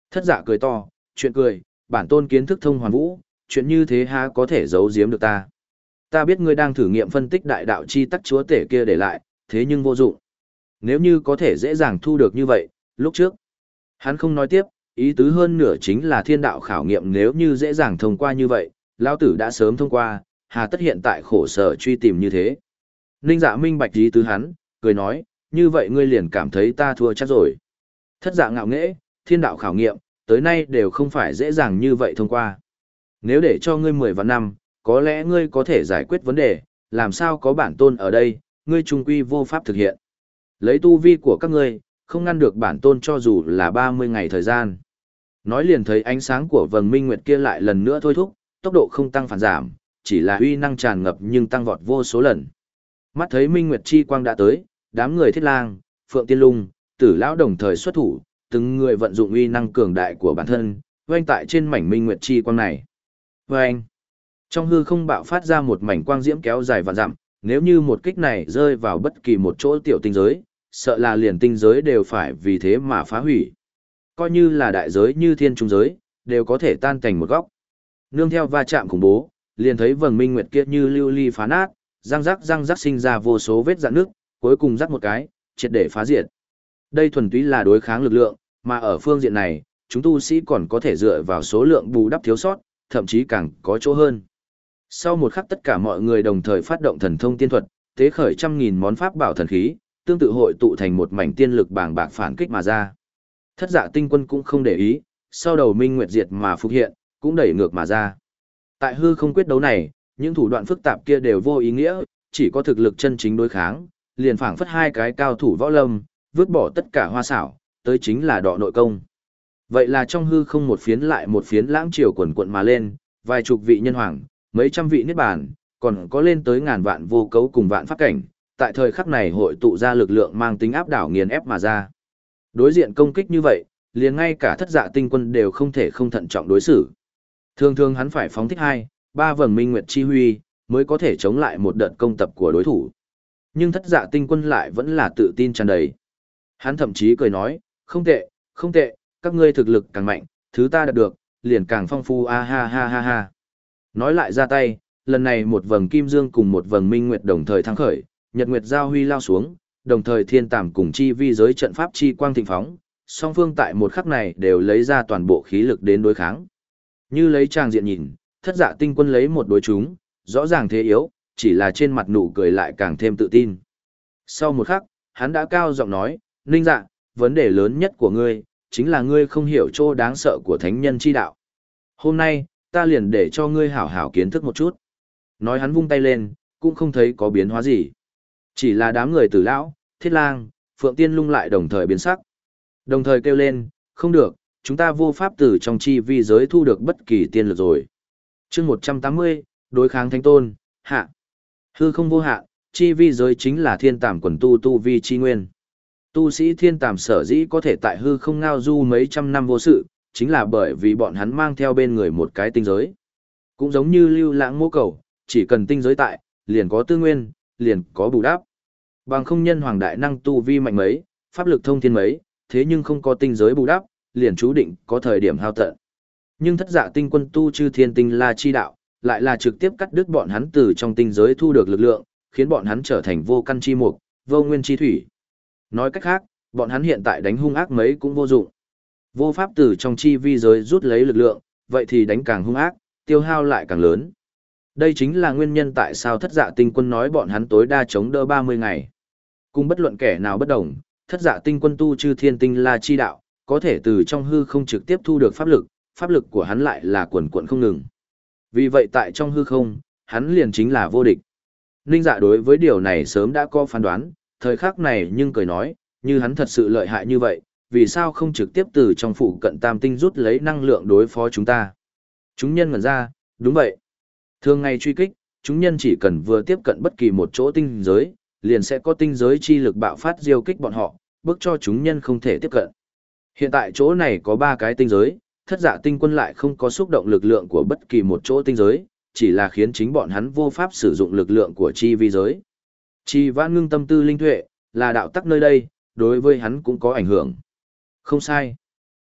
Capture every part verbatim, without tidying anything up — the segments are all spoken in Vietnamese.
Thất dạ cười to, chuyện cười, bản tôn kiến thức thông hoàn vũ, chuyện như thế há có thể giấu giếm được ta. Ta biết ngươi đang thử nghiệm phân tích đại đạo chi tắc chúa tể kia để lại, thế nhưng vô dụng. Nếu như có thể dễ dàng thu được như vậy, lúc trước, hắn không nói tiếp, ý tứ hơn nửa chính là thiên đạo khảo nghiệm nếu như dễ dàng thông qua như vậy, lão tử đã sớm thông qua, hà tất hiện tại khổ sở truy tìm như thế. Ninh Dạ minh bạch ý tứ hắn, cười nói, như vậy ngươi liền cảm thấy ta thua chắc rồi. Thất dạ ngạo nghễ, thiên đạo khảo nghiệm, tới nay đều không phải dễ dàng như vậy thông qua. Nếu để cho ngươi mười vạn năm, có lẽ ngươi có thể giải quyết vấn đề, làm sao có bản tôn ở đây, ngươi trung quy vô pháp thực hiện. Lấy tu vi của các ngươi, không ngăn được bản tôn cho dù là ba mươi ngày thời gian. Nói liền thấy ánh sáng của vầng minh nguyệt kia lại lần nữa thôi thúc, tốc độ không tăng phản giảm, chỉ là uy năng tràn ngập nhưng tăng vọt vô số lần. Mắt thấy minh nguyệt chi quang đã tới, đám người Thiết Lang, Phượng Tiên Lung, Tử lão đồng thời xuất thủ, từng người vận dụng uy năng cường đại của bản thân, oanh tại trên mảnh minh nguyệt chi quang này. Oanh! Trong hư không bạo phát ra một mảnh quang diễm kéo dài vạn dặm, nếu như một kích này rơi vào bất kỳ một chỗ tiểu tinh giới, sợ là liền tinh giới đều phải vì thế mà phá hủy. Coi như là đại giới như thiên trung giới, đều có thể tan thành một góc. Nương theo va chạm khủng bố, liền thấy vầng minh nguyệt kia như lưu ly phá nát, răng rắc răng rắc sinh ra vô số vết rạn nước, cuối cùng rắc một cái, triệt để phá diệt. Đây thuần túy là đối kháng lực lượng, mà ở phương diện này, chúng tu sĩ còn có thể dựa vào số lượng bù đắp thiếu sót, thậm chí càng có chỗ hơn. Sau một khắc tất cả mọi người đồng thời phát động thần thông tiên thuật, tế khởi trăm nghìn món pháp bảo thần khí, tương tự hội tụ thành một mảnh tiên lực bàng bạc phản kích mà ra. Thất dạ tinh quân cũng không để ý, sau đầu minh nguyệt diệt mà phục hiện, cũng đẩy ngược mà ra. Tại hư không quyết đấu này, những thủ đoạn phức tạp kia đều vô ý nghĩa, chỉ có thực lực chân chính đối kháng, liền phảng phất hai cái cao thủ võ lâm, vứt bỏ tất cả hoa xảo, tới chính là đọ nội công. Vậy là trong hư không một phiến lại một phiến lãng triều quần quận mà lên, vài chục vị nhân hoàng, mấy trăm vị niết bàn, còn có lên tới ngàn vạn vô cấu cùng vạn pháp cảnh, tại thời khắc này hội tụ ra lực lượng mang tính áp đảo nghiền ép mà ra. Đối diện công kích như vậy, liền ngay cả thất dạ tinh quân đều không thể không thận trọng đối xử. Thường thường hắn phải phóng thích hai, ba vầng minh nguyệt chi huy, mới có thể chống lại một đợt công tập của đối thủ. Nhưng thất dạ tinh quân lại vẫn là tự tin tràn đầy. Hắn thậm chí cười nói, không tệ, không tệ, các ngươi thực lực càng mạnh, thứ ta đạt được, liền càng phong phú a ha ha ha ha. Nói lại ra tay, lần này một vầng kim dương cùng một vầng minh nguyệt đồng thời thắng khởi, nhật nguyệt giao huy lao xuống, đồng thời thiên tàm cùng chi vi giới trận pháp chi quang thịnh phóng, song phương tại một khắc này đều lấy ra toàn bộ khí lực đến đối kháng. Như lấy trang diện nhìn, thất dạ tinh quân lấy một đối chúng, rõ ràng thế yếu, chỉ là trên mặt nụ cười lại càng thêm tự tin. Sau một khắc, hắn đã cao giọng nói, Ninh Dạ, vấn đề lớn nhất của ngươi, chính là ngươi không hiểu chỗ đáng sợ của thánh nhân chi đạo. Hôm nay, ta liền để cho ngươi hảo hảo kiến thức một chút. Nói hắn vung tay lên, cũng không thấy có biến hóa gì. Chỉ là đám người Tử lão, Thiết Lang, Phượng Tiên Lung lại đồng thời biến sắc. Đồng thời kêu lên, không được, chúng ta vô pháp từ trong chi vi giới thu được bất kỳ tiên lực rồi. Chương một trăm tám mươi, đối kháng thánh tôn, hạ. Hư không vô hạn, chi vi giới chính là thiên tàm quần tu tu vi chi nguyên. Tu sĩ thiên tàm sở dĩ có thể tại hư không ngao du mấy trăm năm vô sự, chính là bởi vì bọn hắn mang theo bên người một cái tinh giới. Cũng giống như lưu lãng mô cầu, chỉ cần tinh giới tại, liền có tư nguyên, liền có bù đắp. Bằng không nhân hoàng đại năng tu vi mạnh mấy, pháp lực thông thiên mấy, thế nhưng không có tinh giới bù đắp, liền chú định có thời điểm hao tận. Nhưng thất dạ tinh quân tu chư thiên tinh la chi đạo, lại là trực tiếp cắt đứt bọn hắn từ trong tinh giới thu được lực lượng, khiến bọn hắn trở thành vô căn chi mục, vô nguyên chi thủy. Nói cách khác, bọn hắn hiện tại đánh hung ác mấy cũng vô dụng. Vô pháp từ trong chi vi giới rút lấy lực lượng, vậy thì đánh càng hung ác, tiêu hao lại càng lớn. Đây chính là nguyên nhân tại sao thất dạ tinh quân nói bọn hắn tối đa chống đỡ ba mươi ngày. Cùng bất luận kẻ nào bất đồng, thất dạ tinh quân tu chư thiên tinh la chi đạo, có thể từ trong hư không trực tiếp thu được pháp lực, pháp lực của hắn lại là quần quần không ngừng. Vì vậy tại trong hư không, hắn liền chính là vô địch. Ninh Dạ đối với điều này sớm đã có phán đoán, thời khắc này nhưng cười nói, như hắn thật sự lợi hại như vậy, vì sao không trực tiếp từ trong phụ cận tam tinh rút lấy năng lượng đối phó chúng ta. Chúng nhân ngẩn ra, đúng vậy. Thường ngày truy kích, chúng nhân chỉ cần vừa tiếp cận bất kỳ một chỗ tinh giới, liền sẽ có tinh giới chi lực bạo phát diêu kích bọn họ, bước cho chúng nhân không thể tiếp cận. Hiện tại chỗ này có ba cái tinh giới, thất dạ tinh quân lại không có xúc động lực lượng của bất kỳ một chỗ tinh giới, chỉ là khiến chính bọn hắn vô pháp sử dụng lực lượng của chi vi giới. Chi vãn ngưng tâm tư linh tuệ, là đạo tắc nơi đây, đối với hắn cũng có ảnh hưởng. Không sai.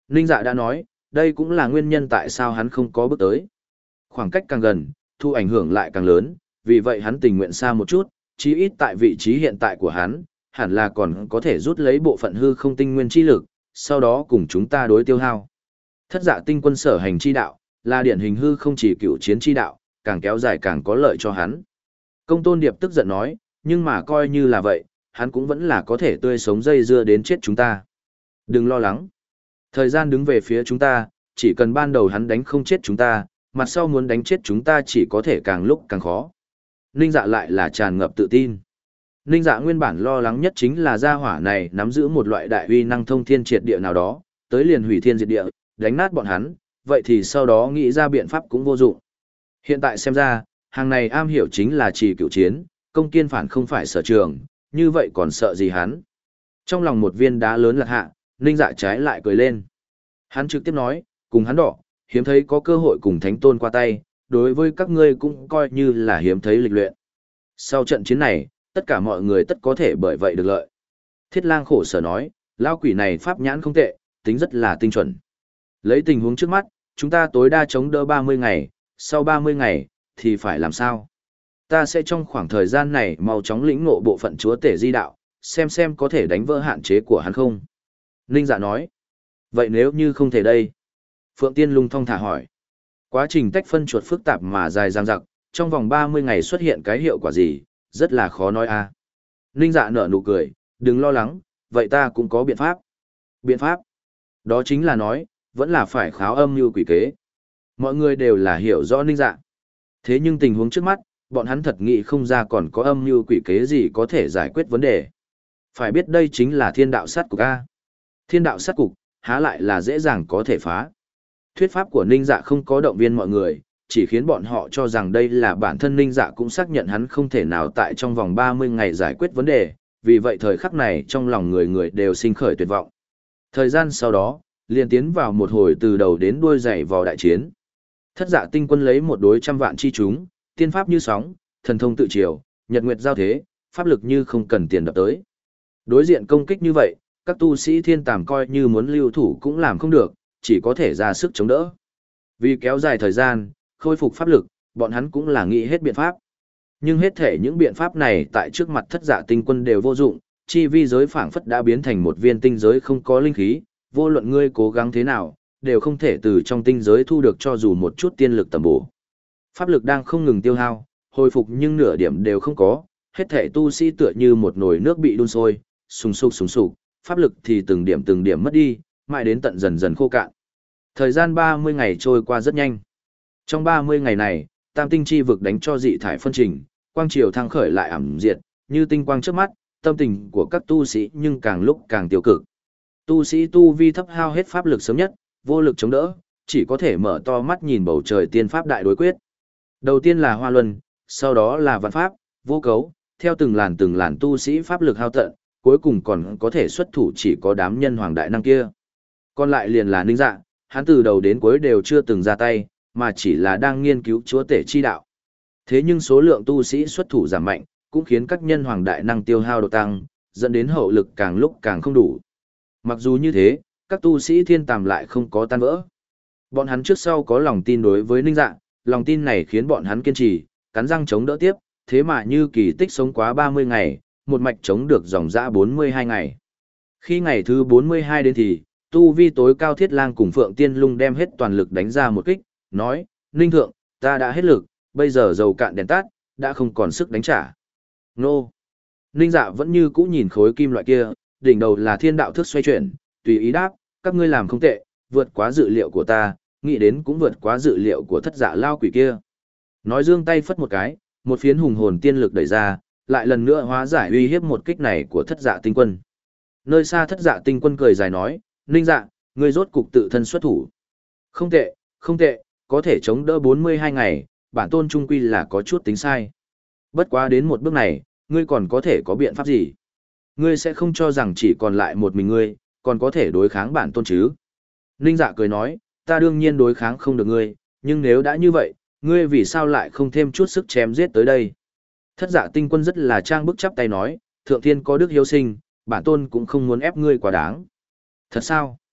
Ninh Dạ đã nói, đây cũng là nguyên nhân tại sao hắn không có bước tới. Khoảng cách càng gần, thu ảnh hưởng lại càng lớn, vì vậy hắn tình nguyện xa một chút, chí ít tại vị trí hiện tại của hắn, hẳn là còn có thể rút lấy bộ phận hư không tinh nguyên chi lực, sau đó cùng chúng ta đối tiêu hao. Thất Dạ tinh quân sở hành chi đạo, là điển hình hư không chỉ cựu chiến chi đạo, càng kéo dài càng có lợi cho hắn. Công Tôn Điệp tức giận nói, nhưng mà coi như là vậy, hắn cũng vẫn là có thể tươi sống dây dưa đến chết chúng ta. Đừng lo lắng. Thời gian đứng về phía chúng ta, chỉ cần ban đầu hắn đánh không chết chúng ta, mặt sau muốn đánh chết chúng ta chỉ có thể càng lúc càng khó. Ninh Dạ lại là tràn ngập tự tin. Ninh Dạ nguyên bản lo lắng nhất chính là gia hỏa này nắm giữ một loại đại uy năng thông thiên triệt địa nào đó, tới liền hủy thiên diệt địa, đánh nát bọn hắn, vậy thì sau đó nghĩ ra biện pháp cũng vô dụng. Hiện tại xem ra, hàng này am hiểu chính là chỉ cựu chiến, công kiên phản không phải sở trường, như vậy còn sợ gì hắn. Trong lòng một viên đá lớn lạc hạ, Ninh Dạ trái lại cười lên. Hắn trực tiếp nói, cùng hắn đỏ, hiếm thấy có cơ hội cùng thánh tôn qua tay, đối với các ngươi cũng coi như là hiếm thấy lịch luyện. Sau trận chiến này, tất cả mọi người tất có thể bởi vậy được lợi. Thiết Lang khổ sở nói, lao quỷ này pháp nhãn không tệ, tính rất là tinh chuẩn. Lấy tình huống trước mắt, chúng ta tối đa chống đỡ ba mươi ngày, sau ba mươi ngày, thì phải làm sao? Ta sẽ trong khoảng thời gian này mau chóng lĩnh ngộ bộ phận chúa tể di đạo, xem xem có thể đánh vỡ hạn chế của hắn không. Ninh Dạ nói, vậy nếu như không thể đây? Phượng Tiên lung thong thả hỏi. Quá trình tách phân chuột phức tạp mà dài dằng dặc, trong vòng ba mươi ngày xuất hiện cái hiệu quả gì, rất là khó nói a. Ninh Dạ nở nụ cười, đừng lo lắng, vậy ta cũng có biện pháp. Biện pháp? Đó chính là nói, vẫn là phải kháo âm như quỷ kế. Mọi người đều là hiểu rõ Ninh Dạ. Thế nhưng tình huống trước mắt, bọn hắn thật nghĩ không ra còn có âm như quỷ kế gì có thể giải quyết vấn đề. Phải biết đây chính là thiên đạo sát cục A. Thiên đạo sát cục, há lại là dễ dàng có thể phá. Thuyết pháp của Ninh Dạ không có động viên mọi người, chỉ khiến bọn họ cho rằng đây là bản thân Ninh Dạ cũng xác nhận hắn không thể nào tại trong vòng ba mươi ngày giải quyết vấn đề, vì vậy thời khắc này trong lòng người người đều sinh khởi tuyệt vọng. Thời gian sau đó, liền tiến vào một hồi từ đầu đến đuôi dày vò đại chiến. Thất Dạ tinh quân lấy một đối trăm vạn chi chúng, tiên pháp như sóng, thần thông tự chiều, nhật nguyệt giao thế, pháp lực như không cần tiền đập tới. Đối diện công kích như vậy, các tu sĩ thiên tàm coi như muốn lưu thủ cũng làm không được, chỉ có thể ra sức chống đỡ. Vì kéo dài thời gian, khôi phục pháp lực, bọn hắn cũng là nghĩ hết biện pháp. Nhưng hết thể những biện pháp này tại trước mặt Thất Dạ tinh quân đều vô dụng, chi vi giới phảng phất đã biến thành một viên tinh giới không có linh khí, vô luận ngươi cố gắng thế nào, đều không thể từ trong tinh giới thu được cho dù một chút tiên lực tầm bổ. Pháp lực đang không ngừng tiêu hao, hồi phục nhưng nửa điểm đều không có, hết thể tu sĩ tựa như một nồi nước bị đun sôi, sùng sục sùng sục, pháp lực thì từng điểm từng điểm mất đi, mãi đến tận dần dần khô cạn. Thời gian ba mươi ngày trôi qua rất nhanh. Trong ba mươi ngày này, tam tinh chi vực đánh cho dị thải phân trình, quang triều thăng khởi lại ảm diệt, như tinh quang trước mắt, tâm tình của các tu sĩ nhưng càng lúc càng tiêu cực. Tu sĩ tu vi thấp hao hết pháp lực sớm nhất, vô lực chống đỡ, chỉ có thể mở to mắt nhìn bầu trời tiên pháp đại đối quyết. Đầu tiên là Hoa Luân, sau đó là Vạn Pháp, Vô Cấu, theo từng làn từng làn tu sĩ pháp lực hao tận, cuối cùng còn có thể xuất thủ chỉ có đám nhân hoàng đại năng kia. Còn lại liền là Ninh Dạ, hắn từ đầu đến cuối đều chưa từng ra tay, mà chỉ là đang nghiên cứu chúa tể chi đạo. Thế nhưng số lượng tu sĩ xuất thủ giảm mạnh, cũng khiến các nhân hoàng đại năng tiêu hao độ tăng, dẫn đến hậu lực càng lúc càng không đủ. Mặc dù như thế, các tu sĩ thiên tàm lại không có tan vỡ. Bọn hắn trước sau có lòng tin đối với Ninh Dạ, lòng tin này khiến bọn hắn kiên trì, cắn răng chống đỡ tiếp, thế mà như kỳ tích sống quá ba mươi ngày, một mạch chống được dòng dã bốn mươi hai ngày. Khi ngày thứ bốn mươi hai đến thì, tu vi tối cao Thiết Lang cùng Phượng Tiên Lung đem hết toàn lực đánh ra một kích, nói, Ninh Thượng, ta đã hết lực, bây giờ dầu cạn đèn tắt, đã không còn sức đánh trả. Nô! Ninh Dạ vẫn như cũ nhìn khối kim loại kia, đỉnh đầu là thiên đạo thức xoay chuyển, tùy ý đáp, các ngươi làm không tệ, vượt quá dự liệu của ta, nghĩ đến cũng vượt quá dự liệu của Thất Dạ lao quỷ kia. Nói giương tay phất một cái, một phiến hùng hồn tiên lực đẩy ra, lại lần nữa hóa giải uy hiếp một kích này của Thất Dạ tinh quân. Nơi xa Thất Dạ tinh quân cười dài nói, Ninh Dạ, ngươi rốt cục tự thân xuất thủ. Không tệ, không tệ, có thể chống đỡ bốn mươi hai ngày, bản tôn trung quy là có chút tính sai. Bất quá đến một bước này, ngươi còn có thể có biện pháp gì? Ngươi sẽ không cho rằng chỉ còn lại một mình ngươi, còn có thể đối kháng bản tôn chứ? Ninh Dạ cười nói, ta đương nhiên đối kháng không được ngươi, nhưng nếu đã như vậy, ngươi vì sao lại không thêm chút sức chém giết tới đây? Thất Dạ tinh quân rất là trang bức chắp tay nói, thượng thiên có đức hiếu sinh, bản tôn cũng không muốn ép ngươi quá đáng. Thật sao?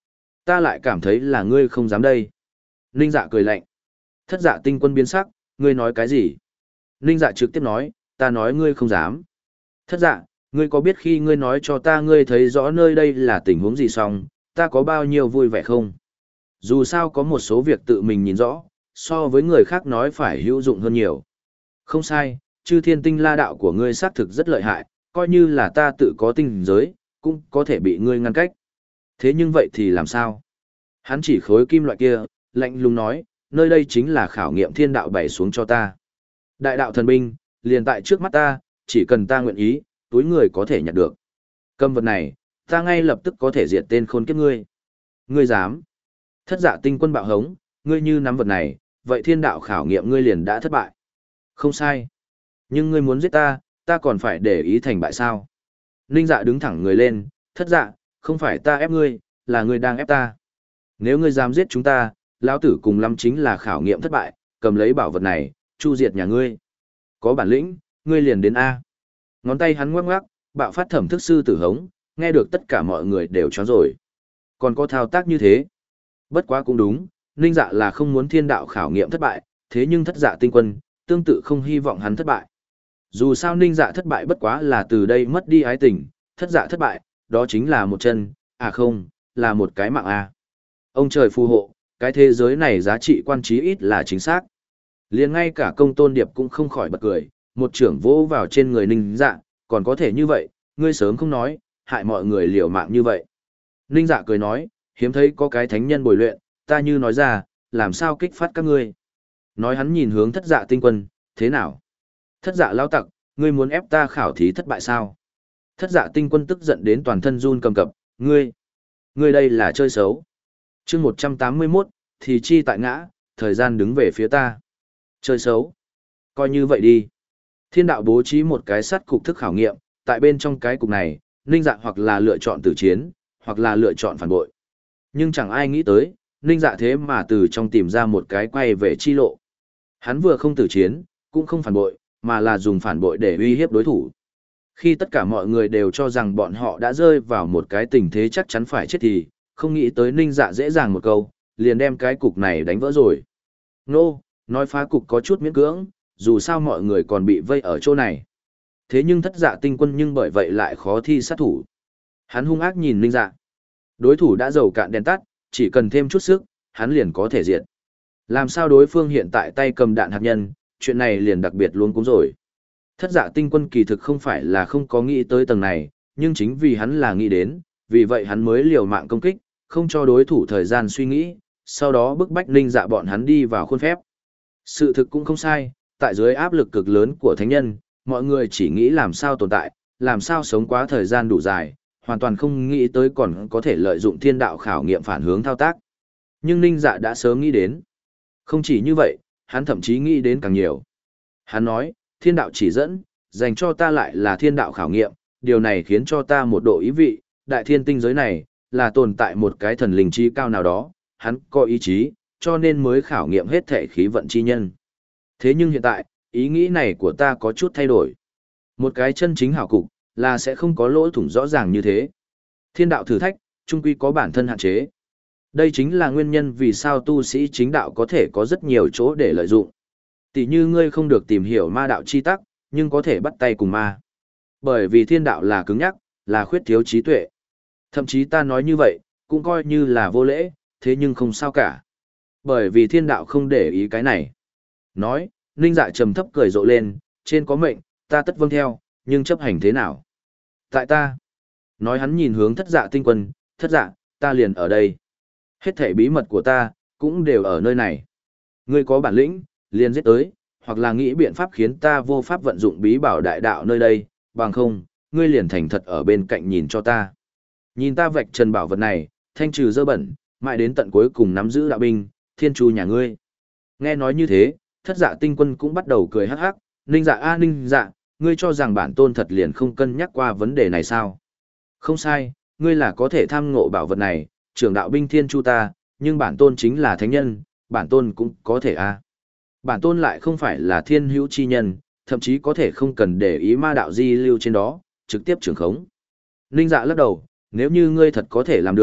Ta lại cảm thấy là ngươi không dám đây. Ninh dạ cười lạnh. Thất dạ tinh quân biến sắc, ngươi nói cái gì? Ninh dạ trực tiếp nói, ta nói ngươi không dám. Thất dạ, ngươi có biết khi ngươi nói cho ta ngươi thấy rõ nơi đây là tình huống gì xong, ta có bao nhiêu vui vẻ không? Dù sao có một số việc tự mình nhìn rõ, so với người khác nói phải hữu dụng hơn nhiều. Không sai, chư thiên tinh la đạo của ngươi xác thực rất lợi hại, coi như là ta tự có tinh giới, cũng có thể bị ngươi ngăn cách. Thế nhưng vậy thì làm sao? Hắn chỉ khối kim loại kia, lạnh lùng nói, nơi đây chính là khảo nghiệm thiên đạo bày xuống cho ta. Đại đạo thần binh, liền tại trước mắt ta, chỉ cần ta nguyện ý, túi người có thể nhặt được. Cầm vật này, ta ngay lập tức có thể diệt tên khốn kiếp ngươi. Ngươi dám? Thất dạ tinh quân bạo hống, ngươi như nắm vật này, vậy thiên đạo khảo nghiệm ngươi liền đã thất bại. Không sai. Nhưng ngươi muốn giết ta, ta còn phải để ý thành bại sao? Ninh dạ đứng thẳng người lên, thất dạ, không phải ta ép ngươi, là ngươi đang ép ta. Nếu ngươi dám giết chúng ta, lão tử cùng lắm chính là khảo nghiệm thất bại, cầm lấy bảo vật này, chu diệt nhà ngươi. Có bản lĩnh, ngươi liền đến A. Ngón tay hắn ngoắc ngoắc, bạo phát thẩm thức sư tử hống, nghe được tất cả mọi người đều choáng rồi. Còn có thao tác như thế. Bất quá cũng đúng, Ninh dạ là không muốn thiên đạo khảo nghiệm thất bại, thế nhưng thất dạ tinh quân, tương tự không hy vọng hắn thất bại. Dù sao Ninh dạ thất bại bất quá là từ đây mất đi ái tình, thất dạ thất bại, đó chính là một chân, à không, là một cái mạng A. Ông trời phù hộ, cái thế giới này giá trị quan trí ít là chính xác. Liền ngay cả công tôn điệp cũng không khỏi bật cười, một trưởng vỗ vào trên người Ninh dạ, còn có thể như vậy, ngươi sớm không nói, hại mọi người liều mạng như vậy. Ninh dạ cười nói, hiếm thấy có cái thánh nhân bồi luyện, ta như nói ra, làm sao kích phát các ngươi. Nói hắn nhìn hướng thất dạ tinh quân, thế nào? Thất dạ lao tặc, ngươi muốn ép ta khảo thí thất bại sao? Thất dạ tinh quân tức giận đến toàn thân run cầm cập, ngươi, ngươi đây là chơi xấu. chương một trăm tám mươi mốt, thì chi tại ngã, thời gian đứng về phía ta. Chơi xấu. Coi như vậy đi. Thiên đạo bố trí một cái sắt cục thức khảo nghiệm, tại bên trong cái cục này, Ninh Dạ hoặc là lựa chọn tử chiến, hoặc là lựa chọn phản bội. Nhưng chẳng ai nghĩ tới, Ninh Dạ thế mà từ trong tìm ra một cái quay về chi lộ. Hắn vừa không tử chiến, cũng không phản bội, mà là dùng phản bội để uy hiếp đối thủ. Khi tất cả mọi người đều cho rằng bọn họ đã rơi vào một cái tình thế chắc chắn phải chết thì, không nghĩ tới Ninh Dạ dễ dàng một câu, liền đem cái cục này đánh vỡ rồi. Nô, nói phá cục có chút miễn cưỡng, dù sao mọi người còn bị vây ở chỗ này. Thế nhưng thất dạ tinh quân nhưng bởi vậy lại khó thi sát thủ. Hắn hung ác nhìn Ninh Dạ. Đối thủ đã dầu cạn đèn tắt, chỉ cần thêm chút sức, hắn liền có thể diệt. Làm sao đối phương hiện tại tay cầm đạn hạt nhân, chuyện này liền đặc biệt luôn cũng rồi. Thất dạ tinh quân kỳ thực không phải là không có nghĩ tới tầng này, nhưng chính vì hắn là nghĩ đến, vì vậy hắn mới liều mạng công kích, không cho đối thủ thời gian suy nghĩ, sau đó bức bách Ninh Dạ bọn hắn đi vào khuôn phép. Sự thực cũng không sai, tại dưới áp lực cực lớn của thánh nhân, mọi người chỉ nghĩ làm sao tồn tại, làm sao sống quá thời gian đủ dài, hoàn toàn không nghĩ tới còn có thể lợi dụng thiên đạo khảo nghiệm phản hướng thao tác. Nhưng Ninh Dạ đã sớm nghĩ đến. Không chỉ như vậy, hắn thậm chí nghĩ đến càng nhiều. Hắn nói, thiên đạo chỉ dẫn, dành cho ta lại là thiên đạo khảo nghiệm, điều này khiến cho ta một độ ý vị, đại thiên tinh giới này, là tồn tại một cái thần linh trí cao nào đó, hắn có ý chí, cho nên mới khảo nghiệm hết thể khí vận chi nhân. Thế nhưng hiện tại, ý nghĩ này của ta có chút thay đổi. Một cái chân chính hảo cục, là sẽ không có lỗ thủng rõ ràng như thế. Thiên đạo thử thách, chung quy có bản thân hạn chế. Đây chính là nguyên nhân vì sao tu sĩ chính đạo có thể có rất nhiều chỗ để lợi dụng. Tỷ như ngươi không được tìm hiểu ma đạo chi tắc, nhưng có thể bắt tay cùng ma. Bởi vì thiên đạo là cứng nhắc, là khuyết thiếu trí tuệ. Thậm chí ta nói như vậy, cũng coi như là vô lễ, thế nhưng không sao cả. Bởi vì thiên đạo không để ý cái này. Nói, Ninh Dạ trầm thấp cười rộ lên, trên có mệnh, ta tất vâng theo, nhưng chấp hành thế nào? Tại ta. Nói hắn nhìn hướng thất dạ tinh quân, thất dạ, ta liền ở đây. Hết thảy bí mật của ta, cũng đều ở nơi này. Ngươi có bản lĩnh, liền giết tới, hoặc là nghĩ biện pháp khiến ta vô pháp vận dụng bí bảo đại đạo nơi đây, bằng không, ngươi liền thành thật ở bên cạnh nhìn cho ta. Nhìn ta vạch trần bảo vật này, thanh trừ dơ bẩn, mãi đến tận cuối cùng nắm giữ đạo binh, thiên chu nhà ngươi. Nghe nói như thế, thất dạ tinh quân cũng bắt đầu cười hắc hắc, Ninh Dạ a Ninh Dạ, ngươi cho rằng bản tôn thật liền không cân nhắc qua vấn đề này sao? Không sai, ngươi là có thể tham ngộ bảo vật này, trưởng đạo binh thiên chu ta, nhưng bản tôn chính là thánh nhân, bản tôn cũng có thể a. Bản tôn lại không phải là thiên hữu chi nhân, thậm chí có thể không cần để ý ma đạo di lưu trên đó, trực tiếp trưởng khống. Ninh Dạ lắc đầu, nếu như ngươi thật có thể làm được,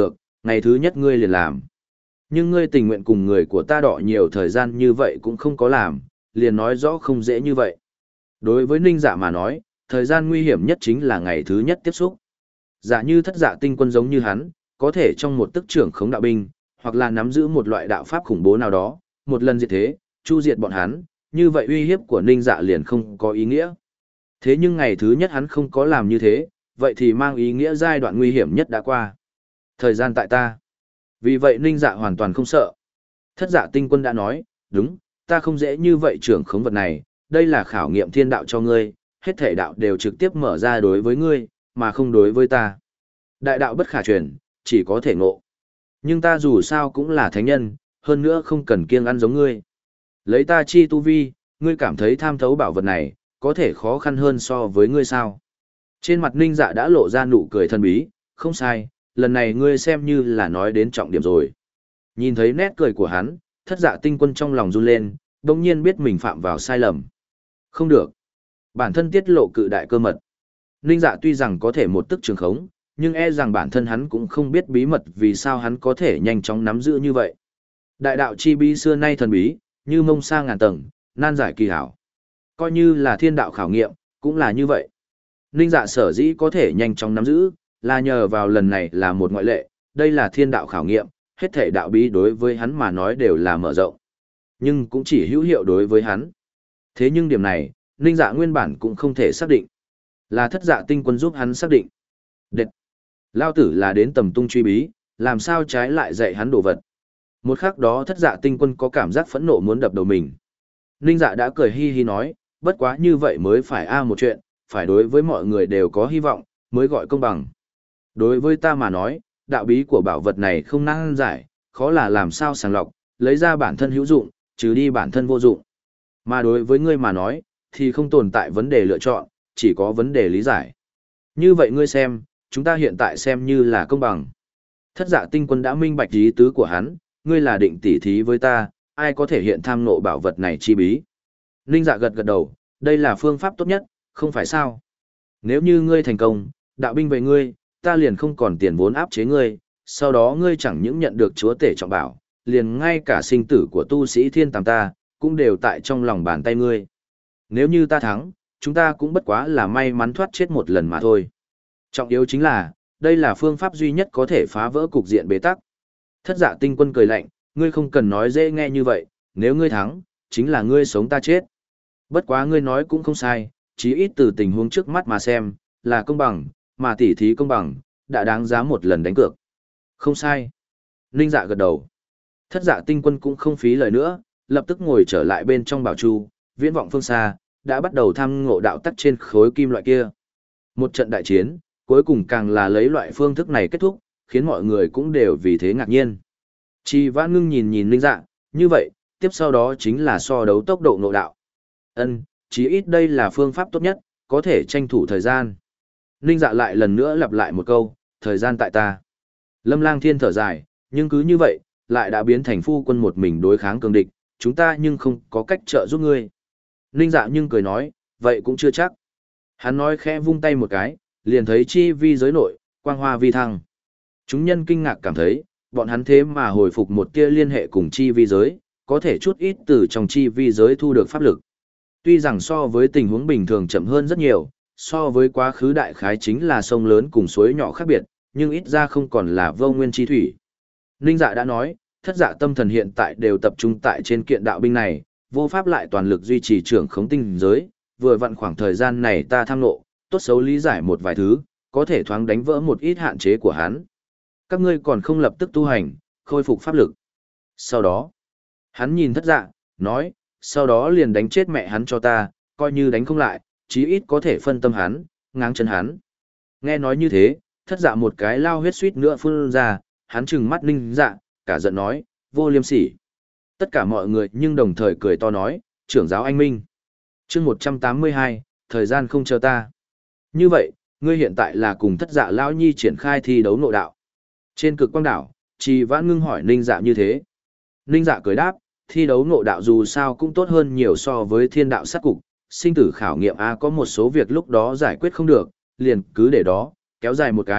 Ngày thứ nhất ngươi liền làm. Nhưng ngươi tình nguyện cùng người của ta đọ nhiều thời gian như vậy cũng không có làm, liền nói rõ không dễ như vậy. Đối với Ninh Dạ mà nói, thời gian nguy hiểm nhất chính là ngày thứ nhất tiếp xúc. Giả như thất dạ tinh quân giống như hắn, có thể trong một tức trưởng khống đạo binh, hoặc là nắm giữ một loại đạo pháp khủng bố nào đó, một lần diệt thế, chu diệt bọn hắn, như vậy uy hiếp của Ninh Dạ liền không có ý nghĩa. Thế nhưng ngày thứ nhất hắn không có làm như thế, vậy thì mang ý nghĩa giai đoạn nguy hiểm nhất đã qua. Thời gian tại ta. Vì vậy Ninh Dạ hoàn toàn không sợ. Thất dạ tinh quân đã nói, đúng, ta không dễ như vậy trưởng khống vật này, đây là khảo nghiệm thiên đạo cho ngươi, hết thể đạo đều trực tiếp mở ra đối với ngươi, mà không đối với ta. Đại đạo bất khả truyền, chỉ có thể ngộ. Nhưng ta dù sao cũng là thánh nhân, hơn nữa không cần kiêng ăn giống ngươi. Lấy ta chi tu vi, ngươi cảm thấy tham thấu bảo vật này, có thể khó khăn hơn so với ngươi sao? Trên mặt Ninh Dạ đã lộ ra nụ cười thần bí, không sai, lần này ngươi xem như là nói đến trọng điểm rồi. Nhìn thấy nét cười của hắn, thất dạ tinh quân trong lòng run lên, đồng nhiên biết mình phạm vào sai lầm. Không được. Bản thân tiết lộ cự đại cơ mật. Ninh Dạ tuy rằng có thể một tức trường khống, nhưng e rằng bản thân hắn cũng không biết bí mật vì sao hắn có thể nhanh chóng nắm giữ như vậy. Đại đạo chi bí xưa nay thần bí, như mông sa ngàn tầng, nan giải kỳ hảo. Coi như là thiên đạo khảo nghiệm, cũng là như vậy. Ninh Dạ sở dĩ có thể nhanh chóng nắm giữ, là nhờ vào lần này là một ngoại lệ, đây là thiên đạo khảo nghiệm, hết thể đạo bí đối với hắn mà nói đều là mở rộng. Nhưng cũng chỉ hữu hiệu đối với hắn. Thế nhưng điểm này, Ninh Dạ nguyên bản cũng không thể xác định. Là thất dạ tinh quân giúp hắn xác định. Đệt! Lao tử là đến tầm tung truy bí, làm sao trái lại dạy hắn đồ vật. Một khắc đó thất dạ tinh quân có cảm giác phẫn nộ muốn đập đầu mình. Ninh Dạ đã cười hi hi nói, bất quá như vậy mới phải a một chuyện, phải đối với mọi người đều có hy vọng, mới gọi công bằng. Đối với ta mà nói, đạo bí của bảo vật này không năng giải, khó là làm sao sàng lọc, lấy ra bản thân hữu dụng, trừ đi bản thân vô dụng. Mà đối với ngươi mà nói, thì không tồn tại vấn đề lựa chọn, chỉ có vấn đề lý giải. Như vậy ngươi xem, chúng ta hiện tại xem như là công bằng. Thất dạ tinh quân đã minh bạch ý tứ của hắn, ngươi là định tỉ thí với ta, ai có thể hiện tham nộ bảo vật này chi bí. Ninh Dạ gật gật đầu, đây là phương pháp tốt nhất, không phải sao. Nếu như ngươi thành công, đạo binh về ngươi, ta liền không còn tiền vốn áp chế ngươi, sau đó ngươi chẳng những nhận được chúa tể trọng bảo, liền ngay cả sinh tử của tu sĩ thiên tàm ta, cũng đều tại trong lòng bàn tay ngươi. Nếu như ta thắng, chúng ta cũng bất quá là may mắn thoát chết một lần mà thôi. Trọng yếu chính là, đây là phương pháp duy nhất có thể phá vỡ cục diện bế tắc. Thất dạ tinh quân cười lạnh, ngươi không cần nói dễ nghe như vậy, nếu ngươi thắng, chính là ngươi sống ta chết. Bất quá ngươi nói cũng không sai, chí ít từ tình huống trước mắt mà xem, là công bằng, mà tỉ thí công bằng, đã đáng giá một lần đánh cược. Không sai. Ninh Dạ gật đầu. Thất dạ tinh quân cũng không phí lời nữa, lập tức ngồi trở lại bên trong bảo chu, viễn vọng phương xa, đã bắt đầu thăm ngộ đạo tắc trên khối kim loại kia. Một trận đại chiến, cuối cùng càng là lấy loại phương thức này kết thúc, khiến mọi người cũng đều vì thế ngạc nhiên. Chi Vãn Ngưng nhìn nhìn Ninh Dạ, như vậy, tiếp sau đó chính là so đấu tốc độ ngộ đạo. Ân, chí ít đây là phương pháp tốt nhất, có thể tranh thủ thời gian. Ninh Dạ lại lần nữa lặp lại một câu, thời gian tại ta. Lâm Lang Thiên thở dài, nhưng cứ như vậy, lại đã biến thành phu quân một mình đối kháng cường địch, chúng ta nhưng không có cách trợ giúp ngươi. Ninh Dạ nhưng cười nói, vậy cũng chưa chắc. Hắn nói khẽ vung tay một cái, liền thấy chi vi giới nội, quang hoa vi thăng. Chúng nhân kinh ngạc cảm thấy, bọn hắn thế mà hồi phục một tia liên hệ cùng chi vi giới, có thể chút ít từ trong chi vi giới thu được pháp lực. Tuy rằng so với tình huống bình thường chậm hơn rất nhiều, so với quá khứ đại khái chính là sông lớn cùng suối nhỏ khác biệt, nhưng ít ra không còn là vô nguyên chi thủy. Ninh Dạ đã nói, thất dạ tâm thần hiện tại đều tập trung tại trên kiện đạo binh này, vô pháp lại toàn lực duy trì trưởng khống tinh giới, vừa vặn khoảng thời gian này ta tham nộ, tốt xấu lý giải một vài thứ, có thể thoáng đánh vỡ một ít hạn chế của hắn. Các ngươi còn không lập tức tu hành, khôi phục pháp lực. Sau đó, hắn nhìn thất dạ, nói, sau đó liền đánh chết mẹ hắn cho ta, coi như đánh không lại, chí ít có thể phân tâm hắn, ngáng chân hắn. Nghe nói như thế, thất dạ một cái lao huyết suýt nữa phun ra, hắn trừng mắt Ninh Dạ, cả giận nói, vô liêm sỉ. Tất cả mọi người nhưng đồng thời cười to nói, trưởng giáo anh minh. chương một trăm tám mươi hai, thời gian không chờ ta. Như vậy, ngươi hiện tại là cùng thất dạ lão nhi triển khai thi đấu nội đạo. Trên cực quang đảo, Trì Vãn Ngưng hỏi Ninh Dạ như thế. Ninh Dạ cười đáp, thi đấu nội đạo dù sao cũng tốt hơn nhiều so với thiên đạo sát cục, sinh tử khảo nghiệm A có một số việc lúc đó giải quyết không được, liền cứ để đó, kéo dài một cái,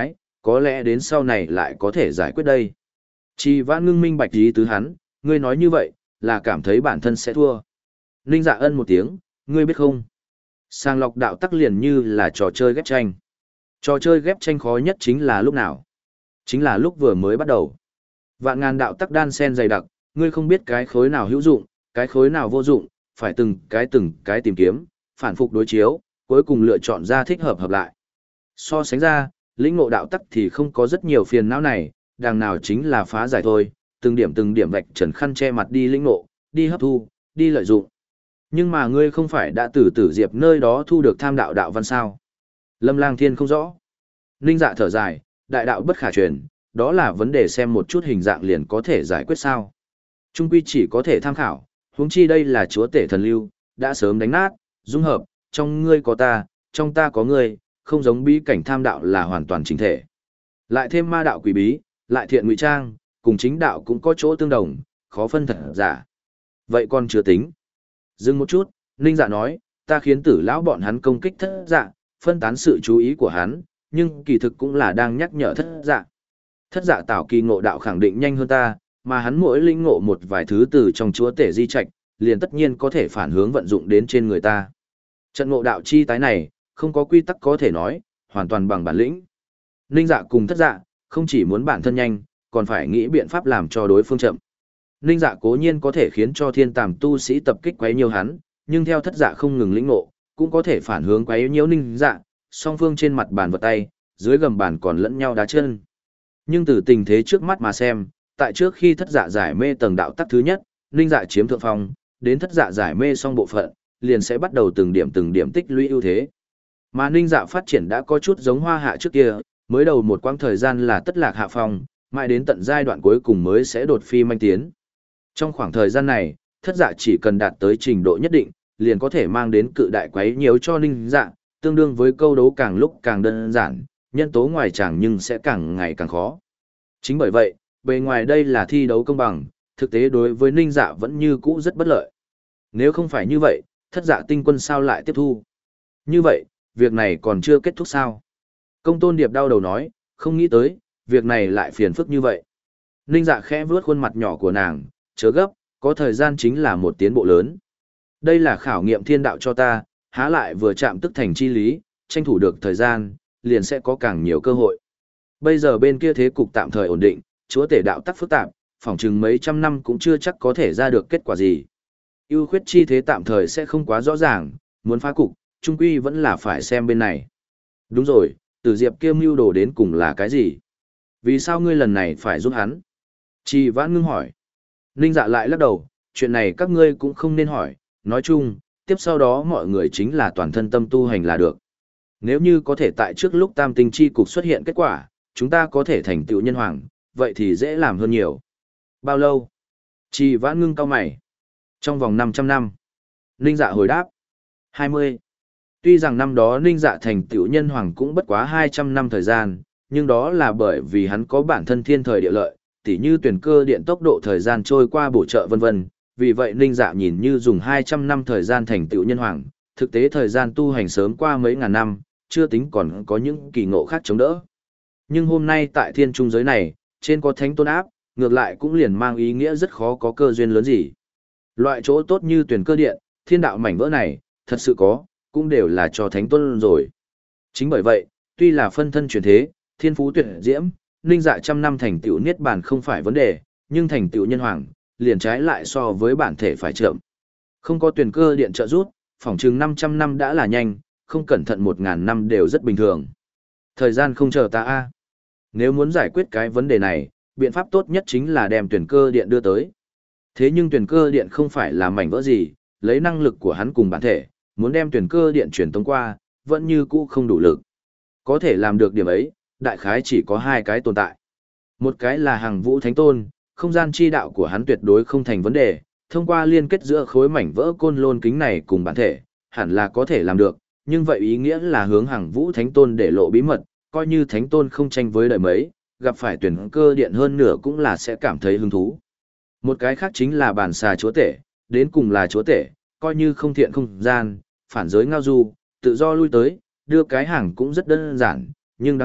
có lẽ đến sau này lại có thể giải quyết đây. Trì Vãn ngưng minh bạch ý tứ hắn, ngươi nói như vậy, là cảm thấy bản thân sẽ thua. Ninh Dạ ân một tiếng, ngươi biết không? Sàng lọc đạo tắc liền như là trò chơi ghép tranh. Trò chơi ghép tranh khó nhất chính là lúc nào? Chính là lúc vừa mới bắt đầu. Vạn ngàn đạo tắc đan sen dày đặc, ngươi không biết cái khối nào hữu dụng, cái khối nào vô dụng, phải từng cái từng cái tìm kiếm, phản phục đối chiếu, cuối cùng lựa chọn ra thích hợp hợp lại. So sánh ra, lĩnh ngộ đạo tắc thì không có rất nhiều phiền não này, đằng nào chính là phá giải thôi, từng điểm từng điểm vạch trần khăn che mặt đi lĩnh ngộ, đi hấp thu, đi lợi dụng. Nhưng mà ngươi không phải đã từ tử diệp nơi đó thu được tham đạo đạo văn sao? Lâm Lang Thiên không rõ. Ninh Dạ thở dài, đại đạo bất khả truyền, đó là vấn đề xem một chút hình dạng liền có thể giải quyết sao. Trung quy chỉ có thể tham khảo, huống chi đây là chúa tể thần lưu, đã sớm đánh nát, dung hợp, trong ngươi có ta, trong ta có ngươi, không giống bí cảnh tham đạo là hoàn toàn chính thể. Lại thêm ma đạo quỷ bí, lại thiện ngụy trang, cùng chính đạo cũng có chỗ tương đồng, khó phân thật giả. Vậy còn chưa tính. Dừng một chút, Ninh Dạ nói, ta khiến tử lão bọn hắn công kích thất dạ, phân tán sự chú ý của hắn, nhưng kỳ thực cũng là đang nhắc nhở thất dạ. Thất dạ tảo kỳ ngộ đạo khẳng định nhanh hơn ta, mà hắn mỗi linh ngộ một vài thứ từ trong chúa tể di trạch, liền tất nhiên có thể phản hướng vận dụng đến trên người ta. Trận ngộ đạo chi tái này, không có quy tắc có thể nói, hoàn toàn bằng bản lĩnh. Ninh Dạ cùng thất dạ, không chỉ muốn bản thân nhanh, còn phải nghĩ biện pháp làm cho đối phương chậm. Ninh Dạ cố nhiên có thể khiến cho thiên tàm tu sĩ tập kích quấy nhiều hắn, nhưng theo thất dạ không ngừng lĩnh ngộ, cũng có thể phản hướng quấy nhiễu Ninh Dạ, song phương trên mặt bàn vật tay, dưới gầm bàn còn lẫn nhau đá chân. Nhưng từ tình thế trước mắt mà xem, tại trước khi thất dạ giải mê tầng đạo tắc thứ nhất, Ninh Dạ chiếm thượng phong, đến thất dạ giải mê xong bộ phận, liền sẽ bắt đầu từng điểm từng điểm tích lũy ưu thế. Mà Ninh Dạ phát triển đã có chút giống Hoa Hạ trước kia, mới đầu một quãng thời gian là tất lạc hạ phong, mãi đến tận giai đoạn cuối cùng mới sẽ đột phi manh tiến. Trong khoảng thời gian này, thất dạ chỉ cần đạt tới trình độ nhất định, liền có thể mang đến cự đại quấy nhiễu cho Ninh Dạ, tương đương với câu đấu càng lúc càng đơn giản, nhân tố ngoài chẳng nhưng sẽ càng ngày càng khó. Chính bởi vậy, bề ngoài đây là thi đấu công bằng, thực tế đối với Ninh Dạ vẫn như cũ rất bất lợi. Nếu không phải như vậy, thất dạ tinh quân sao lại tiếp thu? Như vậy, việc này còn chưa kết thúc sao? Công Tôn Điệp đau đầu nói, không nghĩ tới, việc này lại phiền phức như vậy. Ninh Dạ khẽ vuốt khuôn mặt nhỏ của nàng, chớ gấp, có thời gian chính là một tiến bộ lớn. Đây là khảo nghiệm thiên đạo cho ta, há lại vừa chạm tức thành chi lý, tranh thủ được thời gian, liền sẽ có càng nhiều cơ hội. Bây giờ bên kia thế cục tạm thời ổn định, chúa tể đạo tắc phức tạp, phỏng chừng mấy trăm năm cũng chưa chắc có thể ra được kết quả gì. Ưu khuyết chi thế tạm thời sẽ không quá rõ ràng, muốn phá cục, trung quy vẫn là phải xem bên này. Đúng rồi, Tử Diệp kia mưu đồ đến cùng là cái gì? Vì sao ngươi lần này phải giúp hắn? Trì Vãn ngưng hỏi. Ninh Dạ lại lắc đầu, chuyện này các ngươi cũng không nên hỏi, nói chung, tiếp sau đó mọi người chính là toàn thân tâm tu hành là được. Nếu như có thể tại trước lúc tam tinh chi cục xuất hiện kết quả, chúng ta có thể thành tựu nhân hoàng, vậy thì dễ làm hơn nhiều. Bao lâu? Trì Vãn ngưng cau mày. Trong vòng năm trăm năm. Ninh Dạ hồi đáp. hai mươi. Tuy rằng năm đó Ninh Dạ thành tựu nhân hoàng cũng bất quá hai trăm năm thời gian, nhưng đó là bởi vì hắn có bản thân thiên thời địa lợi, tỉ như tuyển cơ điện tốc độ thời gian trôi qua bổ trợ vân vân. Vì vậy Ninh Dạ nhìn như dùng hai trăm năm thời gian thành tựu nhân hoàng, thực tế thời gian tu hành sớm qua mấy ngàn năm, chưa tính còn có những kỳ ngộ khác chống đỡ. Nhưng hôm nay tại thiên trung giới này, trên có thánh tôn áp, ngược lại cũng liền mang ý nghĩa rất khó có cơ duyên lớn gì. Loại chỗ tốt như tuyển cơ điện, thiên đạo mảnh vỡ này, thật sự có, cũng đều là cho thánh tôn rồi. Chính bởi vậy, tuy là phân thân chuyển thế, thiên phú tuyệt diễm, Ninh Dạ trăm năm thành tựu niết bàn không phải vấn đề, nhưng thành tựu nhân hoàng, liền trái lại so với bản thể phải chậm. Không có tuyển cơ điện trợ rút, phỏng chừng năm trăm năm đã là nhanh, không cẩn thận một ngàn năm đều rất bình thường. Thời gian không chờ ta a. Nếu muốn giải quyết cái vấn đề này, biện pháp tốt nhất chính là đem tuyển cơ điện đưa tới. Thế nhưng tuyển cơ điện không phải là mảnh vỡ gì, lấy năng lực của hắn cùng bản thể, muốn đem tuyển cơ điện truyền tống qua, vẫn như cũ không đủ lực. Có thể làm được điểm ấy, đại khái chỉ có hai cái tồn tại. Một cái là Hằng Vũ Thánh Tôn, không gian chi đạo của hắn tuyệt đối không thành vấn đề, thông qua liên kết giữa khối mảnh vỡ côn lôn kính này cùng bản thể, hẳn là có thể làm được, nhưng vậy ý nghĩa là hướng Hằng Vũ Thánh Tôn để lộ bí mật, coi như Thánh Tôn không tranh với đời mấy, gặp phải tuyển cơ điện hơn nửa cũng là sẽ cảm thấy hứng thú. Một cái khác chính là bản xà chúa tể, đến cùng là chúa tể, coi như không thiện không gian, phản giới ngao du, tự do lui tới, đưa cái hàng cũng rất đơn giản, nhưng đáng tiếc,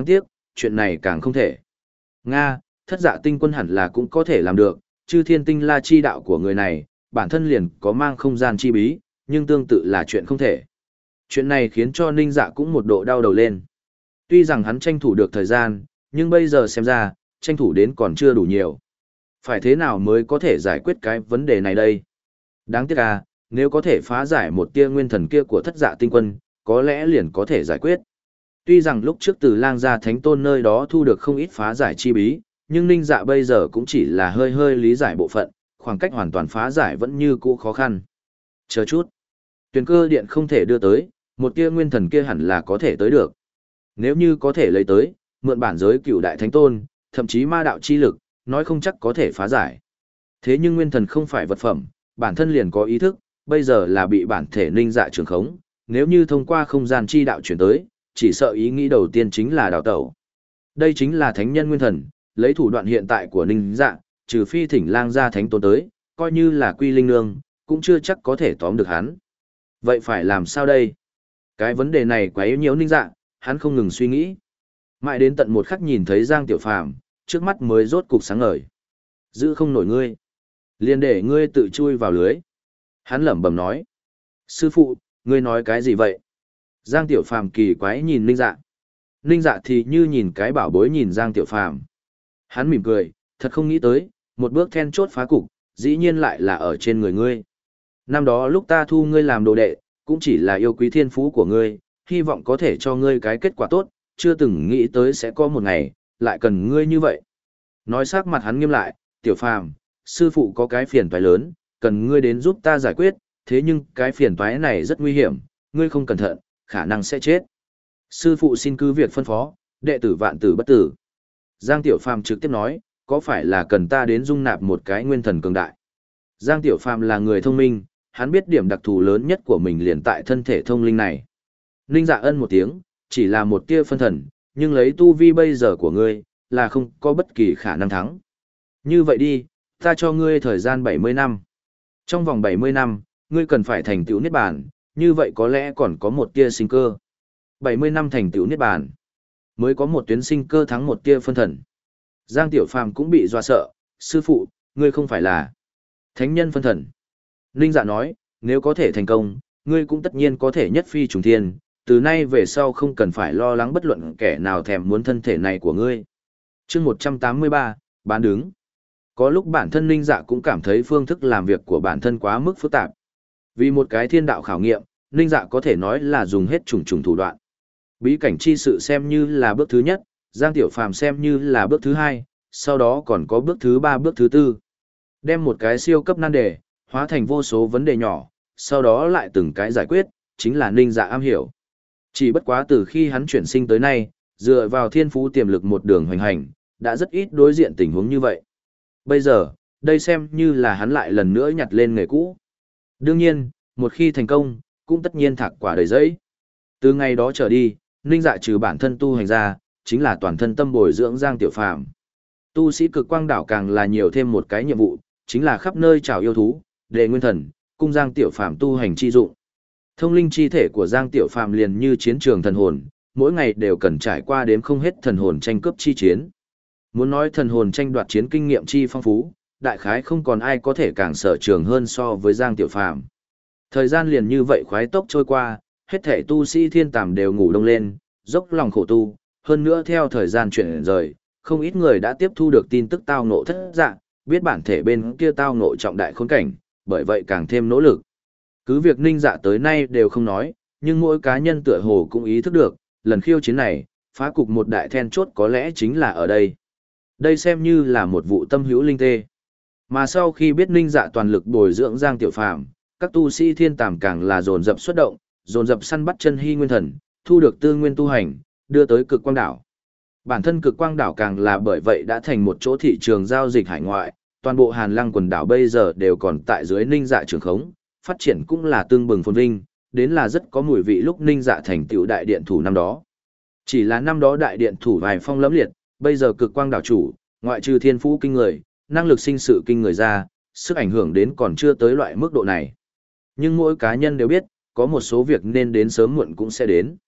chuyện này càng không thể. Nga, thất dạ tinh quân hẳn là cũng có thể làm được, chư thiên tinh la chi đạo của người này, bản thân liền có mang không gian chi bí, nhưng tương tự là chuyện không thể. Chuyện này khiến cho Ninh Dạ cũng một độ đau đầu lên. Tuy rằng hắn tranh thủ được thời gian, nhưng bây giờ xem ra, tranh thủ đến còn chưa đủ nhiều. Phải thế nào mới có thể giải quyết cái vấn đề này đây? Đáng tiếc à, nếu có thể phá giải một tia nguyên thần kia của thất dạ tinh quân, có lẽ liền có thể giải quyết. Tuy rằng lúc trước từ lang gia thánh tôn nơi đó thu được không ít phá giải chi bí, nhưng Ninh Dạ bây giờ cũng chỉ là hơi hơi lý giải bộ phận, khoảng cách hoàn toàn phá giải vẫn như cũ khó khăn. Chờ chút. Tuyền cơ điện không thể đưa tới, một tia nguyên thần kia hẳn là có thể tới được. Nếu như có thể lấy tới, mượn bản giới cựu đại thánh tôn, thậm chí ma đạo chi lực, nói không chắc có thể phá giải. Thế nhưng nguyên thần không phải vật phẩm, bản thân liền có ý thức, bây giờ là bị bản thể Ninh Dạ trường khống, nếu như thông qua không gian chi đạo chuyển tới, chỉ sợ ý nghĩ đầu tiên chính là đào tẩu. Đây chính là thánh nhân nguyên thần, lấy thủ đoạn hiện tại của Ninh Dạ, trừ phi thỉnh lang gia thánh tôn tới, coi như là quy linh nương, cũng chưa chắc có thể tóm được hắn. Vậy phải làm sao đây? Cái vấn đề này quá yếu nhiễu Ninh Dạ, hắn không ngừng suy nghĩ. Mãi đến tận một khắc nhìn thấy Giang Tiểu Phàm, trước mắt mới rốt cục sáng ngời. Giữ không nổi ngươi, liền để ngươi tự chui vào lưới. Hắn lẩm bẩm nói. Sư phụ, ngươi nói cái gì vậy? Giang Tiểu Phàm kỳ quái nhìn Ninh Dạ. Ninh Dạ thì như nhìn cái bảo bối nhìn Giang Tiểu Phàm. Hắn mỉm cười, thật không nghĩ tới, một bước then chốt phá cục, dĩ nhiên lại là ở trên người ngươi. Năm đó lúc ta thu ngươi làm đồ đệ, cũng chỉ là yêu quý thiên phú của ngươi, hy vọng có thể cho ngươi cái kết quả tốt, chưa từng nghĩ tới sẽ có một ngày, lại cần ngươi như vậy. Nói sắc mặt hắn nghiêm lại, Tiểu Phàm, sư phụ có cái phiền toái lớn, cần ngươi đến giúp ta giải quyết, thế nhưng cái phiền toái này rất nguy hiểm, ngươi không cẩn thận, khả năng sẽ chết. Sư phụ xin cứ việc phân phó, đệ tử vạn tử bất tử. Giang Tiểu Phàm trực tiếp nói, có phải là cần ta đến dung nạp một cái nguyên thần cường đại? Giang Tiểu Phàm là người thông minh, hắn biết điểm đặc thù lớn nhất của mình liền tại thân thể thông linh này. Ninh Dạ ân một tiếng, chỉ là một tia phân thần, nhưng lấy tu vi bây giờ của ngươi, là không có bất kỳ khả năng thắng. Như vậy đi, ta cho ngươi thời gian bảy mươi năm. Trong vòng bảy mươi năm, ngươi cần phải thành tựu niết bàn, như vậy có lẽ còn có một tia sinh cơ. bảy mươi năm thành tựu niết bàn, mới có một tuyến sinh cơ thắng một tia phân thần. Giang Tiểu Phàm cũng bị dọa sợ, sư phụ, ngươi không phải là thánh nhân phân thần. Ninh Dạ nói, nếu có thể thành công, ngươi cũng tất nhiên có thể nhất phi trùng thiên, từ nay về sau không cần phải lo lắng bất luận kẻ nào thèm muốn thân thể này của ngươi. Chương một trăm tám mươi ba, bán đứng. Có lúc bản thân Ninh Dạ cũng cảm thấy phương thức làm việc của bản thân quá mức phức tạp. Vì một cái thiên đạo khảo nghiệm, Ninh Dạ có thể nói là dùng hết trùng trùng thủ đoạn. Bí cảnh chi sự xem như là bước thứ nhất, Giang Tiểu Phàm xem như là bước thứ hai, sau đó còn có bước thứ ba bước thứ tư. Đem một cái siêu cấp nan đề, hóa thành vô số vấn đề nhỏ, sau đó lại từng cái giải quyết, chính là Ninh Dạ am hiểu. Chỉ bất quá từ khi hắn chuyển sinh tới nay, dựa vào thiên phú tiềm lực một đường hoành hành, đã rất ít đối diện tình huống như vậy. Bây giờ, đây xem như là hắn lại lần nữa nhặt lên nghề cũ. Đương nhiên, một khi thành công, cũng tất nhiên thạc quả đầy giấy. Từ ngày đó trở đi, Ninh Dạ trừ bản thân tu hành ra, chính là toàn thân tâm bồi dưỡng Giang Tiểu Phàm. Tu sĩ cực quang đảo càng là nhiều thêm một cái nhiệm vụ, chính là khắp nơi chào yêu thú, đề nguyên thần, cung Giang Tiểu Phàm tu hành chi dụng. Thông linh chi thể của Giang Tiểu Phàm liền như chiến trường thần hồn, mỗi ngày đều cần trải qua đếm không hết thần hồn tranh cướp chi chiến. Muốn nói thần hồn tranh đoạt chiến kinh nghiệm chi phong phú, đại khái không còn ai có thể càng sở trường hơn so với Giang Tiểu Phàm. Thời gian liền như vậy khoái tốc trôi qua, hết thể tu sĩ thiên tàm đều ngủ đông lên, dốc lòng khổ tu, hơn nữa theo thời gian chuyển rời, không ít người đã tiếp thu được tin tức tao ngộ thất dạng, biết bản thể bên kia tao ngộ trọng đại khốn cảnh, bởi vậy càng thêm nỗ lực. Cứ việc Ninh Dạ tới nay đều không nói, nhưng mỗi cá nhân tựa hồ cũng ý thức được, lần khiêu chiến này, phá cục một đại then chốt có lẽ chính là ở đây. Đây xem như là một vụ tâm hữu linh tê. Mà sau khi biết Ninh Dạ toàn lực bồi dưỡng Giang Tiểu Phàm, các tu sĩ thiên tàm càng là dồn dập xuất động, dồn dập săn bắt chân hy nguyên thần, thu được tư nguyên tu hành, đưa tới cực quang đảo. Bản thân cực quang đảo càng là bởi vậy đã thành một chỗ thị trường giao dịch hải ngoại, toàn bộ Hàn Lăng quần đảo bây giờ đều còn tại dưới Ninh Dạ trường khống, phát triển cũng là tương bừng phồn vinh, đến là rất có mùi vị lúc Ninh Dạ thành tựu đại điện thủ năm đó. Chỉ là năm đó đại điện thủ vài phong lẫm liệt, bây giờ cực quang đảo chủ, ngoại trừ thiên phú kinh người, năng lực sinh sự kinh người ra, sức ảnh hưởng đến còn chưa tới loại mức độ này. Nhưng mỗi cá nhân đều biết, có một số việc nên đến sớm muộn cũng sẽ đến.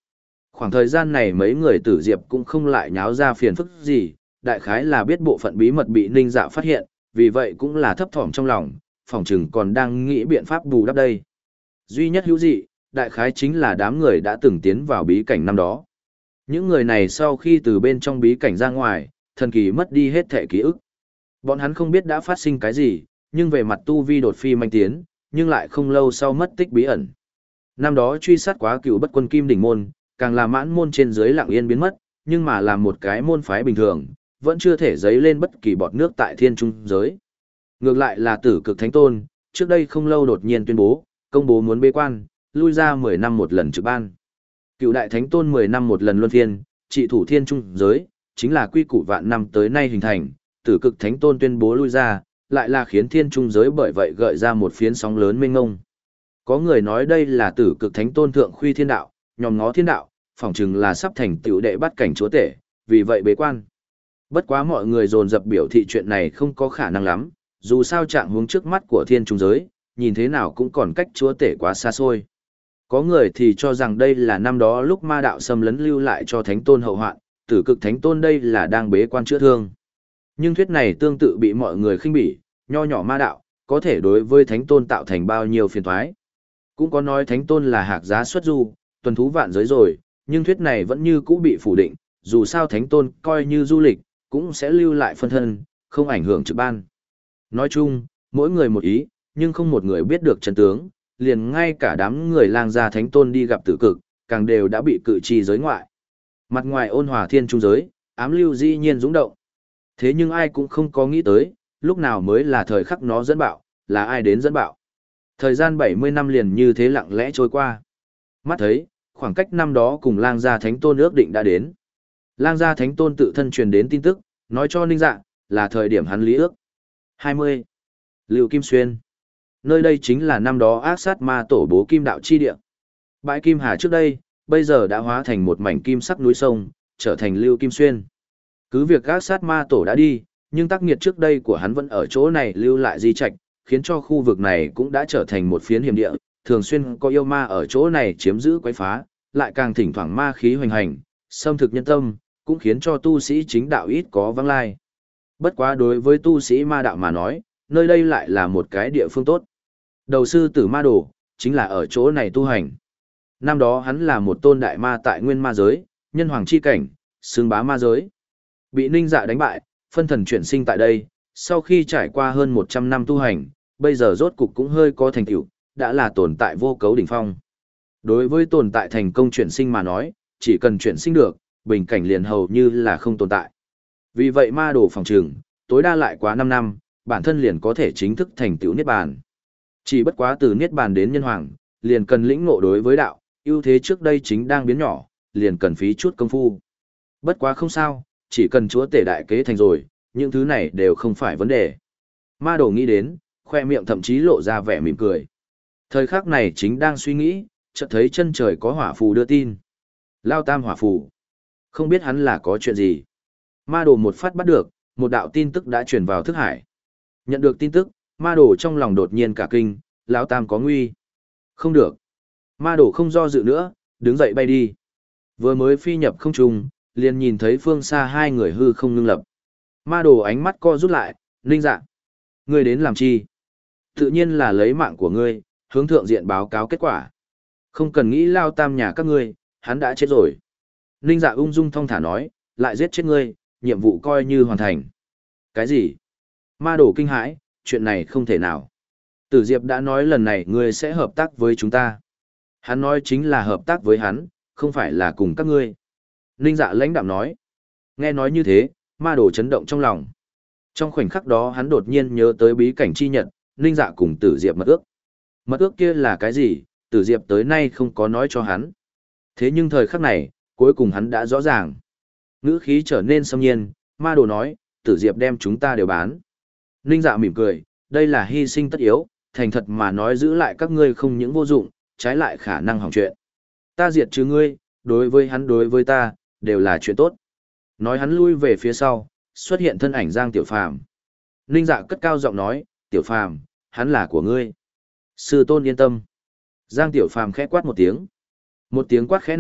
Khoảng thời gian này mấy người tử diệp cũng không lại nháo ra phiền phức gì, đại khái là biết bộ phận bí mật bị Ninh Dạ phát hiện, vì vậy cũng là thấp thỏm trong lòng, phỏng chừng còn đang nghĩ biện pháp bù đắp đây. Duy nhất hữu dị, đại khái chính là đám người đã từng tiến vào bí cảnh năm đó. Những người này sau khi từ bên trong bí cảnh ra ngoài, thần kỳ mất đi hết thể ký ức. Bọn hắn không biết đã phát sinh cái gì, nhưng về mặt tu vi đột phi manh tiến, nhưng lại không lâu sau mất tích bí ẩn. Năm đó truy sát quá cựu bất quân kim đỉnh môn, càng là mãn môn trên dưới lặng yên biến mất, nhưng mà làm một cái môn phái bình thường, vẫn chưa thể dấy lên bất kỳ bọt nước tại thiên trung giới. Ngược lại là tử cực thánh tôn, trước đây không lâu đột nhiên tuyên bố, công bố muốn bế quan, lui ra mười năm một lần trực ban. Cựu đại thánh tôn mười năm một lần luân phiên, trị thủ thiên trung giới, chính là quy củ vạn năm tới nay hình thành, tử cực thánh tôn tuyên bố lui ra, lại là khiến thiên trung giới bởi vậy gợi ra một phiến sóng lớn mênh ngông. Có người nói đây là tử cực thánh tôn thượng khuy thiên đạo, nhòm ngó thiên đạo, phỏng chừng là sắp thành tiểu đệ bắt cảnh chúa tể, vì vậy bế quan. Bất quá mọi người dồn dập biểu thị chuyện này không có khả năng lắm, dù sao trạng hướng trước mắt của thiên trung giới, nhìn thế nào cũng còn cách chúa tể quá xa xôi. Có người thì cho rằng đây là năm đó lúc ma đạo xâm lấn lưu lại cho thánh tôn hậu hoạn, tử cực thánh tôn đây là đang bế quan chữa thương. Nhưng thuyết này tương tự bị mọi người khinh bỉ, nho nhỏ ma đạo, có thể đối với thánh tôn tạo thành bao nhiêu phiền toái. Cũng có nói thánh tôn là hạc giá xuất du, tuần thú vạn giới rồi, nhưng thuyết này vẫn như cũ bị phủ định, dù sao thánh tôn coi như du lịch, cũng sẽ lưu lại phân thân, không ảnh hưởng trực ban. Nói chung, mỗi người một ý, nhưng không một người biết được chân tướng, liền ngay cả đám người lang gia thánh tôn đi gặp tử cực, càng đều đã bị cự trì giới ngoại. Mặt ngoài ôn hòa thiên trung giới, ám lưu dĩ nhiên dũng động. Thế nhưng ai cũng không có nghĩ tới, lúc nào mới là thời khắc nó dẫn bạo, là ai đến dẫn bạo. Thời gian bảy mươi năm liền như thế lặng lẽ trôi qua. Mắt thấy, khoảng cách năm đó cùng lang gia thánh tôn ước định đã đến. Lang gia thánh tôn tự thân truyền đến tin tức, nói cho Ninh Dạ, là thời điểm hắn lý ước. hai mươi. Lưu Kim Xuyên. Nơi đây chính là năm đó ác sát ma tổ bố kim đạo chi địa. Bãi Kim Hà trước đây, bây giờ đã hóa thành một mảnh kim sắc núi sông, trở thành Lưu Kim Xuyên. Cứ việc ác sát ma tổ đã đi, nhưng tác nghiệt trước đây của hắn vẫn ở chỗ này lưu lại di trạch, khiến cho khu vực này cũng đã trở thành một phiến hiểm địa, thường xuyên có yêu ma ở chỗ này chiếm giữ quấy phá, lại càng thỉnh thoảng ma khí hoành hành, xâm thực nhân tâm, cũng khiến cho tu sĩ chính đạo ít có vắng lai. Bất quá đối với tu sĩ ma đạo mà nói, nơi đây lại là một cái địa phương tốt. Đầu sư tử ma đồ, chính là ở chỗ này tu hành. Năm đó hắn là một tôn đại ma tại nguyên ma giới, nhân hoàng chi cảnh, xương bá ma giới. Bị Ninh Dạ đánh bại, phân thần chuyển sinh tại đây, sau khi trải qua hơn một trăm năm tu hành, bây giờ rốt cục cũng hơi có thành tựu, đã là tồn tại vô cấu đỉnh phong. Đối với tồn tại thành công chuyển sinh mà nói, chỉ cần chuyển sinh được, bình cảnh liền hầu như là không tồn tại. Vì vậy ma đồ phòng trường, tối đa lại quá năm năm, bản thân liền có thể chính thức thành tựu niết bàn. Chỉ bất quá từ niết bàn đến nhân hoàng, liền cần lĩnh ngộ đối với đạo, ưu thế trước đây chính đang biến nhỏ, liền cần phí chút công phu. Bất quá không sao, chỉ cần chúa tể đại kế thành rồi, những thứ này đều không phải vấn đề. Ma đồ nghĩ đến, khoe miệng thậm chí lộ ra vẻ mỉm cười. Thời khắc này chính đang suy nghĩ, chợt thấy chân trời có hỏa phù đưa tin. Lao tam hỏa phù. Không biết hắn là có chuyện gì. Ma đồ một phát bắt được, một đạo tin tức đã truyền vào thức hải. Nhận được tin tức, ma đồ trong lòng đột nhiên cả kinh, lão tam có nguy. Không được. Ma đồ không do dự nữa, đứng dậy bay đi. Vừa mới phi nhập không trung, liền nhìn thấy phương xa hai người hư không ngưng lập. Ma đồ ánh mắt co rút lại, Ninh Dạ. Ngươi đến làm chi? Tự nhiên là lấy mạng của ngươi, hướng thượng diện báo cáo kết quả. Không cần nghĩ lao tam nhà các ngươi, hắn đã chết rồi. Ninh Dạ ung dung thong thả nói, lại giết chết ngươi, nhiệm vụ coi như hoàn thành. Cái gì? Ma đồ kinh hãi, chuyện này không thể nào. Tử Diệp đã nói lần này ngươi sẽ hợp tác với chúng ta. Hắn nói chính là hợp tác với hắn, không phải là cùng các ngươi. Ninh Dạ lãnh đạm nói. Nghe nói như thế, ma đồ chấn động trong lòng. Trong khoảnh khắc đó hắn đột nhiên nhớ tới bí cảnh chi nhật, Ninh Dạ cùng Tử Diệp mật ước. Mật ước kia là cái gì, Tử Diệp tới nay không có nói cho hắn. Thế nhưng thời khắc này, cuối cùng hắn đã rõ ràng. Ngữ khí trở nên xâm nhiên, ma đồ nói, Tử Diệp đem chúng ta đều bán. Ninh Dạ mỉm cười, đây là hy sinh tất yếu, thành thật mà nói giữ lại các ngươi không những vô dụng, trái lại khả năng hỏng chuyện. Ta diệt trừ ngươi, đối với hắn đối với ta, đều là chuyện tốt. Nói hắn lui về phía sau, xuất hiện thân ảnh Giang Tiểu Phàm. Ninh Dạ cất cao giọng nói, Tiểu Phàm, hắn là của ngươi. Sư tôn yên tâm. Giang Tiểu Phàm khẽ quát một tiếng. Một tiếng quát khẽ này,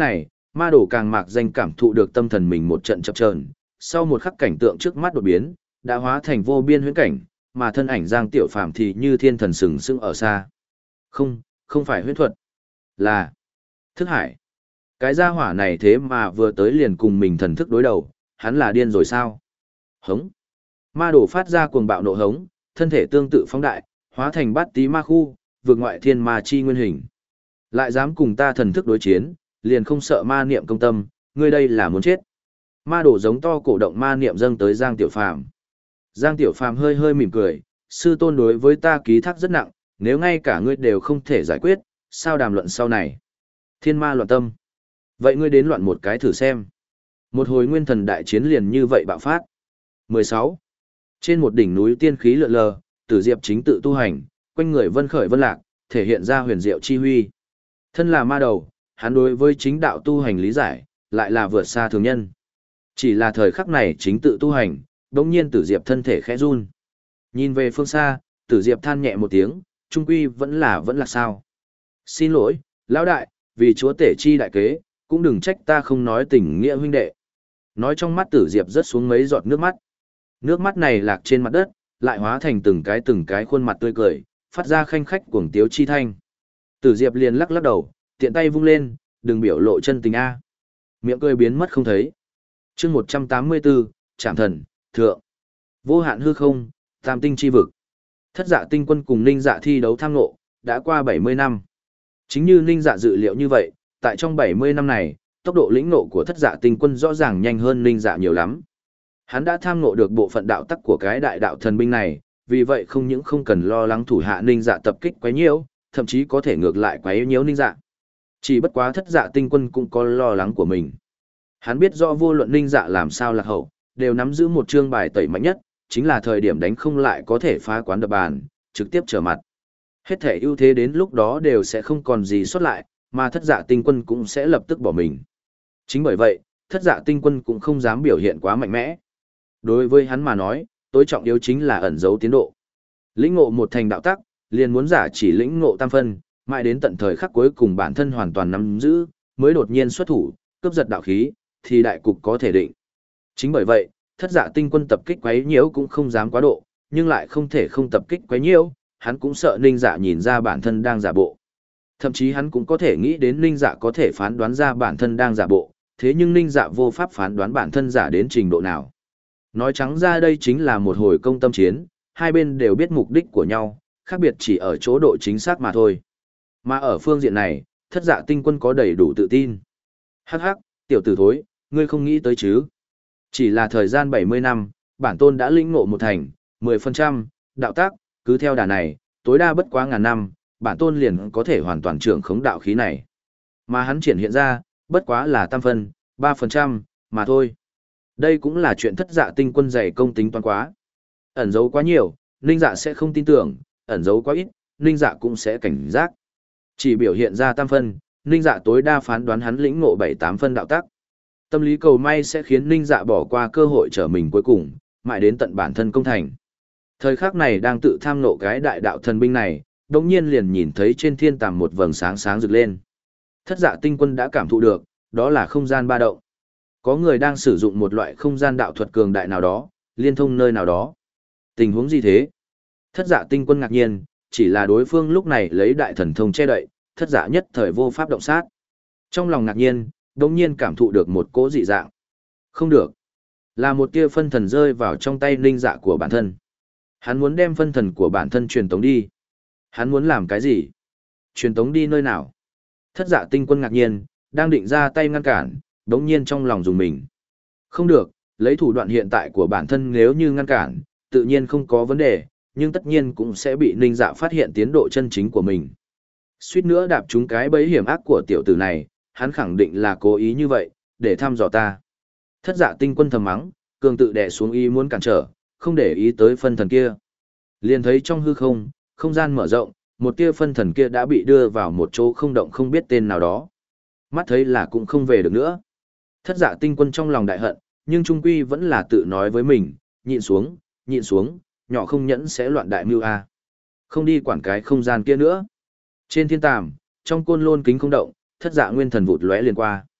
Ma Đồ càng mạc danh cảm thụ được tâm thần mình một trận chập chờn, sau một khắc cảnh tượng trước mắt đột biến, đã hóa thành vô biên huyễn cảnh, mà thân ảnh Giang Tiểu Phàm thì như thiên thần sừng sững ở xa. Không, không phải huyễn thuật, là thức hải. Cái gia hỏa này thế mà vừa tới liền cùng mình thần thức đối đầu, hắn là điên rồi sao? Hống. Ma Đồ phát ra cuồng bạo nộ hống, thân thể tương tự phóng đại, hóa thành bát tí ma khu, vượt ngoại thiên ma chi nguyên hình. Lại dám cùng ta thần thức đối chiến, liền không sợ ma niệm công tâm, ngươi đây là muốn chết. Ma Đồ giống to cổ động ma niệm dâng tới Giang Tiểu Phàm. Giang Tiểu Phàm hơi hơi mỉm cười, sư tôn đối với ta ký thác rất nặng, nếu ngay cả ngươi đều không thể giải quyết, sao đàm luận sau này? Thiên ma loạn tâm. Vậy ngươi đến loạn một cái thử xem. Một hồi nguyên thần đại chiến liền như vậy bạo phát. mười sáu. Trên một đỉnh núi tiên khí lượn lờ, Tử Diệp chính tự tu hành, quanh người vân khởi vân lạc, thể hiện ra huyền diệu chi huy. Thân là ma đầu, hắn đối với chính đạo tu hành lý giải, lại là vượt xa thường nhân. Chỉ là thời khắc này chính tự tu hành, đống nhiên Tử Diệp thân thể khẽ run. Nhìn về phương xa, Tử Diệp than nhẹ một tiếng, trung quy vẫn là vẫn là sao. Xin lỗi, lão đại, vì chúa tể chi đại kế, cũng đừng trách ta không nói tình nghĩa huynh đệ. Nói trong mắt Tử Diệp rớt xuống mấy giọt nước mắt. Nước mắt này lạc trên mặt đất, lại hóa thành từng cái từng cái khuôn mặt tươi cười, phát ra khanh khách cuồng tiếu chi thanh. Tử Diệp liền lắc lắc đầu, tiện tay vung lên, đừng biểu lộ chân tình a. Miệng cười biến mất không thấy. Chương một trăm tám mươi bốn, Trảm Thần, Thượng. Vô hạn hư không, tam tinh chi vực. Thất Dạ Tinh Quân cùng Ninh Dạ thi đấu tham ngộ, đã qua bảy mươi năm. Chính như Ninh Dạ dự liệu như vậy, tại trong bảy mươi năm này, tốc độ lĩnh ngộ của Thất Dạ Tinh Quân rõ ràng nhanh hơn Ninh Dạ nhiều lắm. Hắn đã tham ngộ được bộ phận đạo tắc của cái đại đạo thần binh này, vì vậy không những không cần lo lắng thủ hạ Ninh Dạ tập kích quấy nhiễu, thậm chí có thể ngược lại quấy nhiễu Ninh Dạ. Chỉ bất quá Thất Dạ Tinh Quân cũng có lo lắng của mình. Hắn biết rõ vô luận Ninh Dạ làm sao lạc hậu, đều nắm giữ một chương bài tẩy mạnh nhất, chính là thời điểm đánh không lại có thể phá quán đập bàn, trực tiếp trở mặt. Hết thể ưu thế đến lúc đó đều sẽ không còn gì xuất lại, mà Thất Dạ Tinh Quân cũng sẽ lập tức bỏ mình. Chính bởi vậy, Thất Dạ Tinh Quân cũng không dám biểu hiện quá mạnh mẽ. Đối với hắn mà nói, tối trọng yếu chính là ẩn giấu tiến độ. Lĩnh ngộ một thành đạo tắc, liền muốn giả chỉ lĩnh ngộ tam phân, mãi đến tận thời khắc cuối cùng bản thân hoàn toàn nắm giữ, mới đột nhiên xuất thủ, cướp giật đạo khí, thì đại cục có thể định. Chính bởi vậy, Thất Dạ Tinh Quân tập kích quấy nhiễu cũng không dám quá độ, nhưng lại không thể không tập kích quấy nhiễu, hắn cũng sợ Ninh Dạ nhìn ra bản thân đang giả bộ. Thậm chí hắn cũng có thể nghĩ đến Ninh Dạ có thể phán đoán ra bản thân đang giả bộ, thế nhưng Ninh Dạ vô pháp phán đoán bản thân giả đến trình độ nào. Nói trắng ra đây chính là một hồi công tâm chiến, hai bên đều biết mục đích của nhau, khác biệt chỉ ở chỗ độ chính xác mà thôi. Mà ở phương diện này, Thất Dạ Tinh Quân có đầy đủ tự tin. Hắc hắc, tiểu tử thối, ngươi không nghĩ tới chứ. Chỉ là thời gian bảy mươi năm, bản tôn đã lĩnh ngộ một thành, mười phần trăm, đạo tác, cứ theo đà này, tối đa bất quá ngàn năm, bản tôn liền có thể hoàn toàn trưởng khống đạo khí này. Mà hắn triển hiện ra, bất quá là tam phân, ba phần trăm, mà thôi. Đây cũng là chuyện Thất Dạ Tinh Quân dày công tính toán quá. Ẩn giấu quá nhiều, Ninh Dạ sẽ không tin tưởng, ẩn giấu quá ít, Ninh Dạ cũng sẽ cảnh giác. Chỉ biểu hiện ra tam phân, Ninh Dạ tối đa phán đoán hắn lĩnh ngộ bảy tám phân đạo tác. Tâm lý cầu may sẽ khiến Ninh Dạ bỏ qua cơ hội trở mình cuối cùng, mãi đến tận bản thân công thành. Thời khắc này đang tự tham ngộ cái đại đạo thần binh này, đột nhiên liền nhìn thấy trên thiên tàm một vầng sáng sáng rực lên. Thất Dạ Tinh Quân đã cảm thụ được, đó là không gian ba động. Có người đang sử dụng một loại không gian đạo thuật cường đại nào đó, liên thông nơi nào đó. Tình huống gì thế? Thất Dạ Tinh Quân ngạc nhiên, chỉ là đối phương lúc này lấy đại thần thông che đậy, Thất Dạ nhất thời vô pháp động sát. Trong lòng ngạc nhiên, đột nhiên cảm thụ được một cỗ dị dạng. Không được. Là một tia phân thần rơi vào trong tay Ninh Dạ của bản thân. Hắn muốn đem phân thần của bản thân truyền tống đi. Hắn muốn làm cái gì? Truyền tống đi nơi nào? Thất Dạ Tinh Quân ngạc nhiên, đang định ra tay ngăn cản, đống nhiên trong lòng dùng mình. Không được, lấy thủ đoạn hiện tại của bản thân nếu như ngăn cản, tự nhiên không có vấn đề, nhưng tất nhiên cũng sẽ bị Ninh Dạ phát hiện tiến độ chân chính của mình. Suýt nữa đạp trúng cái bẫy hiểm ác của tiểu tử này, hắn khẳng định là cố ý như vậy, để thăm dò ta. Thất Dạ Tinh Quân thầm mắng, cường tự đè xuống ý muốn cản trở, không để ý tới phân thần kia. Liền thấy trong hư không, không gian mở rộng, một tia phân thần kia đã bị đưa vào một chỗ không động không biết tên nào đó. Mắt thấy là cũng không về được nữa. Thất Dạ Tinh Quân trong lòng đại hận, nhưng trung quy vẫn là tự nói với mình, nhịn xuống, nhịn xuống, nhỏ không nhẫn sẽ loạn đại mưu a. Không đi quản cái không gian kia nữa. Trên thiên tàm, trong côn lôn kính không động, Thất Dạ Nguyên Thần vụt lóe liền qua.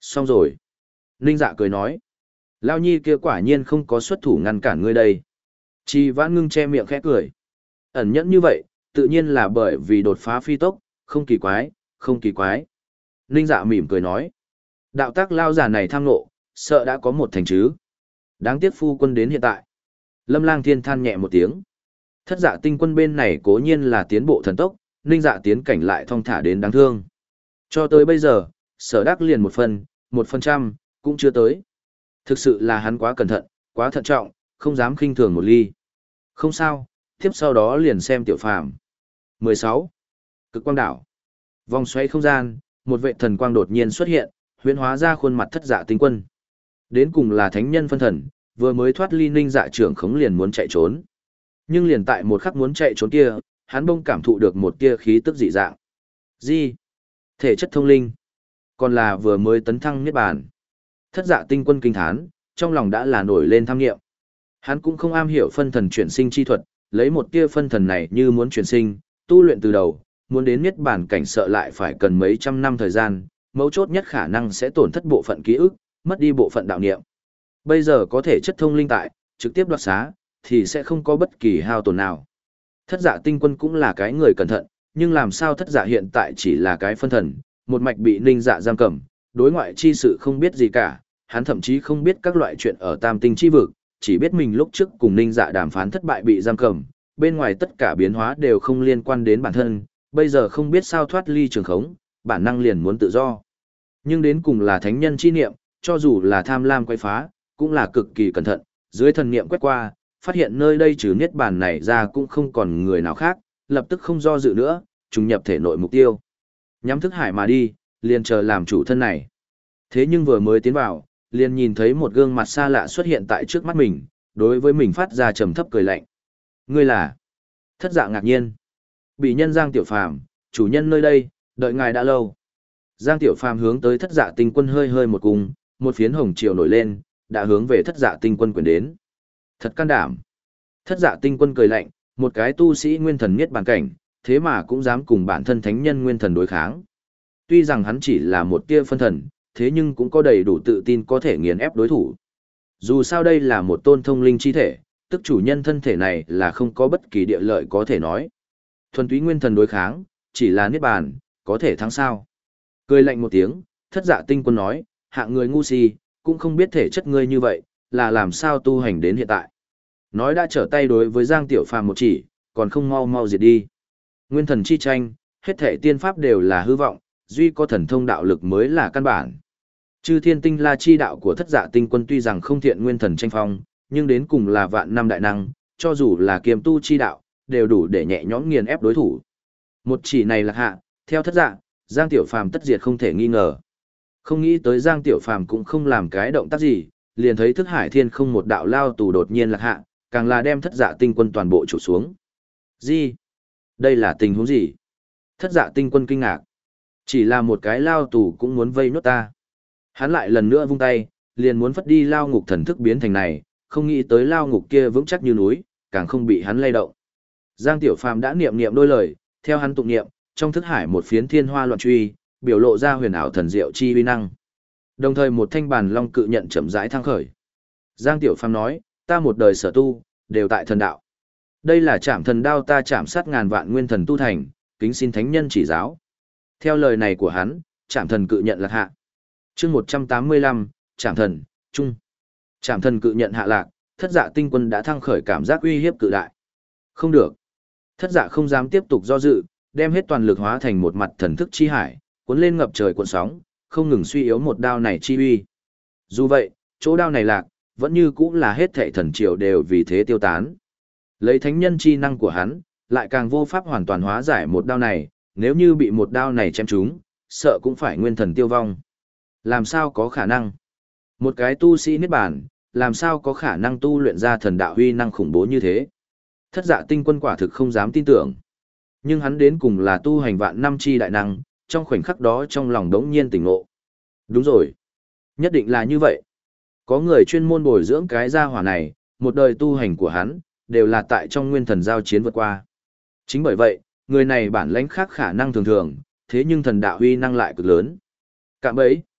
Xong rồi. Ninh Dạ cười nói. Lao nhi kia quả nhiên không có xuất thủ ngăn cản ngươi đây. Trì Vãn Ngưng che miệng khẽ cười. Ẩn nhẫn như vậy, tự nhiên là bởi vì đột phá phi tốc, không kỳ quái, không kỳ quái. Ninh Dạ mỉm cười nói. Đạo tác lao giả này tham ngộ, sợ đã có một thành chứ. Đáng tiếc phu quân đến hiện tại. Lâm Lang Thiên than nhẹ một tiếng. Thất Dạ Tinh Quân bên này cố nhiên là tiến bộ thần tốc, Ninh Dạ tiến cảnh lại thong thả đến đáng thương. Cho tới bây giờ, sở đắc liền một phần, một phần trăm, cũng chưa tới. Thực sự là hắn quá cẩn thận, quá thận trọng, không dám khinh thường một ly. Không sao, tiếp sau đó liền xem tiểu phàm. mười sáu. Cực quang đảo. Vòng xoay không gian, một vệ thần quang đột nhiên xuất hiện, huyễn hóa ra khuôn mặt Thất Dạ Tinh Quân. Đến cùng là thánh nhân phân thần, vừa mới thoát ly Ninh Dạ trưởng khống liền muốn chạy trốn. Nhưng liền tại một khắc muốn chạy trốn kia, hắn bỗng cảm thụ được một tia khí tức dị dạng. Gì? Thể chất thông linh. Còn là vừa mới tấn thăng niết bàn. Thất Dạ Tinh Quân kinh thán, trong lòng đã là nổi lên tham nghiệm. Hắn cũng không am hiểu phân thần chuyển sinh chi thuật, lấy một tia phân thần này như muốn chuyển sinh, tu luyện từ đầu, muốn đến niết bàn cảnh sợ lại phải cần mấy trăm năm thời gian, mấu chốt nhất khả năng sẽ tổn thất bộ phận ký ức, mất đi bộ phận đạo niệm. Bây giờ có thể chất thông linh tại, trực tiếp đoạt xá, thì sẽ không có bất kỳ hao tổn nào. Thất Dạ Tinh Quân cũng là cái người cẩn thận, nhưng làm sao Thất Dạ hiện tại chỉ là cái phân thần, một mạch bị Ninh Dạ giam cầm, đối ngoại chi sự không biết gì cả, hắn thậm chí không biết các loại chuyện ở Tam Tinh chi vực, chỉ biết mình lúc trước cùng Ninh Dạ đàm phán thất bại bị giam cầm, bên ngoài tất cả biến hóa đều không liên quan đến bản thân, bây giờ không biết sao thoát ly trường khống, bản năng liền muốn tự do. Nhưng đến cùng là thánh nhân chi niệm, cho dù là tham lam quay phá, cũng là cực kỳ cẩn thận, dưới thần niệm quét qua, phát hiện nơi đây trừ niết bàn này ra cũng không còn người nào khác, lập tức không do dự nữa, trùng nhập thể nội mục tiêu. Nhắm thức hải mà đi, liền chờ làm chủ thân này. Thế nhưng vừa mới tiến vào, liền nhìn thấy một gương mặt xa lạ xuất hiện tại trước mắt mình, đối với mình phát ra trầm thấp cười lạnh. Ngươi là? Thất Dạ ngạc nhiên. Bị nhân Giang Tiểu Phàm, chủ nhân nơi đây, đợi ngài đã lâu. Giang Tiểu Phàm hướng tới Thất Dạ Tinh Quân hơi hơi một cung, một phiến hồng triều nổi lên, đã hướng về Thất Dạ Tinh Quân quyền đến. Thật can đảm. Thất Dạ Tinh Quân cười lạnh, một cái tu sĩ nguyên thần niết bàn cảnh, thế mà cũng dám cùng bản thân thánh nhân nguyên thần đối kháng. Tuy rằng hắn chỉ là một tia phân thần, thế nhưng cũng có đầy đủ tự tin có thể nghiền ép đối thủ. Dù sao đây là một tôn thông linh chi thể, tức chủ nhân thân thể này là không có bất kỳ địa lợi có thể nói. Thuần túy nguyên thần đối kháng, chỉ là niết bàn, có thể thắng sao. Cười lạnh một tiếng, Thất Dạ Tinh Quân nói, hạng người ngu si, cũng không biết thể chất ngươi như vậy, là làm sao tu hành đến hiện tại. Nói đã trở tay đối với Giang Tiểu Phàm một chỉ, còn không mau mau diệt đi. Nguyên thần chi tranh, hết thể tiên pháp đều là hư vọng, duy có thần thông đạo lực mới là căn bản. Chư thiên tinh la chi đạo của Thất Dạ Tinh Quân tuy rằng không thiện nguyên thần tranh phong, nhưng đến cùng là vạn năm đại năng, cho dù là kiềm tu chi đạo, đều đủ để nhẹ nhõm nghiền ép đối thủ. Một chỉ này là hạ, theo Thất Dạ, Giang Tiểu Phàm tất diệt không thể nghi ngờ. Không nghĩ tới Giang Tiểu Phàm cũng không làm cái động tác gì, liền thấy Thức Hải Thiên không một đạo lao tù đột nhiên lạc hạ, càng là đem Thất Dạ Tinh Quân toàn bộ trụ xuống. Gì? Đây là tình huống gì? Thất Dạ Tinh Quân kinh ngạc. Chỉ là một cái lao tù cũng muốn vây nốt ta. Hắn lại lần nữa vung tay, liền muốn phất đi lao ngục thần thức biến thành này, không nghĩ tới lao ngục kia vững chắc như núi, càng không bị hắn lay động. Giang Tiểu Phàm đã niệm niệm đôi lời, theo hắn tụng niệm, trong thức hải một phiến thiên hoa loạn truy, biểu lộ ra huyền ảo thần diệu chi uy năng. Đồng thời một thanh bàn long cự nhận chậm rãi thăng khởi. Giang Tiểu Phàm nói, ta một đời sở tu, đều tại thần đạo. Đây là Trảm Thần Đao ta chạm sát ngàn vạn nguyên thần tu thành, kính xin thánh nhân chỉ giáo. Theo lời này của hắn, Trảm Thần cự nhận lạc hạ. Chương một trăm tám mươi lăm, Trảm Thần, Trung. Trảm Thần cự nhận hạ lạc, Thất Dạ Tinh Quân đã thăng khởi cảm giác uy hiếp cự đại. Không được. Thất Dạ không dám tiếp tục do dự, đem hết toàn lực hóa thành một mặt thần thức chi hải, cuốn lên ngập trời cuộn sóng, không ngừng suy yếu một đao này chi uy. Dù vậy, chỗ đao này lạc, vẫn như cũng là hết thảy thần triều đều vì thế tiêu tán. Lấy thánh nhân chi năng của hắn, lại càng vô pháp hoàn toàn hóa giải một đao này, nếu như bị một đao này chém trúng, sợ cũng phải nguyên thần tiêu vong. Làm sao có khả năng? Một cái tu sĩ niết bàn, làm sao có khả năng tu luyện ra thần đạo huy năng khủng bố như thế? Thất Dạ Tinh Quân quả thực không dám tin tưởng. Nhưng hắn đến cùng là tu hành vạn năm chi đại năng, trong khoảnh khắc đó trong lòng đống nhiên tỉnh ngộ. Đúng rồi. Nhất định là như vậy. Có người chuyên môn bồi dưỡng cái gia hỏa này, một đời tu hành của hắn, đều là tại trong nguyên thần giao chiến vượt qua. Chính bởi vậy, người này bản lãnh khác khả năng thường thường, thế nhưng thần đạo huy năng lại cực lớn. Cạm bẫy.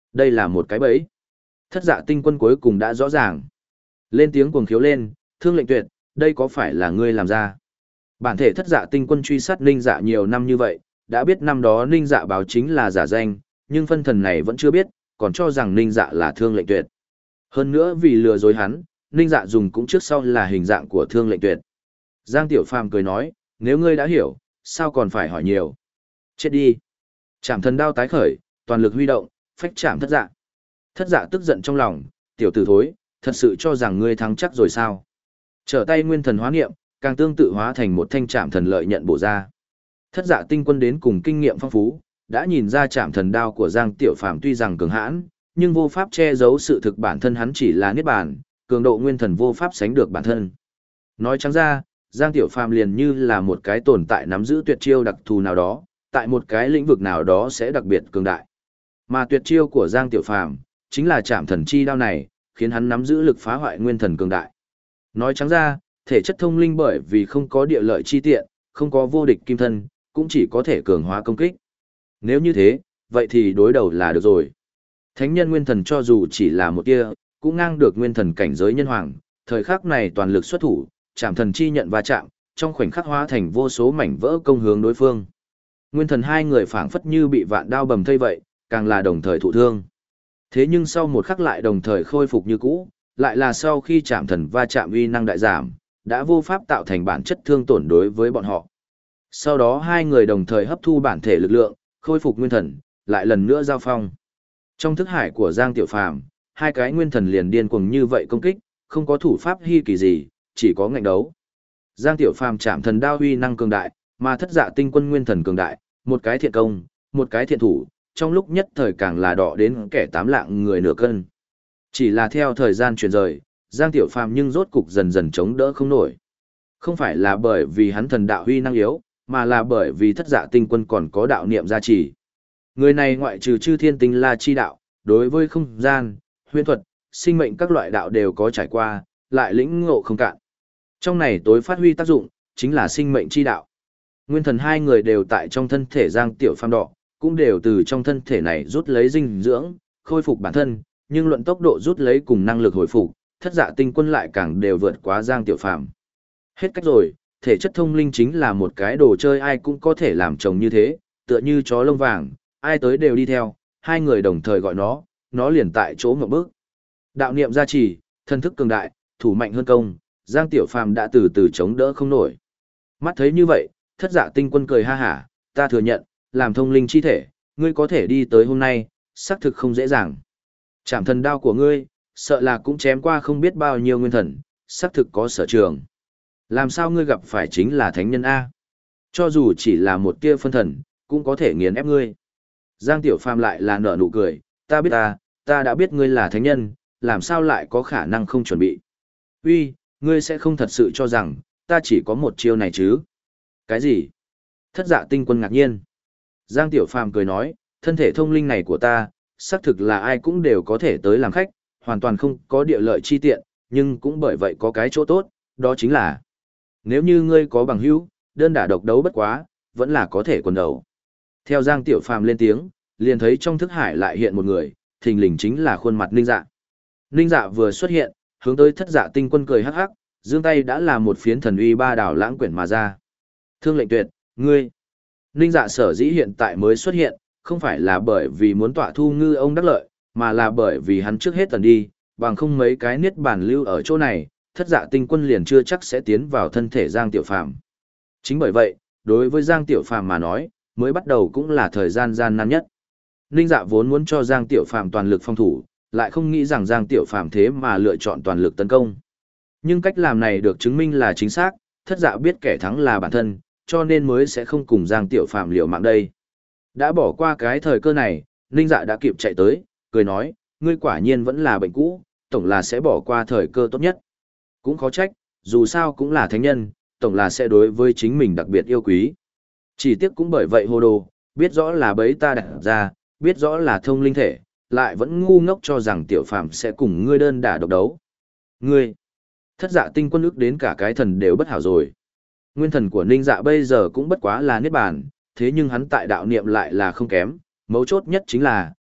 Đây là một cái bẫy. Thất dạ tinh quân cuối cùng đã rõ ràng. Lên tiếng cuồng khiếu lên, Thương Lệnh Tuyệt, đây có phải là ngươi làm ra? Bản thể thất dạ tinh quân truy sát Ninh Dạ nhiều năm như vậy, đã biết năm đó Ninh Dạ báo chính là giả danh, nhưng phân thần này vẫn chưa biết, còn cho rằng Ninh Dạ là Thương Lệnh Tuyệt. Hơn nữa vì lừa dối hắn, Ninh Dạ dùng cũng trước sau là hình dạng của Thương Lệnh Tuyệt. Giang Tiểu Phàm cười nói, nếu ngươi đã hiểu, sao còn phải hỏi nhiều? Chết đi. Trảm thần đao tái khởi, toàn lực huy động, phách chạm thất dạ. Thất dạ tức giận trong lòng, tiểu tử thối, thật sự cho rằng ngươi thắng chắc rồi sao? Trở tay nguyên thần hóa niệm, càng tương tự hóa thành một thanh trảm thần lợi nhận bổ ra. Thất dạ tinh quân đến cùng kinh nghiệm phong phú, đã nhìn ra trảm thần đao của Giang Tiểu Phàm tuy rằng cường hãn, nhưng vô pháp che giấu sự thực bản thân hắn chỉ là niết bàn, cường độ nguyên thần vô pháp sánh được bản thân. Nói trắng ra, Giang Tiểu Phàm liền như là một cái tồn tại nắm giữ tuyệt chiêu đặc thù nào đó, tại một cái lĩnh vực nào đó sẽ đặc biệt cường đại. Mà tuyệt chiêu của Giang Tiểu Phàm chính là trảm thần chi đao này, khiến hắn nắm giữ lực phá hoại nguyên thần cường đại. Nói trắng ra, thể chất thông linh bởi vì không có địa lợi chi tiện, không có vô địch kim thân, cũng chỉ có thể cường hóa công kích. Nếu như thế, vậy thì đối đầu là được rồi. Thánh nhân nguyên thần cho dù chỉ là một tia, cũng ngang được nguyên thần cảnh giới nhân hoàng, thời khắc này toàn lực xuất thủ, chạm thần chi nhận va chạm, trong khoảnh khắc hóa thành vô số mảnh vỡ công hướng đối phương. Nguyên thần hai người phảng phất như bị vạn đao bầm thây vậy, càng là đồng thời thụ thương. Thế nhưng sau một khắc lại đồng thời khôi phục như cũ, lại là sau khi chạm thần va chạm uy năng đại giảm, đã vô pháp tạo thành bản chất thương tổn đối với bọn họ. Sau đó hai người đồng thời hấp thu bản thể lực lượng, khôi phục nguyên thần, lại lần nữa giao phong. Trong thức hải của Giang Tiểu Phàm, hai cái nguyên thần liền điên cuồng như vậy công kích, không có thủ pháp hy kỳ gì, chỉ có ngạnh đấu. Giang Tiểu Phàm chạm thần đao uy năng cường đại, mà thất dạ tinh quân nguyên thần cường đại, một cái thiện công, một cái thiện thủ, trong lúc nhất thời càng là đỏ đến kẻ tám lạng người nửa cân. Chỉ là theo thời gian chuyển rời, Giang Tiểu Phàm nhưng rốt cục dần dần chống đỡ không nổi. Không phải là bởi vì hắn thần đạo huy năng yếu, mà là bởi vì thất dạ tinh quân còn có đạo niệm gia trì. Người này ngoại trừ chư thiên tinh la chi đạo, đối với không gian, huyền thuật, sinh mệnh các loại đạo đều có trải qua, lại lĩnh ngộ không cạn. Trong này tối phát huy tác dụng, chính là sinh mệnh chi đạo. Nguyên thần hai người đều tại trong thân thể Giang Tiểu Phàm đỏ, cũng đều từ trong thân thể này rút lấy dinh dưỡng, khôi phục bản thân, nhưng luận tốc độ rút lấy cùng năng lực hồi phục, thất dạ tinh quân lại càng đều vượt quá Giang Tiểu Phàm. Hết cách rồi, thể chất thông linh chính là một cái đồ chơi ai cũng có thể làm chồng như thế, tựa như chó lông vàng, ai tới đều đi theo, hai người đồng thời gọi nó, nó liền tại chỗ ngậm bước. Đạo niệm gia trì, thân thức cường đại, thủ mạnh hơn công, Giang Tiểu Phàm đã từ từ chống đỡ không nổi. Mắt thấy như vậy, thất dạ tinh quân cười ha hả, ta thừa nhận, làm thông linh chi thể, ngươi có thể đi tới hôm nay, xác thực không dễ dàng. Chạm thần đao của ngươi, sợ là cũng chém qua không biết bao nhiêu nguyên thần, xác thực có sở trường. Làm sao ngươi gặp phải chính là thánh nhân A? Cho dù chỉ là một tia phân thần, cũng có thể nghiền ép ngươi. Giang Tiểu Phàm lại là nở nụ cười, ta biết ta, ta đã biết ngươi là thánh nhân, làm sao lại có khả năng không chuẩn bị. Uy, ngươi sẽ không thật sự cho rằng, ta chỉ có một chiêu này chứ? Cái gì? Thất dạ tinh quân ngạc nhiên. Giang Tiểu Phàm cười nói, thân thể thông linh này của ta, xác thực là ai cũng đều có thể tới làm khách, hoàn toàn không có địa lợi chi tiện, nhưng cũng bởi vậy có cái chỗ tốt, đó chính là nếu như ngươi có bằng hữu, đơn đả độc đấu bất quá, vẫn là có thể quần đầu. Theo Giang Tiểu Phàm lên tiếng, liền thấy trong thức hải lại hiện một người, thình lình chính là khuôn mặt Ninh Dạ. Ninh Dạ vừa xuất hiện, hướng tới thất dạ tinh quân cười hắc hắc, giương tay đã là một phiến thần uy ba đảo lãng quyển mà ra. Thương Lệnh Tuyệt, ngươi. Ninh Dạ sở dĩ hiện tại mới xuất hiện, không phải là bởi vì muốn tọa thu ngư ông đắc lợi, mà là bởi vì hắn trước hết tần đi, bằng không mấy cái niết bàn lưu ở chỗ này, thất dạ tinh quân liền chưa chắc sẽ tiến vào thân thể Giang Tiểu Phàm. Chính bởi vậy, đối với Giang Tiểu Phàm mà nói, mới bắt đầu cũng là thời gian gian nan nhất. Ninh Dạ vốn muốn cho Giang Tiểu Phàm toàn lực phòng thủ, lại không nghĩ rằng Giang Tiểu Phàm thế mà lựa chọn toàn lực tấn công. Nhưng cách làm này được chứng minh là chính xác, thất dạ biết kẻ thắng là bản thân, cho nên mới sẽ không cùng Giang Tiểu Phàm liều mạng đây. Đã bỏ qua cái thời cơ này, Ninh Dạ đã kịp chạy tới, cười nói, ngươi quả nhiên vẫn là bệnh cũ, tổng là sẽ bỏ qua thời cơ tốt nhất. Cũng khó trách, dù sao cũng là thánh nhân, tổng là sẽ đối với chính mình đặc biệt yêu quý. Chỉ tiếc cũng bởi vậy hồ đồ, biết rõ là bấy ta đặt ra, biết rõ là thông linh thể, lại vẫn ngu ngốc cho rằng Tiểu Phàm sẽ cùng ngươi đơn đả độc đấu. Ngươi, thất dạ tinh quân ức đến cả cái thần đều bất hảo rồi. Nguyên thần của Ninh Dạ bây giờ cũng bất quá là niết bàn, thế nhưng hắn tại đạo niệm lại là không kém, mấu chốt nhất chính là,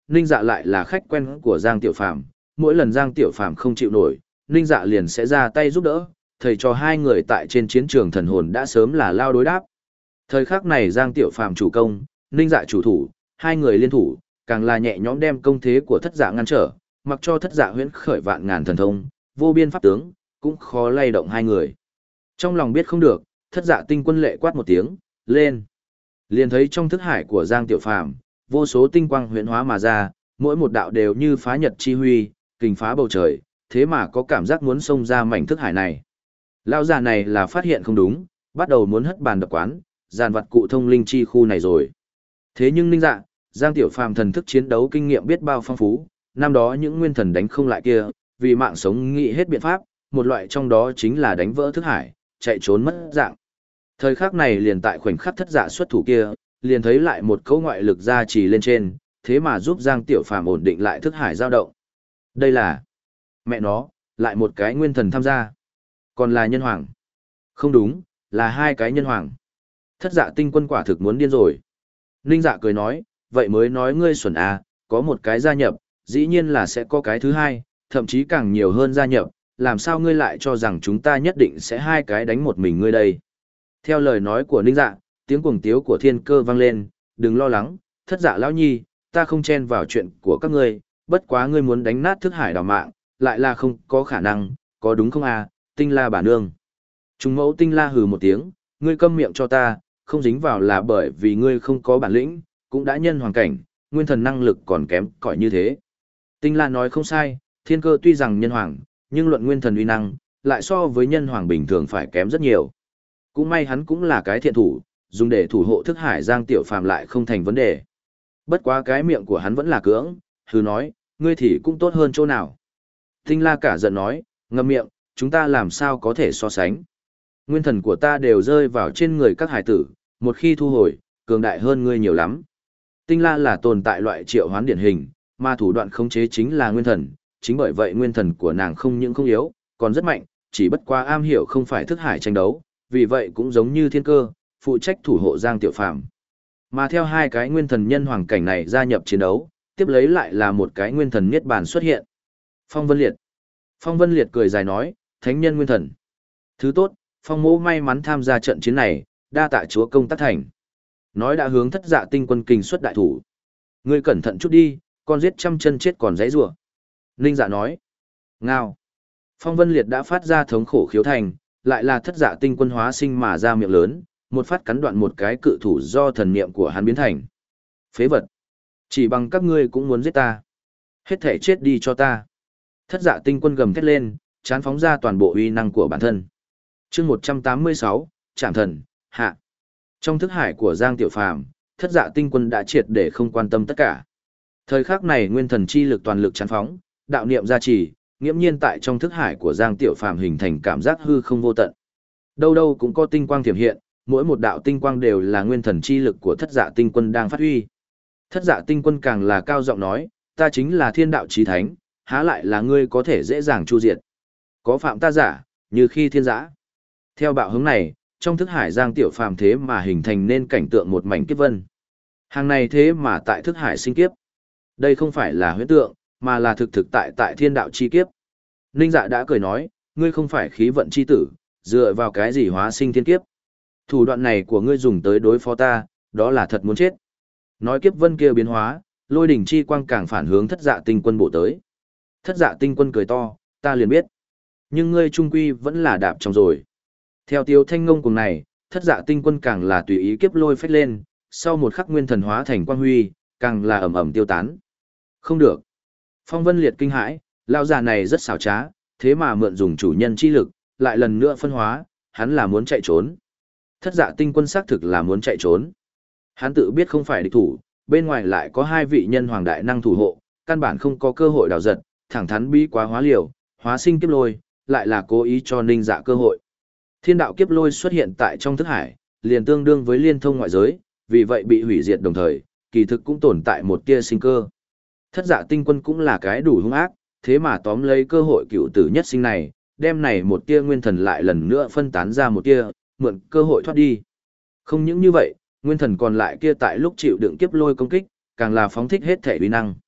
Ninh Dạ lại là khách quen của Giang Tiểu Phàm, mỗi lần Giang Tiểu Phàm không chịu nổi, Ninh Dạ liền sẽ ra tay giúp đỡ, thầy cho hai người tại trên chiến trường thần hồn đã sớm là lao đối đáp. Thời khắc này Giang Tiểu Phàm chủ công, Ninh Dạ chủ thủ, hai người liên thủ, càng là nhẹ nhõm đem công thế của Thất Dạ ngăn trở, mặc cho Thất Dạ huyễn khởi vạn ngàn thần thông, vô biên pháp tướng, cũng khó lay động hai người. Trong lòng biết không được, Thất Dạ tinh quân lệ quát một tiếng, lên. Liền thấy trong thức hải của Giang Tiểu Phàm, vô số tinh quang huyễn hóa mà ra, mỗi một đạo đều như phá nhật chi huy, kình phá bầu trời, thế mà có cảm giác muốn xông ra mảnh thức hải này. Lão già này là phát hiện không đúng, bắt đầu muốn hất bàn đập quán, giàn vật cụ thông linh chi khu này rồi. Thế nhưng Ninh Dạ, Giang Tiểu Phàm thần thức chiến đấu kinh nghiệm biết bao phong phú, năm đó những nguyên thần đánh không lại kia, vì mạng sống nghĩ hết biện pháp, một loại trong đó chính là đánh vỡ thức hải, chạy trốn mất dạng. Thời khắc này liền tại khoảnh khắc Thất Dạ xuất thủ kia, liền thấy lại một cấu ngoại lực gia trì lên trên, thế mà giúp Giang Tiểu Phàm ổn định lại thức hải dao động. Đây là mẹ nó, lại một cái nguyên thần tham gia. Còn là nhân hoàng. Không đúng, là hai cái nhân hoàng. Thất Dạ tinh quân quả thực muốn điên rồi. Ninh Dạ cười nói, vậy mới nói ngươi xuẩn à, có một cái gia nhập, dĩ nhiên là sẽ có cái thứ hai, thậm chí càng nhiều hơn gia nhập, làm sao ngươi lại cho rằng chúng ta nhất định sẽ hai cái đánh một mình ngươi đây. Theo lời nói của Ninh Dạ, tiếng cuồng tiếu của thiên cơ vang lên, đừng lo lắng, Thất Dạ lão nhi, ta không chen vào chuyện của các ngươi, bất quá ngươi muốn đánh nát thức hải đào mạng, lại là không có khả năng, có đúng không à, Tinh La bà nương. Trung mẫu Tinh La hừ một tiếng, ngươi câm miệng cho ta, không dính vào là bởi vì ngươi không có bản lĩnh, cũng đã nhân hoàn cảnh, nguyên thần năng lực còn kém cỏi như thế. Tinh La nói không sai, thiên cơ tuy rằng nhân hoàng, nhưng luận nguyên thần uy năng, lại so với nhân hoàng bình thường phải kém rất nhiều. Cũng may hắn cũng là cái thiện thủ, dùng để thủ hộ thức hải Giang Tiểu Phàm lại không thành vấn đề. Bất quá cái miệng của hắn vẫn là cưỡng, hừ nói, ngươi thì cũng tốt hơn chỗ nào. Tinh La cả giận nói, ngậm miệng, chúng ta làm sao có thể so sánh. Nguyên thần của ta đều rơi vào trên người các hải tử, một khi thu hồi, cường đại hơn ngươi nhiều lắm. Tinh La là tồn tại loại triệu hoán điển hình, mà thủ đoạn khống chế chính là nguyên thần, chính bởi vậy nguyên thần của nàng không những không yếu, còn rất mạnh, chỉ bất quá am hiểu không phải thức hải tranh đấu, vì vậy cũng giống như thiên cơ, phụ trách thủ hộ Giang Tiểu Phàm. Mà theo hai cái nguyên thần nhân hoàng cảnh này gia nhập chiến đấu, tiếp lấy lại là một cái nguyên thần niết bàn xuất hiện. Phong Vân Liệt. Phong Vân Liệt cười dài nói, thánh nhân nguyên thần. Thứ tốt, Phong Mỗ may mắn tham gia trận chiến này, đa tạ chúa công tác thành. Nói đã hướng Thất Dạ tinh quân kình xuất đại thủ. Ngươi cẩn thận chút đi, con giết trăm chân chết còn dãy rủa. Ninh Dạ nói. Ngao. Phong Vân Liệt đã phát ra thống khổ khiếu thành, lại là Thất Dạ tinh quân hóa sinh mà ra miệng lớn, một phát cắn đoạn một cái cự thủ do thần niệm của hắn biến thành. Phế vật. Chỉ bằng các ngươi cũng muốn giết ta. Hết thể chết đi cho ta. Thất Dạ tinh quân gầm thét lên, chán phóng ra toàn bộ uy năng của bản thân. Chương một trăm tám mươi sáu, Trảm thần, hạ. Trong thức hải của Giang Tiểu Phàm, Thất Dạ tinh quân đã triệt để không quan tâm tất cả. Thời khắc này nguyên thần chi lực toàn lực chán phóng, đạo niệm gia trì, nghiễm nhiên tại trong thức hải của Giang Tiểu Phàm hình thành cảm giác hư không vô tận. Đâu đâu cũng có tinh quang tiềm hiện, mỗi một đạo tinh quang đều là nguyên thần chi lực của Thất Dạ tinh quân đang phát huy. Thất Dạ tinh quân càng là cao giọng nói, ta chính là thiên đạo chí thánh, há lại là ngươi có thể dễ dàng chu diệt. Có phạm ta giả, như khi thiên giã. Theo bạo hướng này, trong thức hải Giang Tiểu Phàm thế mà hình thành nên cảnh tượng một mảnh kiếp vân. Hàng này thế mà tại thức hải sinh kiếp. Đây không phải là huyễn tượng, mà là thực thực tại tại thiên đạo chi kiếp. Ninh Dạ đã cười nói, ngươi không phải khí vận chi tử, dựa vào cái gì hóa sinh thiên kiếp. Thủ đoạn này của ngươi dùng tới đối phó ta, đó là thật muốn chết. Nói kiếp vân kia biến hóa, lôi đỉnh chi quang càng phản hướng Thất Dạ tinh quân bộ tới. Thất Dạ tinh quân cười to, ta liền biết. Nhưng ngươi trung quy vẫn là đạp trong rồi. Theo tiêu thanh ngông cùng này, Thất Dạ tinh quân càng là tùy ý kiếp lôi phách lên, sau một khắc nguyên thần hóa thành quang huy, càng là ẩm ẩm tiêu tán. Không được. Phong Vân Liệt kinh hãi, lão già này rất xảo trá, thế mà mượn dùng chủ nhân chi lực, lại lần nữa phân hóa, hắn là muốn chạy trốn. Thất Dạ tinh quân xác thực là muốn chạy trốn. Hắn tự biết không phải địch thủ, bên ngoài lại có hai vị nhân hoàng đại năng thủ hộ, căn bản không có cơ hội đào giật, thẳng thắn bí quá hóa liều, hóa sinh kiếp lôi, lại là cố ý cho Ninh Dạ cơ hội. Thiên đạo kiếp lôi xuất hiện tại trong thức hải, liền tương đương với liên thông ngoại giới, vì vậy bị hủy diệt đồng thời, kỳ thực cũng tồn tại một tia sinh cơ. Thất Dạ tinh quân cũng là cái đủ hung ác, thế mà tóm lấy cơ hội cựu tử nhất sinh này, đem này một tia nguyên thần lại lần nữa phân tán ra một tia, mượn cơ hội thoát đi. Không những như vậy, nguyên thần còn lại kia tại lúc chịu đựng kiếp lôi công kích, càng là phóng thích hết thể uy năng.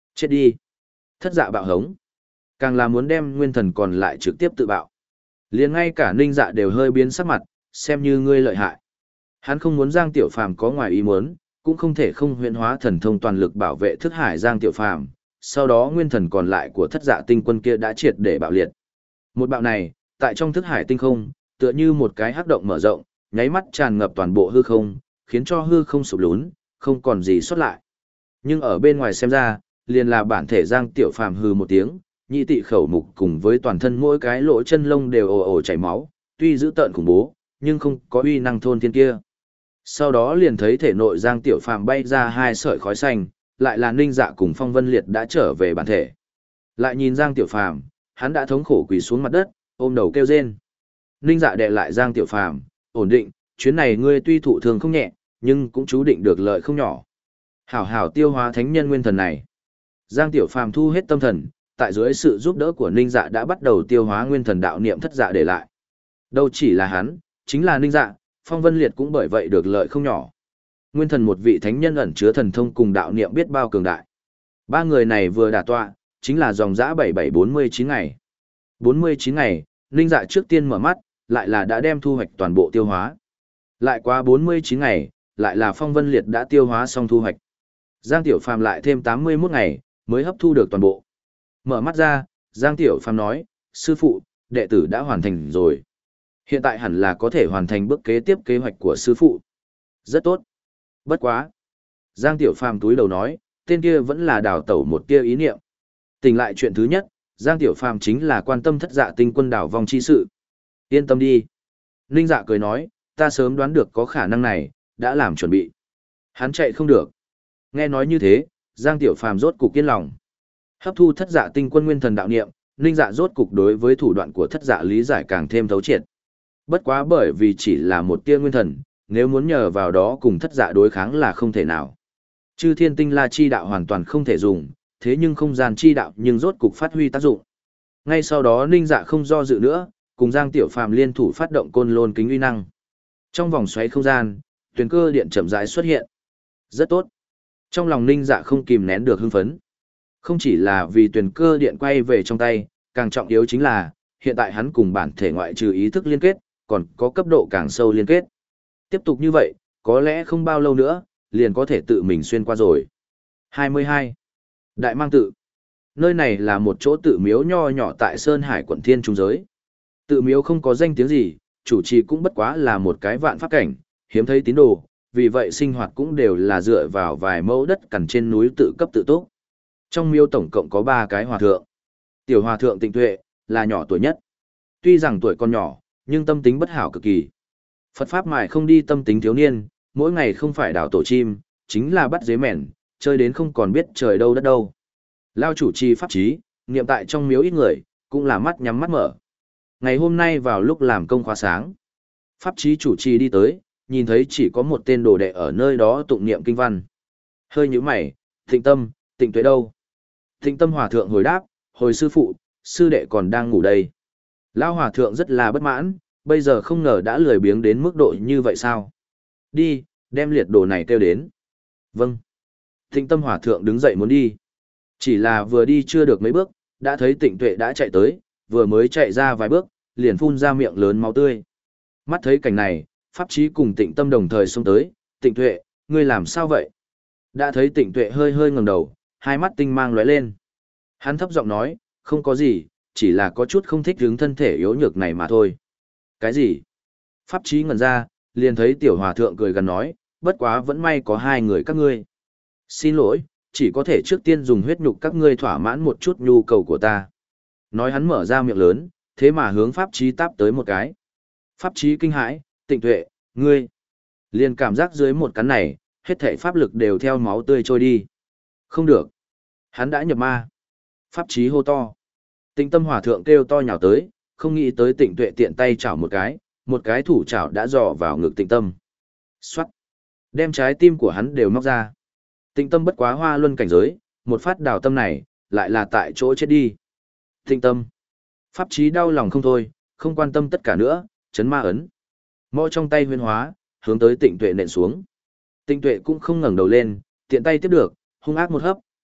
Chết đi. Thất dạ bạo hống. Càng là muốn đem nguyên thần còn lại trực tiếp tự bạo. Liền ngay cả ninh dạ đều hơi biến sắc mặt, xem như ngươi lợi hại. Hắn không muốn Giang Tiểu Phàm có ngoài ý muốn, cũng không thể không huyễn hóa thần thông toàn lực bảo vệ thức hải Giang Tiểu Phàm. Sau đó nguyên thần còn lại của thất dạ tinh quân kia đã triệt để bạo liệt. Một bạo này, tại trong thức hải tinh không, tựa như một cái hắc động mở rộng, nháy mắt tràn ngập toàn bộ hư không, khiến cho hư không sụp lún, không còn gì xuất lại. Nhưng ở bên ngoài xem ra, liền là bản thể Giang Tiểu Phàm hư một tiếng, nhị tị khẩu mục cùng với toàn thân mỗi cái lỗ chân lông đều ồ ồ chảy máu, tuy dữ tợn khủng bố, nhưng không có uy năng thôn thiên kia. Sau đó liền thấy thể nội Giang Tiểu Phàm bay ra hai sợi khói xanh, lại là Ninh Dạ cùng Phong Vân Liệt đã trở về bản thể. Lại nhìn Giang Tiểu Phàm, hắn đã thống khổ quỳ xuống mặt đất, ôm đầu kêu rên. Ninh Dạ đè lại Giang Tiểu Phàm, ổn định, chuyến này ngươi tuy thụ thương không nhẹ, nhưng cũng chú định được lợi không nhỏ. Hảo hảo tiêu hóa thánh nhân nguyên thần này. Giang Tiểu Phàm thu hết tâm thần, tại dưới sự giúp đỡ của Ninh Dạ đã bắt đầu tiêu hóa nguyên thần đạo niệm thất dạ để lại. Đâu chỉ là hắn, chính là Ninh Dạ, Phong Vân Liệt cũng bởi vậy được lợi không nhỏ. Nguyên thần một vị thánh nhân ẩn chứa thần thông cùng đạo niệm biết bao cường đại. Ba người này vừa đả tọa, chính là dòng dã bảy bảy bốn mươi chín ngày. bốn mươi chín ngày, Ninh Dạ trước tiên mở mắt, lại là đã đem thu hoạch toàn bộ tiêu hóa. Lại qua bốn mươi chín ngày, lại là Phong Vân Liệt đã tiêu hóa xong thu hoạch. Giang Tiểu Phàm lại thêm tám mươi mốt ngày, mới hấp thu được toàn bộ. Mở mắt ra, Giang Tiểu Phàm nói, sư phụ, đệ tử đã hoàn thành rồi. Hiện tại hẳn là có thể hoàn thành bước kế tiếp kế hoạch của sư phụ. Rất tốt. Bất quá. Giang Tiểu Phàm túi đầu nói, tên kia vẫn là đào tẩu một tia ý niệm. Tỉnh lại chuyện thứ nhất, Giang Tiểu Phàm chính là quan tâm thất dạ tinh quân đảo vong chi sự. Yên tâm đi. Ninh Dạ cười nói, ta sớm đoán được có khả năng này, đã làm chuẩn bị. Hắn chạy không được. Nghe nói như thế, Giang Tiểu Phàm rốt cục yên lòng. Hấp thu thất dạ tinh quân nguyên thần đạo niệm, Ninh Dạ rốt cục đối với thủ đoạn của thất dạ lý giải càng thêm thấu triệt. Bất quá bởi vì chỉ là một tia nguyên thần, nếu muốn nhờ vào đó cùng thất dạ đối kháng là không thể nào. Chư thiên tinh la chi đạo hoàn toàn không thể dùng, thế nhưng không gian chi đạo nhưng rốt cục phát huy tác dụng. Ngay sau đó Ninh Dạ không do dự nữa, cùng Giang Tiểu Phàm liên thủ phát động côn lôn kính uy năng. Trong vòng xoáy không gian, tuyển cơ điện chậm rãi xuất hiện. Rất tốt. Trong lòng Ninh Dạ không kìm nén được hưng phấn. Không chỉ là vì tuyển cơ điện quay về trong tay, càng trọng yếu chính là, hiện tại hắn cùng bản thể ngoại trừ ý thức liên kết, còn có cấp độ càng sâu liên kết. Tiếp tục như vậy, có lẽ không bao lâu nữa, liền có thể tự mình xuyên qua rồi. hai mươi hai. Đại Mang Tự. Nơi này là một chỗ tự miếu nho nhỏ tại Sơn Hải quận Thiên Trung Giới. Tự miếu không có danh tiếng gì, chủ trì cũng bất quá là một cái vạn pháp cảnh, hiếm thấy tín đồ, vì vậy sinh hoạt cũng đều là dựa vào vài mẫu đất cằn trên núi tự cấp tự túc. Trong miếu tổng cộng có ba cái hòa thượng. Tiểu hòa thượng Tịnh Tuệ, là nhỏ tuổi nhất. Tuy rằng tuổi còn nhỏ, nhưng tâm tính bất hảo cực kỳ. Phật Pháp mài không đi tâm tính thiếu niên, mỗi ngày không phải đảo tổ chim, chính là bắt dế mèn, chơi đến không còn biết trời đâu đất đâu. Lao chủ trì pháp trí, niệm tại trong miếu ít người, cũng là mắt nhắm mắt mở. Ngày hôm nay vào lúc làm công khóa sáng, pháp trí chủ trì đi tới, nhìn thấy chỉ có một tên đồ đệ ở nơi đó tụng niệm kinh văn. Hơi nhíu mày, Tịnh Tâm, Tịnh Tuệ đâu? Tịnh Tâm hòa thượng hồi đáp, hồi sư phụ, sư đệ còn đang ngủ đây. Lão hòa thượng rất là bất mãn, bây giờ không ngờ đã lười biếng đến mức độ như vậy sao? Đi, đem liệt đồ này kêu đến. Vâng. Tịnh Tâm hòa thượng đứng dậy muốn đi. Chỉ là vừa đi chưa được mấy bước, đã thấy Tịnh Tuệ đã chạy tới, vừa mới chạy ra vài bước, liền phun ra miệng lớn máu tươi. Mắt thấy cảnh này, pháp trí cùng Tịnh Tâm đồng thời xông tới, Tịnh Tuệ, ngươi làm sao vậy? Đã thấy Tịnh Tuệ hơi hơi ngẩng đầu, hai mắt tinh mang lóe lên. Hắn thấp giọng nói, không có gì, chỉ là có chút không thích hướng thân thể yếu nhược này mà thôi. Cái gì? Pháp trí ngẩn ra, liền thấy tiểu hòa thượng cười gần nói, bất quá vẫn may có hai người các ngươi. Xin lỗi, chỉ có thể trước tiên dùng huyết nhục các ngươi thỏa mãn một chút nhu cầu của ta. Nói hắn mở ra miệng lớn, thế mà hướng pháp trí táp tới một cái. Pháp trí kinh hãi, Tịnh Tuệ, ngươi. Liền cảm giác dưới một cắn này, hết thảy pháp lực đều theo máu tươi trôi đi. Không được. Hắn đã nhập ma. Pháp trí hô to. Tịnh Tâm hòa thượng kêu to nhào tới, không nghĩ tới Tịnh Tuệ tiện tay chảo một cái, một cái thủ chảo đã dò vào ngực Tịnh Tâm. Xoát. Đem trái tim của hắn đều móc ra. Tịnh Tâm bất quá hoa luân cảnh giới, một phát đào tâm này, lại là tại chỗ chết đi. Tịnh Tâm. Pháp trí đau lòng không thôi, không quan tâm tất cả nữa, chấn ma ấn. Mõ trong tay huyên hóa, hướng tới Tịnh Tuệ nện xuống. Tịnh Tuệ cũng không ngẩng đầu lên, tiện tay tiếp được, hung ác một hấp,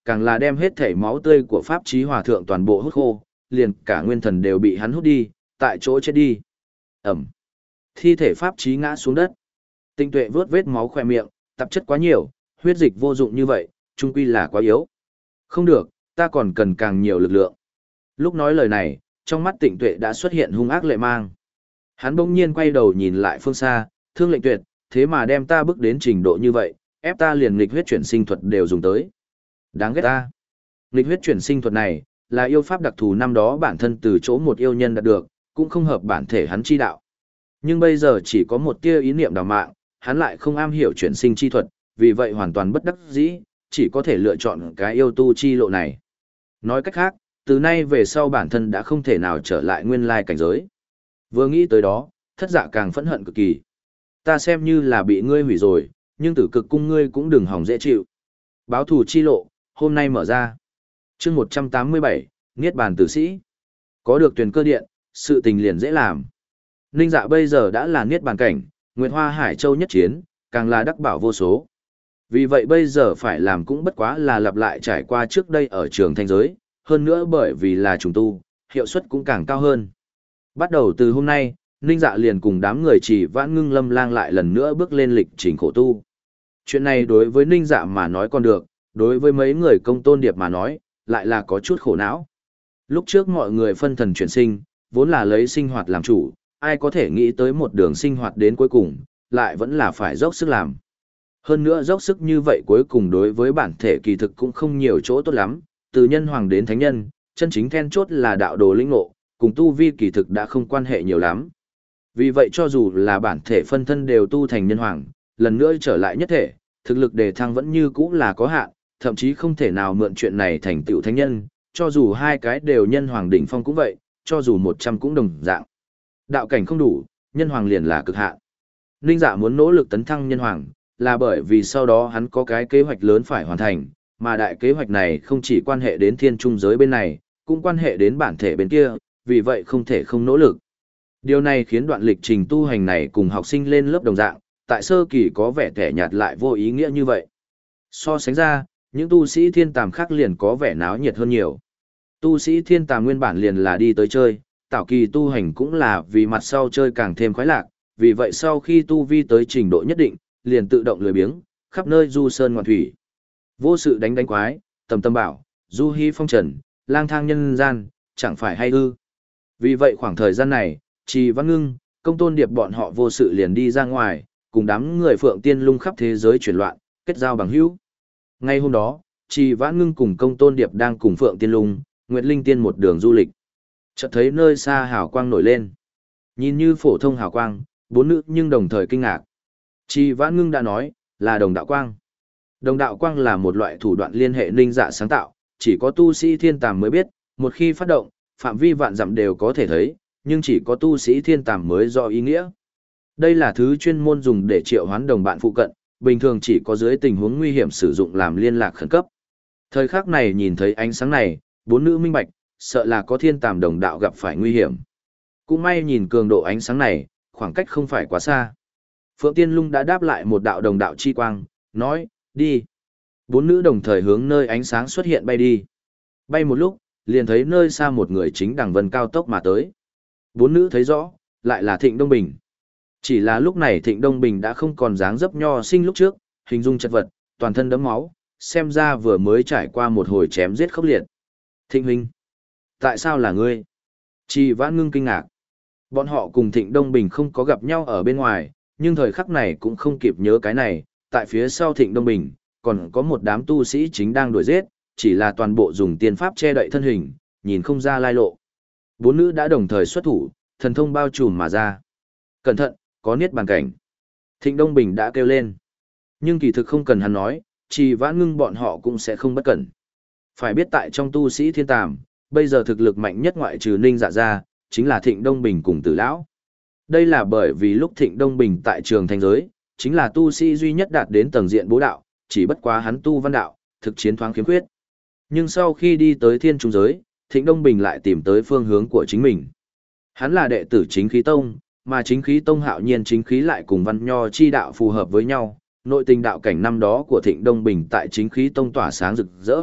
càng là đem hết thể máu tươi của pháp chí hòa thượng toàn bộ hút khô, liền cả nguyên thần đều bị hắn hút đi, tại chỗ chết đi. Ẩm. Thi thể pháp chí ngã xuống đất. Tịnh Tuệ vớt vết máu khỏe miệng, tạp chất quá nhiều, huyết dịch vô dụng như vậy, chung quy là quá yếu. Không được, ta còn cần càng nhiều lực lượng. Lúc nói lời này, trong mắt Tịnh Tuệ đã xuất hiện hung ác lệ mang. Hắn bỗng nhiên quay đầu nhìn lại phương xa, Thương Lệnh Tuyệt, thế mà đem ta bước đến trình độ như vậy, ép ta liền nghịch huyết chuyển sinh thuật đều dùng tới. Đáng ghét ta. Nghịch huyết chuyển sinh thuật này, là yêu pháp đặc thù năm đó bản thân từ chỗ một yêu nhân đạt được, cũng không hợp bản thể hắn chi đạo. Nhưng bây giờ chỉ có một tia ý niệm đào mạng, hắn lại không am hiểu chuyển sinh chi thuật, vì vậy hoàn toàn bất đắc dĩ, chỉ có thể lựa chọn cái yêu tu chi lộ này. Nói cách khác, từ nay về sau bản thân đã không thể nào trở lại nguyên lai cảnh giới. Vừa nghĩ tới đó, thất dạ càng phẫn hận cực kỳ. Ta xem như là bị ngươi hủy rồi, nhưng tử cực cung ngươi cũng đừng hòng dễ chịu. Báo thù chi lộ, hôm nay mở ra. chương một trăm tám mươi bảy, Niết Bàn Tử Sĩ. Có được tuyển cơ điện, sự tình liền dễ làm. Ninh Dạ bây giờ đã là Niết Bàn cảnh, Nguyệt Hoa Hải Châu nhất chiến, càng là đắc bảo vô số. Vì vậy bây giờ phải làm cũng bất quá là lặp lại trải qua trước đây ở trường thanh giới, hơn nữa bởi vì là trùng tu, hiệu suất cũng càng cao hơn. Bắt đầu từ hôm nay, Ninh Dạ liền cùng đám người chỉ vãn ngưng lâm lang lại lần nữa bước lên lịch trình khổ tu. Chuyện này đối với Ninh Dạ mà nói còn được, đối với mấy người công tôn điệp mà nói, lại là có chút khổ não. Lúc trước mọi người phân thần chuyển sinh, vốn là lấy sinh hoạt làm chủ, ai có thể nghĩ tới một đường sinh hoạt đến cuối cùng, lại vẫn là phải dốc sức làm. Hơn nữa dốc sức như vậy cuối cùng đối với bản thể kỳ thực cũng không nhiều chỗ tốt lắm, từ nhân hoàng đến thánh nhân, chân chính then chốt là đạo đồ linh ngộ, cùng tu vi kỳ thực đã không quan hệ nhiều lắm. Vì vậy cho dù là bản thể phân thân đều tu thành nhân hoàng, lần nữa trở lại nhất thể, thực lực đề thăng vẫn như cũ là có hạn, thậm chí không thể nào mượn chuyện này thành tựu thánh nhân, cho dù hai cái đều nhân hoàng đỉnh phong cũng vậy, cho dù một trăm cũng đồng dạng. Đạo cảnh không đủ, nhân hoàng liền là cực hạn. Ninh Dạ muốn nỗ lực tấn thăng nhân hoàng, là bởi vì sau đó hắn có cái kế hoạch lớn phải hoàn thành, mà đại kế hoạch này không chỉ quan hệ đến thiên trung giới bên này, cũng quan hệ đến bản thể bên kia, vì vậy không thể không nỗ lực. Điều này khiến đoạn lịch trình tu hành này cùng học sinh lên lớp đồng dạng, tại sơ kỳ có vẻ thẻ nhạt lại vô ý nghĩa như vậy. So sánh ra, những tu sĩ thiên tàm khác liền có vẻ náo nhiệt hơn nhiều. Tu sĩ thiên tàm nguyên bản liền là đi tới chơi, tạo kỳ tu hành cũng là vì mặt sau chơi càng thêm khoái lạc, vì vậy sau khi tu vi tới trình độ nhất định, liền tự động lười biếng, khắp nơi du sơn ngoạn thủy. Vô sự đánh đánh quái, tầm tâm bảo, du hí phong trần, lang thang nhân gian, chẳng phải hay ư. Vì vậy khoảng thời gian này, Trì Văn Ngưng, Công Tôn Điệp bọn họ vô sự liền đi ra ngoài, cùng đám người Phượng Tiên Lung khắp thế giới chuyển loạn, kết giao bằng hữu. Ngay hôm đó, Trì Vãn Ngưng cùng Công Tôn Điệp đang cùng Phượng Tiên Lung, Nguyệt Linh Tiên một đường du lịch. Chợt thấy nơi xa hào quang nổi lên. Nhìn như phổ thông hào quang, bốn nữ nhưng đồng thời kinh ngạc. Trì Vãn Ngưng đã nói, là đồng đạo quang. Đồng đạo quang là một loại thủ đoạn liên hệ ninh dạ sáng tạo, chỉ có tu sĩ thiên tàm mới biết, một khi phát động, phạm vi vạn dặm đều có thể thấy, nhưng chỉ có tu sĩ thiên tàm mới rõ ý nghĩa. Đây là thứ chuyên môn dùng để triệu hoán đồng bạn phụ cận, bình thường chỉ có dưới tình huống nguy hiểm sử dụng làm liên lạc khẩn cấp. Thời khắc này nhìn thấy ánh sáng này, bốn nữ minh bạch, sợ là có thiên tàm đồng đạo gặp phải nguy hiểm. Cũng may nhìn cường độ ánh sáng này, khoảng cách không phải quá xa. Phượng Tiên Lung đã đáp lại một đạo đồng đạo chi quang, nói, đi. Bốn nữ đồng thời hướng nơi ánh sáng xuất hiện bay đi. Bay một lúc, liền thấy nơi xa một người chính đằng vân cao tốc mà tới. Bốn nữ thấy rõ, lại là Thịnh Đông Bình. Chỉ là lúc này Thịnh Đông Bình đã không còn dáng dấp nho sinh lúc trước, hình dung chật vật, toàn thân đẫm máu, xem ra vừa mới trải qua một hồi chém giết khốc liệt. Thịnh huynh, tại sao là ngươi? Trì Vãn Ngưng kinh ngạc. Bọn họ cùng Thịnh Đông Bình không có gặp nhau ở bên ngoài, nhưng thời khắc này cũng không kịp nhớ cái này, tại phía sau Thịnh Đông Bình, còn có một đám tu sĩ chính đang đuổi giết, chỉ là toàn bộ dùng tiên pháp che đậy thân hình, nhìn không ra lai lộ. Bốn nữ đã đồng thời xuất thủ, thần thông bao trùm mà ra. Cẩn thận, có niết bàn cảnh. Thịnh Đông Bình đã kêu lên. Nhưng kỳ thực không cần hắn nói, Trì Vãn Ngưng bọn họ cũng sẽ không bất cẩn. Phải biết tại trong tu sĩ thiên tàm, bây giờ thực lực mạnh nhất ngoại trừ Ninh Dạ ra, chính là Thịnh Đông Bình cùng Tử Lão. Đây là bởi vì lúc Thịnh Đông Bình tại trường thanh giới, chính là tu sĩ duy nhất đạt đến tầng diện bố đạo, chỉ bất quá hắn tu văn đạo, thực chiến thoáng khiếm khuyết. Nhưng sau khi đi tới thiên trung giới, Thịnh Đông Bình lại tìm tới phương hướng của chính mình. Hắn là đệ tử chính khí tông, mà chính khí tông hạo nhiên chính khí lại cùng văn nho chi đạo phù hợp với nhau. Nội tình đạo cảnh năm đó của Thịnh Đông Bình tại chính khí tông tỏa sáng rực rỡ,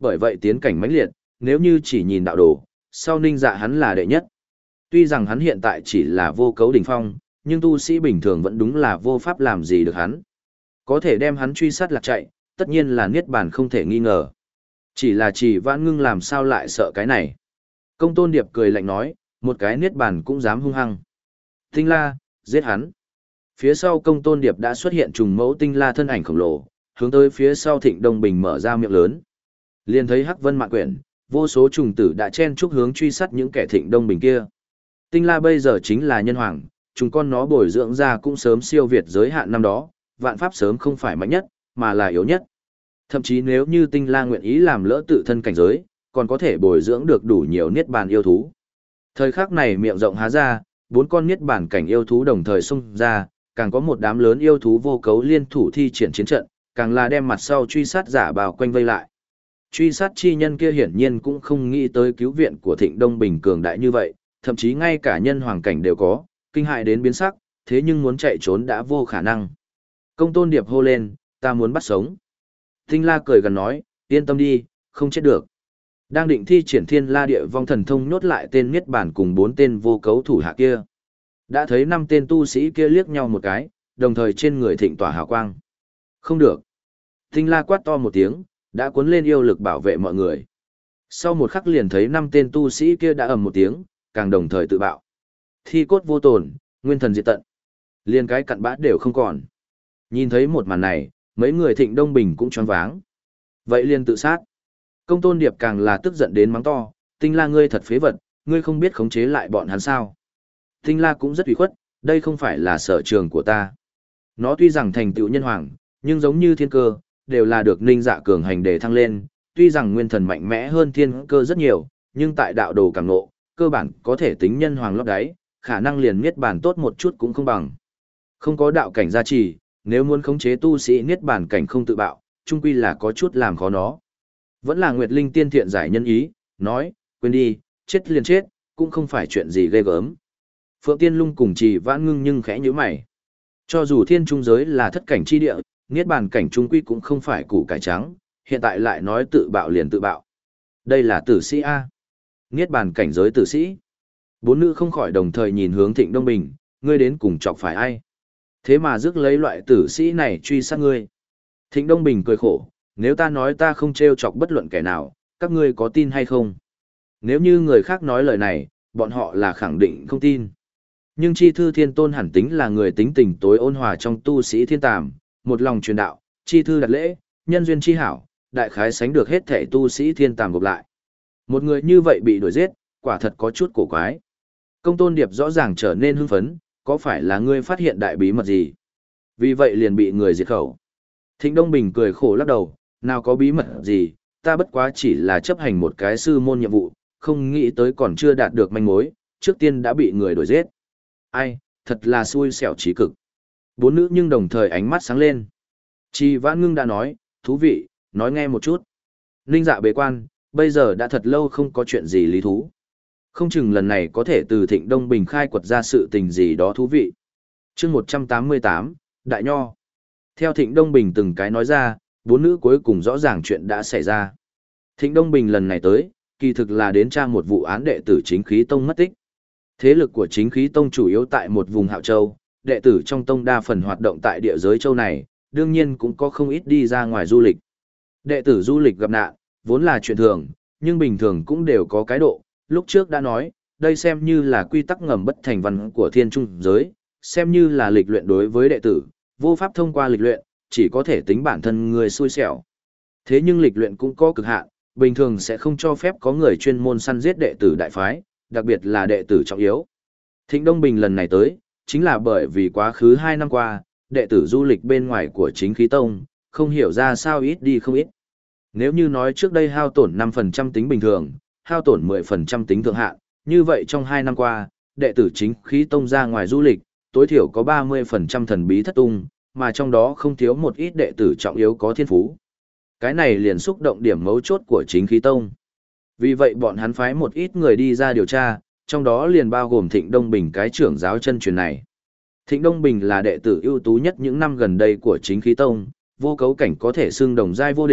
bởi vậy tiến cảnh mãnh liệt, nếu như chỉ nhìn đạo đồ, sau Ninh Dạ hắn là đệ nhất. Tuy rằng hắn hiện tại chỉ là vô cấu đỉnh phong, nhưng tu sĩ bình thường vẫn đúng là vô pháp làm gì được hắn. Có thể đem hắn truy sát lạc chạy, tất nhiên là niết bàn không thể nghi ngờ. Chỉ là Trì Vãn Ngưng làm sao lại sợ cái này. Công Tôn Điệp cười lạnh nói, một cái niết bàn cũng dám hung hăng. Tinh La, giết hắn. Phía sau Công Tôn Điệp đã xuất hiện trùng mẫu Tinh La thân ảnh khổng lồ, hướng tới phía sau Thịnh Đông Bình mở ra miệng lớn. Liền thấy Hắc Vân Mạn Quyển, vô số trùng tử đã chen chúc hướng truy sát những kẻ Thịnh Đông Bình kia. Tinh La bây giờ chính là nhân hoàng, chúng con nó bồi dưỡng ra cũng sớm siêu việt giới hạn năm đó, vạn pháp sớm không phải mạnh nhất, mà là yếu nhất. Thậm chí nếu như Tinh La nguyện ý làm lỡ tự thân cảnh giới, còn có thể bồi dưỡng được đủ nhiều niết bàn yêu thú. Thời khắc này miệng rộng há ra, bốn con niết bàn cảnh yêu thú đồng thời xung ra, càng có một đám lớn yêu thú vô cấu liên thủ thi triển chiến trận, càng là đem mặt sau truy sát giả bao quanh vây lại. Truy sát chi nhân kia hiển nhiên cũng không nghĩ tới cứu viện của Thịnh Đông Bình cường đại như vậy, thậm chí ngay cả nhân hoàng cảnh đều có, kinh hại đến biến sắc, thế nhưng muốn chạy trốn đã vô khả năng. Công Tôn Điệp hô lên, ta muốn bắt sống. Tinh La cười gần nói, yên tâm đi, không chết được. Đang định thi triển Thiên La Địa Vong thần thông nhốt lại tên Niết Bàn cùng bốn tên vô cấu thủ hạ kia. Đã thấy năm tên tu sĩ kia liếc nhau một cái, đồng thời trên người thịnh tỏa hào quang. Không được. Tinh La quát to một tiếng, đã cuốn lên yêu lực bảo vệ mọi người. Sau một khắc liền thấy năm tên tu sĩ kia đã ầm một tiếng, càng đồng thời tự bạo. Thi cốt vô tổn, nguyên thần diệt tận. Liền cái cặn bã đều không còn. Nhìn thấy một màn này, mấy người Thịnh Đông Bình cũng choáng váng. Vậy liền tự sát. Công Tôn Điệp càng là tức giận đến mắng to, Tinh La ngươi thật phế vật, ngươi không biết khống chế lại bọn hắn sao. Tinh La cũng rất ủy khuất, đây không phải là sở trường của ta. Nó tuy rằng thành tựu nhân hoàng, nhưng giống như thiên cơ, đều là được Ninh Dạ cường hành để thăng lên, tuy rằng nguyên thần mạnh mẽ hơn thiên cơ rất nhiều, nhưng tại đạo đồ càng ngộ, cơ bản có thể tính nhân hoàng lót đáy, khả năng liền niết bàn tốt một chút cũng không bằng. Không có đạo cảnh gia trì, nếu muốn khống chế tu sĩ niết bàn cảnh không tự bạo, chung quy là có chút làm khó nó. Vẫn là Nguyệt Linh tiên thiện giải nhân ý, nói, quên đi, chết liền chết, cũng không phải chuyện gì ghê gớm. Phượng Tiên Lung cùng Trì Vãn Ngưng nhưng khẽ nhíu mày. Cho dù thiên trung giới là thất cảnh chi địa, niết bàn cảnh trung quy cũng không phải củ cải trắng, hiện tại lại nói tự bạo liền tự bạo. Đây là tử sĩ A. Niết bàn cảnh giới tử sĩ. Bốn nữ không khỏi đồng thời nhìn hướng Thịnh Đông Bình, ngươi đến cùng chọc phải ai? Thế mà rước lấy loại tử sĩ này truy sát ngươi. Thịnh Đông Bình cười khổ, nếu ta nói ta không trêu chọc bất luận kẻ nào, các ngươi có tin hay không? Nếu như người khác nói lời này, bọn họ là khẳng định không tin. Nhưng Chi Thư Thiên Tôn hẳn tính là người tính tình tối ôn hòa trong tu sĩ thiên tàm, một lòng truyền đạo, Chi Thư đặt lễ, nhân duyên chi hảo, đại khái sánh được hết thể tu sĩ thiên tàm gộp lại. Một người như vậy bị đuổi giết, quả thật có chút cổ quái. Công Tôn Điệp rõ ràng trở nên hưng phấn, có phải là ngươi phát hiện đại bí mật gì? Vì vậy liền bị người diệt khẩu. Thịnh Đông Bình cười khổ lắc đầu, nào có bí mật gì, ta bất quá chỉ là chấp hành một cái sư môn nhiệm vụ, không nghĩ tới còn chưa đạt được manh mối, trước tiên đã bị người đuổi giết. Ai, thật là xui xẻo trí cực. Bốn nữ nhưng đồng thời ánh mắt sáng lên. Trì Vãn Ngưng đã nói, thú vị, nói nghe một chút. Ninh Dạ bế quan, bây giờ đã thật lâu không có chuyện gì lý thú. Không chừng lần này có thể từ Thịnh Đông Bình khai quật ra sự tình gì đó thú vị. Chương một trăm tám mươi tám, Đại Nho. Theo Thịnh Đông Bình từng cái nói ra, bốn nữ cuối cùng rõ ràng chuyện đã xảy ra. Thịnh Đông Bình lần này tới, kỳ thực là đến tra một vụ án đệ tử Chính Khí Tông mất tích. Thế lực của Chính Khí Tông chủ yếu tại một vùng Hạo Châu, đệ tử trong tông đa phần hoạt động tại địa giới châu này, đương nhiên cũng có không ít đi ra ngoài du lịch. Đệ tử du lịch gặp nạn, vốn là chuyện thường, nhưng bình thường cũng đều có cái độ. Lúc trước đã nói, đây xem như là quy tắc ngầm bất thành văn của thiên trung giới, xem như là lịch luyện đối với đệ tử, vô pháp thông qua lịch luyện, chỉ có thể tính bản thân người xui xẻo. Thế nhưng lịch luyện cũng có cực hạn, bình thường sẽ không cho phép có người chuyên môn săn giết đệ tử đại phái, đặc biệt là đệ tử trọng yếu. Thịnh Đông Bình lần này tới, chính là bởi vì quá khứ hai năm qua, đệ tử du lịch bên ngoài của Chính Khí Tông, không hiểu ra sao ít đi không ít. Nếu như nói trước đây hao tổn năm phần trăm tính bình thường, hao tổn mười phần trăm tính thượng hạn, như vậy trong hai năm qua, đệ tử Chính Khí Tông ra ngoài du lịch, tối thiểu có ba mươi phần trăm thần bí thất tung, mà trong đó không thiếu một ít đệ tử trọng yếu có thiên phú. Cái này liền xúc động điểm mấu chốt của Chính Khí Tông. Vì vậy bọn hắn phái một ít người đi ra điều tra, trong đó liền bao gồm Thịnh Đông Bình cái trưởng giáo chân truyền này. Thịnh Đông Bình là đệ tử ưu tú nhất những năm gần đây của Chính Khí Tông, vô cấu cảnh có thể xưng đồng giai vô địch,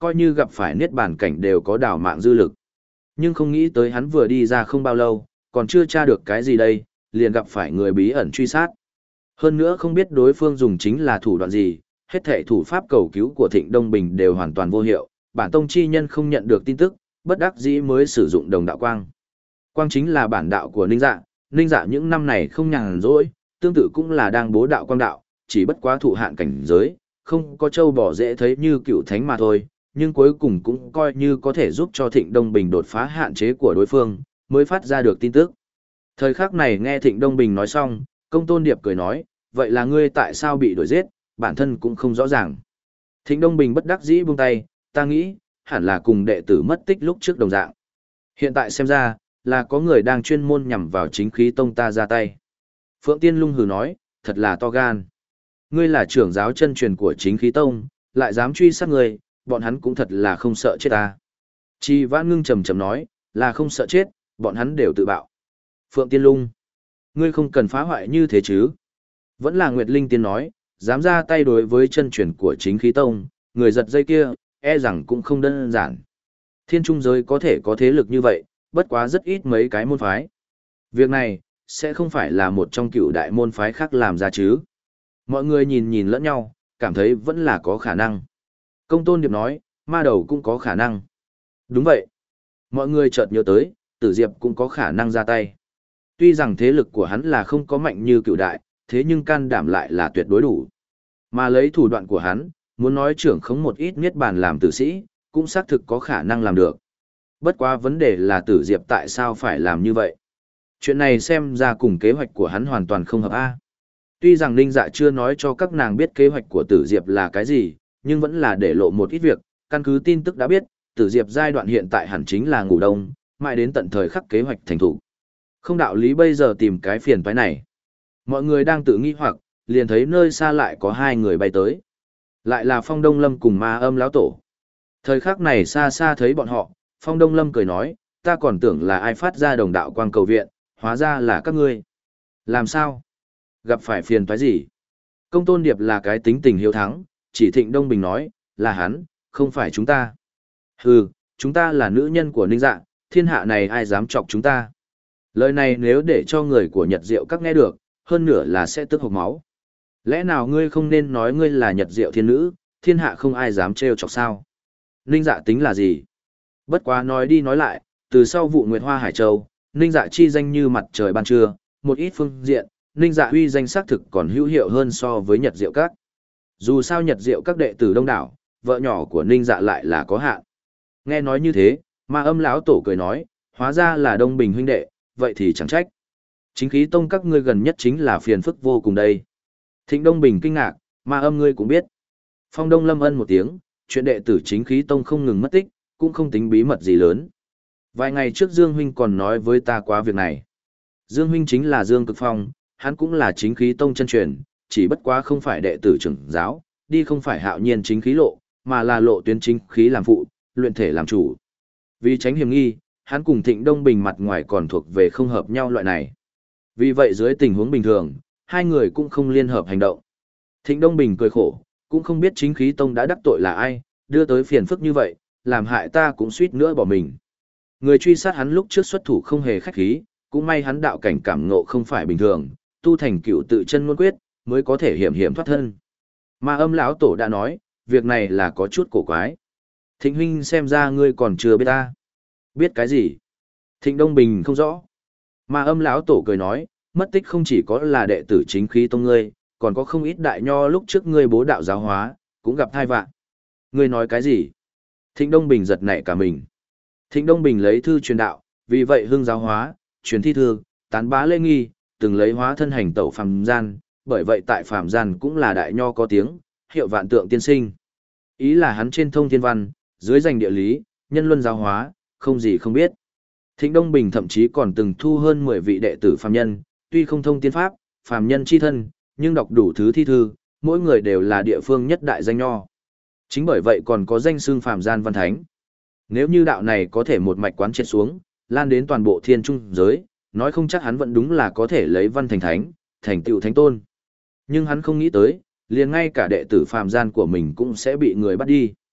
coi như gặp phải niết bàn cảnh đều có đảo mạng dư lực. Nhưng không nghĩ tới hắn vừa đi ra không bao lâu, còn chưa tra được cái gì đây, liền gặp phải người bí ẩn truy sát. Hơn nữa không biết đối phương dùng chính là thủ đoạn gì, hết thảy thủ pháp cầu cứu của Thịnh Đông Bình đều hoàn toàn vô hiệu, bản tông chi nhân không nhận được tin tức, bất đắc dĩ mới sử dụng đồng đạo quang. Quang chính là bản đạo của Ninh Dạ, Ninh Dạ những năm này không nhàn rỗi, tương tự cũng là đang bố đạo quang đạo, chỉ bất quá thụ hạn cảnh giới, không có châu bò dễ thấy như cựu thánh mà thôi, nhưng cuối cùng cũng coi như có thể giúp cho Thịnh Đông Bình đột phá hạn chế của đối phương, mới phát ra được tin tức. Thời khắc này nghe Thịnh Đông Bình nói xong, Công Tôn Điệp cười nói, vậy là ngươi tại sao bị đuổi giết, bản thân cũng không rõ ràng. Thịnh Đông Bình bất đắc dĩ buông tay, ta nghĩ, hẳn là cùng đệ tử mất tích lúc trước đồng dạng. Hiện tại xem ra, là có người đang chuyên môn nhằm vào chính khí tông ta ra tay. Phượng Tiên Lung hừ nói, thật là to gan. Ngươi là trưởng giáo chân truyền của chính khí tông, lại dám truy sát ngươi, bọn hắn cũng thật là không sợ chết ta. Chi Vãn Ngưng trầm trầm nói, là không sợ chết, bọn hắn đều tự bạo. Phượng Tiên Lung, ngươi không cần phá hoại như thế chứ. Vẫn là Nguyệt Linh Tiên nói, dám ra tay đối với chân truyền của chính khí tông, người giật dây kia, e rằng cũng không đơn giản. Thiên trung giới có thể có thế lực như vậy, bất quá rất ít mấy cái môn phái. Việc này, sẽ không phải là một trong cựu đại môn phái khác làm ra chứ. Mọi người nhìn nhìn lẫn nhau, cảm thấy vẫn là có khả năng. Công Tôn Điệp nói, ma đầu cũng có khả năng. Đúng vậy. Mọi người chợt nhớ tới, Tử Diệp cũng có khả năng ra tay. Tuy rằng thế lực của hắn là không có mạnh như cựu đại, thế nhưng can đảm lại là tuyệt đối đủ. Mà lấy thủ đoạn của hắn, muốn nói trưởng khống một ít niết bàn làm tử sĩ, cũng xác thực có khả năng làm được. Bất quá vấn đề là Tử Diệp tại sao phải làm như vậy. Chuyện này xem ra cùng kế hoạch của hắn hoàn toàn không hợp A. Tuy rằng Ninh Dạ chưa nói cho các nàng biết kế hoạch của Tử Diệp là cái gì, nhưng vẫn là để lộ một ít việc, căn cứ tin tức đã biết, Tử Diệp giai đoạn hiện tại hẳn chính là ngủ đông, mãi đến tận thời khắc kế hoạch thành thủ. Không đạo lý bây giờ tìm cái phiền toái này. Mọi người đang tự nghi hoặc, liền thấy nơi xa lại có hai người bay tới. Lại là Phong Đông Lâm cùng Ma Âm lão tổ. Thời khắc này xa xa thấy bọn họ, Phong Đông Lâm cười nói, ta còn tưởng là ai phát ra đồng đạo quang cầu viện, hóa ra là các ngươi. Làm sao? Gặp phải phiền toái gì? Công Tôn Điệp là cái tính tình hiếu thắng, chỉ Thịnh Đông Bình nói, là hắn, không phải chúng ta. Hừ, chúng ta là nữ nhân của Ninh Dạ, thiên hạ này ai dám chọc chúng ta. Lời này nếu để cho người của Nhật Diệu các nghe được, hơn nửa là sẽ tức hộc máu. Lẽ nào ngươi không nên nói ngươi là Nhật Diệu thiên nữ, thiên hạ không ai dám trêu chọc sao? Ninh Dạ tính là gì? Bất quá nói đi nói lại, từ sau vụ Nguyệt Hoa Hải Châu, Ninh Dạ chi danh như mặt trời ban trưa, một ít phương diện, Ninh Dạ uy danh xác thực còn hữu hiệu hơn so với Nhật Diệu các. Dù sao Nhật Diệu các đệ tử đông đảo, vợ nhỏ của Ninh Dạ lại là có hạn. Nghe nói như thế, Ma Âm lão tổ cười nói, hóa ra là Đông Bình huynh đệ, vậy thì chẳng trách. Chính khí tông các ngươi gần nhất chính là phiền phức vô cùng đây. Thịnh Đông Bình kinh ngạc, Ma Âm ngươi cũng biết. Phong Đông Lâm ân một tiếng, chuyện đệ tử chính khí tông không ngừng mất tích, cũng không tính bí mật gì lớn. Vài ngày trước Dương huynh còn nói với ta quá việc này. Dương huynh chính là Dương Cực Phong, hắn cũng là chính khí tông chân truyền, chỉ bất quá không phải đệ tử trưởng giáo, đi không phải hạo nhiên chính khí lộ, mà là lộ tuyến chính khí làm phụ, luyện thể làm chủ. Vì tránh hiểm nghi, hắn cùng Thịnh Đông Bình mặt ngoài còn thuộc về không hợp nhau loại này. Vì vậy dưới tình huống bình thường, hai người cũng không liên hợp hành động. Thịnh Đông Bình cười khổ, cũng không biết chính khí tông đã đắc tội là ai, đưa tới phiền phức như vậy, làm hại ta cũng suýt nữa bỏ mình. Người truy sát hắn lúc trước xuất thủ không hề khách khí, cũng may hắn đạo cảnh cảm ngộ không phải bình thường, tu thành cựu tự chân ngôn quyết, mới có thể hiểm hiểm thoát thân. Ma Âm lão tổ đã nói, việc này là có chút cổ quái. Thịnh huynh xem ra ngươi còn chưa biết ta. Biết cái gì? Thịnh Đông Bình không rõ. Ma Âm lão tổ cười nói, mất tích không chỉ có là đệ tử chính khí tông ngươi, còn có không ít đại nho lúc trước ngươi bố đạo giáo hóa, cũng gặp thai vạn. Ngươi nói cái gì? Thịnh Đông Bình giật nảy cả mình. Thịnh Đông Bình lấy thư truyền đạo, vì vậy hưng giáo hóa, truyền thi thư, tán bá lễ nghi, từng lấy hóa thân hành tẩu phàm gian, bởi vậy tại phàm gian cũng là đại nho có tiếng, hiệu vạn tượng tiên sinh. Ý là hắn trên thông thiên văn, dưới danh địa lý, nhân luân giáo hóa, không gì không biết. Thịnh Đông Bình thậm chí còn từng thu hơn mười vị đệ tử phàm nhân, tuy không thông tiên pháp, phàm nhân chi thân, nhưng đọc đủ thứ thi thư, mỗi người đều là địa phương nhất đại danh nho. Chính bởi vậy còn có danh xưng phàm gian văn thánh. Nếu như đạo này có thể một mạch quán triệt xuống, lan đến toàn bộ thiên trung giới, nói không chắc hắn vẫn đúng là có thể lấy văn thành thánh, thành tựu thánh tôn. Nhưng hắn không nghĩ tới, liền ngay cả đệ tử phàm gian của mình cũng sẽ bị người bắt đi.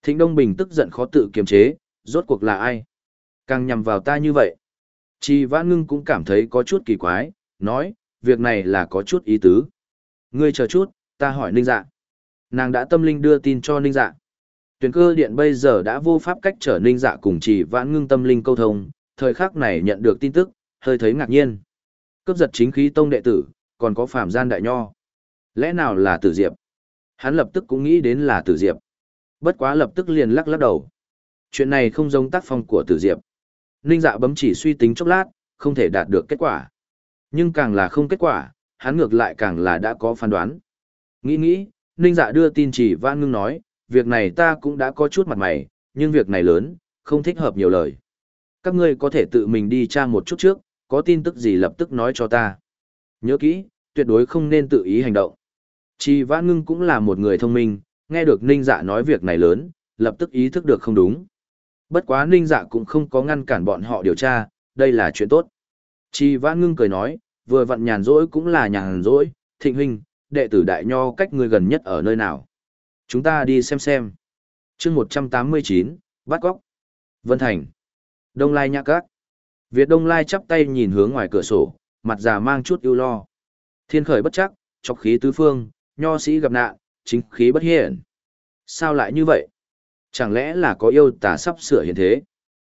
Thịnh Đông Bình tức giận khó tự kiềm chế, rốt cuộc là ai? Càng nhằm vào ta như vậy. Trì Vãn Ngưng cũng cảm thấy có chút kỳ quái, nói, việc này là có chút ý tứ. Ngươi chờ chút, ta hỏi Ninh Dạ. Nàng đã tâm linh đưa tin cho Ninh Dạ. Tuyển cơ điện bây giờ đã vô pháp cách trở Ninh Dạ cùng Trì Vãn Ngưng tâm linh câu thông, thời khắc này nhận được tin tức, hơi thấy ngạc nhiên. Cướp giật chính khí tông đệ tử, còn có Phạm Gian Đại Nho. Lẽ nào là Tử Diệp? Hắn lập tức cũng nghĩ đến là Tử Diệp. Bất quá lập tức liền lắc lắc đầu. Chuyện này không giống tác phong của Tử Diệp. Ninh Dạ bấm chỉ suy tính chốc lát, không thể đạt được kết quả. Nhưng càng là không kết quả, hắn ngược lại càng là đã có phán đoán. Nghĩ nghĩ, Ninh Dạ đưa tin Trì Vãn Ngưng nói, việc này ta cũng đã có chút mặt mày, nhưng việc này lớn, không thích hợp nhiều lời. Các ngươi có thể tự mình đi tra một chút trước, có tin tức gì lập tức nói cho ta. Nhớ kỹ, tuyệt đối không nên tự ý hành động. Trì Vãn Ngưng cũng là một người thông minh, nghe được Ninh Dạ nói việc này lớn, lập tức ý thức được không đúng. Bất quá Ninh Dạ cũng không có ngăn cản bọn họ điều tra, đây là chuyện tốt. Trì Vãn Ngưng cười nói, vừa vặn nhàn rỗi cũng là nhàn rỗi, Thịnh huynh, đệ tử Đại Nho cách ngươi gần nhất ở nơi nào? Chúng ta đi xem xem. Chương một trăm tám mươi chín, bắt cóc. Vân Thành. Đông Lai Nhã Các. Việt Đông Lai chắp tay nhìn hướng ngoài cửa sổ, mặt già mang chút ưu lo. Thiên khởi bất chắc, chọc khí tứ phương, nho sĩ gặp nạn, chính khí bất hiển. Sao lại như vậy? Chẳng lẽ là có yêu tà sắp sửa hiện thế?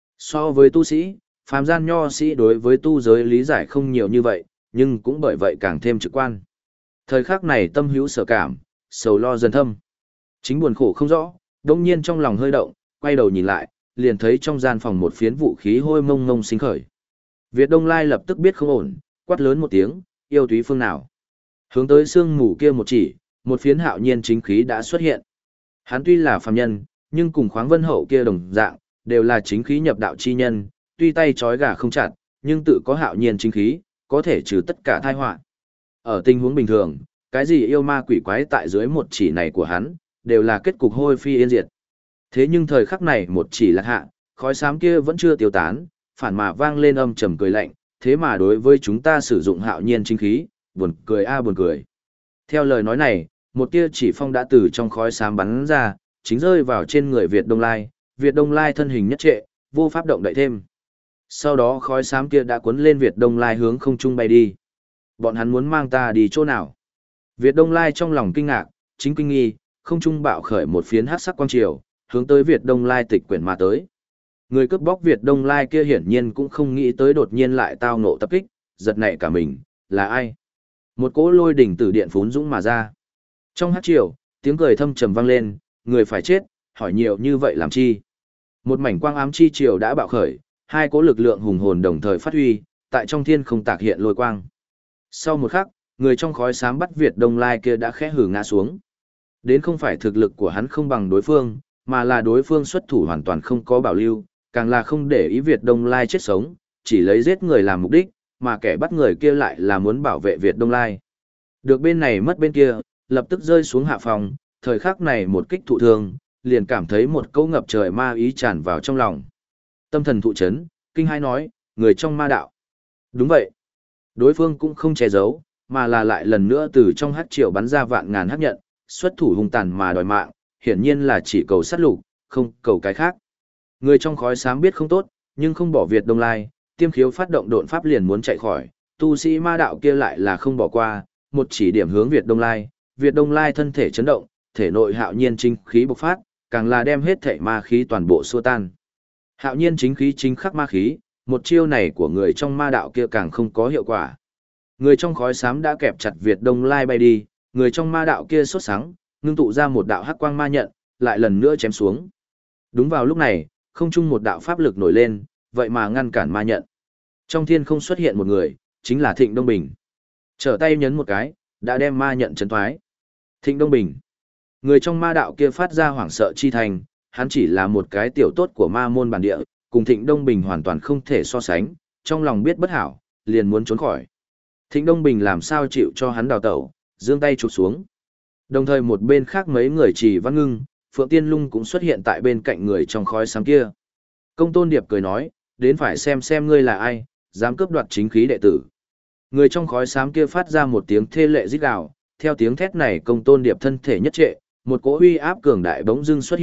So với tu sĩ, phàm gian nho sĩ đối với tu giới lý giải không nhiều như vậy, nhưng cũng bởi vậy càng thêm trực quan. Thời khắc này tâm hữu sở cảm, sầu lo dần thâm. Chính buồn khổ không rõ, đông nhiên trong lòng hơi động, quay đầu nhìn lại, liền thấy trong gian phòng một phiến vũ khí hôi mông mông sinh khởi. Việt Đông Lai lập tức biết không ổn, quát lớn một tiếng, yêu túy phương nào. Hướng tới sương mù kia một chỉ, một phiến hạo nhiên chính khí đã xuất hiện. Hắn tuy là phàm nhân, nhưng cùng khoáng vân hậu kia đồng dạng, đều là chính khí nhập đạo chi nhân, tuy tay trói gà không chặt, nhưng tự có hạo nhiên chính khí, có thể trừ tất cả tai họa. Ở tình huống bình thường, cái gì yêu ma quỷ quái tại dưới một chỉ này của hắn, đều là kết cục hôi phi yên diệt. Thế nhưng thời khắc này một chỉ lạc hạ, khói xám kia vẫn chưa tiêu tán, phản mà vang lên âm trầm cười lạnh, thế mà đối với chúng ta sử dụng hạo nhiên chính khí, buồn cười a buồn cười. Theo lời nói này, một tia chỉ phong đã từ trong khói xám bắn ra, chính rơi vào trên người Việt Đông Lai, Việt Đông Lai thân hình nhất trệ, vô pháp động đậy thêm. Sau đó khói xám kia đã cuốn lên Việt Đông Lai hướng không trung bay đi. Bọn hắn muốn mang ta đi chỗ nào? Việt Đông Lai trong lòng kinh ngạc, chính kinh nghi, không trung bạo khởi một phiến hắc sắc quang triều, hướng tới Việt Đông Lai tịch quyển mà tới. Người cướp bóc Việt Đông Lai kia hiển nhiên cũng không nghĩ tới đột nhiên lại tao ngộ tập kích, giật nảy cả mình, là ai? Một cỗ lôi đỉnh từ điện phún dũng mà ra. Trong hắc triều, tiếng cười thâm trầm vang lên, người phải chết, hỏi nhiều như vậy làm chi? Một mảnh quang ám chi triều đã bạo khởi, hai cỗ lực lượng hùng hồn đồng thời phát huy, tại trong thiên không tạc hiện lôi quang. Sau một khắc, người trong khói xám bắt Việt Đông Lai kia đã khẽ hừ ngã xuống. Đến không phải thực lực của hắn không bằng đối phương, mà là đối phương xuất thủ hoàn toàn không có bảo lưu, càng là không để ý Việt Đông Lai chết sống, chỉ lấy giết người làm mục đích, mà kẻ bắt người kia lại là muốn bảo vệ Việt Đông Lai. Được bên này mất bên kia, lập tức rơi xuống hạ phòng, thời khắc này một kích thụ thương, liền cảm thấy một câu ngập trời ma ý tràn vào trong lòng. Tâm thần thụ chấn, kinh hai nói, người trong ma đạo. Đúng vậy. Đối phương cũng không che giấu, mà là lại lần nữa từ trong hắc triều bắn ra vạn ngàn hắc nhận, xuất thủ hung tàn mà đòi mạng, hiển nhiên là chỉ cầu sát lục, không cầu cái khác. Người trong khói xám biết không tốt, nhưng không bỏ Việt Đông Lai, tiêm khiếu phát động độn pháp liền muốn chạy khỏi, tu sĩ ma đạo kia lại là không bỏ qua, một chỉ điểm hướng Việt Đông Lai, Việt Đông Lai thân thể chấn động, thể nội hạo nhiên chính khí bộc phát, càng là đem hết thể ma khí toàn bộ xua tan. Hạo nhiên chính khí chính khắc ma khí, một chiêu này của người trong ma đạo kia càng không có hiệu quả. Người trong khói xám đã kẹp chặt Việt Đông Lai bay đi, người trong ma đạo kia sốt sáng, ngưng tụ ra một đạo hắc quang ma nhận, lại lần nữa chém xuống. Đúng vào lúc này, không trung một đạo pháp lực nổi lên, vậy mà ngăn cản ma nhận. Trong thiên không xuất hiện một người, chính là Thịnh Đông Bình. Trở tay nhấn một cái, đã đem ma nhận chấn thoái. Thịnh Đông Bình. Người trong ma đạo kia phát ra hoảng sợ chi thành, hắn chỉ là một cái tiểu tốt của ma môn bản địa, cùng Thịnh Đông Bình hoàn toàn không thể so sánh, trong lòng biết bất hảo, liền muốn trốn khỏi. Thịnh Đông Bình làm sao chịu cho hắn đào tẩu, giương tay chụp xuống. Đồng thời một bên khác mấy người Trì Văn Ngưng, Phượng Tiên Lung cũng xuất hiện tại bên cạnh người trong khói xám kia. Công Tôn Điệp cười nói, đến phải xem xem ngươi là ai, dám cướp đoạt chính khí đệ tử. Người trong khói xám kia phát ra một tiếng thê lệ rít gào, theo tiếng thét này Công Tôn Điệp thân thể nhất trệ, một cỗ uy áp cường đại bỗng dưng xuất hiện,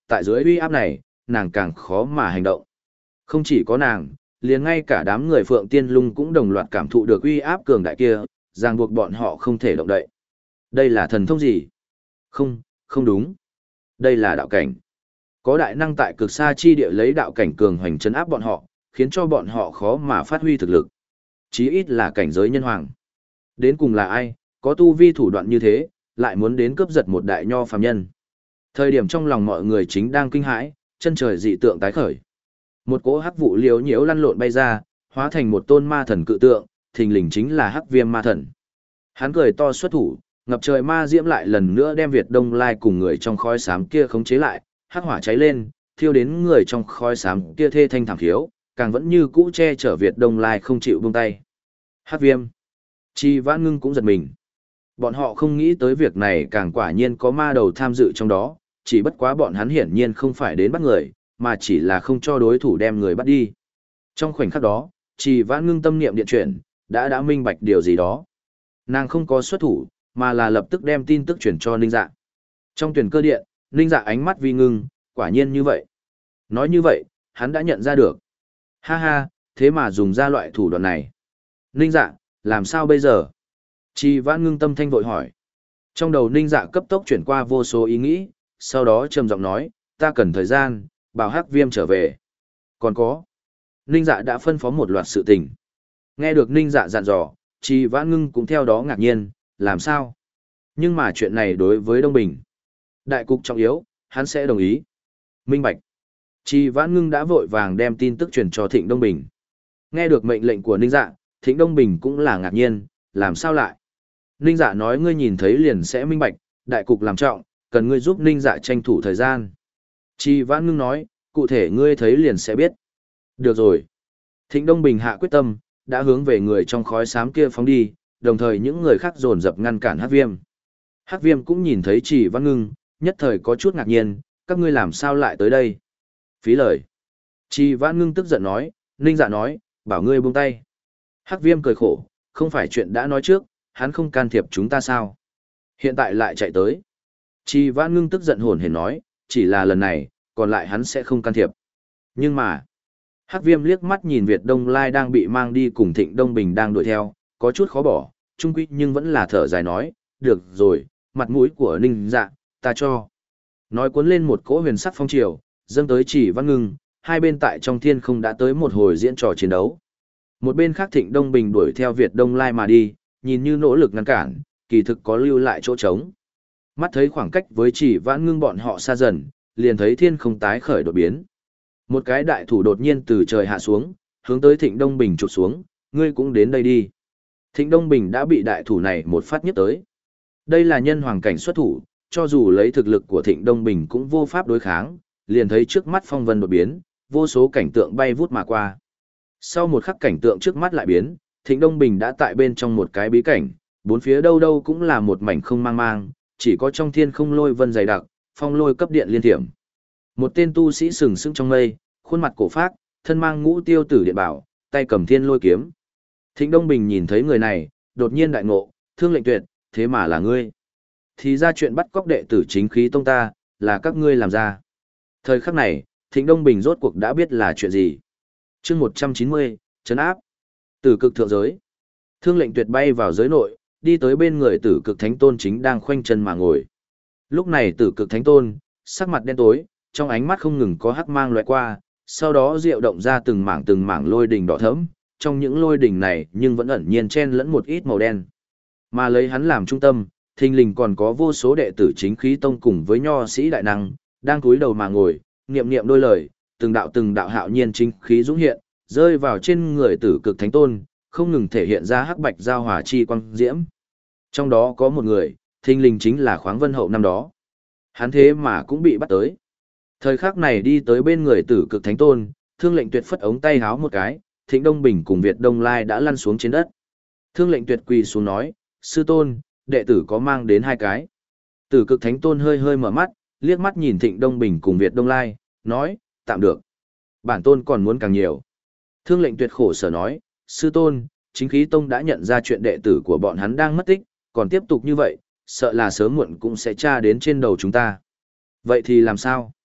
tại dưới uy áp này, nàng càng khó mà hành động. Không chỉ có nàng, liền ngay cả đám người Phượng Tiên Lung cũng đồng loạt cảm thụ được uy áp cường đại kia, ràng buộc bọn họ không thể động đậy. Đây là thần thông gì? Không, không đúng. Đây là đạo cảnh. Có đại năng tại cực xa chi địa lấy đạo cảnh cường hoành trấn áp bọn họ, khiến cho bọn họ khó mà phát huy thực lực. Chí ít là cảnh giới nhân hoàng. Đến cùng là ai, có tu vi thủ đoạn như thế, lại muốn đến cướp giật một đại nho phàm nhân. Thời điểm trong lòng mọi người chính đang kinh hãi, chân trời dị tượng tái khởi. Một cỗ hắc vụ liếu nhiễu lăn lộn bay ra, hóa thành một tôn ma thần cự tượng, thình lình chính là Hắc Viêm ma thần. Hắn cười to xuất thủ, ngập trời ma diễm lại lần nữa đem Việt Đông Lai cùng người trong khói xám kia khống chế lại, hắc hỏa cháy lên, thiêu đến người trong khói xám kia thê thanh thảm thiếu, càng vẫn như cũ che chở Việt Đông Lai không chịu buông tay. Hắc Viêm, Chi Vãn Ngưng cũng giật mình. Bọn họ không nghĩ tới việc này, càng quả nhiên có ma đầu tham dự trong đó, chỉ bất quá bọn hắn hiển nhiên không phải đến bắt người, mà chỉ là không cho đối thủ đem người bắt đi. Trong khoảnh khắc đó, Chi Vãn Ngưng tâm niệm điện chuyển, đã đã minh bạch điều gì đó. Nàng không có xuất thủ, mà là lập tức đem tin tức chuyển cho Ninh Dạ. Trong tuyển cơ điện, Ninh Dạ ánh mắt vi ngưng, quả nhiên như vậy. Nói như vậy, hắn đã nhận ra được. Ha ha, thế mà dùng ra loại thủ đoạn này. Ninh Dạ, làm sao bây giờ? Chi Vãn Ngưng tâm thanh vội hỏi. Trong đầu Ninh Dạ cấp tốc chuyển qua vô số ý nghĩ, sau đó trầm giọng nói, ta cần thời gian, bảo Hắc Viêm trở về. Còn có. Ninh Dạ đã phân phó một loạt sự tình. Nghe được Ninh Dạ dặn dò, Chi Vãn Ngưng cũng theo đó ngạc nhiên, làm sao? Nhưng mà chuyện này đối với Đông Bình, đại cục trọng yếu, hắn sẽ đồng ý. Minh bạch. Chi Vãn Ngưng đã vội vàng đem tin tức truyền cho Thịnh Đông Bình. Nghe được mệnh lệnh của Ninh Dạ, Thịnh Đông Bình cũng là ngạc nhiên, làm sao lại? Ninh Dạ nói ngươi nhìn thấy liền sẽ minh bạch, đại cục làm trọng, cần ngươi giúp Ninh Dạ tranh thủ thời gian. Chi Vãn Ngưng nói, cụ thể ngươi thấy liền sẽ biết. Được rồi. Thịnh Đông Bình hạ quyết tâm, đã hướng về người trong khói xám kia phóng đi, đồng thời những người khác dồn dập ngăn cản Hắc Viêm. Hắc Viêm cũng nhìn thấy Chỉ Vãn Ngưng, nhất thời có chút ngạc nhiên, các ngươi làm sao lại tới đây? Phí lời. Chỉ Vãn Ngưng tức giận nói, Ninh Dạ nói, bảo ngươi buông tay. Hắc Viêm cười khổ, không phải chuyện đã nói trước, hắn không can thiệp chúng ta sao? Hiện tại lại chạy tới. Chỉ Vãn Ngưng tức giận hồn hển nói, chỉ là lần này, còn lại hắn sẽ không can thiệp. Nhưng mà, Hắc Viêm liếc mắt nhìn Việt Đông Lai đang bị mang đi cùng Thịnh Đông Bình đang đuổi theo, có chút khó bỏ, trung quy nhưng vẫn là thở dài nói, được rồi, mặt mũi của Ninh Dạ, ta cho. Nói cuốn lên một cỗ huyền sắc phong triều, dâng tới Chỉ Vãn Ngưng, hai bên tại trong thiên không đã tới một hồi diễn trò chiến đấu. Một bên khác Thịnh Đông Bình đuổi theo Việt Đông Lai mà đi, nhìn như nỗ lực ngăn cản, kỳ thực có lưu lại chỗ trống. Mắt thấy khoảng cách với Chỉ Vãn Ngưng bọn họ xa dần, liền thấy thiên không tái khởi đột biến. Một cái đại thủ đột nhiên từ trời hạ xuống, hướng tới Thịnh Đông Bình chụp xuống, ngươi cũng đến đây đi. Thịnh Đông Bình đã bị đại thủ này một phát nhất tới. Đây là nhân hoàng cảnh xuất thủ, cho dù lấy thực lực của Thịnh Đông Bình cũng vô pháp đối kháng, liền thấy trước mắt phong vân đột biến, vô số cảnh tượng bay vút mà qua. Sau một khắc cảnh tượng trước mắt lại biến, Thịnh Đông Bình đã tại bên trong một cái bí cảnh, bốn phía đâu đâu cũng là một mảnh không mang mang, chỉ có trong thiên không lôi vân dày đặc, phong lôi cấp điện liên thiểm. Một tên tu sĩ sừng sững trong mây, khuôn mặt cổ phác, thân mang ngũ tiêu tử điện bảo, tay cầm thiên lôi kiếm. Thịnh Đông Bình nhìn thấy người này, đột nhiên đại ngộ, Thương Lệnh Tuyệt, thế mà là ngươi. Thì ra chuyện bắt cóc đệ tử chính khí tông ta, là các ngươi làm ra. Thời khắc này, Thịnh Đông Bình rốt cuộc đã biết là chuyện gì. chương một trăm chín mươi, trấn áp. Tử cực thượng giới. Thương Lệnh Tuyệt bay vào giới nội, đi tới bên người tử cực thánh tôn chính đang khoanh chân mà ngồi. Lúc này tử cực thánh tôn, sắc mặt đen tối, trong ánh mắt không ngừng có hắc mang loại qua, sau đó diệu động ra từng mảng từng mảng lôi đỉnh đỏ thẫm, trong những lôi đỉnh này nhưng vẫn ẩn nhiên chen lẫn một ít màu đen. Mà lấy hắn làm trung tâm, thình lình còn có vô số đệ tử chính khí tông cùng với nho sĩ đại năng, đang cúi đầu mà ngồi, niệm niệm đôi lời, từng đạo từng đạo hạo nhiên chính khí dũng hiện, rơi vào trên người tử cực thánh tôn, không ngừng thể hiện ra hắc bạch giao hòa chi quang diễm. Trong đó có một người, thình lình chính là Khoáng Vân Hậu năm đó. Hắn thế mà cũng bị bắt tới. Thời khắc này đi tới bên người tử cực thánh tôn, Thương Lệnh Tuyệt phất ống tay háo một cái, Thịnh Đông Bình cùng Việt Đông Lai đã lăn xuống trên đất. Thương Lệnh Tuyệt quỳ xuống nói, sư tôn, đệ tử có mang đến hai cái. Tử cực thánh tôn hơi hơi mở mắt, liếc mắt nhìn Thịnh Đông Bình cùng Việt Đông Lai, nói, tạm được. Bản tôn còn muốn càng nhiều. Thương Lệnh Tuyệt khổ sở nói, sư tôn, chính khí tông đã nhận ra chuyện đệ tử của bọn hắn đang mất tích, còn tiếp tục như vậy, sợ là sớm muộn cũng sẽ tra đến trên đầu chúng ta. Vậy thì làm sao?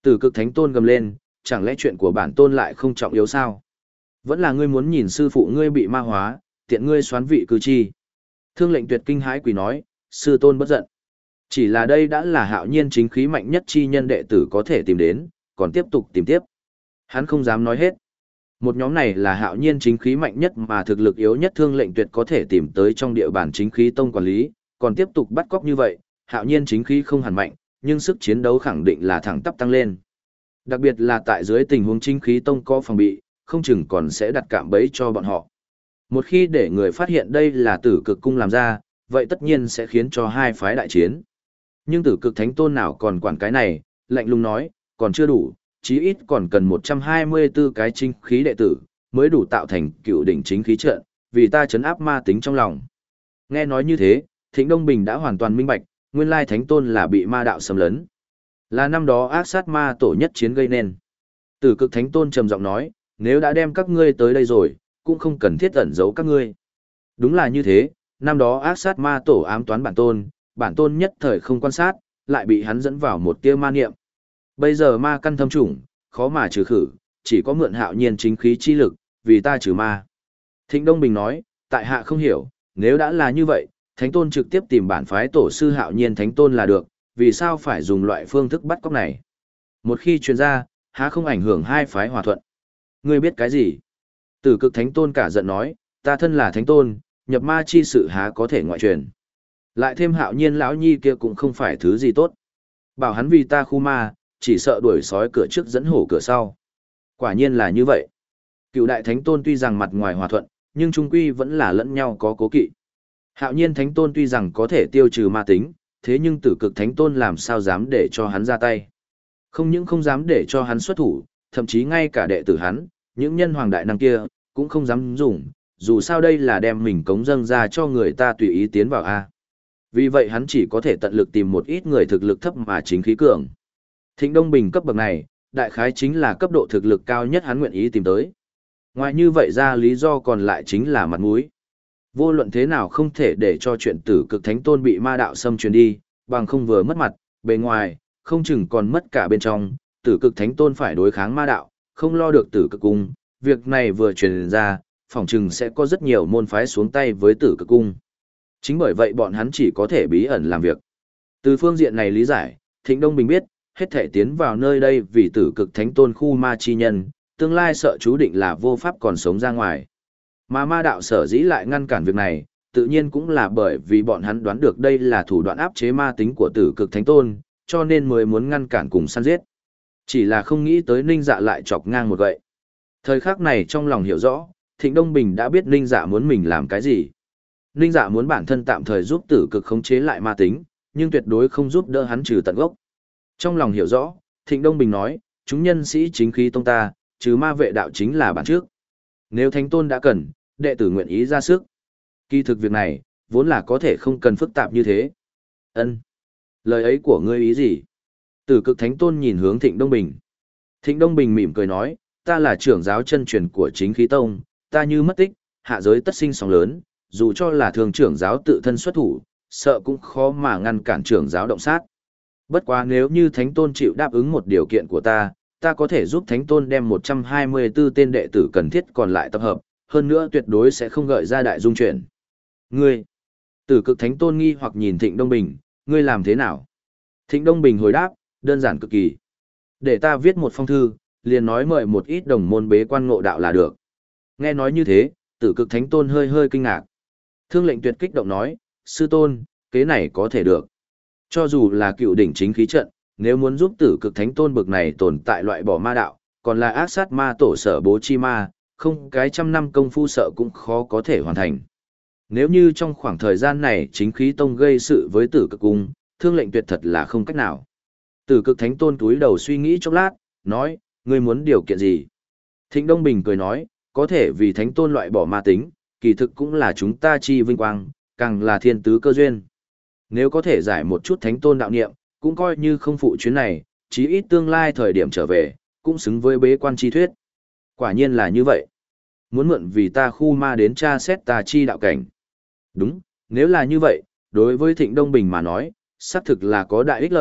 Tử cực thánh tôn gầm lên, chẳng lẽ chuyện của bản tôn lại không trọng yếu sao? Vẫn là ngươi muốn nhìn sư phụ ngươi bị ma hóa, tiện ngươi xoán vị cư chi. Thương lệnh tuyệt kinh hãi quỳ nói, sư tôn bất giận. Chỉ là đây đã là hạo nhiên chính khí mạnh nhất chi nhân đệ tử có thể tìm đến, còn tiếp tục tìm tiếp. Hắn không dám nói hết. Một nhóm này là hạo nhiên chính khí mạnh nhất mà thực lực yếu nhất thương lệnh tuyệt có thể tìm tới trong địa bàn chính khí tông quản lý, còn tiếp tục bắt cóc như vậy, hạo nhiên chính khí không hẳn mạnh, nhưng sức chiến đấu khẳng định là thẳng tắp tăng lên. Đặc biệt là tại dưới tình huống chính khí tông có phòng bị, không chừng còn sẽ đặt cạm bẫy cho bọn họ. Một khi để người phát hiện đây là tử cực cung làm ra, vậy tất nhiên sẽ khiến cho hai phái đại chiến. Nhưng tử cực thánh tôn nào còn quản cái này, lạnh lùng nói, còn chưa đủ, chí ít còn cần một trăm hai mươi tư cái chính khí đệ tử, mới đủ tạo thành cựu đỉnh chính khí trận, vì ta chấn áp ma tính trong lòng. Nghe nói như thế, Thịnh Đông Bình đã hoàn toàn minh bạch, nguyên lai thánh tôn là bị ma đạo xâm lấn. Là năm đó ác sát ma tổ nhất chiến gây nên. Tử cực thánh tôn trầm giọng nói, nếu đã đem các ngươi tới đây rồi, cũng không cần thiết ẩn giấu các ngươi. Đúng là như thế, năm đó ác sát ma tổ ám toán bản tôn, bản tôn nhất thời không quan sát, lại bị hắn dẫn vào một tia ma niệm. Bây giờ ma căn thâm trùng, khó mà trừ khử, chỉ có mượn hạo nhiên chính khí chi lực, vì ta trừ ma. Thịnh Đông Bình nói, tại hạ không hiểu, nếu đã là như vậy, thánh tôn trực tiếp tìm bản phái tổ sư hạo nhiên thánh tôn là được, vì sao phải dùng loại phương thức bắt cóc này? Một khi truyền ra, há không ảnh hưởng hai phái hòa thuận. Ngươi biết cái gì? Tử cực thánh tôn cả giận nói, ta thân là thánh tôn, nhập ma chi sự há có thể ngoại truyền. Lại thêm hạo nhiên lão nhi kia cũng không phải thứ gì tốt. Bảo hắn vì ta khu ma, chỉ sợ đuổi sói cửa trước dẫn hổ cửa sau. Quả nhiên là như vậy. Cựu đại thánh tôn tuy rằng mặt ngoài hòa thuận, nhưng trung quy vẫn là lẫn nhau có cố kỵ. Hạo nhiên thánh tôn tuy rằng có thể tiêu trừ ma tính, thế nhưng tử cực thánh tôn làm sao dám để cho hắn ra tay. Không những không dám để cho hắn xuất thủ, thậm chí ngay cả đệ tử hắn, những nhân hoàng đại năng kia, cũng không dám dùng, dù sao đây là đem mình cống dâng ra cho người ta tùy ý tiến vào A. Vì vậy hắn chỉ có thể tận lực tìm một ít người thực lực thấp mà chính khí cường. Thịnh Đông Bình cấp bậc này, đại khái chính là cấp độ thực lực cao nhất hắn nguyện ý tìm tới. Ngoài như vậy ra lý do còn lại chính là mặt mũi. Vô luận thế nào không thể để cho chuyện tử cực thánh tôn bị ma đạo xâm truyền đi, bằng không vừa mất mặt, bề ngoài, không chừng còn mất cả bên trong, tử cực thánh tôn phải đối kháng ma đạo, không lo được tử cực cung, việc này vừa truyền ra, phỏng chừng sẽ có rất nhiều môn phái xuống tay với tử cực cung. Chính bởi vậy bọn hắn chỉ có thể bí ẩn làm việc. Từ phương diện này lý giải, Thịnh Đông Bình biết, hết thể tiến vào nơi đây vì tử cực thánh tôn khu ma chi nhân, tương lai sợ chú định là vô pháp còn sống ra ngoài. Mà ma đạo sở dĩ lại ngăn cản việc này, tự nhiên cũng là bởi vì bọn hắn đoán được đây là thủ đoạn áp chế ma tính của tử cực thánh tôn, cho nên mới muốn ngăn cản cùng săn giết. Chỉ là không nghĩ tới Ninh Dạ lại chọc ngang một gậy. Thời khắc này trong lòng hiểu rõ, Thịnh Đông Bình đã biết Ninh Dạ muốn mình làm cái gì. Ninh Dạ muốn bản thân tạm thời giúp tử cực khống chế lại ma tính, nhưng tuyệt đối không giúp đỡ hắn trừ tận gốc. Trong lòng hiểu rõ, Thịnh Đông Bình nói, chúng nhân sĩ chính khí tông ta, chứ ma vệ đạo chính là bản trước. Nếu thánh tôn đã cần, đệ tử nguyện ý ra sức. Kỳ thực việc này, vốn là có thể không cần phức tạp như thế. Ân, lời ấy của ngươi ý gì? Tử cực thánh tôn nhìn hướng Thịnh Đông Bình. Thịnh Đông Bình mỉm cười nói, ta là trưởng giáo chân truyền của chính khí tông, ta như mất tích, hạ giới tất sinh sóng lớn, dù cho là thường trưởng giáo tự thân xuất thủ, sợ cũng khó mà ngăn cản trưởng giáo động sát. Bất quá nếu như thánh tôn chịu đáp ứng một điều kiện của ta, ta có thể giúp thánh tôn đem một trăm hai mươi tư tên đệ tử cần thiết còn lại tập hợp, hơn nữa tuyệt đối sẽ không gợi ra đại dung chuyển. Ngươi, tử cực thánh tôn nghi hoặc nhìn Thịnh Đông Bình, ngươi làm thế nào? Thịnh Đông Bình hồi đáp, đơn giản cực kỳ. Để ta viết một phong thư, liền nói mời một ít đồng môn bế quan ngộ đạo là được. Nghe nói như thế, tử cực thánh tôn hơi hơi kinh ngạc. Thương lệnh tuyệt kích động nói, sư tôn, kế này có thể được. Cho dù là cựu đỉnh chính khí trận, nếu muốn giúp tử cực thánh tôn bực này tồn tại loại bỏ ma đạo, còn là ác sát ma tổ sở bố chi ma, không cái trăm năm công phu sợ cũng khó có thể hoàn thành. Nếu như trong khoảng thời gian này chính khí tông gây sự với tử cực cung, thương lệnh tuyệt thật là không cách nào. Tử cực thánh tôn túi đầu suy nghĩ chốc lát, nói, ngươi muốn điều kiện gì? Thịnh Đông Bình cười nói, có thể vì thánh tôn loại bỏ ma tính, kỳ thực cũng là chúng ta chi vinh quang, càng là thiên tứ cơ duyên. Nếu có thể giải một chút thánh tôn đạo niệm, cũng coi như không phụ chuyến này, chí ít tương lai thời điểm trở về, cũng xứng với bế quan chi thuyết. Quả nhiên là như vậy. Muốn mượn vì ta khu ma đến tra xét ta chi đạo cảnh. Đúng, nếu là như vậy, đối với Thịnh Đông Bình mà nói, xác thực là có đại ích lợi,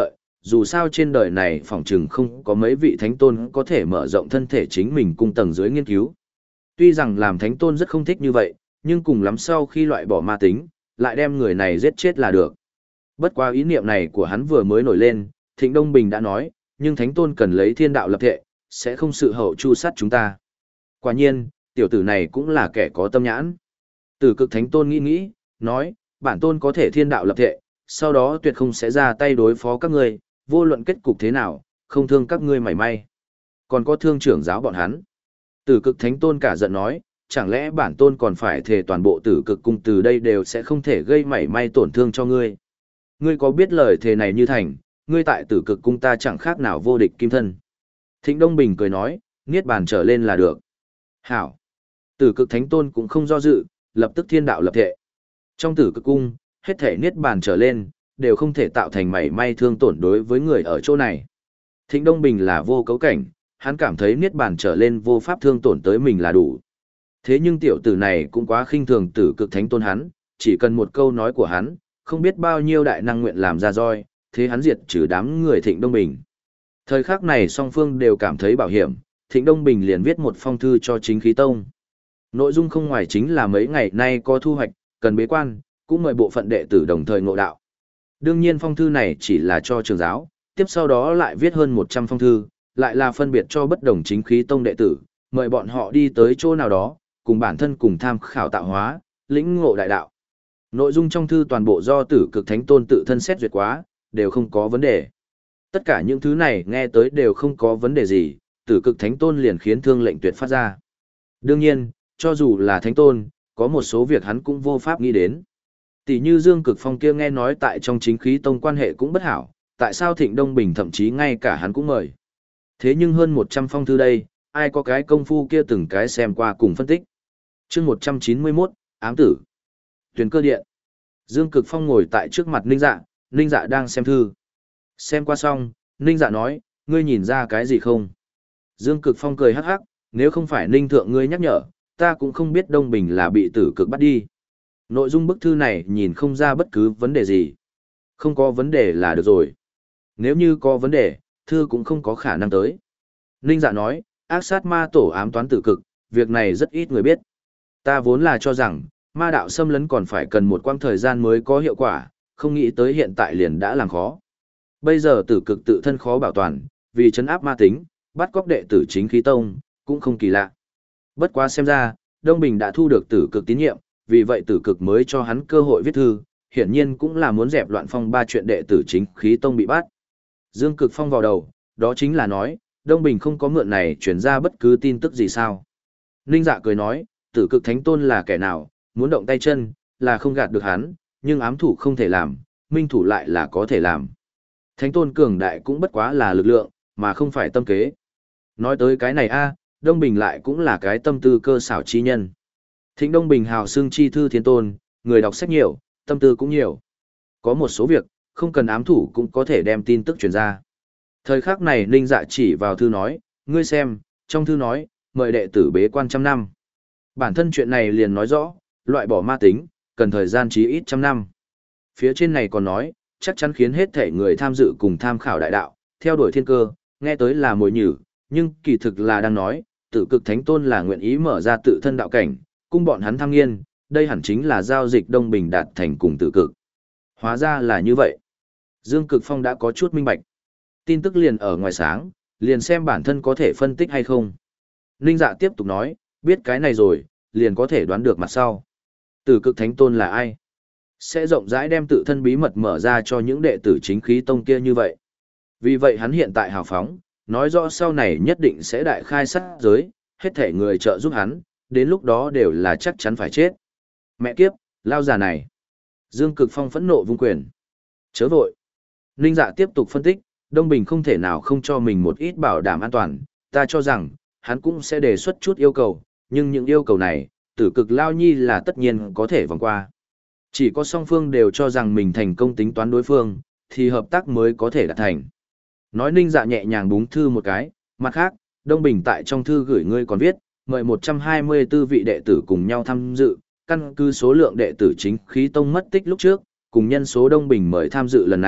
dù sao trên đời này phỏng chừng không có mấy vị thánh tôn có thể mở rộng thân thể chính mình cung tầng dưới nghiên cứu. Tuy rằng làm thánh tôn rất không thích như vậy, nhưng cùng lắm sau khi loại bỏ ma tính, lại đem người này giết chết là được. Bất quá ý niệm này của hắn vừa mới nổi lên, Thịnh Đông Bình đã nói, nhưng thánh tôn cần lấy thiên đạo lập thệ, sẽ không sự hậu chu sát chúng ta. Quả nhiên, tiểu tử này cũng là kẻ có tâm nhãn. Tử Cực Thánh Tôn nghĩ nghĩ, nói, bản tôn có thể thiên đạo lập thệ, sau đó tuyệt không sẽ ra tay đối phó các ngươi, vô luận kết cục thế nào, không thương các ngươi mảy may. Còn có thương trưởng giáo bọn hắn. Tử Cực Thánh Tôn cả giận nói, chẳng lẽ bản tôn còn phải thề toàn bộ Tử Cực cung từ đây đều sẽ không thể gây mảy may tổn thương cho ngươi. Ngươi có biết lời thề này như thành, ngươi tại Tử Cực cung ta chẳng khác nào vô địch kim thân. Thịnh Đông Bình cười nói, niết bàn trở lên là được. Hảo. Tử Cực Thánh Tôn cũng không do dự, lập tức thiên đạo lập thệ. Trong Tử Cực cung, hết thể niết bàn trở lên, đều không thể tạo thành mảy may thương tổn đối với người ở chỗ này. Thịnh Đông Bình là vô cấu cảnh, hắn cảm thấy niết bàn trở lên vô pháp thương tổn tới mình là đủ. Thế nhưng tiểu tử này cũng quá khinh thường Tử Cực Thánh Tôn hắn, chỉ cần một câu nói của hắn, không biết bao nhiêu đại năng nguyện làm ra roi, thế hắn diệt trừ đám người Thịnh Đông Bình. Thời khắc này song phương đều cảm thấy bảo hiểm, Thịnh Đông Bình liền viết một phong thư cho Chính Khí Tông. Nội dung không ngoài chính là mấy ngày nay có thu hoạch, cần bế quan, cũng mời bộ phận đệ tử đồng thời ngộ đạo. Đương nhiên phong thư này chỉ là cho trường giáo, tiếp sau đó lại viết hơn một trăm phong thư, lại là phân biệt cho bất đồng Chính Khí Tông đệ tử, mời bọn họ đi tới chỗ nào đó, cùng bản thân cùng tham khảo tạo hóa, lĩnh ngộ đại đạo. Nội dung trong thư toàn bộ do Tử Cực Thánh Tôn tự thân xét duyệt quá, đều không có vấn đề. Tất cả những thứ này nghe tới đều không có vấn đề gì, Tử Cực Thánh Tôn liền khiến thương lệnh tuyệt phát ra. Đương nhiên, cho dù là Thánh Tôn, có một số việc hắn cũng vô pháp nghĩ đến. Tỷ như Dương Cực Phong kia nghe nói tại trong Chính Khí Tông quan hệ cũng bất hảo, tại sao Thịnh Đông Bình thậm chí ngay cả hắn cũng mời. Thế nhưng hơn một trăm phong thư đây, ai có cái công phu kia từng cái xem qua cùng phân tích. Chương một trăm chín mươi mốt, ám tử. Tuyển cơ điện. Dương Cực Phong ngồi tại trước mặt Ninh Dạ, Ninh Dạ đang xem thư. Xem qua xong, Ninh Dạ nói, ngươi nhìn ra cái gì không? Dương Cực Phong cười hắc hắc, nếu không phải Ninh Thượng ngươi nhắc nhở, ta cũng không biết Đông Bình là bị Tử Cực bắt đi. Nội dung bức thư này nhìn không ra bất cứ vấn đề gì. Không có vấn đề là được rồi. Nếu như có vấn đề, thư cũng không có khả năng tới. Ninh Dạ nói, ác sát ma tổ ám toán Tử Cực, việc này rất ít người biết. Ta vốn là cho rằng, ma đạo xâm lấn còn phải cần một quãng thời gian mới có hiệu quả, không nghĩ tới hiện tại liền đã làm khó. Bây giờ Tử Cực tự thân khó bảo toàn, vì trấn áp ma tính, bắt cóc đệ tử Chính Khí Tông, cũng không kỳ lạ. Bất quá xem ra, Đông Bình đã thu được Tử Cực tín nhiệm, vì vậy Tử Cực mới cho hắn cơ hội viết thư, hiển nhiên cũng là muốn dẹp loạn phong ba chuyện đệ tử Chính Khí Tông bị bắt. Dương Cực Phong vào đầu, đó chính là nói, Đông Bình không có mượn này truyền ra bất cứ tin tức gì sao. Ninh Dạ cười nói, Tử Cực Thánh Tôn là kẻ nào, muốn động tay chân, là không gạt được hắn, nhưng ám thủ không thể làm, minh thủ lại là có thể làm. Thánh Tôn cường đại cũng bất quá là lực lượng, mà không phải tâm kế. Nói tới cái này a, Đông Bình lại cũng là cái tâm tư cơ xảo chi nhân. Thịnh Đông Bình hào xương chi thư thiên tôn, người đọc sách nhiều, tâm tư cũng nhiều. Có một số việc, không cần ám thủ cũng có thể đem tin tức truyền ra. Thời khắc này Ninh Dạ chỉ vào thư nói, ngươi xem, trong thư nói, mời đệ tử bế quan trăm năm. Bản thân chuyện này liền nói rõ, loại bỏ ma tính, cần thời gian chí ít trăm năm. Phía trên này còn nói, chắc chắn khiến hết thể người tham dự cùng tham khảo đại đạo, theo đuổi thiên cơ, nghe tới là mồi nhử, nhưng kỳ thực là đang nói, Tử Cực Thánh Tôn là nguyện ý mở ra tự thân đạo cảnh, cung bọn hắn tham nghiên, đây hẳn chính là giao dịch Đông Bình đạt thành cùng Tử Cực. Hóa ra là như vậy. Dương Cực Phong đã có chút minh bạch. Tin tức liền ở ngoài sáng, liền xem bản thân có thể phân tích hay không. Ninh Dạ tiếp tục nói, biết cái này rồi, liền có thể đoán được mặt sau. Tử Cực Thánh Tôn là ai? Sẽ rộng rãi đem tự thân bí mật mở ra cho những đệ tử Chính Khí Tông kia như vậy. Vì vậy hắn hiện tại hào phóng, nói rõ sau này nhất định sẽ đại khai sát giới, hết thể người trợ giúp hắn, đến lúc đó đều là chắc chắn phải chết. Mẹ kiếp, lao già này. Dương Cực Phong phẫn nộ vung quyền. Chớ vội. Ninh Dạ tiếp tục phân tích, Đông Bình không thể nào không cho mình một ít bảo đảm an toàn, ta cho rằng, hắn cũng sẽ đề xuất chút yêu cầu, nhưng những yêu cầu này, Tử Cực Lao Nhi là tất nhiên có thể vòng qua. Chỉ có song phương đều cho rằng mình thành công tính toán đối phương, thì hợp tác mới có thể đạt thành. Nói Ninh Dạ nhẹ nhàng búng thư một cái, mặt khác, Đông Bình tại trong thư gửi ngươi còn viết, mời một trăm hai mươi tư vị đệ tử cùng nhau tham dự, căn cứ số lượng đệ tử Chính Khí Tông mất tích lúc trước, cùng nhân số Đông Bình mời tham dự lần này,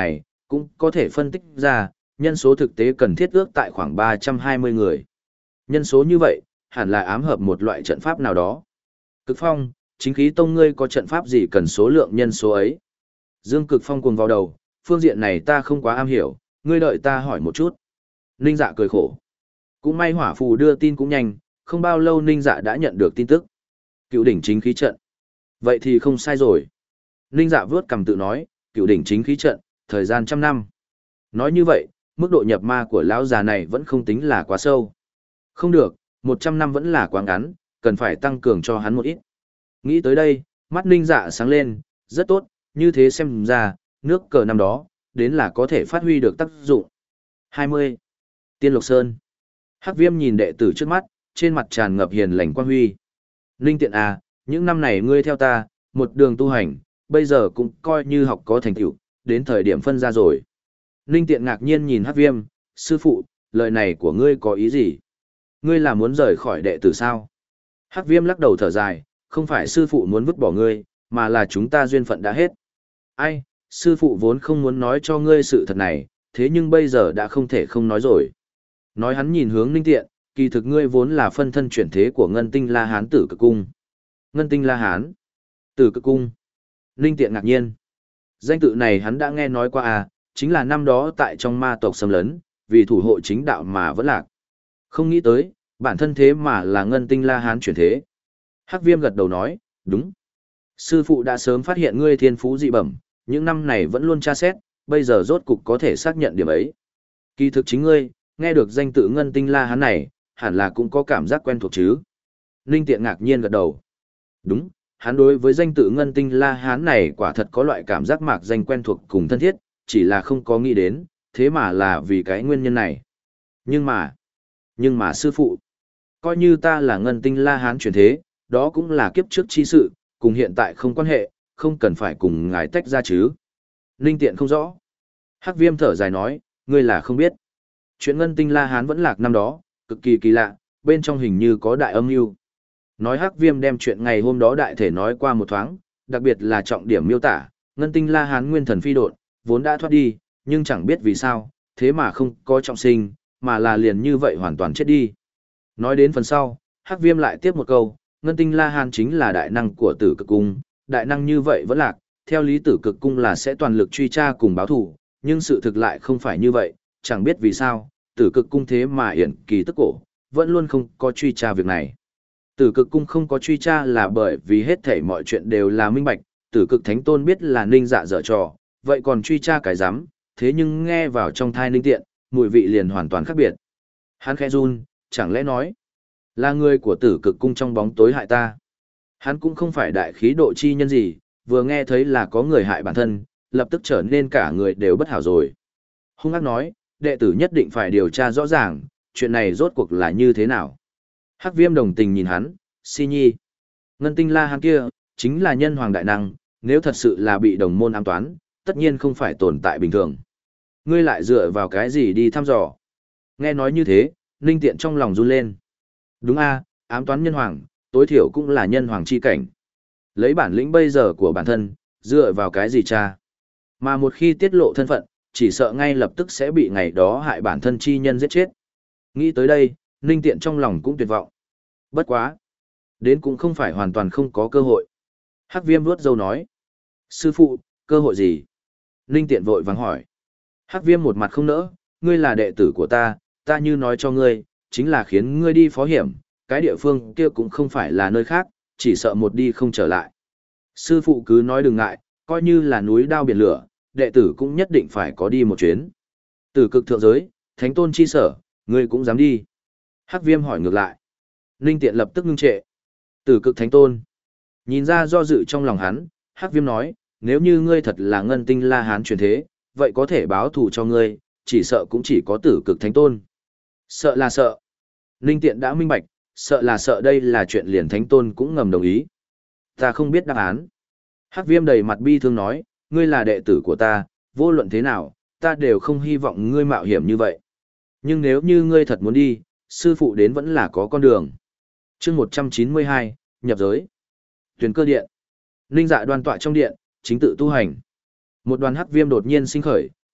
cũng có thể phân tích ra, nhân số thực tế cần thiết ước tại khoảng ba trăm hai mươi người. Nhân số như vậy, hẳn là ám hợp một loại trận pháp nào đó. Cực Phong, chính khí tông ngươi có trận pháp gì cần số lượng nhân số ấy? Dương Cực Phong cuồng vào đầu, phương diện này ta không quá am hiểu, ngươi đợi ta hỏi một chút. Ninh Dạ cười khổ. Cũng may hỏa phù đưa tin cũng nhanh, không bao lâu Ninh Dạ đã nhận được tin tức. Cựu đỉnh chính khí trận. Vậy thì không sai rồi. Ninh Dạ vướt cằm tự nói, cựu đỉnh chính khí trận, thời gian trăm năm. Nói như vậy, mức độ nhập ma của lão già này vẫn không tính là quá sâu. Không được, một trăm năm vẫn là quá ngắn, cần phải tăng cường cho hắn một ít. Nghĩ tới đây, mắt Ninh Dạ sáng lên, rất tốt, như thế xem ra, nước cờ năm đó, đến là có thể phát huy được tác dụng. hai mươi. Tiên Lộc Sơn. Hắc Viêm nhìn đệ tử trước mắt, trên mặt tràn ngập hiền lành quang huy. Ninh Tiện à, những năm này ngươi theo ta, một đường tu hành, bây giờ cũng coi như học có thành tựu, đến thời điểm phân ra rồi. Ninh Tiện ngạc nhiên nhìn Hắc Viêm, sư phụ, lời này của ngươi có ý gì? Ngươi là muốn rời khỏi đệ tử sao? Hắc Viêm lắc đầu thở dài, không phải sư phụ muốn vứt bỏ ngươi, mà là chúng ta duyên phận đã hết. Ai, sư phụ vốn không muốn nói cho ngươi sự thật này, thế nhưng bây giờ đã không thể không nói rồi. Nói hắn nhìn hướng Ninh Tiện, kỳ thực ngươi vốn là phân thân chuyển thế của Ngân Tinh La Hán Tử Cực Cung. Ngân Tinh La Hán, Tử Cực Cung. Ninh Tiện ngạc nhiên. Danh tự này hắn đã nghe nói qua à, chính là năm đó tại trong ma tộc xâm lấn, vì thủ hộ chính đạo mà vẫn lạc. Không nghĩ tới, bản thân thế mà là Ngân Tinh La Hán chuyển thế. Hắc Viêm gật đầu nói, đúng. Sư phụ đã sớm phát hiện ngươi thiên phú dị bẩm, những năm này vẫn luôn tra xét, bây giờ rốt cục có thể xác nhận điểm ấy. Kỳ thực chính ngươi, nghe được danh tự Ngân Tinh La Hán này, hẳn là cũng có cảm giác quen thuộc chứ. Ninh Tiện ngạc nhiên gật đầu. Đúng, hắn đối với danh tự Ngân Tinh La Hán này quả thật có loại cảm giác mạc danh quen thuộc cùng thân thiết, chỉ là không có nghĩ đến, thế mà là vì cái nguyên nhân này. Nhưng mà, nhưng mà sư phụ, coi như ta là Ngân Tinh La Hán chuyển thế, đó cũng là kiếp trước chi sự, cùng hiện tại không quan hệ, không cần phải cùng ngài tách ra chứ. Ninh Tiện không rõ. Hắc Viêm thở dài nói, ngươi là không biết. Chuyện Ngân Tinh La Hán vẫn lạc năm đó, cực kỳ kỳ lạ, bên trong hình như có đại âm mưu. Nói Hắc Viêm đem chuyện ngày hôm đó đại thể nói qua một thoáng, đặc biệt là trọng điểm miêu tả, Ngân Tinh La Hán nguyên thần phi độn, vốn đã thoát đi, nhưng chẳng biết vì sao, thế mà không có trọng sinh, mà là liền như vậy hoàn toàn chết đi. Nói đến phần sau, Hắc Viêm lại tiếp một câu, Ngân Tinh La Hán chính là đại năng của Tử Cực Cung, đại năng như vậy vẫn lạc, theo lý Tử Cực Cung là sẽ toàn lực truy tra cùng báo thù, nhưng sự thực lại không phải như vậy, chẳng biết vì sao, Tử Cực Cung thế mà hiển kỳ tức cổ, vẫn luôn không có truy tra việc này. Tử Cực Cung không có truy tra là bởi vì hết thảy mọi chuyện đều là minh bạch, Tử Cực Thánh Tôn biết là Ninh Dạ dở trò, vậy còn truy tra cái rắm, thế nhưng nghe vào trong thai Ninh Tiện, mùi vị liền hoàn toàn khác biệt. Hắn khẽ run, chẳng lẽ nói là người của Tử Cực Cung trong bóng tối hại ta. Hắn cũng không phải đại khí độ chi nhân gì, vừa nghe thấy là có người hại bản thân, lập tức trở nên cả người đều bất hảo rồi. Hung ác nói, đệ tử nhất định phải điều tra rõ ràng, chuyện này rốt cuộc là như thế nào. Hắc Viêm đồng tình nhìn hắn, si nhi. Ngân Tinh La Hán kia, chính là nhân hoàng đại năng, nếu thật sự là bị đồng môn ám toán, tất nhiên không phải tồn tại bình thường. Ngươi lại dựa vào cái gì đi thăm dò? Nghe nói như thế, Ninh Tiện trong lòng run lên. Đúng a, ám toán nhân hoàng, tối thiểu cũng là nhân hoàng chi cảnh. Lấy bản lĩnh bây giờ của bản thân, dựa vào cái gì cha? Mà một khi tiết lộ thân phận, chỉ sợ ngay lập tức sẽ bị ngày đó hại bản thân chi nhân giết chết. Nghĩ tới đây, Ninh Tiện trong lòng cũng tuyệt vọng. Bất quá. Đến cũng không phải hoàn toàn không có cơ hội. Hắc Viêm vuốt râu nói. Sư phụ, cơ hội gì? Ninh Tiện vội vàng hỏi. Hắc Viêm một mặt không nỡ, ngươi là đệ tử của ta, ta như nói cho ngươi, chính là khiến ngươi đi phó hiểm, cái địa phương kia cũng không phải là nơi khác, chỉ sợ một đi không trở lại. Sư phụ cứ nói đừng ngại, coi như là núi đao biển lửa, đệ tử cũng nhất định phải có đi một chuyến. Tử Cực thượng giới, Thánh Tôn chi sở, ngươi cũng dám đi. Hắc Viêm hỏi ngược lại. Ninh Tiện lập tức ngưng trệ. Tử Cực Thánh Tôn. Nhìn ra do dự trong lòng hắn, Hắc Viêm nói, nếu như ngươi thật là Ngân Tinh La Hán truyền thế, vậy có thể báo thù cho ngươi, chỉ sợ cũng chỉ có Tử Cực Thánh Tôn. Sợ là sợ. Ninh Tiện đã minh bạch, sợ là sợ đây là chuyện liền Thánh Tôn cũng ngầm đồng ý. Ta không biết đáp án. Hắc Viêm đầy mặt bi thương nói, ngươi là đệ tử của ta, vô luận thế nào, ta đều không hy vọng ngươi mạo hiểm như vậy. Nhưng nếu như ngươi thật muốn đi, sư phụ đến vẫn là có con đường. Chương một trăm chín mươi hai, nhập giới. Tuyển cơ điện. Ninh Dạ đoan tọa trong điện, chính tự tu hành. Một đoàn Hắc Viêm đột nhiên sinh khởi,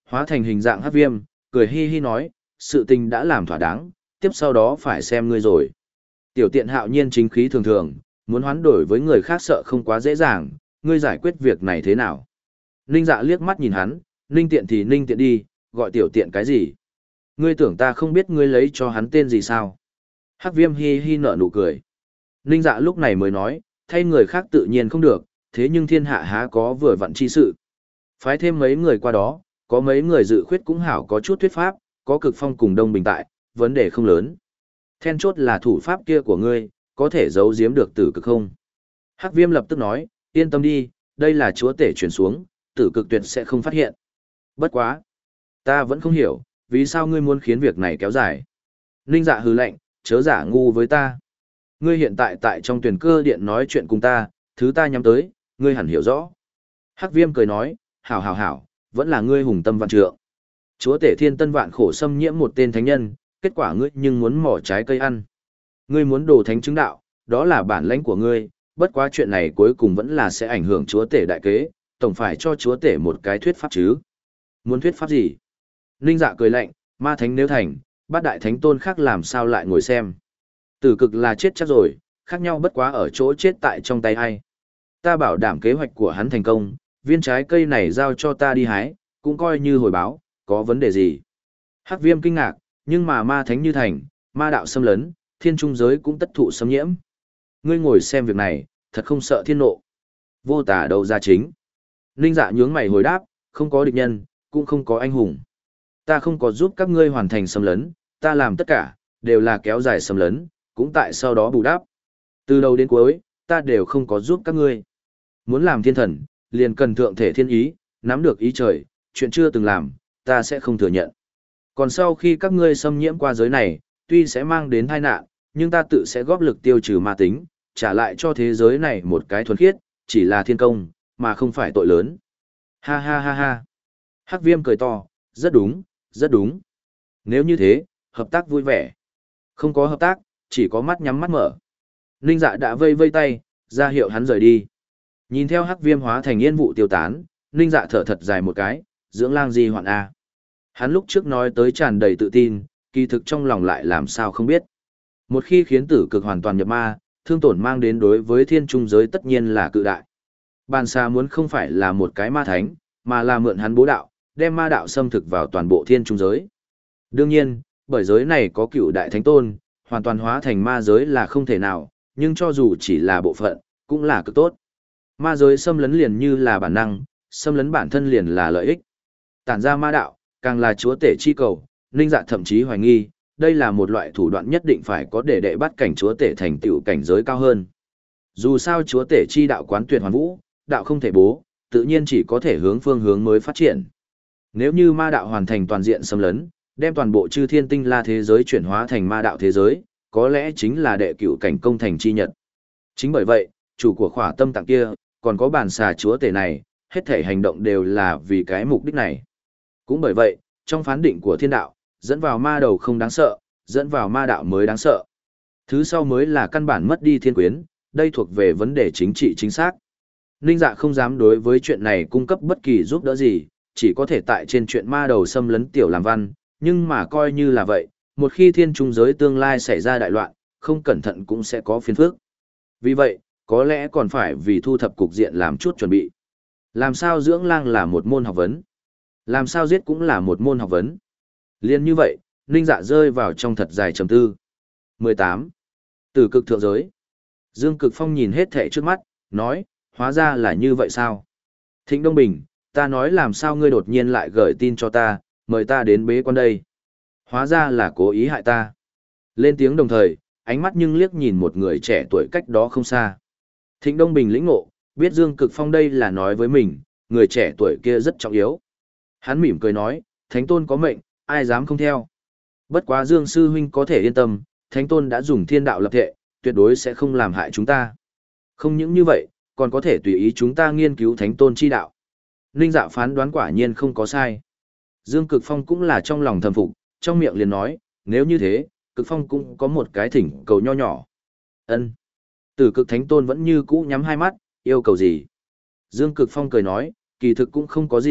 hóa thành hình dạng hắc viêm, cười hi hi nói, sự tình đã làm thỏa đáng, tiếp sau đó phải xem ngươi rồi. Tiểu tiện hạo nhiên chính khí thường thường, muốn hoán đổi với người khác sợ không quá dễ dàng, ngươi giải quyết việc này thế nào? Ninh dạ liếc mắt nhìn hắn, ninh tiện thì ninh tiện đi, gọi tiểu tiện cái gì? Ngươi tưởng ta không biết ngươi lấy cho hắn tên gì sao? Hắc viêm hi hi nở nụ cười. Ninh dạ lúc này mới nói, thay người khác tự nhiên không được, thế nhưng thiên hạ há có vừa vặn chi sự. Phái thêm mấy người qua đó, có mấy người dự khuyết cũng hảo có chút thuyết pháp, có cực phong cùng đông bình tại, vấn đề không lớn. Then chốt là thủ pháp kia của ngươi, có thể giấu giếm được tử cực không? Hắc viêm lập tức nói, yên tâm đi, đây là chúa tể chuyển xuống, tử cực tuyệt sẽ không phát hiện. Bất quá. Ta vẫn không hiểu, vì sao ngươi muốn khiến việc này kéo dài. Ninh dạ hừ lạnh, chớ giả ngu với ta. Ngươi hiện tại tại trong tuyển cơ điện nói chuyện cùng ta, thứ ta nhắm tới, ngươi hẳn hiểu rõ. Hắc viêm cười nói, hảo hảo hảo, vẫn là ngươi hùng tâm vạn trượng. Chúa tể thiên tân vạn khổ xâm nhiễm một tên thánh nhân, kết quả ngươi nhưng muốn mỏ trái cây ăn. Ngươi muốn đồ thánh chứng đạo, đó là bản lãnh của ngươi, bất quá chuyện này cuối cùng vẫn là sẽ ảnh hưởng chúa tể đại kế, tổng phải cho chúa tể một cái thuyết pháp chứ. Muốn thuyết pháp gì? Ninh dạ cười lạnh, ma thánh nếu thành, bát đại thánh tôn khác làm sao lại ngồi xem. Tử cực là chết chắc rồi, khác nhau bất quá ở chỗ chết tại trong tay ai. Ta bảo đảm kế hoạch của hắn thành công, viên trái cây này giao cho ta đi hái, cũng coi như hồi báo, có vấn đề gì. Hắc viêm kinh ngạc, nhưng mà ma thánh như thành, ma đạo xâm lấn, thiên trung giới cũng tất thụ xâm nhiễm. Ngươi ngồi xem việc này, thật không sợ thiên nộ. Vô tả đầu ra chính. Ninh dạ nhướng mày hồi đáp, không có địch nhân, cũng không có anh hùng. Ta không có giúp các ngươi hoàn thành xâm lấn, ta làm tất cả, đều là kéo dài xâm lấn, cũng tại sau đó bù đắp. Từ đầu đến cuối, ta đều không có giúp các ngươi. Muốn làm thiên thần, liền cần thượng thể thiên ý, nắm được ý trời, chuyện chưa từng làm, ta sẽ không thừa nhận. Còn sau khi các ngươi xâm nhiễm qua giới này, tuy sẽ mang đến tai nạn, nhưng ta tự sẽ góp lực tiêu trừ ma tính, trả lại cho thế giới này một cái thuần khiết, chỉ là thiên công, mà không phải tội lớn. Ha ha ha ha. Hắc viêm cười to, rất đúng, rất đúng. Nếu như thế, hợp tác vui vẻ. Không có hợp tác, chỉ có mắt nhắm mắt mở. Ninh dạ đã vây vây tay, ra hiệu hắn rời đi. Nhìn theo hắc viêm hóa thành yên vụ tiêu tán, Ninh dạ thở thật dài một cái, dưỡng lang di hoạn A. Hắn lúc trước nói tới tràn đầy tự tin, kỳ thực trong lòng lại làm sao không biết. Một khi khiến tử cực hoàn toàn nhập ma, thương tổn mang đến đối với thiên trung giới tất nhiên là cự đại. Bàn xa muốn không phải là một cái ma thánh, mà là mượn hắn bố đạo, đem ma đạo xâm thực vào toàn bộ thiên trung giới. Đương nhiên, bởi giới này có cựu đại thánh tôn, hoàn toàn hóa thành ma giới là không thể nào, nhưng cho dù chỉ là bộ phận, cũng là cực tốt. Ma giới xâm lấn liền như là bản năng, xâm lấn bản thân liền là lợi ích. Tản ra ma đạo, càng là chúa tể chi cầu, Ninh Dạ thậm chí hoài nghi, đây là một loại thủ đoạn nhất định phải có để đệ bắt cảnh chúa tể thành tựu cảnh giới cao hơn. Dù sao chúa tể chi đạo quán tuyệt hoàn vũ, đạo không thể bố, tự nhiên chỉ có thể hướng phương hướng mới phát triển. Nếu như ma đạo hoàn thành toàn diện xâm lấn, đem toàn bộ chư thiên tinh la thế giới chuyển hóa thành ma đạo thế giới, có lẽ chính là đệ cửu cảnh công thành chi nhật. Chính bởi vậy, chủ của khỏa tâm tạng kia, còn có bản xà chúa tể này, hết thể hành động đều là vì cái mục đích này. Cũng bởi vậy, trong phán định của thiên đạo, dẫn vào ma đầu không đáng sợ, dẫn vào ma đạo mới đáng sợ. Thứ sau mới là căn bản mất đi thiên quyến, đây thuộc về vấn đề chính trị chính xác. Ninh Dạ không dám đối với chuyện này cung cấp bất kỳ giúp đỡ gì, chỉ có thể tại trên chuyện ma đầu xâm lấn tiểu làm văn, nhưng mà coi như là vậy, một khi thiên trung giới tương lai xảy ra đại loạn, không cẩn thận cũng sẽ có phiền phức. Vì vậy, có lẽ còn phải vì thu thập cục diện làm chút chuẩn bị. Làm sao dưỡng lang là một môn học vấn? Làm sao giết cũng là một môn học vấn? Liên như vậy, Ninh Dạ rơi vào trong thật dài trầm tư. mười tám. Tử cực thượng giới. Dương Cực Phong nhìn hết thảy trước mắt, nói, hóa ra là như vậy sao? Thịnh Đông Bình, ta nói làm sao ngươi đột nhiên lại gửi tin cho ta, mời ta đến bế quan đây. Hóa ra là cố ý hại ta. Lên tiếng đồng thời, ánh mắt nhưng liếc nhìn một người trẻ tuổi cách đó không xa. Thịnh Đông Bình lĩnh ngộ, biết Dương Cực Phong đây là nói với mình, người trẻ tuổi kia rất trọng yếu. Hắn mỉm cười nói, Thánh Tôn có mệnh, ai dám không theo. Bất quá Dương Sư Huynh có thể yên tâm, Thánh Tôn đã dùng thiên đạo lập thệ, tuyệt đối sẽ không làm hại chúng ta. Không những như vậy, còn có thể tùy ý chúng ta nghiên cứu Thánh Tôn chi đạo. Ninh Dạ phán đoán quả nhiên không có sai. Dương Cực Phong cũng là trong lòng thầm phục, trong miệng liền nói, nếu như thế, Cực Phong cũng có một cái thỉnh cầu nho nhỏ. Ân. Tử Cực Thánh Tôn vẫn như cũ nhắm hai mắt, yêu cầu gì? Dương Cực Phong cười nói, kỳ thực cũng không có gì,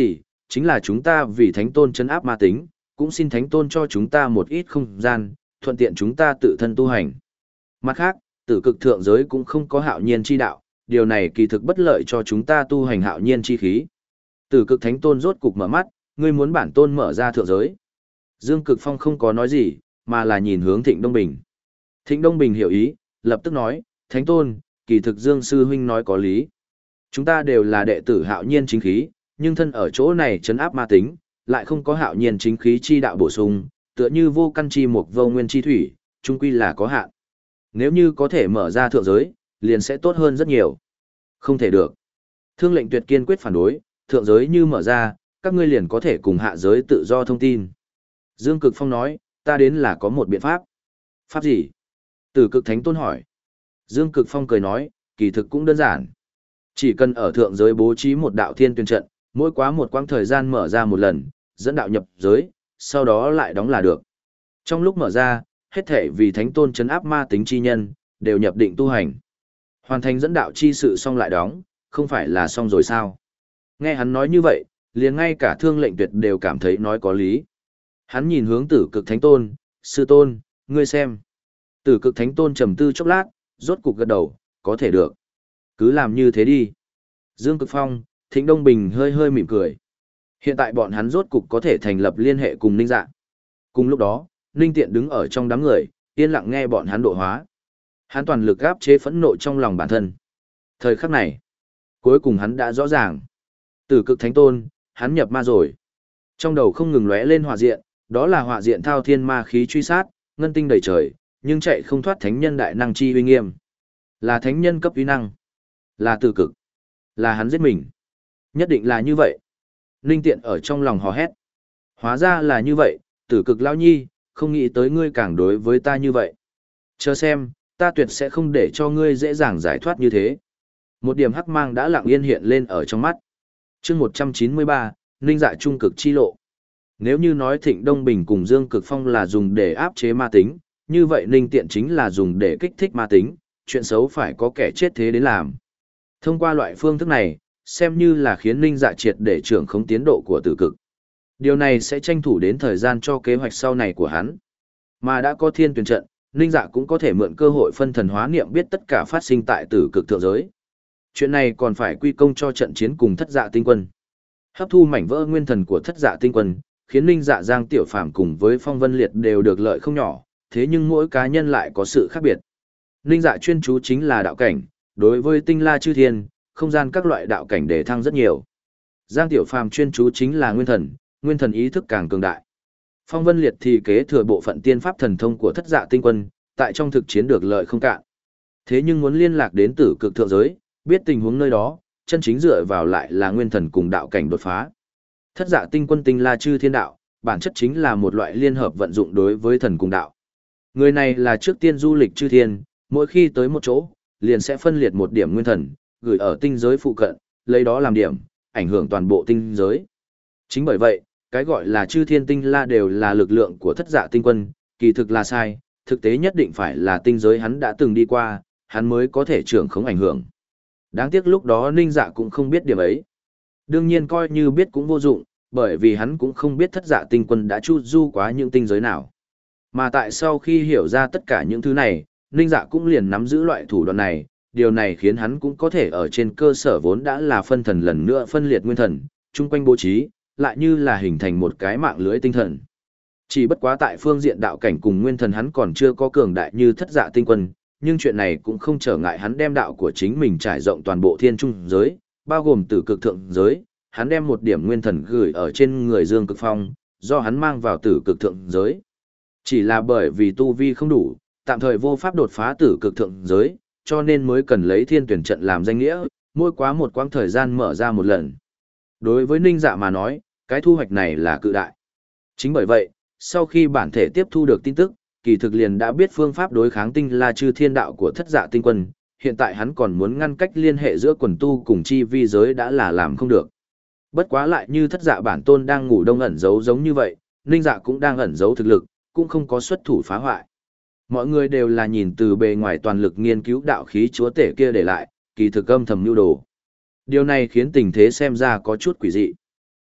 chính là chúng ta vì thánh tôn trấn áp ma tính, cũng xin thánh tôn cho chúng ta một ít không gian, thuận tiện chúng ta tự thân tu hành. Mặt khác, tử cực thượng giới cũng không có hạo nhiên chi đạo, điều này kỳ thực bất lợi cho chúng ta tu hành hạo nhiên chi khí. Tử cực thánh tôn rốt cục mở mắt, ngươi muốn bản tôn mở ra thượng giới. Dương Cực Phong không có nói gì, mà là nhìn hướng Thịnh Đông Bình. Thịnh Đông Bình hiểu ý, lập tức nói, thánh tôn, kỳ thực Dương Sư Huynh nói có lý. Chúng ta đều là đệ tử hạo nhiên chính khí, nhưng thân ở chỗ này trấn áp ma tính, lại không có hạo nhiên chính khí chi đạo bổ sung, tựa như vô căn chi mục vô nguyên chi thủy, chung quy là có hạn. Nếu như có thể mở ra thượng giới, liền sẽ tốt hơn rất nhiều. Không thể được. Thương lệnh tuyệt kiên quyết phản đối, thượng giới như mở ra, các ngươi liền có thể cùng hạ giới tự do thông tin. Dương Cực Phong nói, ta đến là có một biện pháp. Pháp gì? Tử Cực Thánh Tôn hỏi. Dương Cực Phong cười nói, kỳ thực cũng đơn giản. Chỉ cần ở thượng giới bố trí một đạo thiên tuyển trận, mỗi quá một quãng thời gian mở ra một lần, dẫn đạo nhập giới, sau đó lại đóng là được. Trong lúc mở ra, hết thể vì Thánh Tôn trấn áp ma tính chi nhân, đều nhập định tu hành. Hoàn thành dẫn đạo chi sự xong lại đóng, không phải là xong rồi sao? Nghe hắn nói như vậy, liền ngay cả Thương lệnh tuyệt đều cảm thấy nói có lý. Hắn nhìn hướng Tử Cực Thánh Tôn, sư tôn, ngươi xem. Tử Cực Thánh Tôn trầm tư chốc lát, rốt cục gật đầu, có thể được. Cứ làm như thế đi. Dương Cực Phong, Thịnh Đông Bình hơi hơi mỉm cười. Hiện tại bọn hắn rốt cục có thể thành lập liên hệ cùng Ninh Dạ. Cùng lúc đó, Ninh Tiện đứng ở trong đám người, yên lặng nghe bọn hắn độ hóa. Hắn toàn lực áp chế phẫn nộ trong lòng bản thân. Thời khắc này, cuối cùng hắn đã rõ ràng. Tử Cực Thánh Tôn, hắn nhập ma rồi. Trong đầu không ngừng lóe lên hỏa diện, đó là hỏa diện thao thiên ma khí truy sát, ngân tinh đầy trời, nhưng chạy không thoát thánh nhân đại năng chi uy nghiêm. Là thánh nhân cấp uy năng. Là Tử Cực. Là hắn giết mình. Nhất định là như vậy. Ninh Tiện ở trong lòng hò hét. Hóa ra là như vậy, Tử Cực lão nhi, không nghĩ tới ngươi càng đối với ta như vậy. Chờ xem, ta tuyệt sẽ không để cho ngươi dễ dàng giải thoát như thế. Một điểm hắc mang đã lặng yên hiện lên ở trong mắt. Chương một trăm chín mươi ba, Ninh Dạ trung cực chi lộ. Nếu như nói Thịnh Đông Bình cùng Dương Cực Phong là dùng để áp chế ma tính, như vậy Ninh Tiện chính là dùng để kích thích ma tính, chuyện xấu phải có kẻ chết thế đến làm. Thông qua loại phương thức này, xem như là khiến Ninh Dạ triệt để trưởng khống tiến độ của Tử Cực. Điều này sẽ tranh thủ đến thời gian cho kế hoạch sau này của hắn. Mà đã có thiên tuyển trận, Ninh Dạ cũng có thể mượn cơ hội phân thần hóa niệm biết tất cả phát sinh tại Tử Cực thượng giới. Chuyện này còn phải quy công cho trận chiến cùng Thất Dạ tinh quân. Hấp thu mảnh vỡ nguyên thần của Thất Dạ tinh quân, khiến Ninh Dạ Giang Tiểu Phàm cùng với Phong Vân Liệt đều được lợi không nhỏ, thế nhưng mỗi cá nhân lại có sự khác biệt. Ninh Dạ chuyên chú chính là đạo cảnh, đối với tinh la chư thiên, không gian các loại đạo cảnh đề thăng rất nhiều. Giang Tiểu Phàm chuyên chú chính là nguyên thần, nguyên thần ý thức càng cường đại. Phong Vân Liệt thì kế thừa bộ phận tiên pháp thần thông của Thất Dạ tinh quân, tại trong thực chiến được lợi không cạn. Thế nhưng muốn liên lạc đến Tử Cực thượng giới, biết tình huống nơi đó, chân chính dựa vào lại là nguyên thần cùng đạo cảnh đột phá. Thất Dạ tinh quân tinh la chư thiên đạo, bản chất chính là một loại liên hợp vận dụng đối với thần cùng đạo. Người này là trước tiên du lịch chư thiên, mỗi khi tới một chỗ, liền sẽ phân liệt một điểm nguyên thần, gửi ở tinh giới phụ cận, lấy đó làm điểm, ảnh hưởng toàn bộ tinh giới. Chính bởi vậy, cái gọi là chư thiên tinh la đều là lực lượng của Thất Dạ tinh quân, kỳ thực là sai, thực tế nhất định phải là tinh giới hắn đã từng đi qua, hắn mới có thể trưởng khống ảnh hưởng. Đáng tiếc lúc đó Ninh Dạ cũng không biết điểm ấy. Đương nhiên coi như biết cũng vô dụng, bởi vì hắn cũng không biết Thất Dạ tinh quân đã chu du quá những tinh giới nào. Mà tại sau khi hiểu ra tất cả những thứ này, Ninh Dạ cũng liền nắm giữ loại thủ đoạn này, điều này khiến hắn cũng có thể ở trên cơ sở vốn đã là phân thần lần nữa phân liệt nguyên thần, chung quanh bố trí, lại như là hình thành một cái mạng lưới tinh thần. Chỉ bất quá tại phương diện đạo cảnh cùng nguyên thần hắn còn chưa có cường đại như Thất Dạ tinh quân, nhưng chuyện này cũng không trở ngại hắn đem đạo của chính mình trải rộng toàn bộ thiên trung giới, bao gồm Tử Cực thượng giới, hắn đem một điểm nguyên thần gửi ở trên người Dương Cực Phong, do hắn mang vào Tử Cực thượng giới. Chỉ là bởi vì tu vi không đủ, tạm thời vô pháp đột phá Tử Cực thượng giới, cho nên mới cần lấy thiên tuyển trận làm danh nghĩa, mỗi quá một quãng thời gian mở ra một lần. Đối với Ninh Dạ mà nói, cái thu hoạch này là cự đại. Chính bởi vậy, sau khi bản thể tiếp thu được tin tức, kỳ thực liền đã biết phương pháp đối kháng tinh la chư thiên đạo của Thất Dạ tinh quân, hiện tại hắn còn muốn ngăn cách liên hệ giữa quần tu cùng chi vi giới đã là làm không được. Bất quá lại như Thất Dạ bản tôn đang ngủ đông ẩn giấu giống như vậy, Ninh Dạ cũng đang ẩn giấu thực lực, cũng không có xuất thủ phá hoại. Mọi người đều là nhìn từ bề ngoài toàn lực nghiên cứu đạo khí chúa tể kia để lại, kỳ thực âm thầm nhu đồ. Điều này khiến tình thế xem ra có chút quỷ dị.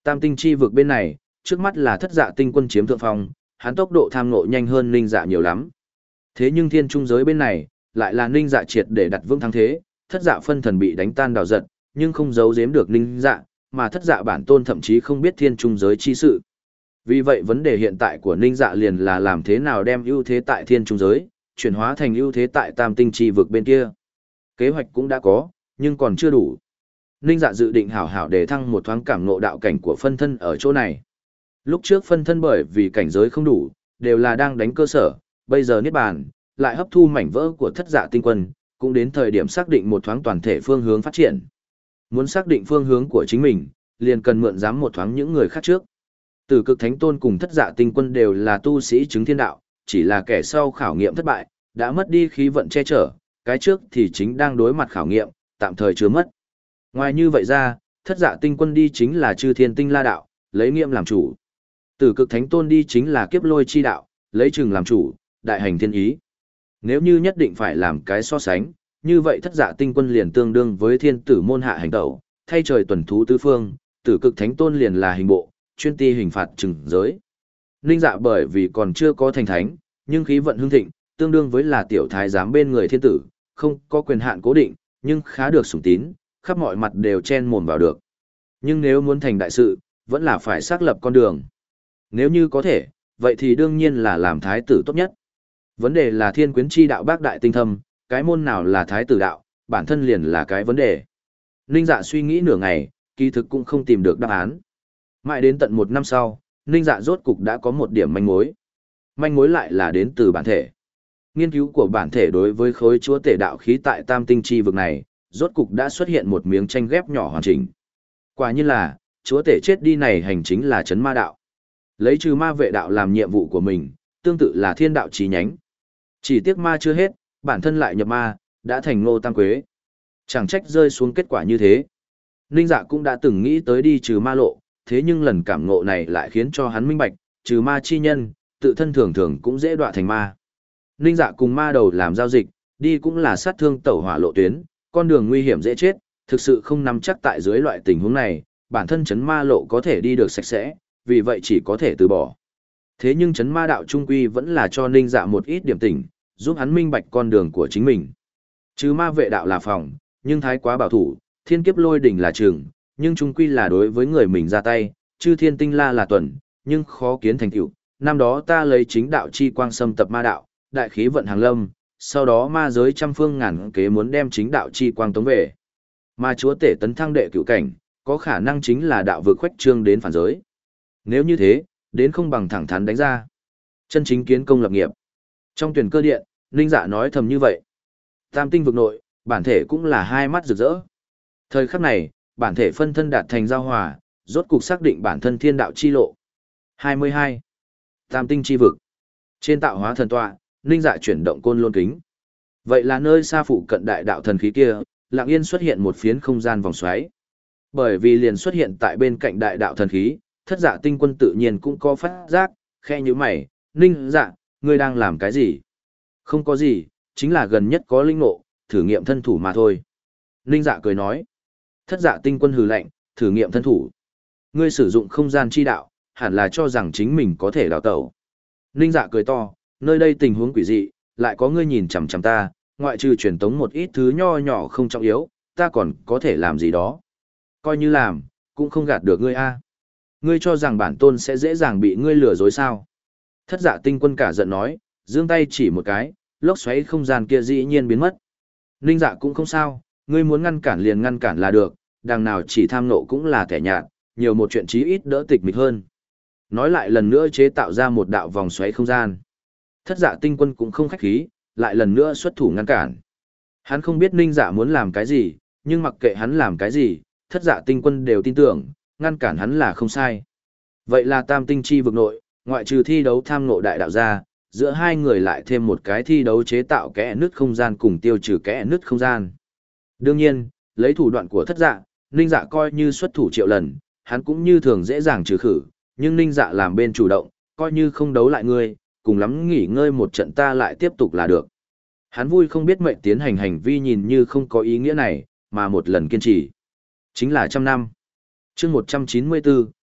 Tam tinh chi vực bên này, trước mắt là thất dạ tinh quân chiếm thượng phong, hắn tốc độ tham ngộ nhanh hơn ninh dạ nhiều lắm. Thế nhưng thiên trung giới bên này, lại là ninh dạ triệt để đặt vững thắng thế, thất dạ phân thần bị đánh tan đào giật, nhưng không giấu giếm được ninh dạ, mà thất dạ bản tôn thậm chí không biết thiên trung giới chi sự. Vì vậy vấn đề hiện tại của ninh dạ liền là làm thế nào đem ưu thế tại thiên trung giới, chuyển hóa thành ưu thế tại tam tinh chi vực bên kia. Kế hoạch cũng đã có, nhưng còn chưa đủ. Ninh dạ dự định hảo hảo để thăng một thoáng cảm ngộ đạo cảnh của phân thân ở chỗ này. Lúc trước phân thân bởi vì cảnh giới không đủ, đều là đang đánh cơ sở, bây giờ niết bàn, lại hấp thu mảnh vỡ của thất dạ tinh quân, cũng đến thời điểm xác định một thoáng toàn thể phương hướng phát triển. Muốn xác định phương hướng của chính mình, liền cần mượn giám một thoáng những người khác trước. Tử Cực Thánh Tôn cùng thất dạ tinh quân đều là tu sĩ chứng thiên đạo, chỉ là kẻ sau khảo nghiệm thất bại, đã mất đi khí vận che chở, cái trước thì chính đang đối mặt khảo nghiệm, tạm thời chưa mất. Ngoài như vậy ra, thất dạ tinh quân đi chính là chư thiên tinh la đạo, lấy nghiệm làm chủ. Tử Cực Thánh Tôn đi chính là kiếp lôi chi đạo, lấy chừng làm chủ, đại hành thiên ý. Nếu như nhất định phải làm cái so sánh, như vậy thất dạ tinh quân liền tương đương với thiên tử môn hạ hành tẩu, thay trời tuần thú tứ phương, Tử Cực Thánh Tôn liền là hình bộ, chuyên ti hình phạt trừng giới. Ninh dạ bởi vì còn chưa có thành thánh, nhưng khí vận hưng thịnh, tương đương với là tiểu thái giám bên người thiên tử, không có quyền hạn cố định, nhưng khá được sủng tín, khắp mọi mặt đều chen mồm vào được. Nhưng nếu muốn thành đại sự, vẫn là phải xác lập con đường. Nếu như có thể, vậy thì đương nhiên là làm thái tử tốt nhất. Vấn đề là thiên quyến chi đạo bác đại tinh thâm, cái môn nào là thái tử đạo, bản thân liền là cái vấn đề. Ninh dạ suy nghĩ nửa ngày, kỳ thực cũng không tìm được đáp án. Mãi đến tận một năm sau, Ninh dạ rốt cục đã có một điểm manh mối. Manh mối lại là đến từ bản thể. Nghiên cứu của bản thể đối với khối chúa tể đạo khí tại tam tinh chi vực này, rốt cục đã xuất hiện một miếng tranh ghép nhỏ hoàn chỉnh. Quả nhiên là, chúa tể chết đi này hành chính là chấn ma đạo. Lấy trừ ma vệ đạo làm nhiệm vụ của mình, tương tự là thiên đạo chí nhánh. Chỉ tiếc ma chưa hết, bản thân lại nhập ma, đã thành Ngô Tam Quế. Chẳng trách rơi xuống kết quả như thế. Ninh dạ cũng đã từng nghĩ tới đi trừ ma lộ, thế nhưng lần cảm ngộ này lại khiến cho hắn minh bạch, trừ ma chi nhân, tự thân thường thường cũng dễ đọa thành ma. Ninh dạ cùng ma đầu làm giao dịch, đi cũng là sát thương tẩu hỏa lộ tuyến, con đường nguy hiểm dễ chết, thực sự không nắm chắc tại dưới loại tình huống này, bản thân chấn ma lộ có thể đi được sạch sẽ, vì vậy chỉ có thể từ bỏ. Thế nhưng chấn ma đạo trung quy vẫn là cho Ninh dạ một ít điểm tỉnh, giúp hắn minh bạch con đường của chính mình. Chứ ma vệ đạo là phòng, nhưng thái quá bảo thủ, thiên kiếp lôi đỉnh là trường, nhưng trung quy là đối với người mình ra tay, chư thiên tinh la là tuần, nhưng khó kiến thành tựu. Năm đó ta lấy chính đạo chi quang xâm tập ma đạo, đại khí vận hàng lâm, sau đó ma giới trăm phương ngàn kế muốn đem chính đạo chi quang tống về. Ma chúa tể tấn thăng đệ cửu cảnh, có khả năng chính là đạo vực khuếch trương đến phản giới. Nếu như thế, đến không bằng thẳng thắn đánh ra. Chân chính kiến công lập nghiệp. Trong tuyển cơ điện, Ninh dạ nói thầm như vậy. Tam tinh vực nội, bản thể cũng là hai mắt rực rỡ. Thời khắc này, bản thể phân thân đạt thành giao hòa, rốt cục xác định bản thân thiên đạo chi lộ. hai mươi hai. Tam tinh chi vực. Trên tạo hóa thần tọa, Ninh dạ chuyển động côn lôn kính. Vậy là nơi xa phụ cận đại đạo thần khí kia, lặng yên xuất hiện một phiến không gian vòng xoáy. Bởi vì liền xuất hiện tại bên cạnh đại đạo thần khí, thất dạ tinh quân tự nhiên cũng có phát giác, khe như mày, Ninh dạ, ngươi đang làm cái gì? Không có gì, chính là gần nhất có linh ngộ, thử nghiệm thân thủ mà thôi. Ninh dạ cười nói. Thất dạ tinh quân hừ lạnh, thử nghiệm thân thủ. Ngươi sử dụng không gian chi đạo, hẳn là cho rằng chính mình có thể đào tẩu. Ninh dạ cười to, nơi đây tình huống quỷ dị, lại có ngươi nhìn chằm chằm ta, ngoại trừ truyền tống một ít thứ nho nhỏ không trọng yếu, ta còn có thể làm gì đó. Coi như làm, cũng không gạt được ngươi a. Ngươi cho rằng bản tôn sẽ dễ dàng bị ngươi lừa dối sao? Thất dạ tinh quân cả giận nói, giương tay chỉ một cái, lốc xoáy không gian kia dĩ nhiên biến mất. Ninh dạ cũng không sao, ngươi muốn ngăn cản liền ngăn cản là được, đằng nào chỉ tham nộ cũng là kẻ nhạt, nhiều một chuyện chí ít đỡ tịch mịch hơn. Nói lại lần nữa chế tạo ra một đạo vòng xoáy không gian. Thất dạ tinh quân cũng không khách khí, lại lần nữa xuất thủ ngăn cản. Hắn không biết Ninh dạ muốn làm cái gì, nhưng mặc kệ hắn làm cái gì, thất dạ tinh quân đều tin tưởng, ngăn cản hắn là không sai. Vậy là tam tinh chi vực nội, ngoại trừ thi đấu tham ngộ đại đạo ra, giữa hai người lại thêm một cái thi đấu chế tạo kẽ nứt không gian cùng tiêu trừ kẽ nứt không gian. Đương nhiên, lấy thủ đoạn của thất dạ, Ninh dạ coi như xuất thủ triệu lần, hắn cũng như thường dễ dàng trừ khử, nhưng Ninh dạ làm bên chủ động, coi như không đấu lại ngươi, cùng lắm nghỉ ngơi một trận ta lại tiếp tục là được. Hắn vui không biết mệnh tiến hành hành vi nhìn như không có ý nghĩa này, mà một lần kiên trì. Chính là trăm năm. chương một trăm chín mươi bốn,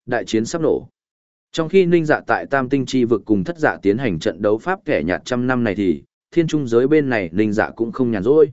Đại chiến sắp nổ. Trong khi Ninh Dạ tại Tam Tinh Chi vực cùng Thất Dạ tiến hành trận đấu pháp kẻ nhạt trăm năm này thì, thiên trung giới bên này Ninh Dạ cũng không nhàn rỗi.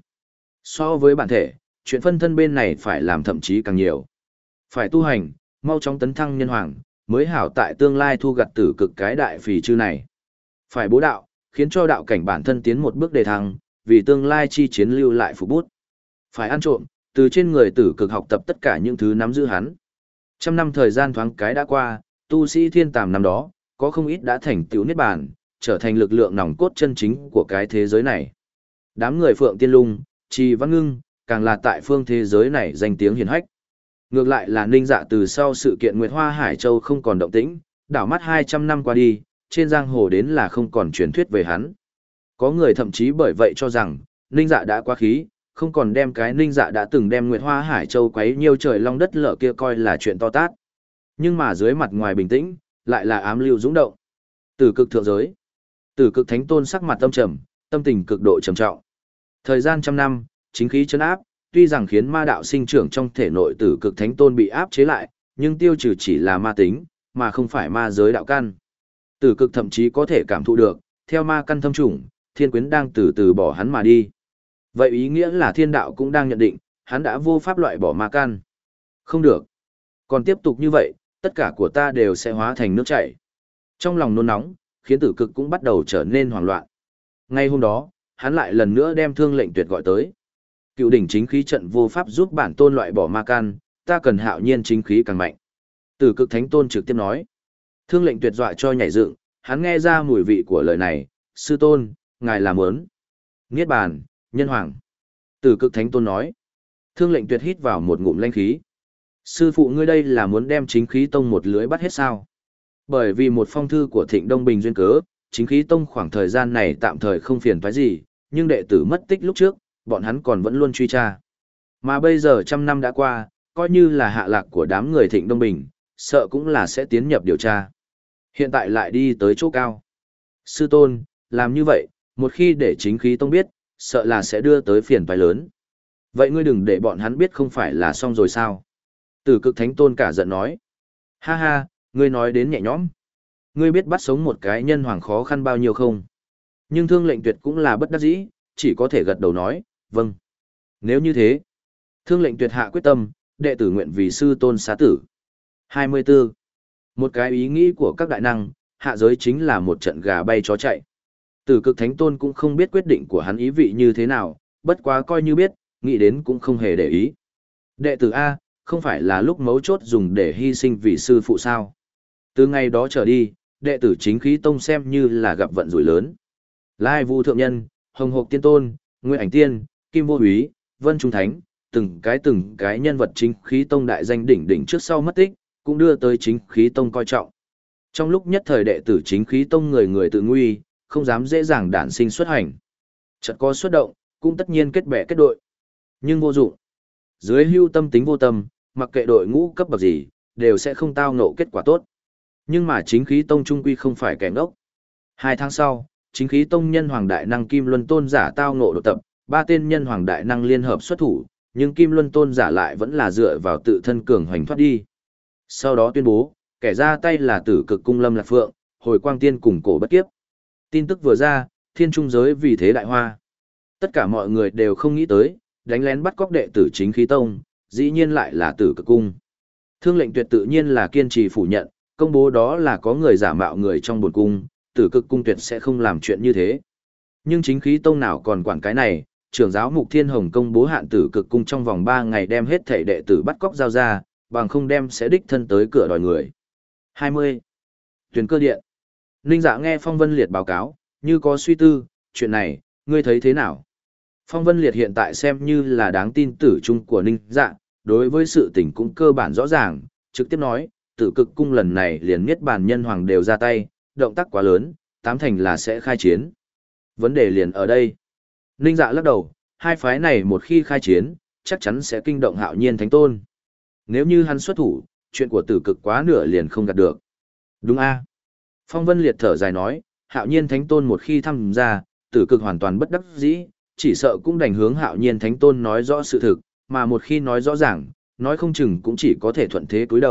So với bản thể, chuyện phân thân bên này phải làm thậm chí càng nhiều. Phải tu hành, mau chóng tấn thăng nhân hoàng, mới hảo tại tương lai thu gặt tử cực cái đại phì chư này. Phải bố đạo, khiến cho đạo cảnh bản thân tiến một bước đề thăng, vì tương lai chi chiến lưu lại phục bút. Phải ăn trộm, từ trên người tử cực học tập tất cả những thứ nắm giữ hắn. Trăm năm thời gian thoáng cái đã qua, tu sĩ thiên tàm năm đó, có không ít đã thành tựu niết bàn, trở thành lực lượng nòng cốt chân chính của cái thế giới này. Đám người Phượng Tiên Lung, Trì Văn Ngưng, càng là tại phương thế giới này danh tiếng hiển hách. Ngược lại là Ninh Dạ từ sau sự kiện Nguyệt Hoa Hải Châu không còn động tĩnh, đảo mắt hai trăm năm qua đi, trên giang hồ đến là không còn truyền thuyết về hắn. Có người thậm chí bởi vậy cho rằng, Ninh Dạ đã quá khí, không còn đem cái Ninh Dạ đã từng đem Nguyệt Hoa Hải Châu quấy nhiều trời long đất lở kia coi là chuyện to tát. Nhưng mà dưới mặt ngoài bình tĩnh, lại là ám lưu dũng động. Tử cực thượng giới. Tử cực thánh tôn sắc mặt tâm trầm, tâm tình cực độ trầm trọng. Thời gian trăm năm, chính khí chấn áp, tuy rằng khiến ma đạo sinh trưởng trong thể nội tử cực thánh tôn bị áp chế lại, nhưng tiêu trừ chỉ là ma tính, mà không phải ma giới đạo căn. Tử cực thậm chí có thể cảm thụ được, theo ma căn thâm trùng, thiên quyến đang từ từ bỏ hắn mà đi. Vậy ý nghĩa là thiên đạo cũng đang nhận định, hắn đã vô pháp loại bỏ ma căn. Không được. Còn tiếp tục như vậy, tất cả của ta đều sẽ hóa thành nước chảy. Trong lòng nôn nóng, khiến tử cực cũng bắt đầu trở nên hoảng loạn. Ngay hôm đó, hắn lại lần nữa đem thương lệnh tuyệt gọi tới. Cựu đỉnh chính khí trận vô pháp giúp bản tôn loại bỏ ma can, ta cần hạo nhiên chính khí càng mạnh. Tử cực thánh tôn trực tiếp nói. Thương lệnh tuyệt dọa cho nhảy dựng, hắn nghe ra mùi vị của lời này, sư tôn, ngài làm ớn. Niết bàn, nhân hoàng. Tử cực thánh tôn nói. Thương lệnh tuyệt hít vào một ngụm lanh khí. Sư phụ ngươi đây là muốn đem chính khí tông một lưới bắt hết sao? Bởi vì một phong thư của Thịnh Đông Bình duyên cớ, chính khí tông khoảng thời gian này tạm thời không phiền toái gì, nhưng đệ tử mất tích lúc trước, bọn hắn còn vẫn luôn truy tra. Mà bây giờ trăm năm đã qua, coi như là hạ lạc của đám người Thịnh Đông Bình, sợ cũng là sẽ tiến nhập điều tra. Hiện tại lại đi tới chỗ cao. Sư tôn, làm như vậy, một khi để chính khí tông biết, sợ là sẽ đưa tới phiền toái lớn. Vậy ngươi đừng để bọn hắn biết không phải là xong rồi sao? Tử cực thánh tôn cả giận nói. Ha ha, ngươi nói đến nhẹ nhõm. Ngươi biết bắt sống một cái nhân hoàng khó khăn bao nhiêu không? Nhưng thương lệnh tuyệt cũng là bất đắc dĩ, chỉ có thể gật đầu nói, vâng. Nếu như thế, thương lệnh tuyệt hạ quyết tâm, đệ tử nguyện vì sư tôn xá tử. hai mươi tư. Một cái ý nghĩ của các đại năng, hạ giới chính là một trận gà bay chó chạy. Tử cực thánh tôn cũng không biết quyết định của hắn ý vị như thế nào, bất quá coi như biết, nghĩ đến cũng không hề để ý. Đệ tử A, không phải là lúc mấu chốt dùng để hy sinh vì sư phụ sao. Từ ngày đó trở đi, đệ tử chính khí tông xem như là gặp vận rủi lớn. Lai Vu Thượng Nhân, Hồng Hộc Tiên Tôn, Nguyên Ảnh Tiên, Kim Vô Úy, Vân Trung Thánh, từng cái từng cái nhân vật chính khí tông đại danh đỉnh đỉnh trước sau mất tích, cũng đưa tới chính khí tông coi trọng. Trong lúc nhất thời đệ tử chính khí tông người người tự nguy, không dám dễ dàng đản sinh xuất hành. Chợt có xuất động, cũng tất nhiên kết bè kết đội. Nhưng vô dụng. Dưới hưu tâm tính vô tâm, mặc kệ đội ngũ cấp bậc gì, đều sẽ không tao ngộ kết quả tốt. Nhưng mà chính khí tông trung quy không phải kẻ ngốc. Hai tháng sau, chính khí tông nhân hoàng đại năng Kim Luân Tôn giả tao ngộ đột tập, ba tên nhân hoàng đại năng liên hợp xuất thủ, nhưng Kim Luân Tôn giả lại vẫn là dựa vào tự thân cường hoành thoát đi. Sau đó tuyên bố, kẻ ra tay là Tử Cực Cung Lâm Lạc Phượng, Hồi Quang Tiên cùng Cổ Bất Kiếp. Tin tức vừa ra, thiên trung giới vì thế đại hoa. Tất cả mọi người đều không nghĩ tới, đánh lén bắt cóc đệ tử chính khí tông, dĩ nhiên lại là Tử Cực Cung. Thương lệnh tuyệt tự nhiên là kiên trì phủ nhận, công bố đó là có người giả mạo người trong bổn cung, Tử Cực Cung tuyệt sẽ không làm chuyện như thế. Nhưng chính khí tông nào còn quản cái này, trưởng giáo Mục Thiên Hồng công bố hạn Tử Cực Cung trong vòng ba ngày đem hết thảy đệ tử bắt cóc giao ra, bằng không đem sẽ đích thân tới cửa đòi người. hai mươi. Tuyển cơ điện. Ninh Dạ nghe Phong Vân Liệt báo cáo, như có suy tư, chuyện này, ngươi thấy thế nào? Phong Vân Liệt hiện tại xem như là đáng tin tử trung của Ninh Dạ, đối với sự tình cũng cơ bản rõ ràng, trực tiếp nói, Tử Cực Cung lần này liền Niết Bàn Nhân Hoàng đều ra tay, động tác quá lớn, tám thành là sẽ khai chiến. Vấn đề liền ở đây. Ninh Dạ lắc đầu, hai phái này một khi khai chiến, chắc chắn sẽ kinh động Hạo Nhiên Thánh Tôn. Nếu như hắn xuất thủ, chuyện của Tử Cực quá nửa liền không gạt được. Đúng a? Phong Vân Liệt thở dài nói, Hạo Nhiên Thánh Tôn một khi tham gia, Tử Cực hoàn toàn bất đắc dĩ, chỉ sợ cũng đành hướng Hạo Nhiên Thánh Tôn nói rõ sự thực, mà một khi nói rõ ràng, nói không chừng cũng chỉ có thể thuận thế cúi đầu,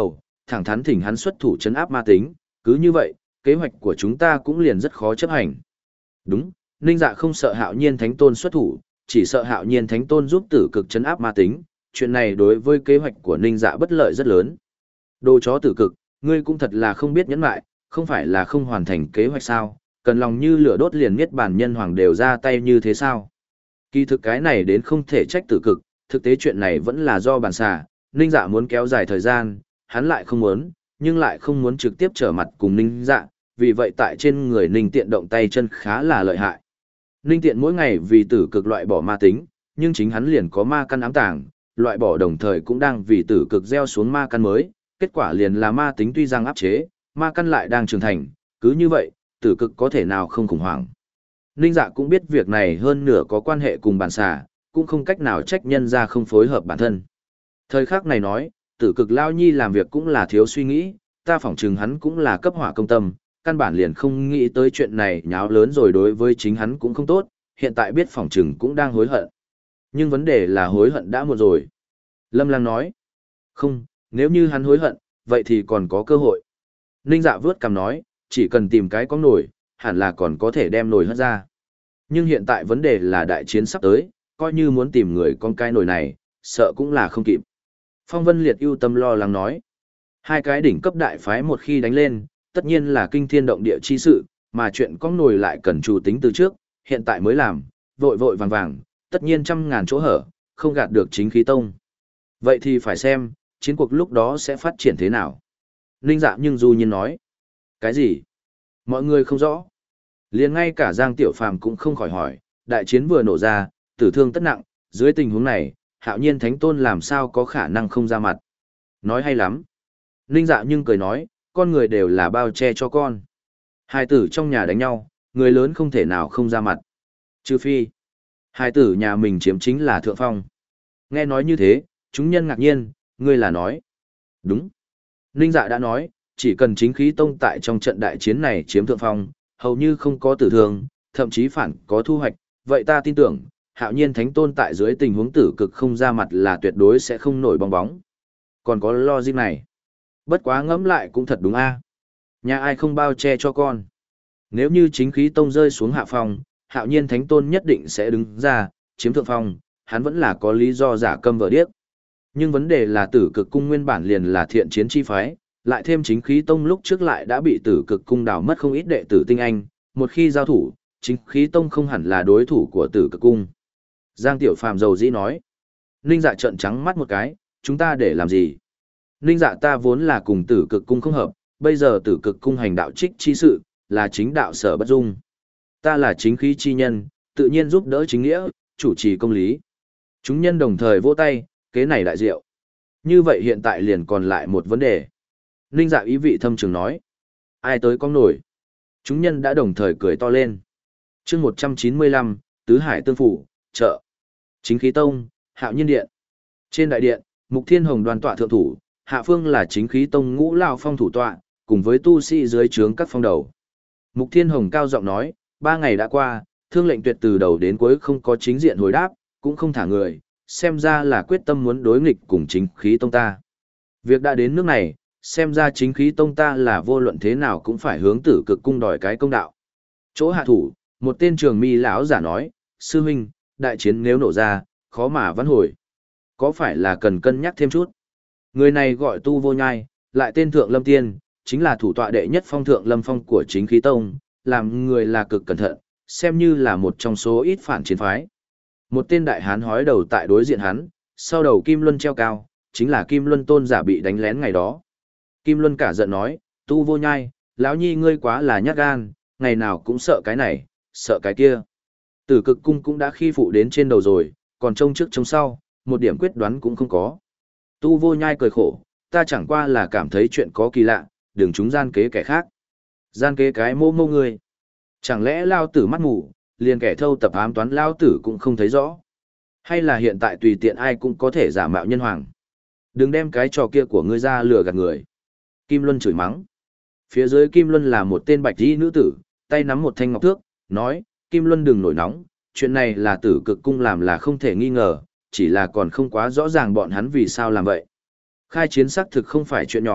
thẳng thắn thỉnh hắn xuất thủ trấn áp ma tính, cứ như vậy, kế hoạch của chúng ta cũng liền rất khó chấp hành. Đúng, Ninh Dạ không sợ Hạo Nhiên Thánh Tôn xuất thủ, chỉ sợ Hạo Nhiên Thánh Tôn giúp Tử Cực trấn áp ma tính, chuyện này đối với kế hoạch của Ninh Dạ bất lợi rất lớn. Đồ chó Tử Cực, ngươi cũng thật là không biết nhẫn nại, không phải là không hoàn thành kế hoạch sao, cần lòng như lửa đốt liền miết bản nhân hoàng đều ra tay như thế sao. Kỳ thực cái này đến không thể trách Tử Cực, thực tế chuyện này vẫn là do bản xà, Ninh Dạ muốn kéo dài thời gian, hắn lại không muốn, nhưng lại không muốn trực tiếp trở mặt cùng Ninh Dạ, vì vậy tại trên người Ninh Tiện động tay chân khá là lợi hại. Ninh Tiện mỗi ngày vì Tử Cực loại bỏ ma tính, nhưng chính hắn liền có ma căn ám tàng, loại bỏ đồng thời cũng đang vì Tử Cực gieo xuống ma căn mới, kết quả liền là ma tính tuy rằng áp chế, ma căn lại đang trưởng thành, cứ như vậy, Tử Cực có thể nào không khủng hoảng. Ninh Dạ cũng biết việc này hơn nửa có quan hệ cùng bản xà, cũng không cách nào trách nhân ra không phối hợp bản thân. Thời khắc này nói, Tử Cực lao nhi làm việc cũng là thiếu suy nghĩ, ta phỏng chừng hắn cũng là cấp hỏa công tâm, căn bản liền không nghĩ tới chuyện này nháo lớn rồi đối với chính hắn cũng không tốt, hiện tại biết phỏng chừng cũng đang hối hận. Nhưng vấn đề là hối hận đã muộn rồi. Lâm Lang nói, không, nếu như hắn hối hận, vậy thì còn có cơ hội. Ninh Dạ vướt cằm nói, chỉ cần tìm cái có nổi, hẳn là còn có thể đem nổi hất ra. Nhưng hiện tại vấn đề là đại chiến sắp tới, coi như muốn tìm người con cái nổi này, sợ cũng là không kịp. Phong Vân Liệt ưu tâm lo lắng nói, hai cái đỉnh cấp đại phái một khi đánh lên, tất nhiên là kinh thiên động địa chi sự, mà chuyện con nổi lại cần chủ tính từ trước, hiện tại mới làm, vội vội vàng vàng, tất nhiên trăm ngàn chỗ hở, không gạt được chính khí tông. Vậy thì phải xem, chiến cuộc lúc đó sẽ phát triển thế nào. Ninh Dạ nhưng du nhiên nói, cái gì? Mọi người không rõ. Liền ngay cả Giang Tiểu Phàm cũng không khỏi hỏi, đại chiến vừa nổ ra, tử thương tất nặng, dưới tình huống này, Hạo Nhiên Thánh Tôn làm sao có khả năng không ra mặt. Nói hay lắm. Ninh Dạ nhưng cười nói, con người đều là bao che cho con. Hai tử trong nhà đánh nhau, người lớn không thể nào không ra mặt. Trừ phi, hai tử nhà mình chiếm chính là thượng phong. Nghe nói như thế, chúng nhân ngạc nhiên, ngươi là nói. Đúng. Ninh Dạ đã nói, chỉ cần chính khí tông tại trong trận đại chiến này chiếm thượng phong, hầu như không có tử thương, thậm chí phản có thu hoạch, vậy ta tin tưởng, Hạo Nhiên Thánh Tôn tại dưới tình huống tử cực không ra mặt là tuyệt đối sẽ không nổi bong bóng. Còn có logic này. Bất quá ngẫm lại cũng thật đúng a. Nhà ai không bao che cho con. Nếu như chính khí tông rơi xuống hạ phong, Hạo Nhiên Thánh Tôn nhất định sẽ đứng ra, chiếm thượng phong, hắn vẫn là có lý do giả câm vờ điếc. Nhưng vấn đề là tử cực cung nguyên bản liền là thiện chiến chi phái, lại thêm chính khí tông lúc trước lại đã bị tử cực cung đào mất không ít đệ tử tinh anh, một khi giao thủ, chính khí tông không hẳn là đối thủ của tử cực cung. Giang Tiểu Phàm dầu dĩ nói. Ninh Dạ trợn trắng mắt một cái, chúng ta để làm gì? Ninh Dạ ta vốn là cùng tử cực cung không hợp, bây giờ tử cực cung hành đạo trích chi sự, là chính đạo sở bất dung. Ta là chính khí chi nhân, tự nhiên giúp đỡ chính nghĩa, chủ trì công lý. Chúng nhân đồng thời vỗ tay, kế này đại diệu. Như vậy hiện tại liền còn lại một vấn đề. Ninh Dạ ý vị thâm trường nói. Ai tới con nổi? Chúng nhân đã đồng thời cười to lên. chương một trăm chín mươi lăm, Tứ Hải Tương Phủ, chợ. Chính khí tông, Hạo Nhiên Điện. Trên đại điện, Mục Thiên Hồng đoàn tọa thượng thủ, hạ phương là chính khí tông ngũ lao phong thủ tọa, cùng với tu sĩ dưới trướng các phong đầu. Mục Thiên Hồng cao giọng nói, ba ngày đã qua, thương lệnh tuyệt từ đầu đến cuối không có chính diện hồi đáp, cũng không thả người, xem ra là quyết tâm muốn đối nghịch cùng chính khí tông ta. Việc đã đến nước này, xem ra chính khí tông ta là vô luận thế nào cũng phải hướng tử cực cung đòi cái công đạo. Chỗ hạ thủ, một tên trường mi lão giả nói, sư huynh, đại chiến nếu nổ ra, khó mà vãn hồi. Có phải là cần cân nhắc thêm chút? Người này gọi Tu Vô Nhai, lại tên Thượng Lâm Tiên, chính là thủ tọa đệ nhất phong Thượng Lâm Phong của chính khí tông, làm người là cực cẩn thận, xem như là một trong số ít phản chiến phái. Một tên đại hán hói đầu tại đối diện hắn, sau đầu Kim Luân treo cao, chính là Kim Luân tôn giả bị đánh lén ngày đó. Kim Luân cả giận nói, Tu Vô Nhai, lão nhi ngươi quá là nhát gan, ngày nào cũng sợ cái này, sợ cái kia. Tử cực cung cũng đã khi phụ đến trên đầu rồi, còn trông trước trông sau, một điểm quyết đoán cũng không có. Tu Vô Nhai cười khổ, ta chẳng qua là cảm thấy chuyện có kỳ lạ, đừng chúng gian kế kẻ khác. Gian kế cái mô mô người. Chẳng lẽ lao tử mắt mù, liền kẻ thâu tập ám toán lao tử cũng không thấy rõ. Hay là hiện tại tùy tiện ai cũng có thể giả mạo nhân hoàng. Đừng đem cái trò kia của ngươi ra lừa gạt người. Kim Luân chửi mắng. Phía dưới Kim Luân là một tên bạch y nữ tử, tay nắm một thanh ngọc thước, nói, Kim Luân đừng nổi nóng, chuyện này là tử cực cung làm là không thể nghi ngờ, chỉ là còn không quá rõ ràng bọn hắn vì sao làm vậy. Khai chiến xác thực không phải chuyện nhỏ,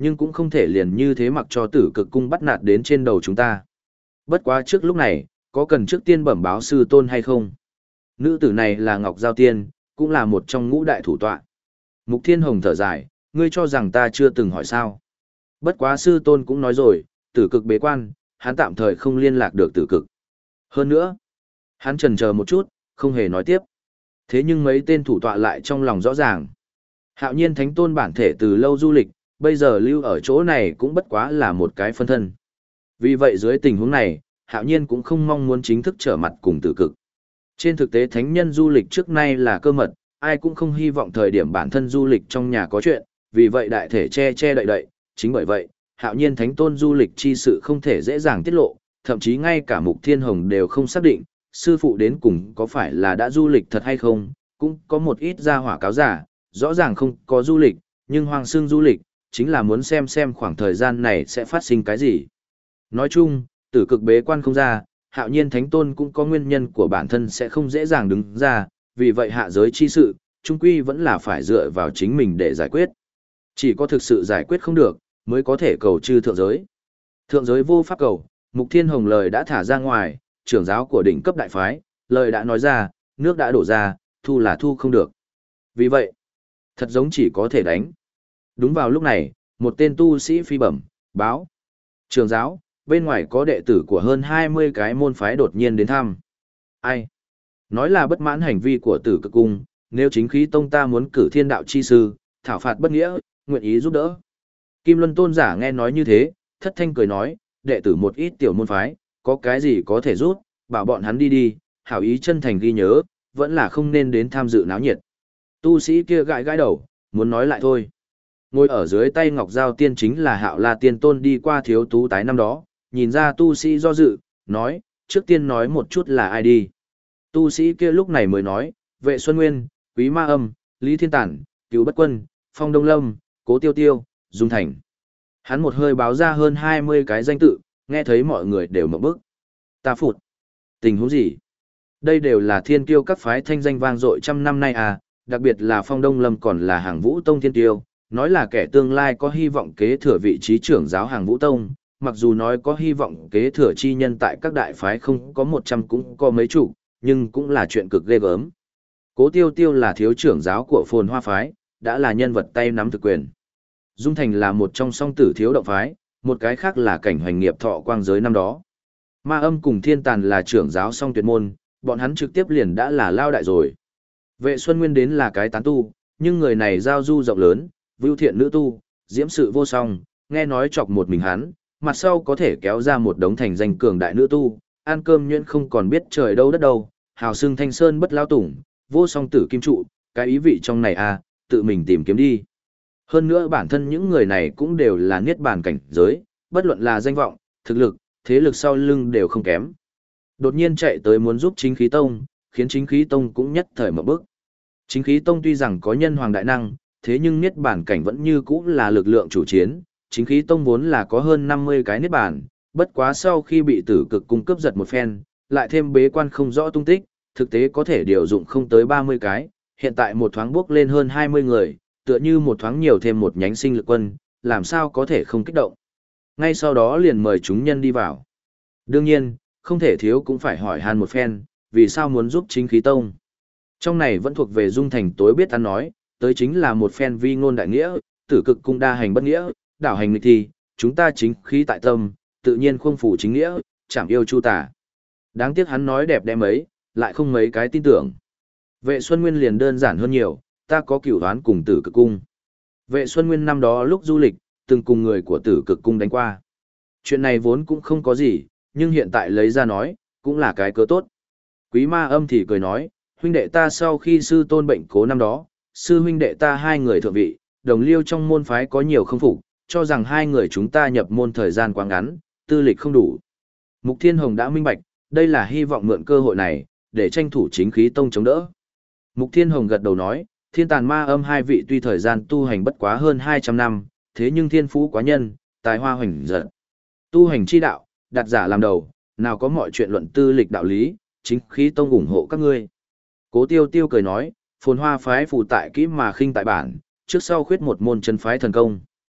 Nhưng cũng không thể liền như thế mặc cho tử cực cung bắt nạt đến trên đầu chúng ta. Bất quá trước lúc này, có cần trước tiên bẩm báo sư tôn hay không? Nữ tử này là Ngọc Giao Tiên, cũng là một trong ngũ đại thủ tọa. Mục Thiên Hồng thở dài, ngươi cho rằng ta chưa từng hỏi sao. Bất quá sư tôn cũng nói rồi, tử cực bế quan, hắn tạm thời không liên lạc được tử cực. Hơn nữa, hắn chần chờ một chút, không hề nói tiếp. Thế nhưng mấy tên thủ tọa lại trong lòng rõ ràng. Hạo nhiên thánh tôn bản thể từ lâu du lịch, bây giờ lưu ở chỗ này cũng bất quá là một cái phân thân. Vì vậy dưới tình huống này, Hạo nhiên cũng không mong muốn chính thức trở mặt cùng tử cực. Trên thực tế thánh nhân du lịch trước nay là cơ mật, ai cũng không hy vọng thời điểm bản thân du lịch trong nhà có chuyện, vì vậy đại thể che che đậy đậy, chính bởi vậy, Hạo nhiên thánh tôn du lịch chi sự không thể dễ dàng tiết lộ, thậm chí ngay cả Mục Thiên Hồng đều không xác định, sư phụ đến cùng có phải là đã du lịch thật hay không, cũng có một ít ra hỏa cáo giả, rõ ràng không có du lịch, nhưng Hoàng Sương du lịch, chính là muốn xem xem khoảng thời gian này sẽ phát sinh cái gì. Nói chung, tử cực bế quan không ra, Hạo nhiên thánh tôn cũng có nguyên nhân của bản thân sẽ không dễ dàng đứng ra, vì vậy hạ giới chi sự, trung quy vẫn là phải dựa vào chính mình để giải quyết. Chỉ có thực sự giải quyết không được, mới có thể cầu chư thượng giới. Thượng giới vô pháp cầu, Mục Thiên Hồng lời đã thả ra ngoài, trưởng giáo của đỉnh cấp đại phái, lời đã nói ra, nước đã đổ ra, thu là thu không được. Vì vậy, thật giống chỉ có thể đánh. Đúng vào lúc này, một tên tu sĩ phi bẩm, báo. Trưởng giáo, bên ngoài có đệ tử của hơn hai mươi cái môn phái đột nhiên đến thăm. Ai? Nói là bất mãn hành vi của tử cực cung, nếu chính khí tông ta muốn cử thiên đạo chi sư, thảo phạt bất nghĩa, nguyện ý giúp đỡ. Kim Luân tôn giả nghe nói như thế, thất thanh cười nói, đệ tử một ít tiểu môn phái, có cái gì có thể giúp, bảo bọn hắn đi đi, hảo ý chân thành ghi nhớ, vẫn là không nên đến tham dự náo nhiệt. Tu sĩ kia gãi gãi đầu, muốn nói lại thôi. Ngồi ở dưới tay Ngọc Giao Tiên chính là Hạo La Tiên Tôn đi qua thiếu tú tái năm đó, nhìn ra tu sĩ do dự, nói, trước tiên nói một chút là ai đi. Tu sĩ kia lúc này mới nói, Vệ Xuân Nguyên, Quý Ma Âm, Lý Thiên Tản, Cứu Bất Quân, Phong Đông Lâm, Cố Tiêu Tiêu, Dung Thành. Hắn một hơi báo ra hơn hai mươi cái danh tự, nghe thấy mọi người đều mở bức. Ta phụt. Tình huống gì? Đây đều là thiên kiêu các phái thanh danh vang dội trăm năm nay à, đặc biệt là Phong Đông Lâm còn là Hàng Vũ Tông thiên kiêu, nói là kẻ tương lai có hy vọng kế thừa vị trí trưởng giáo Hàng Vũ Tông, mặc dù nói có hy vọng kế thừa chi nhân tại các đại phái không có một trăm cũng có mấy chục, nhưng cũng là chuyện cực ghê gớm. Cố Tiêu Tiêu là thiếu trưởng giáo của Phồn Hoa phái, đã là nhân vật tay nắm thực quyền. Dung Thành là một trong song tử thiếu động phái, một cái khác là cảnh hoành nghiệp thọ quang giới năm đó. Ma Âm cùng Thiên Tàn là trưởng giáo song tuyệt môn, bọn hắn trực tiếp liền đã là lao đại rồi. Vệ Xuân Nguyên đến là cái tán tu, nhưng người này giao du rộng lớn, vưu thiện nữ tu, diễm sự vô song, nghe nói chọc một mình hắn, mặt sau có thể kéo ra một đống thành danh cường đại nữ tu, ăn cơm nhuyễn không còn biết trời đâu đất đâu, hào xưng thanh sơn bất lao tủng, vô song tử kim trụ, cái ý vị trong này à, tự mình tìm kiếm đi. Hơn nữa bản thân những người này cũng đều là niết bàn cảnh giới, bất luận là danh vọng, thực lực, thế lực sau lưng đều không kém. Đột nhiên chạy tới muốn giúp chính khí tông, khiến chính khí tông cũng nhất thời một bước. Chính khí tông tuy rằng có nhân hoàng đại năng, thế nhưng niết bàn cảnh vẫn như cũ là lực lượng chủ chiến, chính khí tông vốn là có hơn năm mươi cái niết bàn, bất quá sau khi bị tử cực cung cướp giật một phen, lại thêm bế quan không rõ tung tích, thực tế có thể điều dụng không tới ba mươi cái, hiện tại một thoáng bước lên hơn hai mươi người, tựa như một thoáng nhiều thêm một nhánh sinh lực quân, làm sao có thể không kích động. Ngay sau đó liền mời chúng nhân đi vào. Đương nhiên, không thể thiếu cũng phải hỏi han một phen, vì sao muốn giúp chính khí tông. Trong này vẫn thuộc về Dung Thành tối biết ăn nói, tới chính là một phen vi ngôn đại nghĩa, tử cực cung đa hành bất nghĩa, đảo hành nghịch thi, chúng ta chính khí tại tâm, tự nhiên không phủ chính nghĩa, chẳng yêu chu tả. Đáng tiếc hắn nói đẹp đẽ mấy, lại không mấy cái tin tưởng. Vệ Xuân Nguyên liền đơn giản hơn nhiều, ta có cửu đoán cùng tử cực cung. Vệ Xuân Nguyên năm đó lúc du lịch, từng cùng người của tử cực cung đánh qua. Chuyện này vốn cũng không có gì, nhưng hiện tại lấy ra nói, cũng là cái cớ tốt. Quý Ma Âm thì cười nói, huynh đệ ta sau khi sư tôn bệnh cố năm đó, sư huynh đệ ta hai người thượng vị, đồng liêu trong môn phái có nhiều không phục, cho rằng hai người chúng ta nhập môn thời gian quá ngắn, tư lịch không đủ. Mục Thiên Hồng đã minh bạch, đây là hy vọng mượn cơ hội này, để tranh thủ chính khí tông chống đỡ. Mục Thiên Hồng gật đầu nói, Thiên Tàn Ma Âm hai vị tuy thời gian tu hành bất quá hơn hai trăm năm, thế nhưng thiên phú quá nhân, tài hoa hoành giật. Tu hành chi đạo, đặt giả làm đầu, nào có mọi chuyện luận tư lịch đạo lý, chính khí tông ủng hộ các ngươi. Cố Tiêu Tiêu cười nói, Phồn Hoa phái phù tại kỹ mà khinh tại bản, trước sau khuyết một môn chân phái thần công.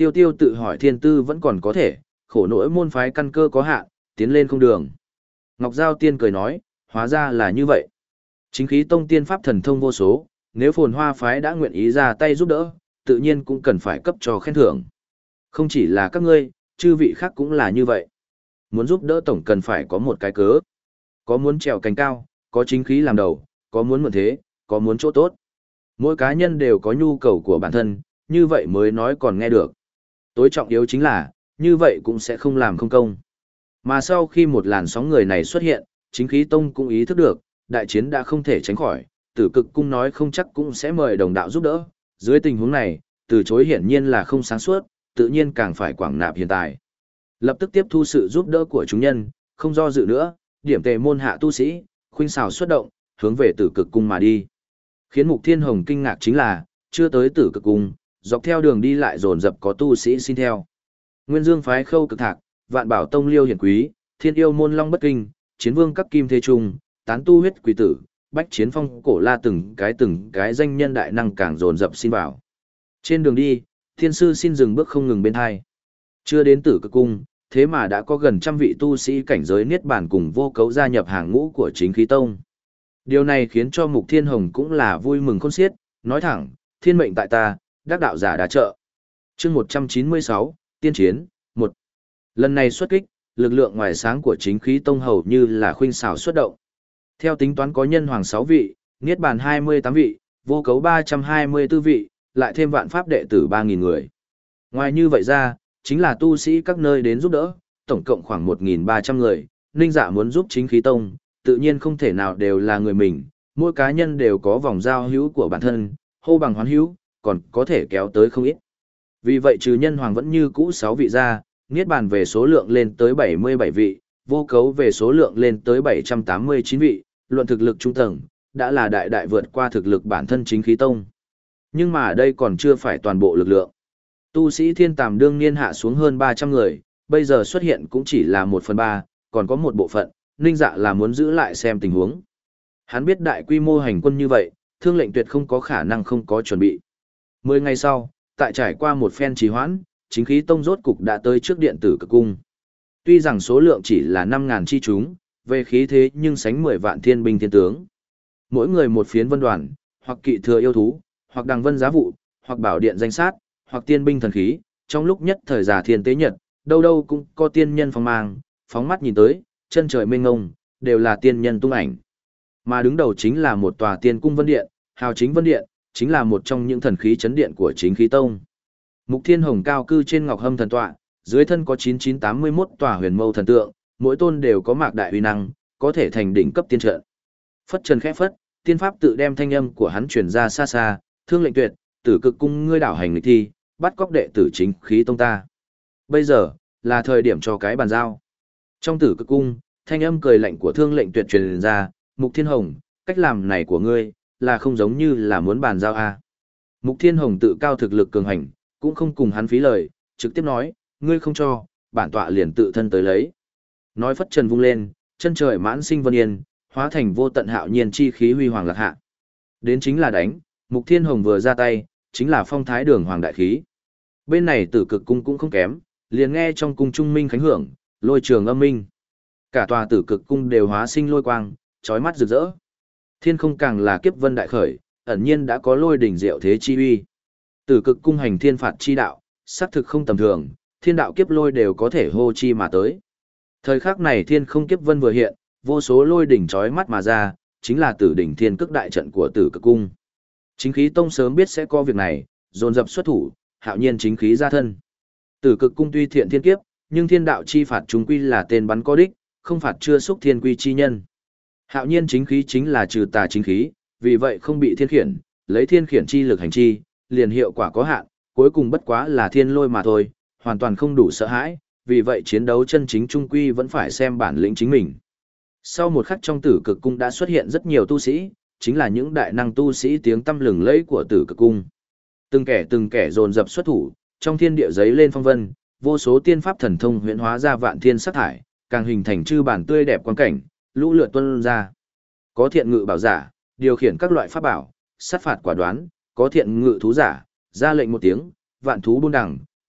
Tiêu Tiêu tự hỏi thiên tư vẫn còn có thể, khổ nỗi môn phái căn cơ có hạn, tiến lên không đường. Ngọc Giao Tiên cười nói, hóa ra là như vậy. Chính khí tông tiên pháp thần thông vô số, nếu phồn hoa phái đã nguyện ý ra tay giúp đỡ, tự nhiên cũng cần phải cấp cho khen thưởng. Không chỉ là các ngươi, chư vị khác cũng là như vậy. Muốn giúp đỡ tổng cần phải có một cái cớ. Có muốn trèo cành cao, có chính khí làm đầu, có muốn mượn thế, có muốn chỗ tốt. Mỗi cá nhân đều có nhu cầu của bản thân, như vậy mới nói còn nghe được. Tối trọng yếu chính là, như vậy cũng sẽ không làm không công. Mà sau khi một làn sóng người này xuất hiện, chính khí tông cũng ý thức được, đại chiến đã không thể tránh khỏi, tử cực cung nói không chắc cũng sẽ mời đồng đạo giúp đỡ. Dưới tình huống này, từ chối hiển nhiên là không sáng suốt, tự nhiên càng phải quảng nạp hiện tại. Lập tức tiếp thu sự giúp đỡ của chúng nhân, không do dự nữa, điểm tề môn hạ tu sĩ, khuynh xào xuất động, hướng về tử cực cung mà đi. Khiến Mục Thiên Hồng kinh ngạc chính là, chưa tới tử cực cung, dọc theo đường đi lại dồn dập có tu sĩ xin theo. Nguyên Dương phái Khâu Cực Thạc, Vạn Bảo Tông Liêu Hiển Quý, Thiên Yêu môn Long Bất Kinh, Chiến Vương các Kim Thế Trung, Tán Tu Huyết Quỷ Tử, Bách Chiến Phong Cổ La từng cái từng cái danh nhân đại năng càng dồn dập xin vào. Trên đường đi, thiên sư xin dừng bước không ngừng bên hai. Chưa đến tử cực cung, thế mà đã có gần trăm vị tu sĩ cảnh giới niết bàn cùng vô cấu gia nhập hàng ngũ của chính khí tông. Điều này khiến cho Mục Thiên Hồng cũng là vui mừng khôn xiết, nói thẳng, thiên mệnh tại ta, đắc đạo giả đã trợ. chương một trăm chín mươi sáu, Tiên Chiến, một. Lần này xuất kích, lực lượng ngoài sáng của chính khí tông hầu như là khuynh xảo xuất động. Theo tính toán có nhân hoàng sáu vị, niết bàn hai mươi tám vị, vô cấu ba trăm hai mươi tư vị, lại thêm vạn pháp đệ tử ba nghìn người. Ngoài như vậy ra, chính là tu sĩ các nơi đến giúp đỡ, tổng cộng khoảng một nghìn ba trăm người, Ninh Dạ muốn giúp chính khí tông, tự nhiên không thể nào đều là người mình, mỗi cá nhân đều có vòng giao hữu của bản thân, hô bằng hoán hữu, còn có thể kéo tới không ít. Vì vậy trừ nhân hoàng vẫn như cũ sáu vị ra, niết bàn về số lượng lên tới bảy mươi bảy vị, vô cấu về số lượng lên tới bảy trăm tám mươi chín vị, luận thực lực trung tầng, đã là đại đại vượt qua thực lực bản thân chính khí tông. Nhưng mà đây còn chưa phải toàn bộ lực lượng. Tu sĩ thiên tàm đương niên hạ xuống hơn ba trăm người, bây giờ xuất hiện cũng chỉ là một phần ba, còn có một bộ phận, Ninh Dạ là muốn giữ lại xem tình huống. Hắn biết đại quy mô hành quân như vậy, Thương Lệnh tuyệt không có khả năng không có chuẩn bị. Mười ngày sau, tại trải qua một phen trì hoãn, chính khí tông rốt cục đã tới trước điện tử cực cung. Tuy rằng số lượng chỉ là năm ngàn chi chúng, về khí thế nhưng sánh mười vạn thiên binh thiên tướng. Mỗi người một phiến vân đoàn, hoặc kỵ thừa yêu thú, hoặc đằng vân giá vụ, hoặc bảo điện danh sát, hoặc tiên binh thần khí, trong lúc nhất thời giả thiên tế nhật, đâu đâu cũng có tiên nhân phong mang, phóng mắt nhìn tới, chân trời mênh ngông, đều là tiên nhân tung ảnh. Mà đứng đầu chính là một tòa tiên cung vân điện, hào chính vân điện, chính là một trong những thần khí chấn điện của chính khí tông. Mục Thiên Hồng cao cư trên ngọc hâm thần tọa, dưới thân có chín chín tám mươi mốt tòa huyền mâu thần tượng, mỗi tôn đều có mạc đại uy năng, có thể thành đỉnh cấp tiên trận. Phất trần khẽ phất, tiên pháp tự đem thanh âm của hắn truyền ra xa xa, Thương Lệnh tuyệt, tử cực cung ngươi đảo hành nghịch thi, bắt cóc đệ tử chính khí tông ta. Bây giờ, là thời điểm cho cái bàn giao. Trong tử cực cung, thanh âm cười lạnh của Thương Lệnh tuyệt truyền ra, Mục Thiên Hồng, cách làm này của ngươi, là không giống như là muốn bàn giao à. Mục Thiên Hồng tự cao thực lực cường hành, cũng không cùng hắn phí lời, trực tiếp nói, ngươi không cho, bản tọa liền tự thân tới lấy. Nói phất trần vung lên, chân trời mãn sinh vân yên, hóa thành vô tận hạo nhiên chi khí huy hoàng lạc hạ. Đến chính là đánh, Mục Thiên Hồng vừa ra tay, chính là phong thái đường hoàng đại khí. Bên này tử cực cung cũng không kém, liền nghe trong cung trung minh khánh hưởng, lôi trường âm minh. Cả tòa tử cực cung đều hóa sinh lôi quang, chói mắt rực rỡ. Thiên không càng là kiếp vân đại khởi, ẩn nhiên đã có lôi đỉnh diệu thế chi uy. Tử cực cung hành thiên phạt chi đạo, xác thực không tầm thường, thiên đạo kiếp lôi đều có thể hô chi mà tới. Thời khắc này thiên không kiếp vân vừa hiện, vô số lôi đỉnh chói mắt mà ra, chính là tử đỉnh thiên cực đại trận của tử cực cung. Chính khí tông sớm biết sẽ có việc này, dồn dập xuất thủ, hạo nhiên chính khí ra thân. Tử cực cung tuy thiện thiên kiếp, nhưng thiên đạo chi phạt chúng quy là tên bắn có đích, không phạt chưa xúc thiên quy chi nhân. Hạo nhiên chính khí chính là trừ tà chính khí, vì vậy không bị thiên khiển, lấy thiên khiển chi lực hành chi, liền hiệu quả có hạn, cuối cùng bất quá là thiên lôi mà thôi, hoàn toàn không đủ sợ hãi, vì vậy chiến đấu chân chính trung quy vẫn phải xem bản lĩnh chính mình. Sau một khắc trong tử cực cung đã xuất hiện rất nhiều tu sĩ, chính là những đại năng tu sĩ tiếng tăm lừng lẫy của tử cực cung. Từng kẻ từng kẻ dồn dập xuất thủ, trong thiên địa giấy lên phong vân, vô số tiên pháp thần thông huyễn hóa ra vạn thiên sắc thải, càng hình thành chư bản tươi đẹp quan cảnh, lũ lượt tuôn ra. Có thiện ngự bảo giả, điều khiển các loại pháp bảo, sát phạt quả đoán, có thiện ngự thú giả, ra lệnh một tiếng, vạn thú buôn đẳng,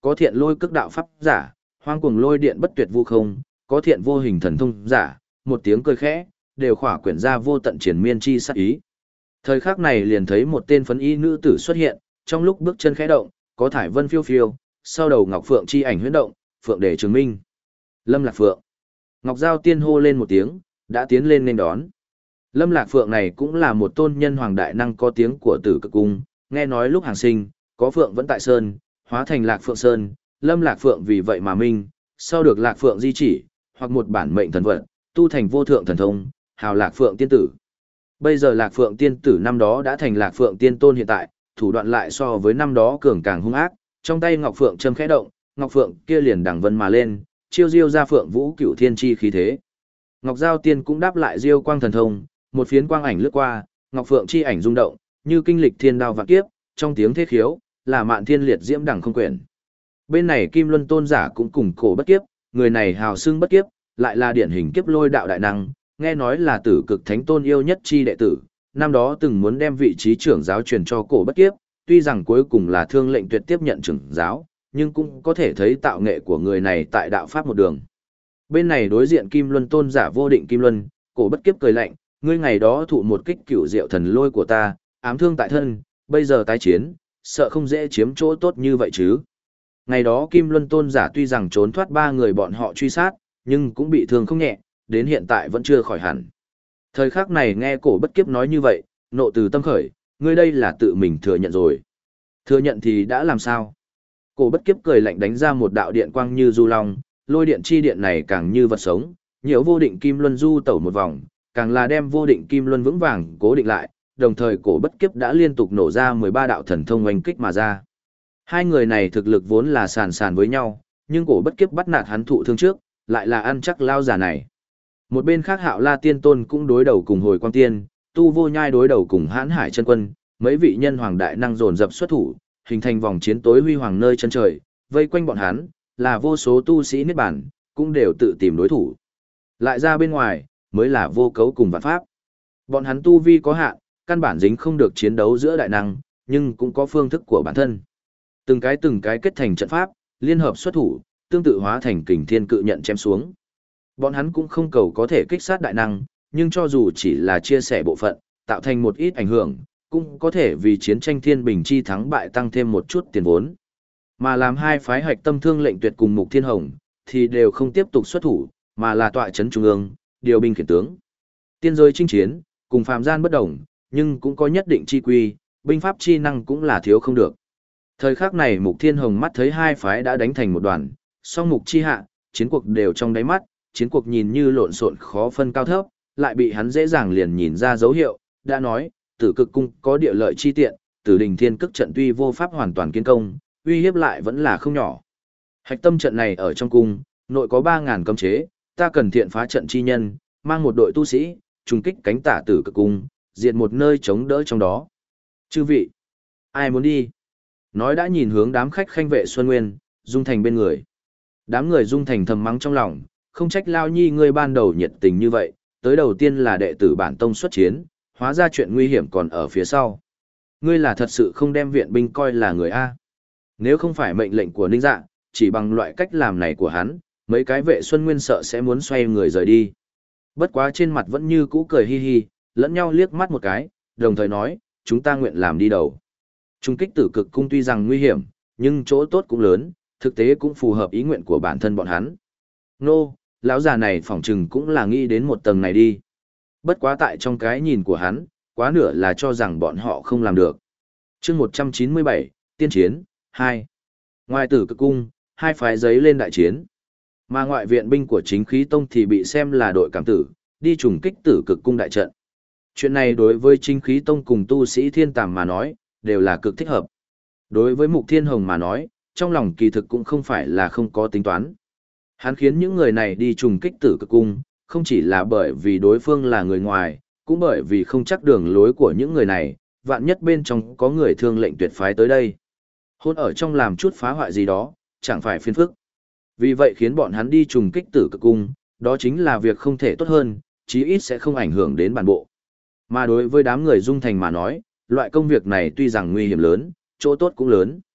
có thiện lôi cước đạo pháp giả, hoang cuồng lôi điện bất tuyệt vô không, có thiện vô hình thần thông giả, một tiếng cười khẽ, đều khỏa quyển ra vô tận triển miên chi sát ý. Thời khắc này liền thấy một tên phấn y nữ tử xuất hiện, trong lúc bước chân khẽ động, có thải vân phiêu phiêu, sau đầu ngọc phượng chi ảnh huyễn động, phượng để chứng minh. Lâm Lạc Phượng. Ngọc Giao Tiên hô lên một tiếng, đã tiến lên nên đón. Lâm Lạc Phượng này cũng là một tôn nhân hoàng đại năng có tiếng của Tử Cực Cung, nghe nói lúc hàng sinh, có phượng vẫn tại sơn, hóa thành Lạc Phượng Sơn, Lâm Lạc Phượng vì vậy mà minh, sau được Lạc Phượng di chỉ, hoặc một bản mệnh thần vật, tu thành vô thượng thần thông, hào Lạc Phượng tiên tử. Bây giờ Lạc Phượng tiên tử năm đó đã thành Lạc Phượng tiên tôn hiện tại, thủ đoạn lại so với năm đó cường càng hung ác, trong tay Ngọc Phượng châm khẽ động, Ngọc Phượng kia liền đằng vân mà lên, chiêu diêu ra Phượng Vũ Cửu Thiên chi khí thế. Ngọc Giao Tiên cũng đáp lại diêu quang thần thông, một phiến quang ảnh lướt qua, Ngọc Phượng chi ảnh rung động, như kinh lịch thiên đao vạn kiếp, trong tiếng thế khiếu, là mạn thiên liệt diễm đẳng không quyển. Bên này Kim Luân Tôn giả cũng cùng cổ bất kiếp, người này hào xưng bất kiếp, lại là điển hình kiếp lôi đạo đại năng, nghe nói là Tử Cực Thánh Tôn yêu nhất chi đệ tử, năm đó từng muốn đem vị trí trưởng giáo truyền cho cổ bất kiếp, tuy rằng cuối cùng là Thương Lệnh Tuyệt tiếp nhận trưởng giáo, nhưng cũng có thể thấy tạo nghệ của người này tại đạo pháp một đường. Bên này đối diện Kim Luân Tôn giả vô định Kim Luân, cổ bất kiếp cười lạnh, ngươi ngày đó thụ một kích cửu diệu thần lôi của ta, ám thương tại thân, bây giờ tái chiến, sợ không dễ chiếm chỗ tốt như vậy chứ. Ngày đó Kim Luân Tôn giả tuy rằng trốn thoát ba người bọn họ truy sát, nhưng cũng bị thương không nhẹ, đến hiện tại vẫn chưa khỏi hẳn. Thời khắc này nghe cổ bất kiếp nói như vậy, nộ từ tâm khởi, ngươi đây là tự mình thừa nhận rồi. Thừa nhận thì đã làm sao? Cổ bất kiếp cười lạnh đánh ra một đạo điện quang như du long, lôi điện chi điện này càng như vật sống, nhiễu vô định kim luân du tẩu một vòng, càng là đem vô định kim luân vững vàng cố định lại, đồng thời cổ bất kiếp đã liên tục nổ ra mười ba đạo thần thông oanh kích mà ra. Hai người này thực lực vốn là sàn sàn với nhau, nhưng cổ bất kiếp bắt nạt hắn thụ thương trước, lại là ăn chắc lao giả này. Một bên khác Hạo La Tiên Tôn cũng đối đầu cùng Hồi Quang Tiên, Tu Vô Nhai đối đầu cùng Hãn Hải Chân Quân, mấy vị nhân hoàng đại năng dồn dập xuất thủ, hình thành vòng chiến tối huy hoàng nơi chân trời, vây quanh bọn hắn, là vô số tu sĩ niết bản, cũng đều tự tìm đối thủ. Lại ra bên ngoài, mới là vô cấu cùng vạn pháp. Bọn hắn tu vi có hạn, căn bản dính không được chiến đấu giữa đại năng, nhưng cũng có phương thức của bản thân. Từng cái từng cái kết thành trận pháp, liên hợp xuất thủ, tương tự hóa thành kình thiên cự nhận chém xuống. Bọn hắn cũng không cầu có thể kích sát đại năng, nhưng cho dù chỉ là chia sẻ bộ phận, tạo thành một ít ảnh hưởng, cũng có thể vì chiến tranh thiên bình chi thắng bại tăng thêm một chút tiền vốn. Mà làm hai phái hạch tâm Thương Lệnh Tuyệt cùng Mục Thiên Hồng, thì đều không tiếp tục xuất thủ, mà là tọa chấn trung ương, điều binh khiển tướng. Tiên giới chinh chiến, cùng phàm gian bất đồng, nhưng cũng có nhất định chi quy, binh pháp chi năng cũng là thiếu không được. Thời khắc này Mục Thiên Hồng mắt thấy hai phái đã đánh thành một đoàn, song mục chi hạ, chiến cuộc đều trong đáy mắt, chiến cuộc nhìn như lộn xộn khó phân cao thấp, lại bị hắn dễ dàng liền nhìn ra dấu hiệu, đã nói, Tử Cực Cung có địa lợi chi tiện, Tử Đình Thiên Cức trận tuy vô pháp hoàn toàn kiến công, uy hiếp lại vẫn là không nhỏ. Hạch tâm trận này ở trong cung, nội có ba ngàn cấm chế, ta cần thiện phá trận chi nhân, mang một đội tu sĩ, trùng kích cánh tả Tử Cực Cung, diệt một nơi chống đỡ trong đó. Chư vị, ai muốn đi? Nói đã nhìn hướng đám khách khanh vệ Xuân Nguyên, Dung Thành bên người. Đám người Dung Thành thầm mắng trong lòng, không trách Lao Nhi ngươi ban đầu nhiệt tình như vậy, tới đầu tiên là đệ tử bản tông xuất chiến, hóa ra chuyện nguy hiểm còn ở phía sau. Ngươi là thật sự không đem viện binh coi là người A. Nếu không phải mệnh lệnh của Ninh Dạ, chỉ bằng loại cách làm này của hắn, mấy cái vệ Xuân Nguyên sợ sẽ muốn xoay người rời đi. Bất quá trên mặt vẫn như cũ cười hi hi, lẫn nhau liếc mắt một cái, đồng thời nói, chúng ta nguyện làm đi đầu. Trung kích Tử Cực Cung tuy rằng nguy hiểm, nhưng chỗ tốt cũng lớn, thực tế cũng phù hợp ý nguyện của bản thân bọn hắn. Nô, lão già này phỏng chừng cũng là nghĩ đến một tầng này đi. Bất quá tại trong cái nhìn của hắn, quá nửa là cho rằng bọn họ không làm được. chương một trăm chín mươi bảy, Tiên Chiến, hai. Ngoài Tử Cực Cung, hai phái giấy lên đại chiến. Mà ngoại viện binh của Chính Khí Tông thì bị xem là đội cảm tử, đi trùng kích Tử Cực Cung đại trận. Chuyện này đối với Chính Khí Tông cùng tu sĩ Thiên Tàm mà nói, đều là cực thích hợp. Đối với Mục Thiên Hồng mà nói, trong lòng kỳ thực cũng không phải là không có tính toán. Hắn khiến những người này đi trùng kích Tử Cực Cung, không chỉ là bởi vì đối phương là người ngoài, cũng bởi vì không chắc đường lối của những người này, vạn nhất bên trong có người Thương Lệnh Tuyệt phái tới đây. Hôn ở trong làm chút phá hoại gì đó, chẳng phải phiền phức. Vì vậy khiến bọn hắn đi trùng kích Tử Cực Cung, đó chính là việc không thể tốt hơn, chí ít sẽ không ảnh hưởng đến bản bộ. Mà đối với đám người Dung Thành mà nói, loại công việc này tuy rằng nguy hiểm lớn, chỗ tốt cũng lớn.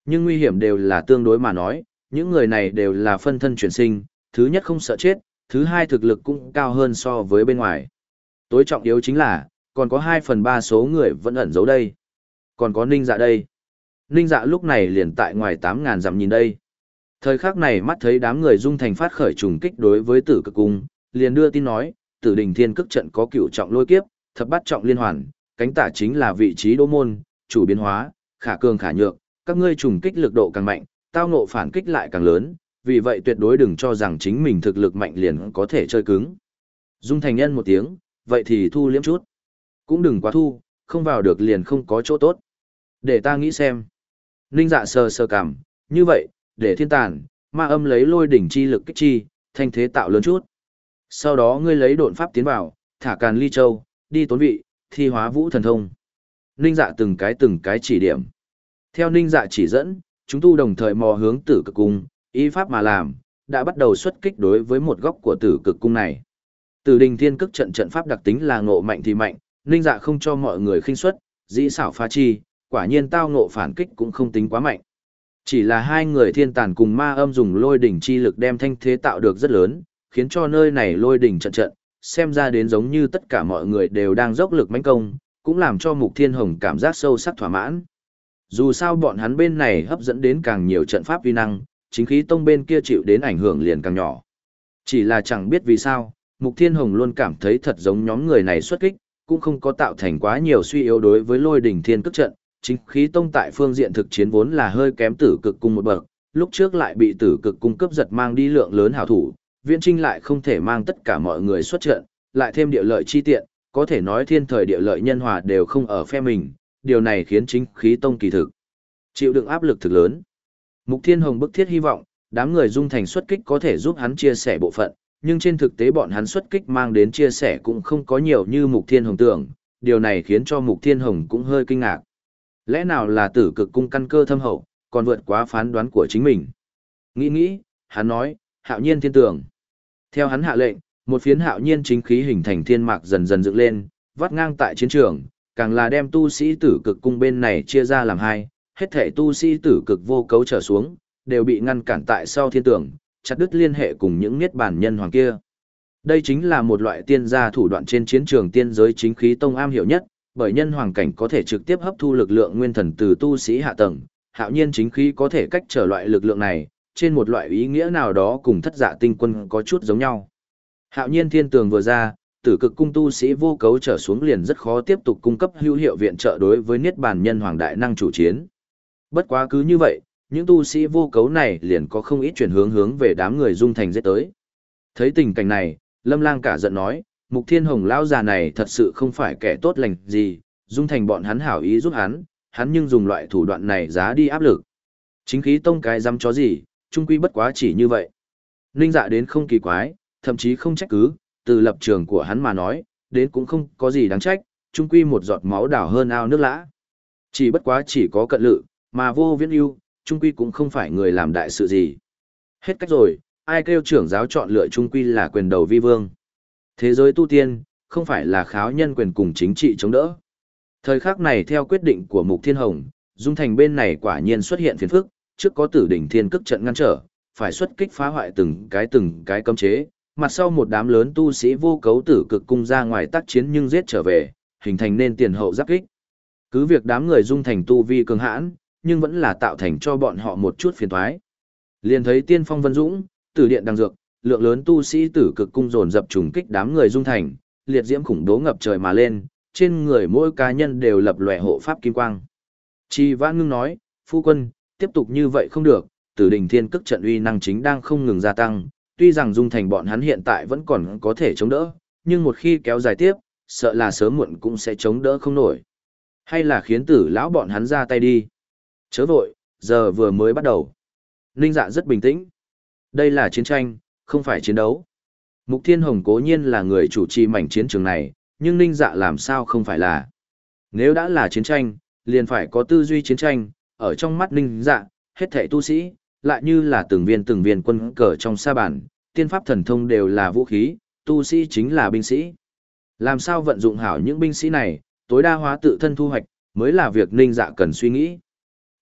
Nhưng nguy hiểm đều là tương đối mà nói, những người này đều là phân thân chuyển sinh, thứ nhất không sợ chết, thứ hai thực lực cũng cao hơn so với bên ngoài. Tối trọng yếu chính là, còn có hai phần ba số người vẫn ẩn giấu đây. Còn có Ninh Dạ đây. Ninh Dạ lúc này liền tại ngoài tám ngàn dặm nhìn đây. Thời khắc này mắt thấy đám người dung thành phát khởi trùng kích đối với tử cực cung, liền đưa tin nói, tử đình thiên cức trận có cửu trọng lôi kiếp, thập bát trọng liên hoàn, cánh tả chính là vị trí đỗ môn, chủ biến hóa, khả cường khả nhược, các ngươi trùng kích lực độ càng mạnh, tao ngộ phản kích lại càng lớn, vì vậy tuyệt đối đừng cho rằng chính mình thực lực mạnh liền có thể chơi cứng. Dung thành nhân một tiếng, vậy thì thu liếm chút. Cũng đừng quá thu, không vào được liền không có chỗ tốt. Để ta nghĩ xem. Ninh Dạ sờ sờ cảm, như vậy, để thiên tàn, ma âm lấy lôi đỉnh chi lực kích chi, thanh thế tạo lớn chút. Sau đó ngươi lấy độn pháp tiến vào, thả càn ly châu, đi tốn vị, thi hóa vũ thần thông. Ninh Dạ từng cái từng cái chỉ điểm. Theo Ninh Dạ chỉ dẫn, chúng tu đồng thời mò hướng tử cực cung, y pháp mà làm, đã bắt đầu xuất kích đối với một góc của tử cực cung này. Tử đình thiên cức trận trận pháp đặc tính là ngộ mạnh thì mạnh, Ninh Dạ không cho mọi người khinh suất, dĩ xảo phá chi, quả nhiên tao ngộ phản kích cũng không tính quá mạnh. Chỉ là hai người thiên tàn cùng ma âm dùng lôi đỉnh chi lực đem thanh thế tạo được rất lớn, khiến cho nơi này lôi đỉnh trận trận, xem ra đến giống như tất cả mọi người đều đang dốc lực mãnh công, cũng làm cho Mục Thiên Hồng cảm giác sâu sắc thỏa mãn. Dù sao bọn hắn bên này hấp dẫn đến càng nhiều trận pháp uy năng, chính khí tông bên kia chịu đến ảnh hưởng liền càng nhỏ. Chỉ là chẳng biết vì sao, Mục Thiên Hồng luôn cảm thấy thật giống nhóm người này xuất kích, cũng không có tạo thành quá nhiều suy yếu đối với lôi đỉnh thiên cức trận. Chính khí tông tại phương diện thực chiến vốn là hơi kém tử cực cung một bậc, lúc trước lại bị tử cực cung cướp giật mang đi lượng lớn hảo thủ, Viễn Trinh lại không thể mang tất cả mọi người xuất trận, lại thêm địa lợi chi tiện, có thể nói thiên thời địa lợi nhân hòa đều không ở phe mình, điều này khiến chính khí tông kỳ thực chịu đựng áp lực thực lớn. Mục Thiên Hồng bức thiết hy vọng, đám người dung thành xuất kích có thể giúp hắn chia sẻ bộ phận, nhưng trên thực tế bọn hắn xuất kích mang đến chia sẻ cũng không có nhiều như Mục Thiên Hồng tưởng, điều này khiến cho Mục Thiên Hồng cũng hơi kinh ngạc. Lẽ nào là tử cực cung căn cơ thâm hậu, còn vượt quá phán đoán của chính mình? Nghĩ nghĩ, hắn nói, hạo nhiên thiên tường. Theo hắn hạ lệnh, một phiến hạo nhiên chính khí hình thành thiên mạc dần dần dựng lên, vắt ngang tại chiến trường, càng là đem tu sĩ tử cực cung bên này chia ra làm hai, hết thể tu sĩ tử cực vô cấu trở xuống, đều bị ngăn cản tại sau thiên tường, chặt đứt liên hệ cùng những niết bàn nhân hoàng kia. Đây chính là một loại tiên gia thủ đoạn trên chiến trường tiên giới chính khí tông am hiểu nhất, bởi nhân hoàng cảnh có thể trực tiếp hấp thu lực lượng nguyên thần từ tu sĩ hạ tầng, hạo nhiên chính khí có thể cách trở loại lực lượng này, trên một loại ý nghĩa nào đó cùng thất dạ tinh quân có chút giống nhau. Hạo nhiên thiên tường vừa ra, tử cực cung tu sĩ vô cấu trở xuống liền rất khó tiếp tục cung cấp hữu hiệu viện trợ đối với niết bàn nhân hoàng đại năng chủ chiến. Bất quá cứ như vậy, những tu sĩ vô cấu này liền có không ít chuyển hướng hướng về đám người dung thành giết tới. Thấy tình cảnh này, Lâm Lang cả giận nói, Mục Thiên Hồng lão già này thật sự không phải kẻ tốt lành gì, dung thành bọn hắn hảo ý giúp hắn, hắn nhưng dùng loại thủ đoạn này giá đi áp lực. Chính khí tông cái dám chó gì, trung quy bất quá chỉ như vậy. Ninh Dạ đến không kỳ quái, thậm chí không trách cứ, từ lập trường của hắn mà nói, đến cũng không có gì đáng trách, trung quy một giọt máu đảo hơn ao nước lã. Chỉ bất quá chỉ có cận lự, mà vô viễn ưu, trung quy cũng không phải người làm đại sự gì. Hết cách rồi, ai kêu trưởng giáo chọn lựa trung quy là quyền đầu vi vương. Thế giới tu tiên, không phải là kháo nhân quyền cùng chính trị chống đỡ. Thời khắc này theo quyết định của Mục Thiên Hồng, Dung Thành bên này quả nhiên xuất hiện phiền phức, trước có tử đỉnh thiên cức trận ngăn trở, phải xuất kích phá hoại từng cái từng cái cấm chế, mặt sau một đám lớn tu sĩ vô cấu tử cực cung ra ngoài tác chiến nhưng giết trở về, hình thành nên tiền hậu giáp kích. Cứ việc đám người Dung Thành tu vi cường hãn, nhưng vẫn là tạo thành cho bọn họ một chút phiền toái. Liền thấy Tiên Phong Vân Dũng, Tử Điện Đăng Dược, lượng lớn tu sĩ tử cực cung dồn dập trùng kích đám người Dung Thành, liệt diễm khủng bố ngập trời mà lên, trên người mỗi cá nhân đều lập lòe hộ pháp kim quang. Chi Vãn Ngưng nói, phu quân, tiếp tục như vậy không được, Tử Đình Thiên Cức trận uy năng chính đang không ngừng gia tăng, tuy rằng Dung Thành bọn hắn hiện tại vẫn còn có thể chống đỡ, nhưng một khi kéo dài tiếp, sợ là sớm muộn cũng sẽ chống đỡ không nổi. Hay là khiến Tử lão bọn hắn ra tay đi. Chớ vội, giờ vừa mới bắt đầu. Ninh Dạ rất bình tĩnh. Đây là chiến tranh, không phải chiến đấu. Mục Thiên Hồng cố nhiên là người chủ trì mảnh chiến trường này, nhưng Ninh Dạ làm sao không phải là. Nếu đã là chiến tranh, liền phải có tư duy chiến tranh, ở trong mắt Ninh Dạ, hết thảy tu sĩ, lại như là từng viên từng viên quân cờ trong sa bản, tiên pháp thần thông đều là vũ khí, tu sĩ chính là binh sĩ. Làm sao vận dụng hảo những binh sĩ này, tối đa hóa tự thân thu hoạch, mới là việc Ninh Dạ cần suy nghĩ.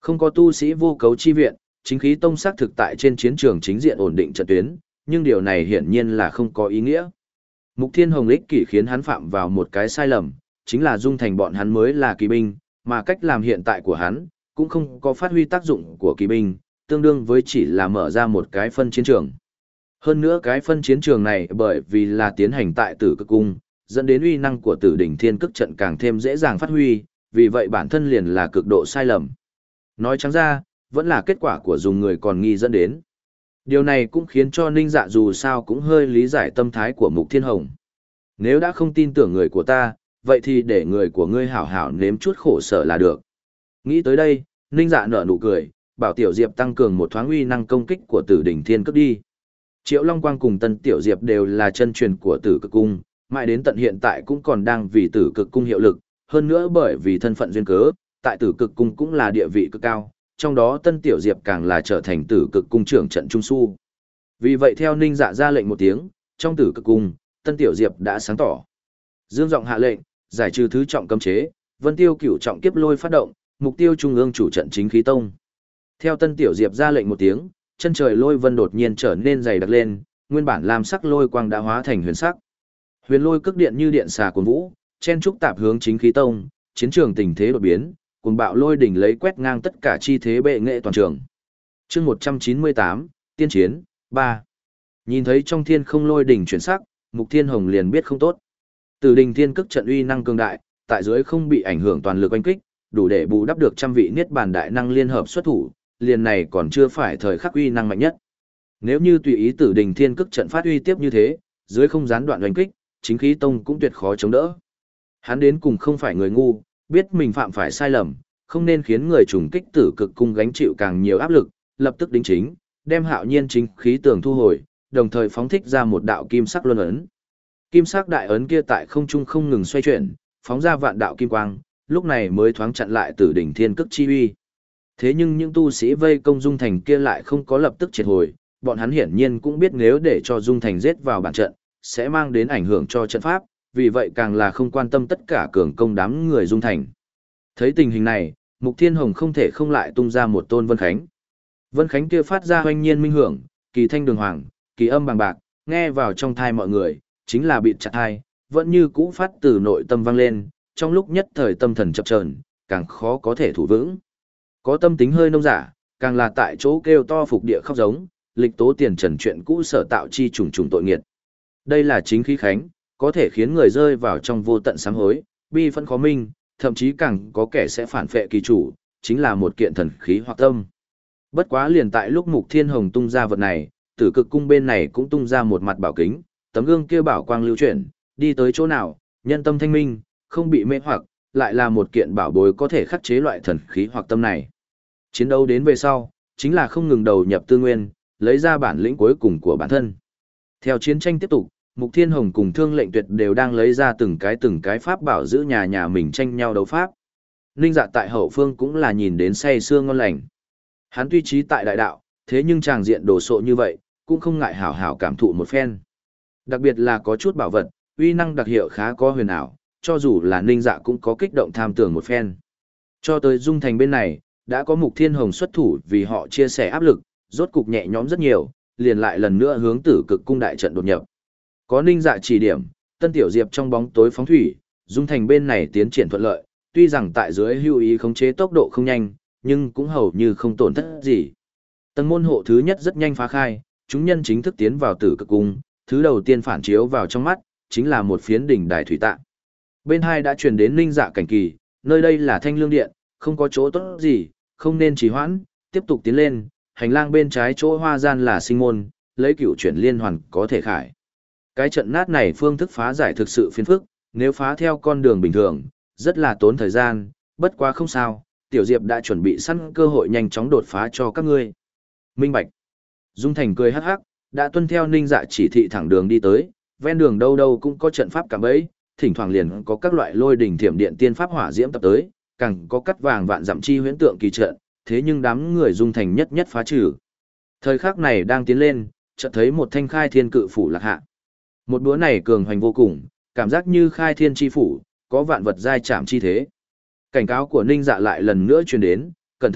Không có tu sĩ vô cấu chi viện, chính khí tông xác thực tại trên chiến trường chính diện ổn định trận tuyến, nhưng điều này hiển nhiên là không có ý nghĩa. Mục Thiên Hồng ích kỷ khiến hắn phạm vào một cái sai lầm, chính là dung thành bọn hắn mới là kỳ binh, mà cách làm hiện tại của hắn, cũng không có phát huy tác dụng của kỳ binh, tương đương với chỉ là mở ra một cái phân chiến trường. Hơn nữa cái phân chiến trường này bởi vì là tiến hành tại tử cực cung, dẫn đến uy năng của tử đỉnh thiên cức trận càng thêm dễ dàng phát huy, vì vậy bản thân liền là cực độ sai lầm. Nói trắng ra, vẫn là kết quả của dùng người còn nghi dẫn đến. Điều này cũng khiến cho Ninh Dạ dù sao cũng hơi lý giải tâm thái của Mục Thiên Hồng. Nếu đã không tin tưởng người của ta, vậy thì để người của ngươi hảo hảo nếm chút khổ sở là được. Nghĩ tới đây, Ninh Dạ nở nụ cười, bảo Tiểu Diệp tăng cường một thoáng uy năng công kích của Tử Đỉnh Thiên Cấp đi. Triệu Long Quang cùng Tân Tiểu Diệp đều là chân truyền của Tử Cực Cung, mãi đến tận hiện tại cũng còn đang vì Tử Cực Cung hiệu lực, hơn nữa bởi vì thân phận duyên cớ, tại Tử Cực Cung cũng là địa vị cực cao, trong đó Tân Tiểu Diệp càng là trở thành Tử Cực Cung trưởng trận trung su. Vì vậy theo Ninh Dạ ra lệnh một tiếng, trong Tử Cực Cung, Tân Tiểu Diệp đã sáng tỏ. Dương giọng hạ lệnh, giải trừ thứ trọng cấm chế, Vân Tiêu Cửu trọng kiếp lôi phát động, mục tiêu trung ương chủ trận chính khí tông. Theo Tân Tiểu Diệp ra lệnh một tiếng, chân trời lôi vân đột nhiên trở nên dày đặc lên, nguyên bản lam sắc lôi quang đã hóa thành huyền sắc. Huyền lôi cước điện như điện xà cuồn vũ, chen trúc tạp hướng chính khí tông, chiến trường tình thế đột biến, cuồng bạo lôi đỉnh lấy quét ngang tất cả chi thế bệ nghệ toàn trường. Chương một trăm chín mươi tám, tiên chiến ba. Nhìn thấy trong thiên không lôi đỉnh chuyển sắc, Mục Thiên Hồng liền biết không tốt. Tử Đình Thiên Cức trận uy năng cường đại, tại dưới không bị ảnh hưởng toàn lực oanh kích, đủ để bù đắp được trăm vị niết bàn đại năng liên hợp xuất thủ, liền này còn chưa phải thời khắc uy năng mạnh nhất. Nếu như tùy ý Tử Đình Thiên Cức trận phát uy tiếp như thế, dưới không gián đoạn oanh kích, chính khí tông cũng tuyệt khó chống đỡ. Hắn đến cùng không phải người ngu, biết mình phạm phải sai lầm, không nên khiến người trùng kích Tử Cực Cung gánh chịu càng nhiều áp lực, lập tức đính chính, đem Hạo Nhiên chính khí tường thu hồi, đồng thời phóng thích ra một đạo kim sắc luân ấn. Kim sắc đại ấn kia tại không trung không ngừng xoay chuyển, phóng ra vạn đạo kim quang, lúc này mới thoáng chặn lại Tử Đỉnh Thiên Cức chi uy. Thế nhưng những tu sĩ vây công Dung Thành kia lại không có lập tức triệt hồi, bọn hắn hiển nhiên cũng biết nếu để cho Dung Thành giết vào bản trận, sẽ mang đến ảnh hưởng cho trận pháp, vì vậy càng là không quan tâm tất cả cường công đám người Dung Thành. Thấy tình hình này, Mục Thiên Hồng không thể không lại tung ra một tôn Vân Khánh. Vân Khánh kia phát ra hoanh nhiên minh hưởng, kỳ thanh đường hoàng, kỳ âm bằng bạc, nghe vào trong thai mọi người, chính là bịt chặt thai, vẫn như cũ phát từ nội tâm vang lên, trong lúc nhất thời tâm thần chập chờn, càng khó có thể thủ vững. Có tâm tính hơi nông giả, càng là tại chỗ kêu to phục địa khóc giống, lịch tố tiền trần chuyện cũ sở tạo chi trùng trùng tội nghiệt. Đây là chính khí khánh, có thể khiến người rơi vào trong vô tận sám hối, bi phẫn khó minh, thậm chí càng có kẻ sẽ phản phệ kỳ chủ, chính là một kiện thần khí hoặc tâm. Bất quá liền tại lúc Mục Thiên Hồng tung ra vật này, Tử Cực Cung bên này cũng tung ra một mặt bảo kính, tấm gương kia bảo quang lưu chuyển, đi tới chỗ nào, nhân tâm thanh minh, không bị mê hoặc, lại là một kiện bảo bối có thể khắc chế loại thần khí hoặc tâm này. Chiến đấu đến về sau, chính là không ngừng đầu nhập tư nguyên, lấy ra bản lĩnh cuối cùng của bản thân. Theo chiến tranh tiếp tục, Mục Thiên Hồng cùng Thương Lệnh Tuyệt đều đang lấy ra từng cái từng cái pháp bảo giữ nhà nhà mình tranh nhau đấu pháp. Ninh Dạ tại hậu phương cũng là nhìn đến say sưa ngon lành. Hắn tuy trí tại đại đạo, thế nhưng tràng diện đồ sộ như vậy, cũng không ngại hảo hảo cảm thụ một phen. Đặc biệt là có chút bảo vật, uy năng đặc hiệu khá có huyền ảo, cho dù là Ninh Dạ cũng có kích động tham tưởng một phen. Cho tới Dung Thành bên này, đã có Mục Thiên Hồng xuất thủ vì họ chia sẻ áp lực, rốt cục nhẹ nhõm rất nhiều, liền lại lần nữa hướng Tử Cực Cung đại trận đột nhập. Có Ninh Dạ chỉ điểm, Tân Tiểu Diệp trong bóng tối phóng thủy, Dung Thành bên này tiến triển thuận lợi, tuy rằng tại dưới hưu ý khống chế tốc độ không nhanh, nhưng cũng hầu như không tổn thất gì. Tầng môn hộ thứ nhất rất nhanh phá khai, chúng nhân chính thức tiến vào Tử Cực Cung, thứ đầu tiên phản chiếu vào trong mắt, chính là một phiến đỉnh đài thủy tạng. Bên hai đã truyền đến Ninh Dạ cảnh kỳ, nơi đây là Thanh Lương Điện, không có chỗ tốt gì, không nên trì hoãn, tiếp tục tiến lên, hành lang bên trái chỗ hoa gian là sinh môn, lấy cửu chuyển liên hoàn có thể khải. Cái trận nát này phương thức phá giải thực sự phiền phức, nếu phá theo con đường bình thường, rất là tốn thời gian, bất quá không sao, Tiểu Diệp đã chuẩn bị sẵn cơ hội nhanh chóng đột phá cho các ngươi. Minh Bạch. Dung Thành cười hắc hắc, đã tuân theo Ninh Dạ chỉ thị thẳng đường đi tới, ven đường đâu đâu cũng có trận pháp cảm bẫy, thỉnh thoảng liền có các loại lôi đỉnh thiểm điện tiên pháp hỏa diễm tập tới, càng có cắt vàng vạn dặm chi huyễn tượng kỳ trận, thế nhưng đám người Dung Thành nhất nhất phá trừ. Thời khắc này đang tiến lên, chợt thấy một thanh khai thiên cự phủ lạc hạ. Một búa này cường hoành vô cùng, cảm giác như khai thiên chi phủ, có vạn vật giai chạm chi thế. Cảnh cáo của Ninh Dạ lại lần nữa truyền đến, cẩn thận,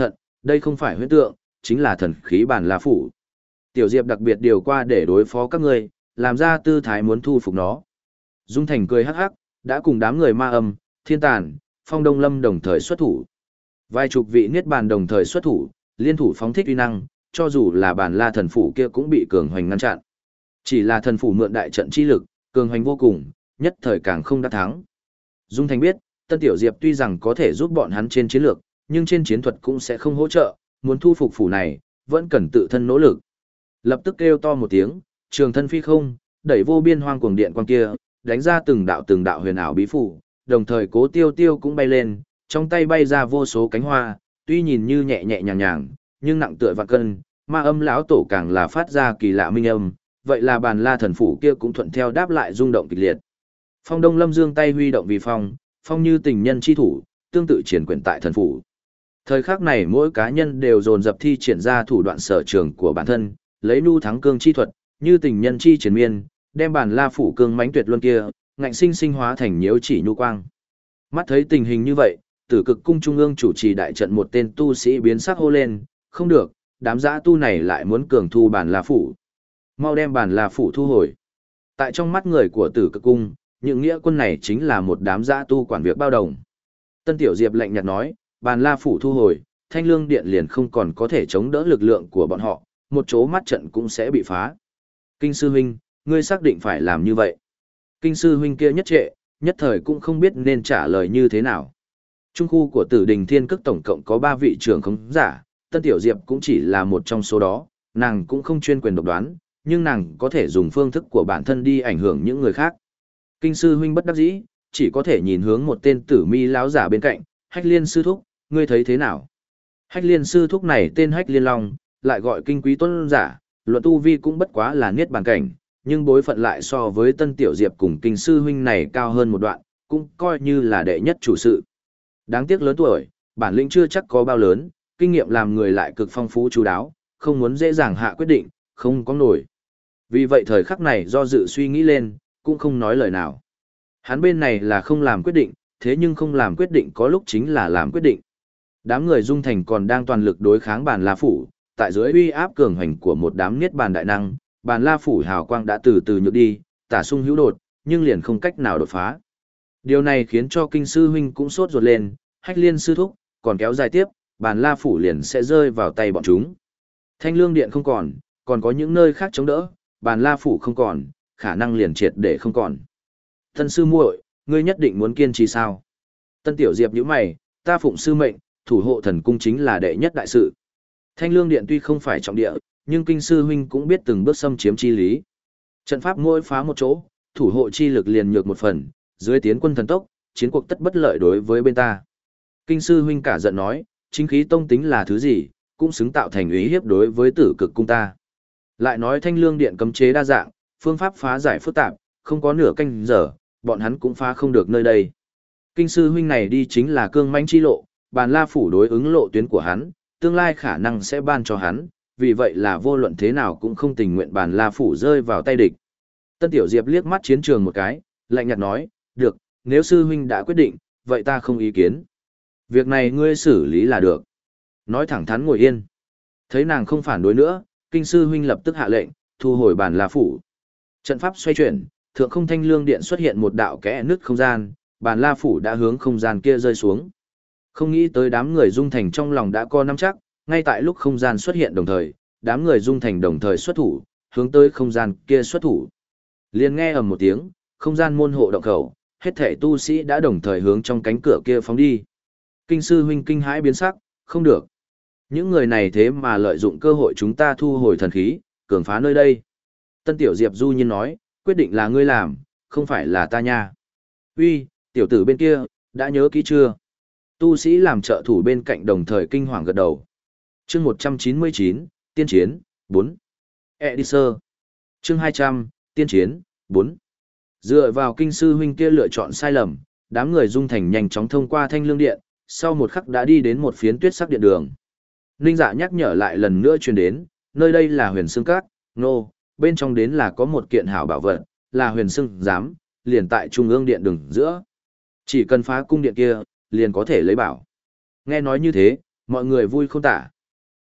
Đây không phải huyễn tượng, chính là thần khí bản La Phủ. Tiểu Diệp đặc biệt điều qua để đối phó các ngươi, làm ra tư thái muốn thu phục nó. Dung Thành cười hắc hắc, đã cùng đám người ma âm, thiên tàn, phong đông lâm đồng thời xuất thủ. Vài chục vị niết bàn đồng thời xuất thủ, liên thủ phóng thích uy năng, cho dù là bản La thần phủ kia cũng bị cường hoành ngăn chặn. Chỉ là thần phủ mượn đại trận chi lực, cường hoành vô cùng, nhất thời càng không đã thắng. Dung Thành biết, Tân Tiểu Diệp tuy rằng có thể giúp bọn hắn trên chiến lược, nhưng trên chiến thuật cũng sẽ không hỗ trợ, muốn thu phục phủ này, vẫn cần tự thân nỗ lực. Lập tức kêu to một tiếng, trường thân phi không, đẩy vô biên hoang cuồng điện quang kia, đánh ra từng đạo từng đạo huyền ảo bí phủ, đồng thời Cố Tiêu Tiêu cũng bay lên, trong tay bay ra vô số cánh hoa, tuy nhìn như nhẹ nhẹ nhàng nhàng, nhưng nặng tựa vạn cân, ma âm lão tổ càng là phát ra kỳ lạ minh âm, vậy là bàn La thần phủ kia cũng thuận theo đáp lại rung động kịch liệt. Phong Đông Lâm dương tay huy động vì phong, phong như tình nhân chi thủ, tương tự triển quyển tại thần phủ. Thời khắc này mỗi cá nhân đều dồn dập thi triển ra thủ đoạn sở trường của bản thân, lấy nu thắng cương chi thuật, như tình nhân chi triển miên, đem bản La phủ cương mãnh tuyệt luân kia, ngạnh sinh sinh hóa thành nhiễu chỉ nhu quang. Mắt thấy tình hình như vậy, Tử Cực cung trung ương chủ trì đại trận một tên tu sĩ biến sắc hô lên, không được, đám dã tu này lại muốn cường thu bản La phủ. Mau đem bản La phủ thu hồi. Tại trong mắt người của Tử Cực cung, những nghĩa quân này chính là một đám dã tu quản việc bao đồng. Tân Tiểu Diệp lạnh nhạt nói, bàn La phủ thu hồi, Thanh Lương Điện liền không còn có thể chống đỡ lực lượng của bọn họ, một chỗ mắt trận cũng sẽ bị phá. Kinh sư huynh, ngươi xác định phải làm như vậy. Kinh sư huynh kia nhất trệ, nhất thời cũng không biết nên trả lời như thế nào. Trung khu của Tử Đình Thiên Cức tổng cộng có ba vị trưởng khống giả, Tân Tiểu Diệp cũng chỉ là một trong số đó, nàng cũng không chuyên quyền độc đoán, nhưng nàng có thể dùng phương thức của bản thân đi ảnh hưởng những người khác. Kinh sư huynh bất đắc dĩ, chỉ có thể nhìn hướng một tên Tử Mi lão giả bên cạnh, Hách Liên sư thúc, ngươi thấy thế nào? Hách Liên sư thúc này tên Hách Liên Long, lại gọi Kinh Quý Tuân giả, luận tu vi cũng bất quá là niết bàn cảnh, nhưng bối phận lại so với Tân Tiểu Diệp cùng Kinh sư huynh này cao hơn một đoạn, cũng coi như là đệ nhất chủ sự. Đáng tiếc lớn tuổi, bản lĩnh chưa chắc có bao lớn, kinh nghiệm làm người lại cực phong phú chú đáo, không muốn dễ dàng hạ quyết định, không có nổi. Vì vậy thời khắc này do dự suy nghĩ lên, cũng không nói lời nào. Hắn bên này là không làm quyết định, thế nhưng không làm quyết định có lúc chính là làm quyết định. Đám người Dung Thành còn đang toàn lực đối kháng bàn La phủ, tại dưới uy áp cường hành của một đám niết bàn đại năng, bàn La phủ hào quang đã từ từ nhược đi, tả sung hữu đột, nhưng liền không cách nào đột phá. Điều này khiến cho Kinh sư huynh cũng sốt ruột lên, Hách Liên sư thúc, còn kéo dài tiếp, bàn La phủ liền sẽ rơi vào tay bọn chúng. Thanh Lương Điện không còn, còn có những nơi khác chống đỡ, bàn La phủ không còn, khả năng liền triệt để không còn. Tân sư muội, ngươi nhất định muốn kiên trì sao? Tân Tiểu Diệp nhíu mày, ta phụng sư mệnh, thủ hộ thần cung chính là đệ nhất đại sự. Thanh Lương Điện tuy không phải trọng địa, nhưng Kinh sư huynh cũng biết từng bước xâm chiếm chi lý. Trận pháp mỗi phá một chỗ, thủ hộ chi lực liền nhược một phần, dưới tiến quân thần tốc, chiến cuộc tất bất lợi đối với bên ta. Kinh sư huynh cả giận nói, chính khí tông tính là thứ gì, cũng xứng tạo thành ý hiếp đối với Tử Cực cung ta. Lại nói Thanh Lương Điện cấm chế đa dạng, phương pháp phá giải phức tạp, không có nửa canh giờ, bọn hắn cũng phá không được nơi đây. Kinh sư huynh này đi chính là cương mãnh chi lộ, bàn La phủ đối ứng lộ tuyến của hắn, tương lai khả năng sẽ ban cho hắn, vì vậy là vô luận thế nào cũng không tình nguyện bàn La phủ rơi vào tay địch. Tân Tiểu Diệp liếc mắt chiến trường một cái, lạnh nhạt nói, được, nếu sư huynh đã quyết định, vậy ta không ý kiến. Việc này ngươi xử lý là được. Nói thẳng thắn ngồi yên. Thấy nàng không phản đối nữa, Kinh sư huynh lập tức hạ lệnh, thu hồi bàn La phủ. Trận pháp xoay chuyển, thượng không Thanh Lương Điện xuất hiện một đạo kẽ nứt không gian, bàn La phủ đã hướng không gian kia rơi xuống. Không nghĩ tới đám người Dung Thành trong lòng đã có nắm chắc, ngay tại lúc không gian xuất hiện đồng thời, đám người Dung Thành đồng thời xuất thủ, hướng tới không gian kia xuất thủ. Liền nghe ầm một tiếng, không gian môn hộ động khẩu, hết thảy tu sĩ đã đồng thời hướng trong cánh cửa kia phóng đi. Kinh sư huynh kinh hãi biến sắc, không được. Những người này thế mà lợi dụng cơ hội chúng ta thu hồi thần khí, cường phá nơi đây. Tân Tiểu Diệp du nhiên nói, quyết định là ngươi làm, không phải là ta nha. Uy, tiểu tử bên kia, đã nhớ kỹ chưa? Tu sĩ làm trợ thủ bên cạnh đồng thời kinh hoàng gật đầu. Chương một trăm chín mươi chín, Tiên chiến, bốn. Editor. Chương hai trăm, Tiên chiến, bốn. Dựa vào Kinh sư huynh kia lựa chọn sai lầm, đám người Dung Thành nhanh chóng thông qua Thanh Lương Điện, sau một khắc đã đi đến một phiến tuyết sắc điện đường. Ninh Dạ nhắc nhở lại lần nữa truyền đến, nơi đây là Huyền Xương Các, nô, bên trong đến là có một kiện hảo bảo vật, là Huyền Xương giám, liền tại trung ương điện đường giữa. Chỉ cần phá cung điện kia, liền có thể lấy bảo. Nghe nói như thế, mọi người vui không tả,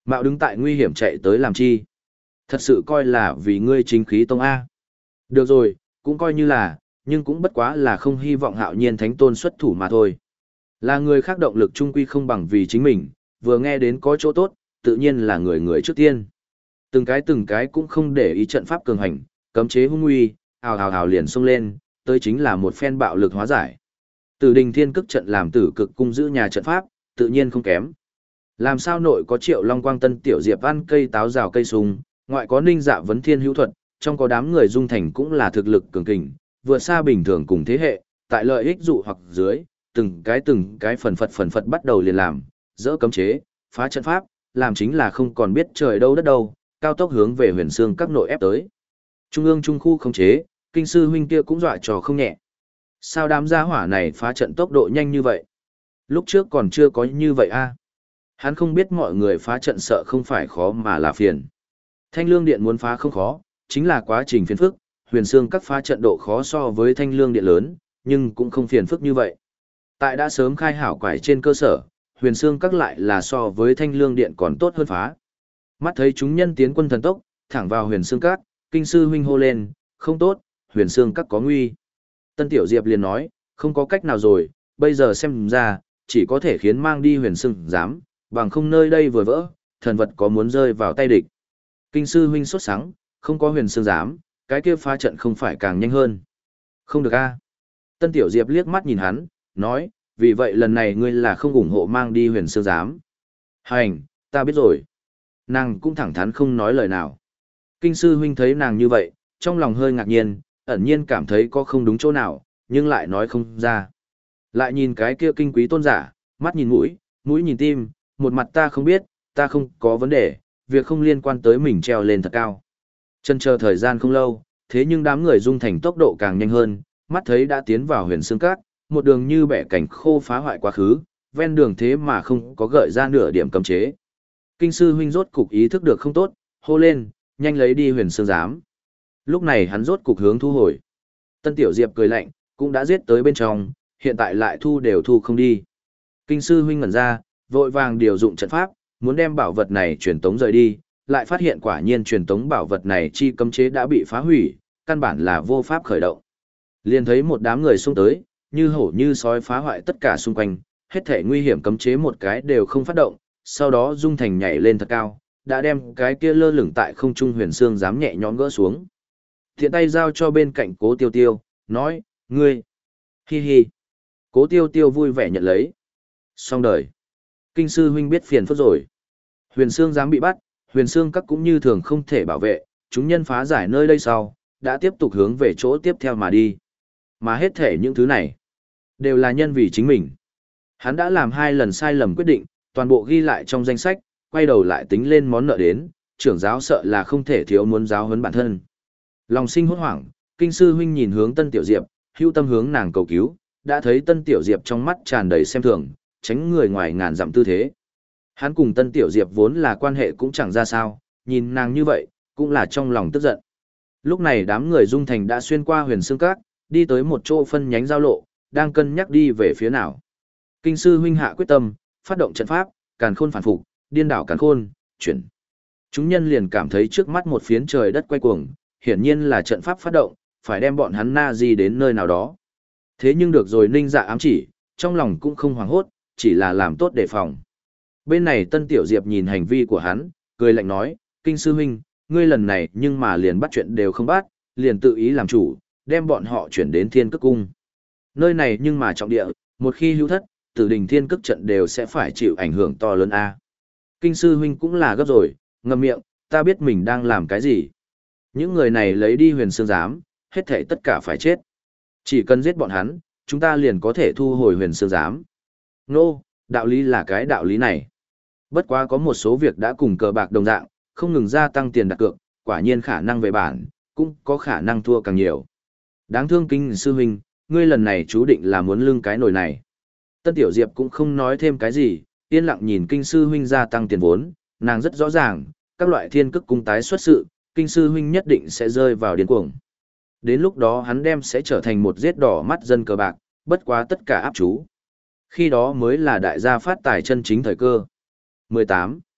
Mạo đứng tại nguy hiểm chạy tới làm chi? Thật sự coi là vì ngươi chính khí tông A. Được rồi, cũng coi như là, nhưng cũng bất quá là không hy vọng hạo nhiên thánh tôn xuất thủ mà thôi. Là người khác động lực trung quy không bằng vì chính mình, vừa nghe đến có chỗ tốt, tự nhiên là người người trước tiên. Từng cái từng cái cũng không để ý trận pháp cường hành, cấm chế hung uy, hào hào hào liền xông lên, tới chính là một phen bạo lực hóa giải. Tử đình thiên cức trận làm tử cực cung giữ nhà trận pháp, tự nhiên không kém. Làm sao nội có triệu long quang tân tiểu diệp ăn cây táo rào cây sung, ngoại có ninh dạ vấn thiên hữu thuật, trong có đám người dung thành cũng là thực lực cường kình, vượt xa bình thường cùng thế hệ, tại lợi ích dụ hoặc dưới, từng cái từng cái phần phật phần phật bắt đầu liền làm, dỡ cấm chế, phá trận pháp, làm chính là không còn biết trời đâu đất đâu, cao tốc hướng về huyền xương các nội ép tới. Trung ương trung khu không chế, kinh sư huynh kia cũng dọa trò không nhẹ. Sao đám gia hỏa này phá trận tốc độ nhanh như vậy? Lúc trước còn chưa có như vậy a. Hắn không biết mọi người phá trận sợ không phải khó mà là phiền. Thanh lương điện muốn phá không khó, chính là quá trình phiền phức, huyền xương các phá trận độ khó so với thanh lương điện lớn, nhưng cũng không phiền phức như vậy. Tại đã sớm khai hảo quải trên cơ sở, huyền xương các lại là so với thanh lương điện còn tốt hơn phá. Mắt thấy chúng nhân tiến quân thần tốc, thẳng vào huyền xương các, kinh sư huynh hô lên, không tốt, huyền xương các có nguy. Tân Tiểu Diệp liền nói, không có cách nào rồi, bây giờ xem ra, chỉ có thể khiến mang đi huyền xương giám, bằng không nơi đây vừa vỡ, thần vật có muốn rơi vào tay địch. Kinh sư huynh sốt sắng, không có huyền xương giám, cái kia phá trận không phải càng nhanh hơn. Không được a. Tân Tiểu Diệp liếc mắt nhìn hắn, nói, vì vậy lần này ngươi là không ủng hộ mang đi huyền xương giám. Hành, ta biết rồi. Nàng cũng thẳng thắn không nói lời nào. Kinh sư huynh thấy nàng như vậy, trong lòng hơi ngạc nhiên, ẩn nhiên cảm thấy có không đúng chỗ nào, nhưng lại nói không ra. Lại nhìn cái kia kinh quý tôn giả, mắt nhìn mũi, mũi nhìn tim, một mặt ta không biết, ta không có vấn đề, việc không liên quan tới mình treo lên thật cao. Chân chờ thời gian không lâu, thế nhưng đám người dung thành tốc độ càng nhanh hơn, mắt thấy đã tiến vào huyền xương cát, một đường như bẻ cảnh khô phá hoại quá khứ, ven đường thế mà không có gợi ra nửa điểm cấm chế. Kinh sư huynh rốt cục ý thức được không tốt, hô lên, nhanh lấy đi huyền xương giám. Lúc này hắn rốt cục hướng thu hồi. Tân Tiểu Diệp cười lạnh, cũng đã giết tới bên trong, hiện tại lại thu đều thu không đi. Kinh sư huynh ngẩn ra, vội vàng điều dụng trận pháp, muốn đem bảo vật này truyền tống rời đi, lại phát hiện quả nhiên truyền tống bảo vật này chi cấm chế đã bị phá hủy, căn bản là vô pháp khởi động. Liền thấy một đám người xông tới, như hổ như sói phá hoại tất cả xung quanh, hết thể nguy hiểm cấm chế một cái đều không phát động, sau đó dung thành nhảy lên thật cao, đã đem cái kia lơ lửng tại không trung huyền xương dám nhẹ nhõm gỡ xuống. Thiện tay giao cho bên cạnh Cố Tiêu Tiêu, nói, ngươi, hi hi. Cố Tiêu Tiêu vui vẻ nhận lấy. Xong đời. Kinh sư huynh biết phiền phức rồi. Huyền xương dám bị bắt, huyền xương các cũng như thường không thể bảo vệ, chúng nhân phá giải nơi đây sau, đã tiếp tục hướng về chỗ tiếp theo mà đi. Mà hết thể những thứ này, đều là nhân vì chính mình. Hắn đã làm hai lần sai lầm quyết định, toàn bộ ghi lại trong danh sách, quay đầu lại tính lên món nợ đến, trưởng giáo sợ là không thể thiếu muốn giáo huấn bản thân. Lòng sinh hốt hoảng, kinh sư huynh nhìn hướng Tân Tiểu Diệp, hưu tâm hướng nàng cầu cứu, đã thấy Tân Tiểu Diệp trong mắt tràn đầy xem thường, tránh người ngoài ngàn dặm tư thế. Hắn cùng Tân Tiểu Diệp vốn là quan hệ cũng chẳng ra sao, nhìn nàng như vậy, cũng là trong lòng tức giận. Lúc này đám người dung thành đã xuyên qua huyền xương các, đi tới một chỗ phân nhánh giao lộ, đang cân nhắc đi về phía nào. Kinh sư huynh hạ quyết tâm, phát động trận pháp, càn khôn phản phục, điên đảo càn khôn, chuyển. Chúng nhân liền cảm thấy trước mắt một phiến trời đất quay cuồng, hiển nhiên là trận pháp phát động, phải đem bọn hắn na di đến nơi nào đó. Thế nhưng được rồi Ninh Dạ ám chỉ, trong lòng cũng không hoảng hốt, chỉ là làm tốt đề phòng. Bên này Tân Tiểu Diệp nhìn hành vi của hắn, cười lạnh nói, kinh sư huynh, ngươi lần này nhưng mà liền bắt chuyện đều không bắt, liền tự ý làm chủ, đem bọn họ chuyển đến thiên cức cung. Nơi này nhưng mà trọng địa, một khi hữu thất, tử đình thiên cức trận đều sẽ phải chịu ảnh hưởng to lớn a. Kinh sư huynh cũng là gấp rồi, ngậm miệng, ta biết mình đang làm cái gì. Những người này lấy đi huyền xương giám, hết thảy tất cả phải chết. Chỉ cần giết bọn hắn, chúng ta liền có thể thu hồi huyền xương giám. Nô, đạo lý là cái đạo lý này. Bất quá có một số việc đã cùng cờ bạc đồng dạng, không ngừng gia tăng tiền đặt cược, quả nhiên khả năng về bản, cũng có khả năng thua càng nhiều. Đáng thương kinh sư huynh, ngươi lần này chú định là muốn lưng cái nồi này. Tân Tiểu Diệp cũng không nói thêm cái gì, yên lặng nhìn kinh sư huynh gia tăng tiền vốn, nàng rất rõ ràng, các loại thiên cức cung tái xuất sự, kinh sư huynh nhất định sẽ rơi vào điên cuồng. Đến lúc đó hắn đem sẽ trở thành một giết đỏ mắt dân cờ bạc, bất quá tất cả áp chú. Khi đó mới là đại gia phát tài chân chính thời cơ. mười tám.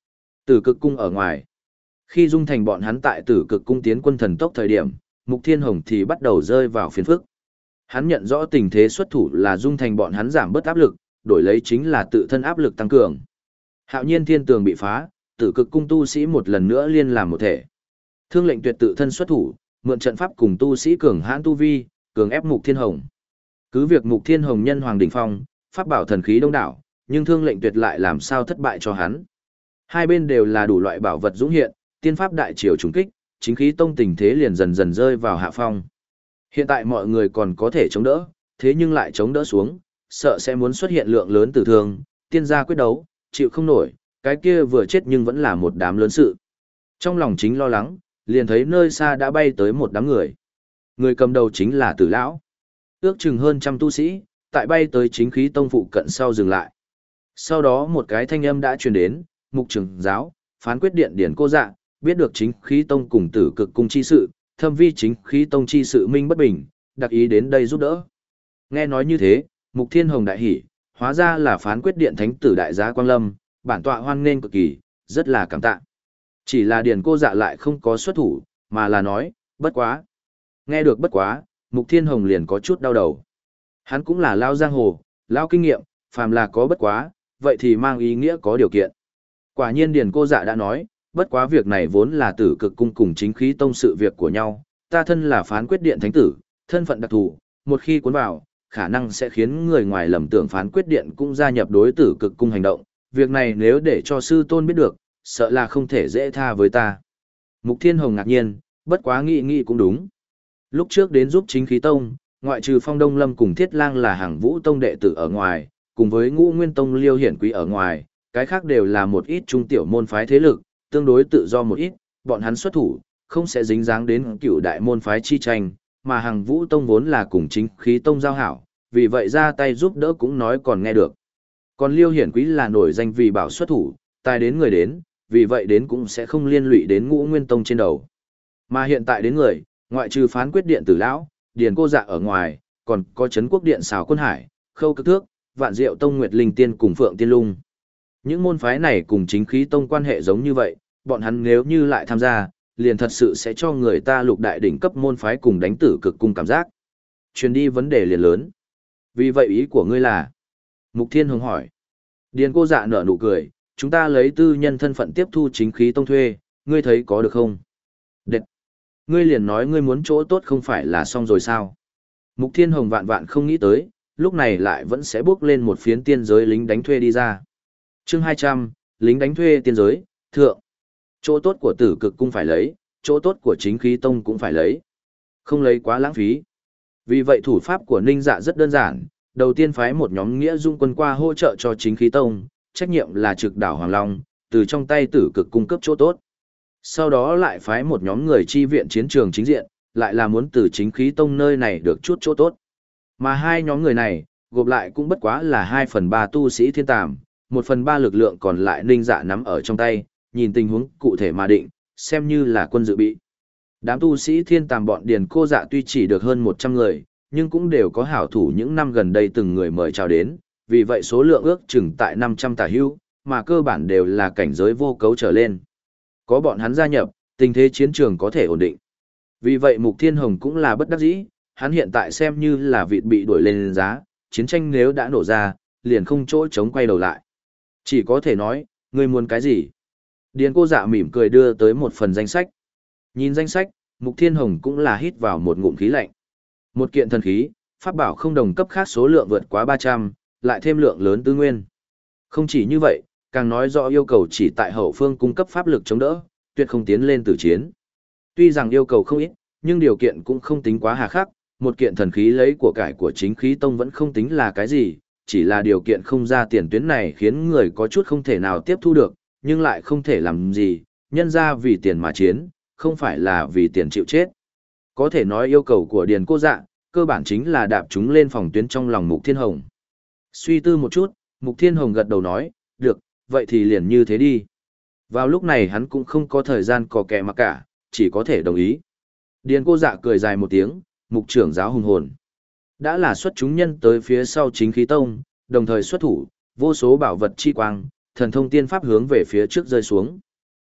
Tử cực cung ở ngoài. Khi Dung Thành bọn hắn tại Tử cực cung tiến quân thần tốc thời điểm, Mục Thiên Hồng thì bắt đầu rơi vào phiền phức. Hắn nhận rõ tình thế xuất thủ là Dung Thành bọn hắn giảm bớt áp lực, đổi lấy chính là tự thân áp lực tăng cường. Hạo nhiên thiên tường bị phá, Tử cực cung tu sĩ một lần nữa liên làm một thể. Thương lệnh tuyệt tự thân xuất thủ, mượn trận pháp cùng tu sĩ cường hãn tu vi, cường ép Mục Thiên Hồng. Cứ việc Mục Thiên Hồng nhân hoàng đỉnh phong, pháp bảo thần khí đông đảo, nhưng thương lệnh tuyệt lại làm sao thất bại cho hắn. Hai bên đều là đủ loại bảo vật dũng hiện, tiên pháp đại triều trùng kích, chính khí tông tình thế liền dần dần rơi vào hạ phong. Hiện tại mọi người còn có thể chống đỡ, thế nhưng lại chống đỡ xuống, sợ sẽ muốn xuất hiện lượng lớn tử thương, tiên gia quyết đấu, chịu không nổi, cái kia vừa chết nhưng vẫn là một đám lớn sự. Trong lòng chính lo lắng, liền thấy nơi xa đã bay tới một đám người. Người cầm đầu chính là Tử lão. Ước chừng hơn trăm tu sĩ, tại bay tới chính khí tông phụ cận sau dừng lại. Sau đó một cái thanh âm đã truyền đến, Mục trưởng giáo, phán quyết điện điển cô dạ, biết được chính khí tông cùng Tử cực cung chi sự, thâm vi chính khí tông chi sự minh bất bình, đặc ý đến đây giúp đỡ. Nghe nói như thế, Mục Thiên Hồng đại hỉ, hóa ra là phán quyết điện thánh tử đại giá Quang Lâm, bản tọa hoan nghênh cực kỳ, rất là cảm tạ. Chỉ là điển cô dạ lại không có xuất thủ, mà là nói, bất quá. Nghe được bất quá, Mục Thiên Hồng liền có chút đau đầu. Hắn cũng là lao giang hồ, lao kinh nghiệm, phàm là có bất quá, vậy thì mang ý nghĩa có điều kiện. Quả nhiên điển cô dạ đã nói, bất quá việc này vốn là Tử cực cung cùng chính khí tông sự việc của nhau, ta thân là phán quyết điện thánh tử, thân phận đặc thù, một khi cuốn vào, khả năng sẽ khiến người ngoài lầm tưởng phán quyết điện cũng gia nhập đối Tử cực cung hành động, việc này nếu để cho sư tôn biết được, sợ là không thể dễ tha với ta. Mục Thiên Hồng ngạc nhiên, bất quá nghĩ nghĩ cũng đúng. Lúc trước đến giúp chính khí tông, ngoại trừ Phong Đông Lâm cùng Thiết Lang là hàng vũ tông đệ tử ở ngoài, cùng với Ngũ Nguyên tông Liêu Hiển Quý ở ngoài, cái khác đều là một ít trung tiểu môn phái thế lực, tương đối tự do một ít, bọn hắn xuất thủ, không sẽ dính dáng đến cựu đại môn phái chi tranh, mà hàng vũ tông vốn là cùng chính khí tông giao hảo, vì vậy ra tay giúp đỡ cũng nói còn nghe được. Còn Liêu Hiển Quý là nổi danh vì bảo xuất thủ, tài đến người đến, vì vậy đến cũng sẽ không liên lụy đến Ngũ Nguyên tông trên đầu. Mà hiện tại đến người, ngoại trừ phán quyết điện Tử lão, điền cô dạ ở ngoài, còn có Trấn Quốc điện Sào Quân Hải, Khâu Cực Thước, Vạn Diệu tông Nguyệt Linh Tiên cùng Phượng Tiên Lung. Những môn phái này cùng chính khí tông quan hệ giống như vậy, bọn hắn nếu như lại tham gia, liền thật sự sẽ cho người ta lục đại đỉnh cấp môn phái cùng đánh Tử cực cung cảm giác. Truyền đi vấn đề liền lớn. Vì vậy ý của ngươi là? Mục Thiên Hồng hỏi. Điền cô dạ nở nụ cười, chúng ta lấy tư nhân thân phận tiếp thu chính khí tông thuê, ngươi thấy có được không? Đệt! Ngươi liền nói ngươi muốn chỗ tốt không phải là xong rồi sao? Mục Thiên Hồng vạn vạn không nghĩ tới, lúc này lại vẫn sẽ bước lên một phiến tiên giới lính đánh thuê đi ra. Chương hai trăm, lính đánh thuê tiên giới, thượng. Chỗ tốt của Tử cực cung phải lấy, chỗ tốt của chính khí tông cũng phải lấy. Không lấy quá lãng phí. Vì vậy thủ pháp của Ninh Dạ rất đơn giản, đầu tiên phái một nhóm nghĩa dung quân qua hỗ trợ cho chính khí tông, trách nhiệm là trực đảo Hoàng Long, từ trong tay Tử cực cung cấp chỗ tốt. Sau đó lại phái một nhóm người chi viện chiến trường chính diện, lại là muốn từ chính khí tông nơi này được chút chỗ tốt. Mà hai nhóm người này, gộp lại cũng bất quá là hai phần ba tu sĩ thiên tàm, một phần ba lực lượng còn lại Ninh Dạ nắm ở trong tay, nhìn tình huống cụ thể mà định, xem như là quân dự bị. Đám tu sĩ thiên tàm bọn điền cô dạ tuy chỉ được hơn một trăm người, nhưng cũng đều có hảo thủ những năm gần đây từng người mời chào đến, vì vậy số lượng ước chừng tại năm trăm tả hữu, mà cơ bản đều là cảnh giới vô cấu trở lên. Có bọn hắn gia nhập, tình thế chiến trường có thể ổn định. Vì vậy Mục Thiên Hồng cũng là bất đắc dĩ, hắn hiện tại xem như là vịt bị đuổi lên giá, chiến tranh nếu đã nổ ra, liền không chỗ chống quay đầu lại. Chỉ có thể nói, ngươi muốn cái gì? Điền cô dạ mỉm cười đưa tới một phần danh sách. Nhìn danh sách, Mục Thiên Hồng cũng là hít vào một ngụm khí lạnh. Một kiện thần khí, pháp bảo không đồng cấp khác số lượng vượt quá ba trăm, lại thêm lượng lớn tư nguyên. Không chỉ như vậy, càng nói rõ yêu cầu chỉ tại hậu phương cung cấp pháp lực chống đỡ, tuyệt không tiến lên tử chiến. Tuy rằng yêu cầu không ít, nhưng điều kiện cũng không tính quá hà khắc, một kiện thần khí lấy của cải của chính khí tông vẫn không tính là cái gì, chỉ là điều kiện không ra tiền tuyến này khiến người có chút không thể nào tiếp thu được, nhưng lại không thể làm gì, nhân ra vì tiền mà chiến, không phải là vì tiền chịu chết. Có thể nói yêu cầu của Điền cô dạ, cơ bản chính là đạp chúng lên phòng tuyến trong lòng Mục Thiên Hồng. Suy tư một chút, Mục Thiên Hồng gật đầu nói, được, vậy thì liền như thế đi. Vào lúc này hắn cũng không có thời gian cò kè mà cả, chỉ có thể đồng ý. Điền cô dạ cười dài một tiếng, Mục trưởng giáo hùng hồn. Đã là xuất chúng nhân tới phía sau chính khí tông, đồng thời xuất thủ, vô số bảo vật chi quang, thần thông tiên pháp hướng về phía trước rơi xuống.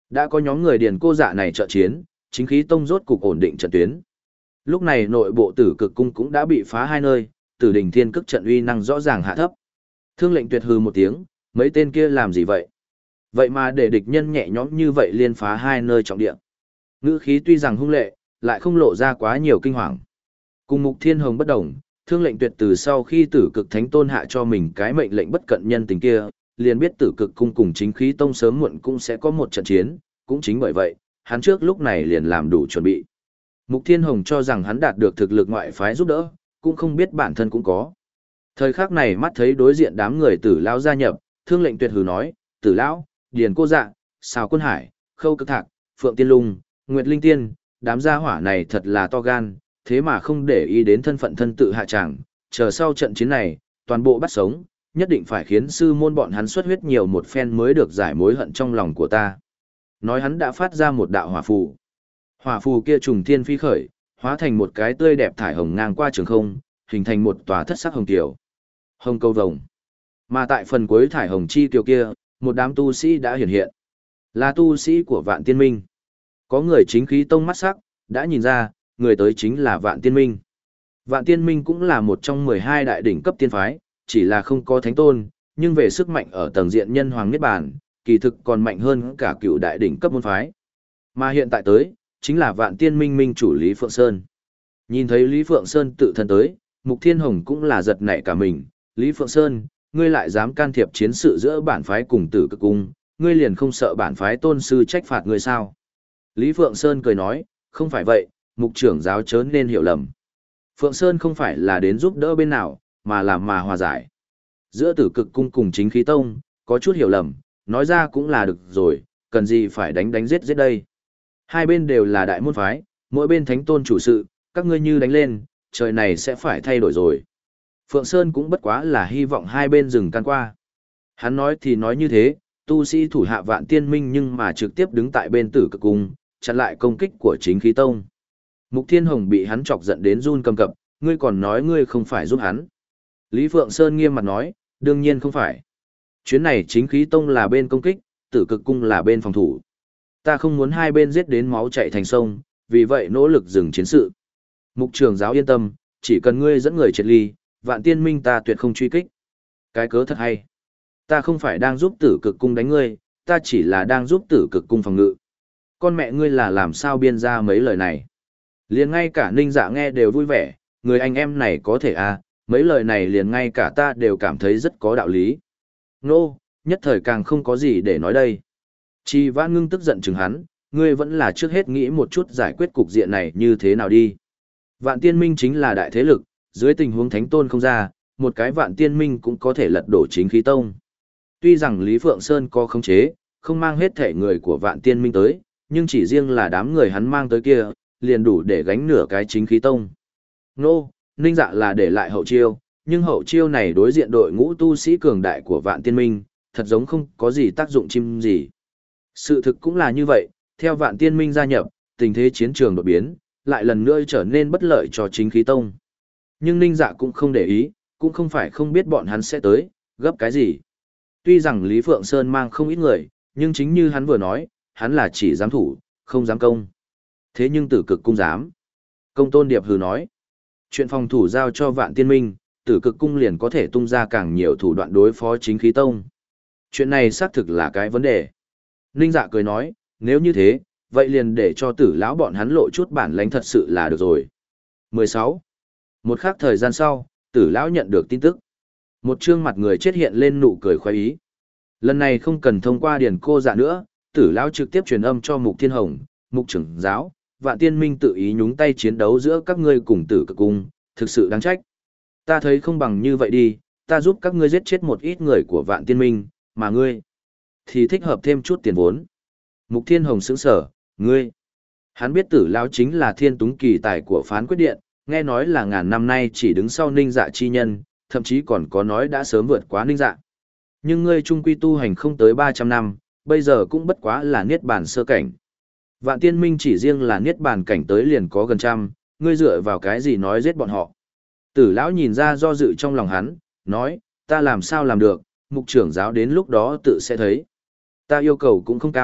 Đã có nhóm người điền cô dạ này trợ chiến, chính khí tông rốt cục ổn định trận tuyến. Lúc này nội bộ tử cực cung cũng đã bị phá hai nơi, tử đỉnh thiên cực trận uy năng rõ ràng hạ thấp. Thương lệnh tuyệt hừ một tiếng, mấy tên kia làm gì vậy? Vậy mà để địch nhân nhẹ nhõm như vậy liên phá hai nơi trọng địa. Ngữ khí tuy rằng hung lệ, lại không lộ ra quá nhiều kinh hoàng. Cùng Mục Thiên Hồng bất đồng, thương lệnh tuyệt từ sau khi tử cực thánh tôn hạ cho mình cái mệnh lệnh bất cận nhân tình kia, liền biết tử cực cung cùng chính khí tông sớm muộn cũng sẽ có một trận chiến, cũng chính bởi vậy, hắn trước lúc này liền làm đủ chuẩn bị. Mục Thiên Hồng cho rằng hắn đạt được thực lực ngoại phái giúp đỡ, cũng không biết bản thân cũng có. Thời khắc này mắt thấy đối diện đám người tử lão gia nhập, thương lệnh tuyệt hừ nói, tử lão, điền cô dạ, xào quân hải, khâu cực thạc, phượng tiên lung, nguyệt linh tiên, đám gia hỏa này thật là to gan, thế mà không để ý đến thân phận thân tự hạ tràng, chờ sau trận chiến này, toàn bộ bắt sống, nhất định phải khiến sư môn bọn hắn xuất huyết nhiều một phen mới được giải mối hận trong lòng của ta. Nói hắn đã phát ra một đạo hỏa phù. Hỏa phù kia trùng thiên phi khởi, hóa thành một cái tươi đẹp thải hồng ngang qua trường không, hình thành một tòa thất sắc hồng kiều. Hồng câu vồng. Mà tại phần cuối thải hồng chi kiều kia, một đám tu sĩ đã hiện hiện. Là tu sĩ của Vạn Tiên Minh. Có người chính khí tông mắt sắc, đã nhìn ra, người tới chính là Vạn Tiên Minh. Vạn Tiên Minh cũng là một trong mười hai đại đỉnh cấp tiên phái, chỉ là không có thánh tôn, nhưng về sức mạnh ở tầng diện nhân hoàng niết bàn, kỳ thực còn mạnh hơn cả cựu đại đỉnh cấp môn phái. Mà hiện tại tới, chính là Vạn Tiên Minh minh chủ Lý Phượng Sơn. Nhìn thấy Lý Phượng Sơn tự thân tới, Mục Thiên Hồng cũng là giật nảy cả mình. Lý Phượng Sơn, ngươi lại dám can thiệp chiến sự giữa bản phái cùng tử cực cung, ngươi liền không sợ bản phái tôn sư trách phạt ngươi sao? Lý Phượng Sơn cười nói, không phải vậy, mục trưởng giáo chớ nên hiểu lầm. Phượng Sơn không phải là đến giúp đỡ bên nào, mà là mà hòa giải. Giữa tử cực cung cùng chính khí tông, có chút hiểu lầm, nói ra cũng là được rồi, cần gì phải đánh đánh giết giết đây. Hai bên đều là đại môn phái, mỗi bên thánh tôn chủ sự, các ngươi như đánh lên, trời này sẽ phải thay đổi rồi. Phượng Sơn cũng bất quá là hy vọng hai bên dừng can qua. Hắn nói thì nói như thế, tu sĩ thủ hạ Vạn Tiên Minh nhưng mà trực tiếp đứng tại bên tử cực cung, chặn lại công kích của chính khí tông. Mục Thiên Hồng bị hắn chọc giận đến run cầm cập, ngươi còn nói ngươi không phải giúp hắn. Lý Phượng Sơn nghiêm mặt nói, đương nhiên không phải. Chuyến này chính khí tông là bên công kích, tử cực cung là bên phòng thủ. Ta không muốn hai bên giết đến máu chảy thành sông, vì vậy nỗ lực dừng chiến sự. Mục trưởng giáo yên tâm, chỉ cần ngươi dẫn người triệt ly, Vạn Tiên Minh ta tuyệt không truy kích. Cái cớ thật hay. Ta không phải đang giúp tử cực cung đánh ngươi, ta chỉ là đang giúp tử cực cung phòng ngự. Con mẹ ngươi là làm sao biên ra mấy lời này. Liền ngay cả Ninh Dạ nghe đều vui vẻ, người anh em này có thể à, mấy lời này liền ngay cả ta đều cảm thấy rất có đạo lý. Nô, nhất thời càng không có gì để nói đây. Chi Vãn Ngưng tức giận chừng hắn, ngươi vẫn là trước hết nghĩ một chút giải quyết cục diện này như thế nào đi. Vạn Tiên Minh chính là đại thế lực, dưới tình huống thánh tôn không ra, một cái Vạn Tiên Minh cũng có thể lật đổ chính khí tông. Tuy rằng Lý Phượng Sơn có khống chế, không mang hết thể người của Vạn Tiên Minh tới, nhưng chỉ riêng là đám người hắn mang tới kia, liền đủ để gánh nửa cái chính khí tông. Nô, Ninh Dạ là để lại hậu chiêu, nhưng hậu chiêu này đối diện đội ngũ tu sĩ cường đại của Vạn Tiên Minh, thật giống không có gì tác dụng chim gì. Sự thực cũng là như vậy, theo Vạn Tiên Minh gia nhập, tình thế chiến trường đột biến, lại lần nữa trở nên bất lợi cho chính khí tông. Nhưng Ninh Dạ cũng không để ý, cũng không phải không biết bọn hắn sẽ tới, gấp cái gì. Tuy rằng Lý Phượng Sơn mang không ít người, nhưng chính như hắn vừa nói, hắn là chỉ dám thủ, không dám công. Thế nhưng tử cực cung dám. Công Tôn Điệp hừ nói, chuyện phòng thủ giao cho Vạn Tiên Minh, tử cực cung liền có thể tung ra càng nhiều thủ đoạn đối phó chính khí tông. Chuyện này xác thực là cái vấn đề. Ninh Dạ cười nói, nếu như thế, vậy liền để cho tử lão bọn hắn lộ chút bản lãnh thật sự là được rồi. mười sáu. Một khắc thời gian sau, tử lão nhận được tin tức. Một trương mặt người chết hiện lên nụ cười khoái ý. Lần này không cần thông qua điền cô dạ nữa, tử lão trực tiếp truyền âm cho Mục Thiên Hồng, Mục trưởng giáo, Vạn Tiên Minh tự ý nhúng tay chiến đấu giữa các ngươi cùng tử cực cung, thực sự đáng trách. Ta thấy không bằng như vậy đi, ta giúp các ngươi giết chết một ít người của Vạn Tiên Minh, mà ngươi thì thích hợp thêm chút tiền vốn. Mục Thiên Hồng sững sở, ngươi. Hắn biết tử lão chính là thiên túng kỳ tài của phán quyết điện, nghe nói là ngàn năm nay chỉ đứng sau Ninh Dạ chi nhân, thậm chí còn có nói đã sớm vượt quá Ninh Dạ. Nhưng ngươi trung quy tu hành không tới ba trăm năm, bây giờ cũng bất quá là niết bàn sơ cảnh. Vạn Tiên Minh chỉ riêng là niết bàn cảnh tới liền có gần trăm, ngươi dựa vào cái gì nói giết bọn họ. Tử lão nhìn ra do dự trong lòng hắn, nói, ta làm sao làm được, Mục trưởng giáo đến lúc đó tự sẽ thấy. Ta yêu cầu cũng không cao,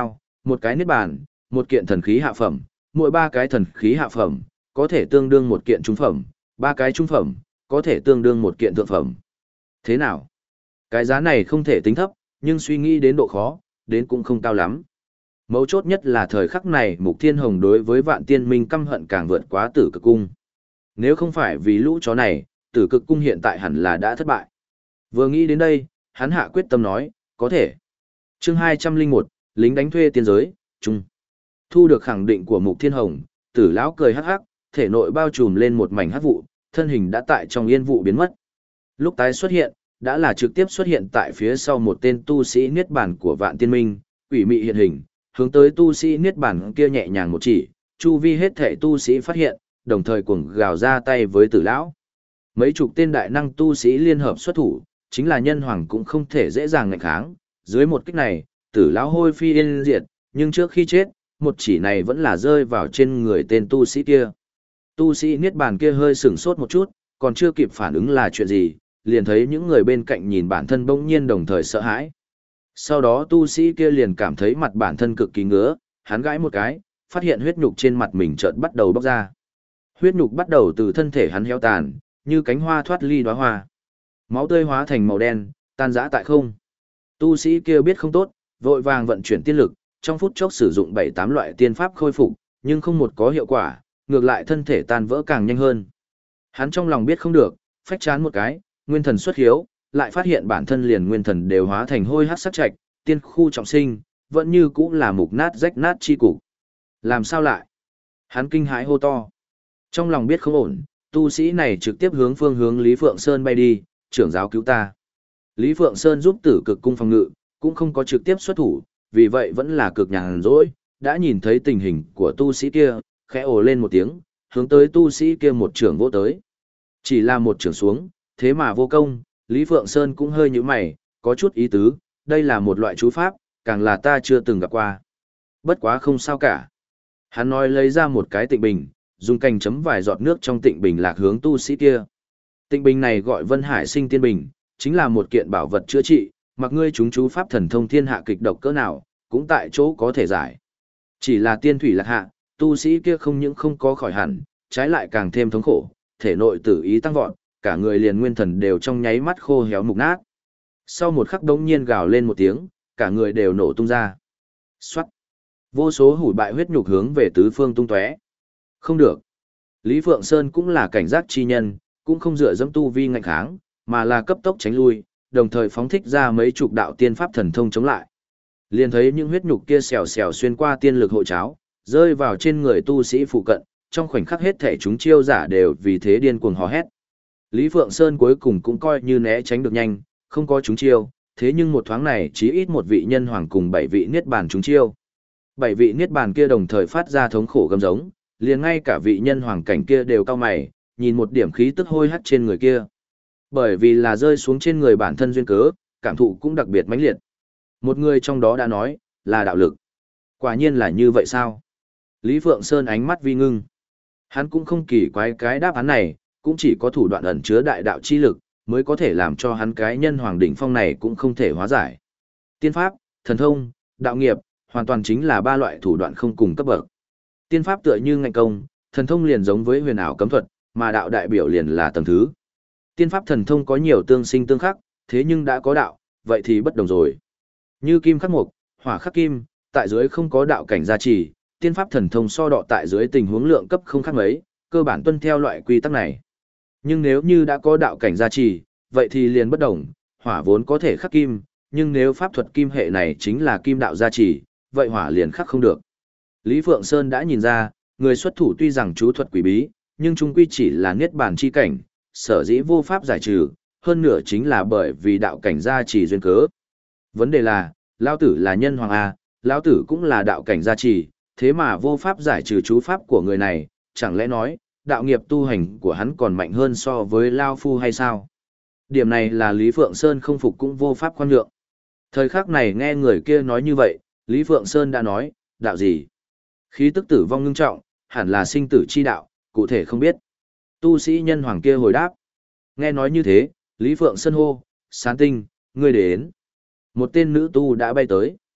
một cái niết bàn, một kiện thần khí hạ phẩm, mỗi ba cái thần khí hạ phẩm, có thể tương đương một kiện trung phẩm, ba cái trung phẩm, có thể tương đương một kiện thượng phẩm. Thế nào? Cái giá này không thể tính thấp, nhưng suy nghĩ đến độ khó, đến cũng không cao lắm. Mấu chốt nhất là thời khắc này Mục Thiên Hồng đối với Vạn Tiên Minh căm hận càng vượt quá Tử Cực Cung. Nếu không phải vì lũ chó này, Tử Cực Cung hiện tại hẳn là đã thất bại. Vừa nghĩ đến đây, hắn hạ quyết tâm nói, có thể. Chương hai trăm lẻ một, lính đánh thuê tiên giới, chung. Thu được khẳng định của Mục Thiên Hồng, Tử lão cười hắc hắc, thể nội bao trùm lên một mảnh hắc vụ, thân hình đã tại trong yên vụ biến mất. Lúc tái xuất hiện, đã là trực tiếp xuất hiện tại phía sau một tên tu sĩ niết bàn của Vạn Tiên Minh, quỷ mị hiện hình, hướng tới tu sĩ niết bàn kia nhẹ nhàng một chỉ, chu vi hết thảy tu sĩ phát hiện, đồng thời cuồng gào ra tay với Tử lão. Mấy chục tên đại năng tu sĩ liên hợp xuất thủ, chính là nhân hoàng cũng không thể dễ dàng ngạnh kháng, dưới một kích này, Tử lão hôi phi yên diệt, nhưng trước khi chết, một chỉ này vẫn là rơi vào trên người tên tu sĩ kia. Tu sĩ niết bàn kia hơi sửng sốt một chút, còn chưa kịp phản ứng là chuyện gì, liền thấy những người bên cạnh nhìn bản thân bỗng nhiên đồng thời sợ hãi. Sau đó tu sĩ kia liền cảm thấy mặt bản thân cực kỳ ngứa, hắn gãi một cái, phát hiện huyết nhục trên mặt mình chợt bắt đầu bốc ra. Huyết nhục bắt đầu từ thân thể hắn héo tàn, như cánh hoa thoát ly đóa hoa. Máu tươi hóa thành màu đen, tan rã tại không. Tu sĩ kia biết không tốt, vội vàng vận chuyển tiên lực, trong phút chốc sử dụng bảy tám loại tiên pháp khôi phục, nhưng không một có hiệu quả, ngược lại thân thể tan vỡ càng nhanh hơn. Hắn trong lòng biết không được, phách chán một cái, nguyên thần xuất hiếu, lại phát hiện bản thân liền nguyên thần đều hóa thành hôi hắc sắc trạch, tiên khu trọng sinh, vẫn như cũ là mục nát rách nát chi cục. Làm sao lại? Hắn kinh hãi hô to. Trong lòng biết không ổn, tu sĩ này trực tiếp hướng phương hướng Lý Phượng Sơn bay đi, trưởng giáo cứu ta. Lý Phượng Sơn giúp Tử Cực Cung phòng ngự, cũng không có trực tiếp xuất thủ, vì vậy vẫn là cực nhàn rỗi, đã nhìn thấy tình hình của tu sĩ kia, khẽ ồ lên một tiếng, hướng tới tu sĩ kia một trưởng vỗ tới. Chỉ là một trưởng xuống, thế mà vô công, Lý Phượng Sơn cũng hơi nhíu mày, có chút ý tứ, đây là một loại chú pháp, càng là ta chưa từng gặp qua. Bất quá không sao cả. Hắn nói lấy ra một cái tịnh bình, dùng cành chấm vài giọt nước trong tịnh bình lạc hướng tu sĩ kia. Tịnh bình này gọi Vân Hải Sinh Tiên Bình, chính là một kiện bảo vật chữa trị, mặc ngươi chúng chú pháp thần thông thiên hạ kịch độc cỡ nào, cũng tại chỗ có thể giải. Chỉ là tiên thủy lạc hạ, tu sĩ kia không những không có khỏi hẳn, trái lại càng thêm thống khổ, thể nội tử ý tăng vọt, cả người liền nguyên thần đều trong nháy mắt khô héo mục nát. Sau một khắc đống nhiên gào lên một tiếng, cả người đều nổ tung ra. Xoát! Vô số hủy bại huyết nhục hướng về tứ phương tung tóe. Không được. Lý Phượng Sơn cũng là cảnh giác chi nhân, cũng không dựa dẫm tu vi ngạnh kháng, mà là cấp tốc tránh lui, đồng thời phóng thích ra mấy chục đạo tiên pháp thần thông chống lại. Liền thấy những huyết nhục kia xèo xèo xuyên qua tiên lực hộ cháo, rơi vào trên người tu sĩ phụ cận, trong khoảnh khắc hết thể chúng chiêu giả đều vì thế điên cuồng hò hét. Lý Phượng Sơn cuối cùng cũng coi như né tránh được nhanh, không có chúng chiêu, thế nhưng một thoáng này chỉ ít một vị nhân hoàng cùng bảy vị niết bàn chúng chiêu. Bảy vị niết bàn kia đồng thời phát ra thống khổ gầm giống, liền ngay cả vị nhân hoàng cảnh kia đều cao mày, nhìn một điểm khí tức hôi hắt trên người kia. Bởi vì là rơi xuống trên người bản thân duyên cớ, cảm thụ cũng đặc biệt mãnh liệt. Một người trong đó đã nói, là đạo lực. Quả nhiên là như vậy sao? Lý Phượng Sơn ánh mắt vi ngưng. Hắn cũng không kỳ quái cái đáp án này, cũng chỉ có thủ đoạn ẩn chứa đại đạo chi lực, mới có thể làm cho hắn cái nhân hoàng đỉnh phong này cũng không thể hóa giải. Tiên pháp, thần thông, đạo nghiệp, hoàn toàn chính là ba loại thủ đoạn không cùng cấp bậc. Tiên pháp tựa như ngạnh công, thần thông liền giống với huyền ảo cấm thuật, mà đạo đại biểu liền là tầng thứ. Tiên pháp thần thông có nhiều tương sinh tương khắc, thế nhưng đã có đạo, vậy thì bất đồng rồi. Như kim khắc mộc, hỏa khắc kim, tại dưới không có đạo cảnh gia trì, tiên pháp thần thông so đọ tại dưới tình huống lượng cấp không khác mấy, cơ bản tuân theo loại quy tắc này. Nhưng nếu như đã có đạo cảnh gia trì, vậy thì liền bất đồng, hỏa vốn có thể khắc kim, nhưng nếu pháp thuật kim hệ này chính là kim đạo gia trì, vậy hỏa liền khắc không được. Lý Phượng Sơn đã nhìn ra, người xuất thủ tuy rằng chú thuật quỷ bí, nhưng chung quy chỉ là niết bàn chi cảnh, sở dĩ vô pháp giải trừ, hơn nửa chính là bởi vì đạo cảnh gia trì duyên cớ. Vấn đề là, lão tử là nhân hoàng A, lão tử cũng là đạo cảnh gia trì, thế mà vô pháp giải trừ chú pháp của người này, chẳng lẽ nói, đạo nghiệp tu hành của hắn còn mạnh hơn so với Lao Phu hay sao? Điểm này là Lý Phượng Sơn không phục cũng vô pháp khoan nhượng. Thời khắc này nghe người kia nói như vậy, Lý Phượng Sơn đã nói, đạo gì? Khí tức tử vong ngưng trọng, hẳn là sinh tử chi đạo, cụ thể không biết. Tu sĩ nhân hoàng kia hồi đáp. Nghe nói như thế, Lý Phượng Sơn hô, Sán Tinh, ngươi đến. Một tên nữ tu đã bay tới.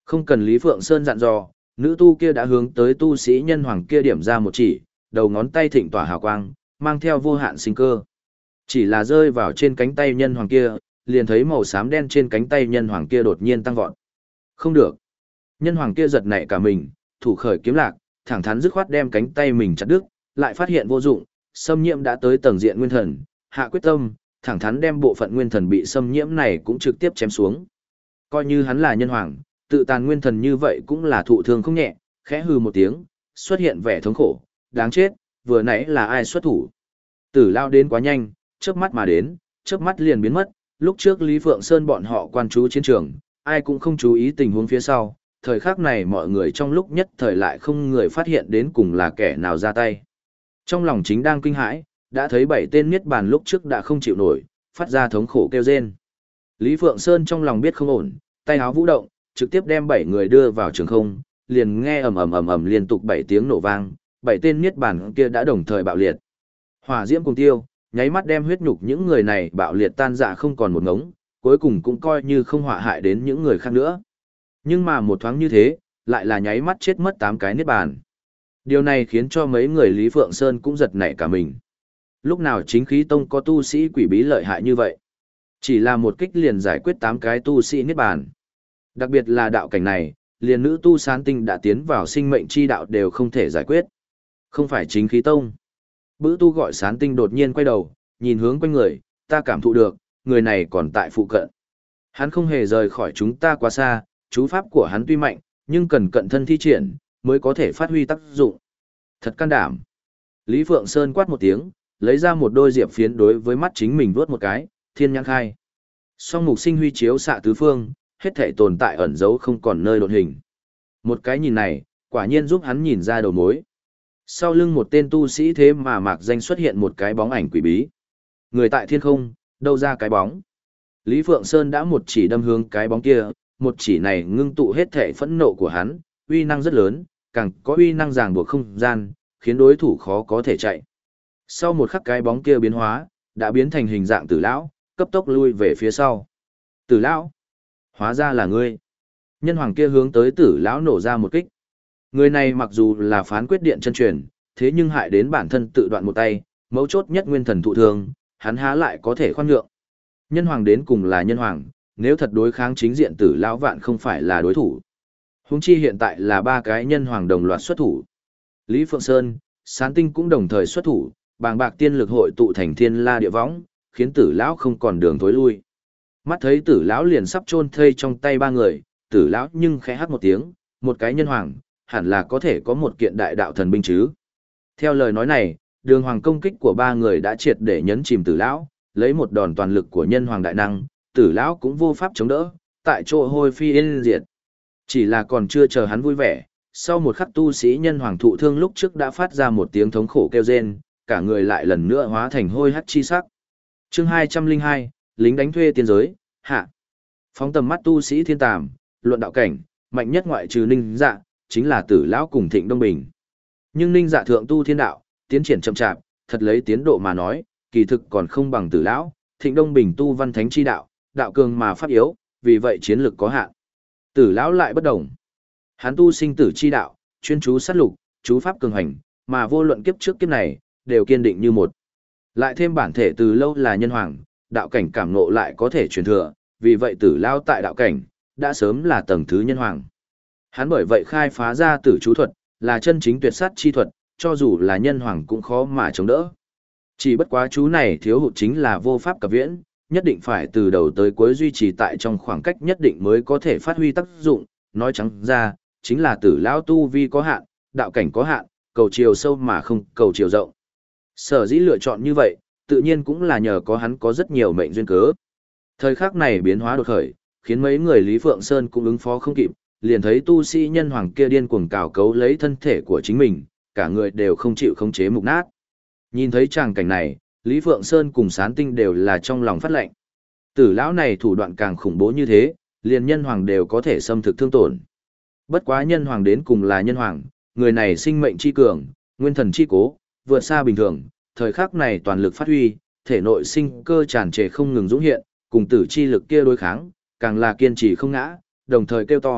Không cần Lý Phượng Sơn dặn dò, nữ tu kia đã hướng tới tu sĩ nhân hoàng kia điểm ra một chỉ, đầu ngón tay thịnh tỏa hào quang, mang theo vô hạn sinh cơ. Chỉ là rơi vào trên cánh tay nhân hoàng kia, liền thấy màu xám đen trên cánh tay nhân hoàng kia đột nhiên tăng vọt. Không được. Nhân hoàng kia giật nảy cả mình, thủ khởi kiếm lạc, thẳng thắn dứt khoát đem cánh tay mình chặt đứt, lại phát hiện vô dụng, xâm nhiễm đã tới tầng diện nguyên thần, hạ quyết tâm, thẳng thắn đem bộ phận nguyên thần bị xâm nhiễm này cũng trực tiếp chém xuống. Coi như hắn là nhân hoàng, tự tàn nguyên thần như vậy cũng là thụ thương không nhẹ, khẽ hừ một tiếng, xuất hiện vẻ thống khổ, đáng chết, vừa nãy là ai xuất thủ. Tử lao đến quá nhanh, chớp mắt mà đến, chớp mắt liền biến mất, lúc trước Lý Phượng Sơn bọn họ quan trú chiến trường, ai cũng không chú ý tình huống phía sau, thời khắc này mọi người trong lúc nhất thời lại không người phát hiện đến cùng là kẻ nào ra tay. Trong lòng chính đang kinh hãi, đã thấy bảy tên niết bàn lúc trước đã không chịu nổi, phát ra thống khổ kêu rên. Lý Phượng Sơn trong lòng biết không ổn, tay áo vũ động, trực tiếp đem bảy người đưa vào trường không, liền nghe ầm ầm ầm ầm liên tục bảy tiếng nổ vang, bảy tên niết bàn kia đã đồng thời bạo liệt. Hỏa diễm cùng tiêu, nháy mắt đem huyết nhục những người này bạo liệt tan rã không còn một ngống, cuối cùng cũng coi như không họa hại đến những người khác nữa. Nhưng mà một thoáng như thế, lại là nháy mắt chết mất tám cái niết bàn. Điều này khiến cho mấy người Lý Phượng Sơn cũng giật nảy cả mình. Lúc nào chính khí tông có tu sĩ quỷ bí lợi hại như vậy? Chỉ là một kích liền giải quyết tám cái tu sĩ niết bàn. Đặc biệt là đạo cảnh này, liền nữ tu Sán Tinh đã tiến vào sinh mệnh chi đạo đều không thể giải quyết. Không phải chính khí tông. Bữ tu gọi Sán Tinh đột nhiên quay đầu, nhìn hướng quanh người, ta cảm thụ được, người này còn tại phụ cận. Hắn không hề rời khỏi chúng ta quá xa, chú pháp của hắn tuy mạnh, nhưng cần cận thân thi triển, mới có thể phát huy tác dụng. Thật can đảm. Lý Phượng Sơn quát một tiếng, lấy ra một đôi diệp phiến đối với mắt chính mình vuốt một cái, thiên nhãn khai. Song mục sinh huy chiếu xạ tứ phương, hết thể tồn tại ẩn giấu không còn nơi đột hình. Một cái nhìn này, quả nhiên giúp hắn nhìn ra đầu mối. Sau lưng một tên tu sĩ thế mà mạc danh xuất hiện một cái bóng ảnh quỷ bí. Người tại thiên không, đâu ra cái bóng. Lý Phượng Sơn đã một chỉ đâm hướng cái bóng kia, một chỉ này ngưng tụ hết thể phẫn nộ của hắn, uy năng rất lớn, càng có uy năng ràng buộc không gian, khiến đối thủ khó có thể chạy. Sau một khắc cái bóng kia biến hóa, đã biến thành hình dạng Tử lão, cấp tốc lui về phía sau. Tử lão, hóa ra là ngươi. Nhân hoàng kia hướng tới Tử lão nổ ra một kích. Người này mặc dù là phán quyết điện chân truyền, thế nhưng hại đến bản thân tự đoạn một tay, mấu chốt nhất nguyên thần thụ thương, hắn há lại có thể khoan nhượng. Nhân hoàng đến cùng là nhân hoàng, nếu thật đối kháng chính diện Tử lão vạn không phải là đối thủ. Huống chi hiện tại là ba cái nhân hoàng đồng loạt xuất thủ. Lý Phượng Sơn, Sán Tinh cũng đồng thời xuất thủ, bàng bạc tiên lực hội tụ thành thiên la địa võng, khiến Tử lão không còn đường thối lui. Mắt thấy Tử lão liền sắp chôn thây trong tay ba người, Tử lão nhưng khẽ hát một tiếng, một cái nhân hoàng, hẳn là có thể có một kiện đại đạo thần binh chứ. Theo lời nói này, đường hoàng công kích của ba người đã triệt để nhấn chìm Tử lão, lấy một đòn toàn lực của nhân hoàng đại năng, Tử lão cũng vô pháp chống đỡ, tại chỗ hôi phi yên diệt. Chỉ là còn chưa chờ hắn vui vẻ, sau một khắc tu sĩ nhân hoàng thụ thương lúc trước đã phát ra một tiếng thống khổ kêu rên, cả người lại lần nữa hóa thành hôi hắc chi sắc. Chương hai trăm linh hai, lính đánh thuê tiên giới, hạ. Phóng tầm mắt tu sĩ thiên tàm, luận đạo cảnh, mạnh nhất ngoại trừ Ninh Dạ, chính là Tử lão cùng Thịnh Đông Bình. Nhưng Ninh Dạ thượng tu thiên đạo, tiến triển chậm chạp, thật lấy tiến độ mà nói, kỳ thực còn không bằng Tử lão, Thịnh Đông Bình tu văn thánh chi đạo, đạo cường mà pháp yếu, vì vậy chiến lực có hạn. Tử lão lại bất đồng. Hắn tu sinh tử chi đạo, chuyên chú sát lục, chú pháp cường hành, mà vô luận kiếp trước kiếp này, đều kiên định như một. Lại thêm bản thể từ lâu là nhân hoàng, đạo cảnh cảm ngộ lại có thể truyền thừa, vì vậy Tử lão tại đạo cảnh, đã sớm là tầng thứ nhân hoàng. Hắn bởi vậy khai phá ra tử chú thuật, là chân chính tuyệt sát chi thuật, cho dù là nhân hoàng cũng khó mà chống đỡ. Chỉ bất quá chú này thiếu hụt chính là vô pháp cập viễn, nhất định phải từ đầu tới cuối duy trì tại trong khoảng cách nhất định mới có thể phát huy tác dụng, nói trắng ra, chính là Tử lão tu vi có hạn, đạo cảnh có hạn, cầu chiều sâu mà không cầu chiều rộng. Sở dĩ lựa chọn như vậy, tự nhiên cũng là nhờ có hắn có rất nhiều mệnh duyên cớ. Thời khắc này biến hóa đột khởi, khiến mấy người Lý Phượng Sơn cũng ứng phó không kịp, liền thấy tu sĩ nhân hoàng kia điên cuồng cào cấu lấy thân thể của chính mình, cả người đều không chịu khống chế mục nát. Nhìn thấy tràng cảnh này, Lý Phượng Sơn cùng Sán Tinh đều là trong lòng phát lệnh. Tử lão này thủ đoạn càng khủng bố như thế, liền nhân hoàng đều có thể xâm thực thương tổn. Bất quá nhân hoàng đến cùng là nhân hoàng, người này sinh mệnh chi cường, nguyên thần chi cố, vượt xa bình thường, thời khắc này toàn lực phát huy, thể nội sinh cơ tràn trề không ngừng dũng hiện, cùng tử chi lực kia đối kháng, càng là kiên trì không ngã, đồng thời kêu to,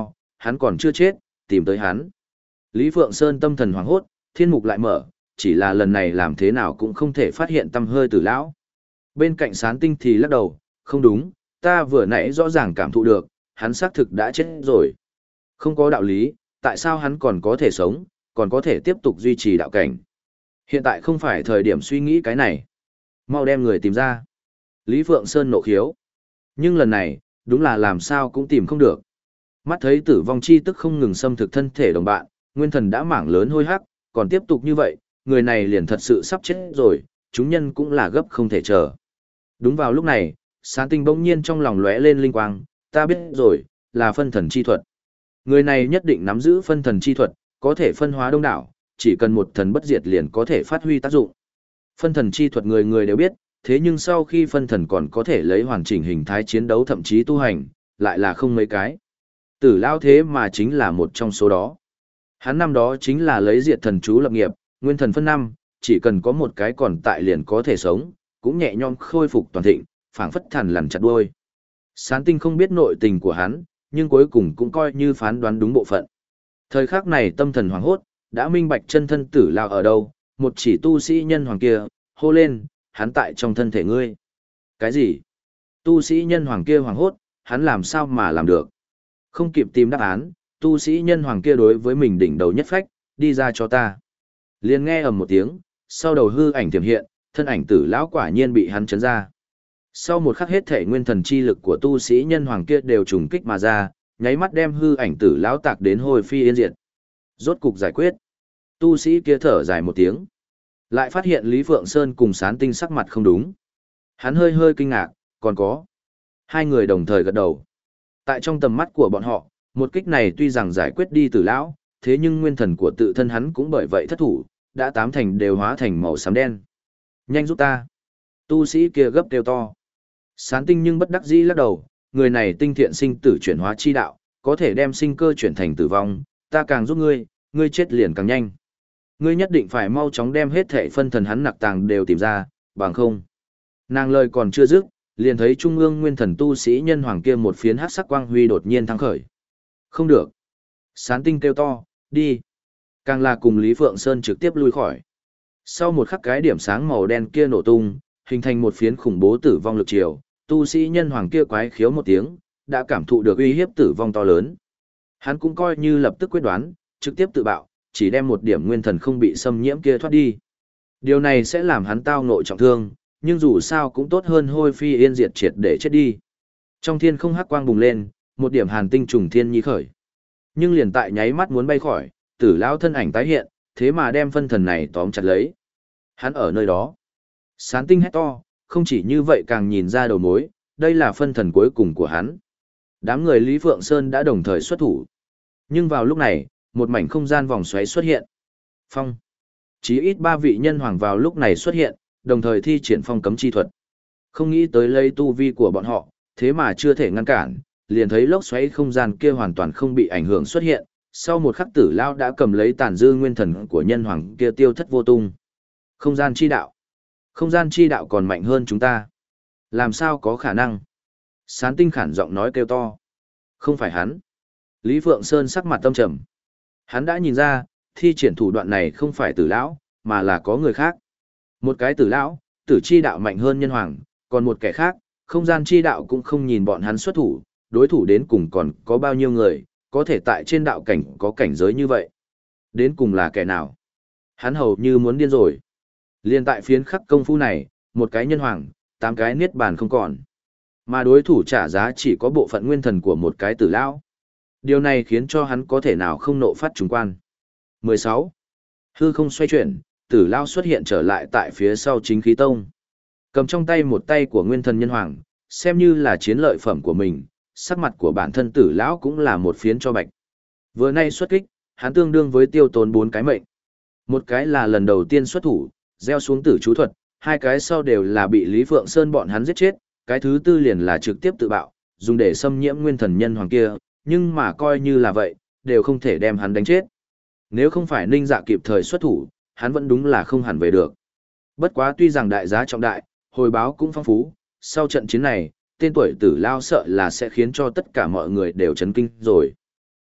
hắn còn chưa chết, tìm tới hắn. Lý Phượng Sơn tâm thần hoảng hốt, thiên mục lại mở, chỉ là lần này làm thế nào cũng không thể phát hiện tâm hơi tử lão. Bên cạnh Sán Tinh thì lắc đầu, không đúng, ta vừa nãy rõ ràng cảm thụ được, hắn xác thực đã chết rồi. Không có đạo lý, tại sao hắn còn có thể sống, còn có thể tiếp tục duy trì đạo cảnh. Hiện tại không phải thời điểm suy nghĩ cái này. Mau đem người tìm ra. Lý Phượng Sơn nộ khiếu. Nhưng lần này, đúng là làm sao cũng tìm không được. Mắt thấy tử vong chi tức không ngừng xâm thực thân thể đồng bạn, nguyên thần đã mảng lớn hôi hắc, còn tiếp tục như vậy, người này liền thật sự sắp chết rồi, chúng nhân cũng là gấp không thể chờ. Đúng vào lúc này, Sán Tinh bỗng nhiên trong lòng lóe lên linh quang, ta biết rồi, là phân thần chi thuật. Người này nhất định nắm giữ phân thần chi thuật, có thể phân hóa đông đảo, chỉ cần một thần bất diệt liền có thể phát huy tác dụng. Phân thần chi thuật người người đều biết, thế nhưng sau khi phân thần còn có thể lấy hoàn chỉnh hình thái chiến đấu thậm chí tu hành, lại là không mấy cái. Tử Lao thế mà chính là một trong số đó. Hắn năm đó chính là lấy diệt thần chú lập nghiệp, nguyên thần phân năm, chỉ cần có một cái còn tại liền có thể sống, cũng nhẹ nhõm khôi phục toàn thịnh, phảng phất thần lằn chặt đuôi. Sán Tinh không biết nội tình của hắn, nhưng cuối cùng cũng coi như phán đoán đúng bộ phận. Thời khắc này tâm thần hoảng hốt, đã minh bạch chân thân Tử Lao ở đâu, một chỉ tu sĩ nhân hoàng kia, hô lên, hắn tại trong thân thể ngươi. Cái gì? Tu sĩ nhân hoàng kia hoảng hốt, hắn làm sao mà làm được? Không kịp tìm đáp án, tu sĩ nhân hoàng kia đối với mình đỉnh đầu nhất phách, đi ra cho ta. Liền nghe ầm một tiếng, sau đầu hư ảnh tiềm hiện, thân ảnh Tử lão quả nhiên bị hắn chấn ra. Sau một khắc hết thể nguyên thần chi lực của tu sĩ nhân hoàng kia đều trùng kích mà ra, nháy mắt đem hư ảnh Tử lão tạc đến hồi phi yên diệt. Rốt cục giải quyết. Tu sĩ kia thở dài một tiếng. Lại phát hiện Lý Phượng Sơn cùng Sán Tinh sắc mặt không đúng. Hắn hơi hơi kinh ngạc, còn có. Hai người đồng thời gật đầu. Tại trong tầm mắt của bọn họ, một kích này tuy rằng giải quyết đi Tử lão, thế nhưng nguyên thần của tự thân hắn cũng bởi vậy thất thủ, đã tám thành đều hóa thành màu xám đen. Nhanh giúp ta. Tu sĩ kia gấp kêu to. Sán Tinh nhưng bất đắc dĩ lắc đầu, người này tinh thiện sinh tử chuyển hóa chi đạo, có thể đem sinh cơ chuyển thành tử vong, ta càng giúp ngươi, ngươi chết liền càng nhanh. Ngươi nhất định phải mau chóng đem hết thể phân thần hắn nặc tàng đều tìm ra, bằng không. Nàng lời còn chưa dứt, liền thấy trung ương nguyên thần tu sĩ nhân hoàng kia một phiến hắc sắc quang huy đột nhiên thăng khởi. Không được. Sán Tinh kêu to, đi. Càng là cùng Lý Phượng Sơn trực tiếp lui khỏi. Sau một khắc cái điểm sáng màu đen kia nổ tung, hình thành một phiến khủng bố tử vong lực chiều, tu sĩ nhân hoàng kia quái khiếu một tiếng, đã cảm thụ được uy hiếp tử vong to lớn. Hắn cũng coi như lập tức quyết đoán, trực tiếp tự bạo, chỉ đem một điểm nguyên thần không bị xâm nhiễm kia thoát đi. Điều này sẽ làm hắn tao ngộ trọng thương, nhưng dù sao cũng tốt hơn hôi phi yên diệt triệt để chết đi. Trong thiên không hắc quang bùng lên, một điểm hàn tinh trùng thiên nhi khởi. Nhưng liền tại nháy mắt muốn bay khỏi, Tử lão thân ảnh tái hiện, thế mà đem phân thần này tóm chặt lấy. Hắn ở nơi đó. Sán Tinh hét to, không chỉ như vậy càng nhìn ra đầu mối, đây là phân thần cuối cùng của hắn. Đám người Lý Phượng Sơn đã đồng thời xuất thủ. Nhưng vào lúc này, một mảnh không gian vòng xoáy xuất hiện. Phong. Chí ít ba vị nhân hoàng vào lúc này xuất hiện, đồng thời thi triển phong cấm chi thuật. Không nghĩ tới lấy tu vi của bọn họ, thế mà chưa thể ngăn cản, liền thấy lốc xoáy không gian kia hoàn toàn không bị ảnh hưởng xuất hiện. Sau một khắc Tử lão đã cầm lấy tàn dư nguyên thần của nhân hoàng kia tiêu thất vô tung. Không gian chi đạo. Không gian chi đạo còn mạnh hơn chúng ta. Làm sao có khả năng? Sán Tinh khản giọng nói kêu to. Không phải hắn. Lý Phượng Sơn sắc mặt tâm trầm. Hắn đã nhìn ra, thi triển thủ đoạn này không phải Tử lão, mà là có người khác. Một cái Tử lão, tử chi đạo mạnh hơn nhân hoàng, còn một kẻ khác, không gian chi đạo cũng không nhìn bọn hắn xuất thủ, đối thủ đến cùng còn có bao nhiêu người, có thể tại trên đạo cảnh có cảnh giới như vậy. Đến cùng là kẻ nào? Hắn hầu như muốn điên rồi. Liên tại phiến khắc công phu này, một cái nhân hoàng, tám cái niết bàn không còn. Mà đối thủ trả giá chỉ có bộ phận nguyên thần của một cái Tử lão. Điều này khiến cho hắn có thể nào không nộ phát trùng quan. mười sáu. Hư không xoay chuyển, Tử lão xuất hiện trở lại tại phía sau chính khí tông. Cầm trong tay một tay của nguyên thần nhân hoàng, xem như là chiến lợi phẩm của mình, sắc mặt của bản thân Tử lão cũng là một phiến cho bạch. Vừa nay xuất kích, hắn tương đương với tiêu tốn bốn cái mệnh. Một cái là lần đầu tiên xuất thủ, gieo xuống tử chú thuật, hai cái sau đều là bị Lý Phượng Sơn bọn hắn giết chết, cái thứ tư liền là trực tiếp tự bạo, dùng để xâm nhiễm nguyên thần nhân hoàng kia, nhưng mà coi như là vậy, đều không thể đem hắn đánh chết. Nếu không phải Ninh Dạ kịp thời xuất thủ, hắn vẫn đúng là không hẳn về được. Bất quá tuy rằng đại giá trọng đại, hồi báo cũng phong phú, sau trận chiến này, tên tuổi Tử lão sợ là sẽ khiến cho tất cả mọi người đều chấn kinh rồi.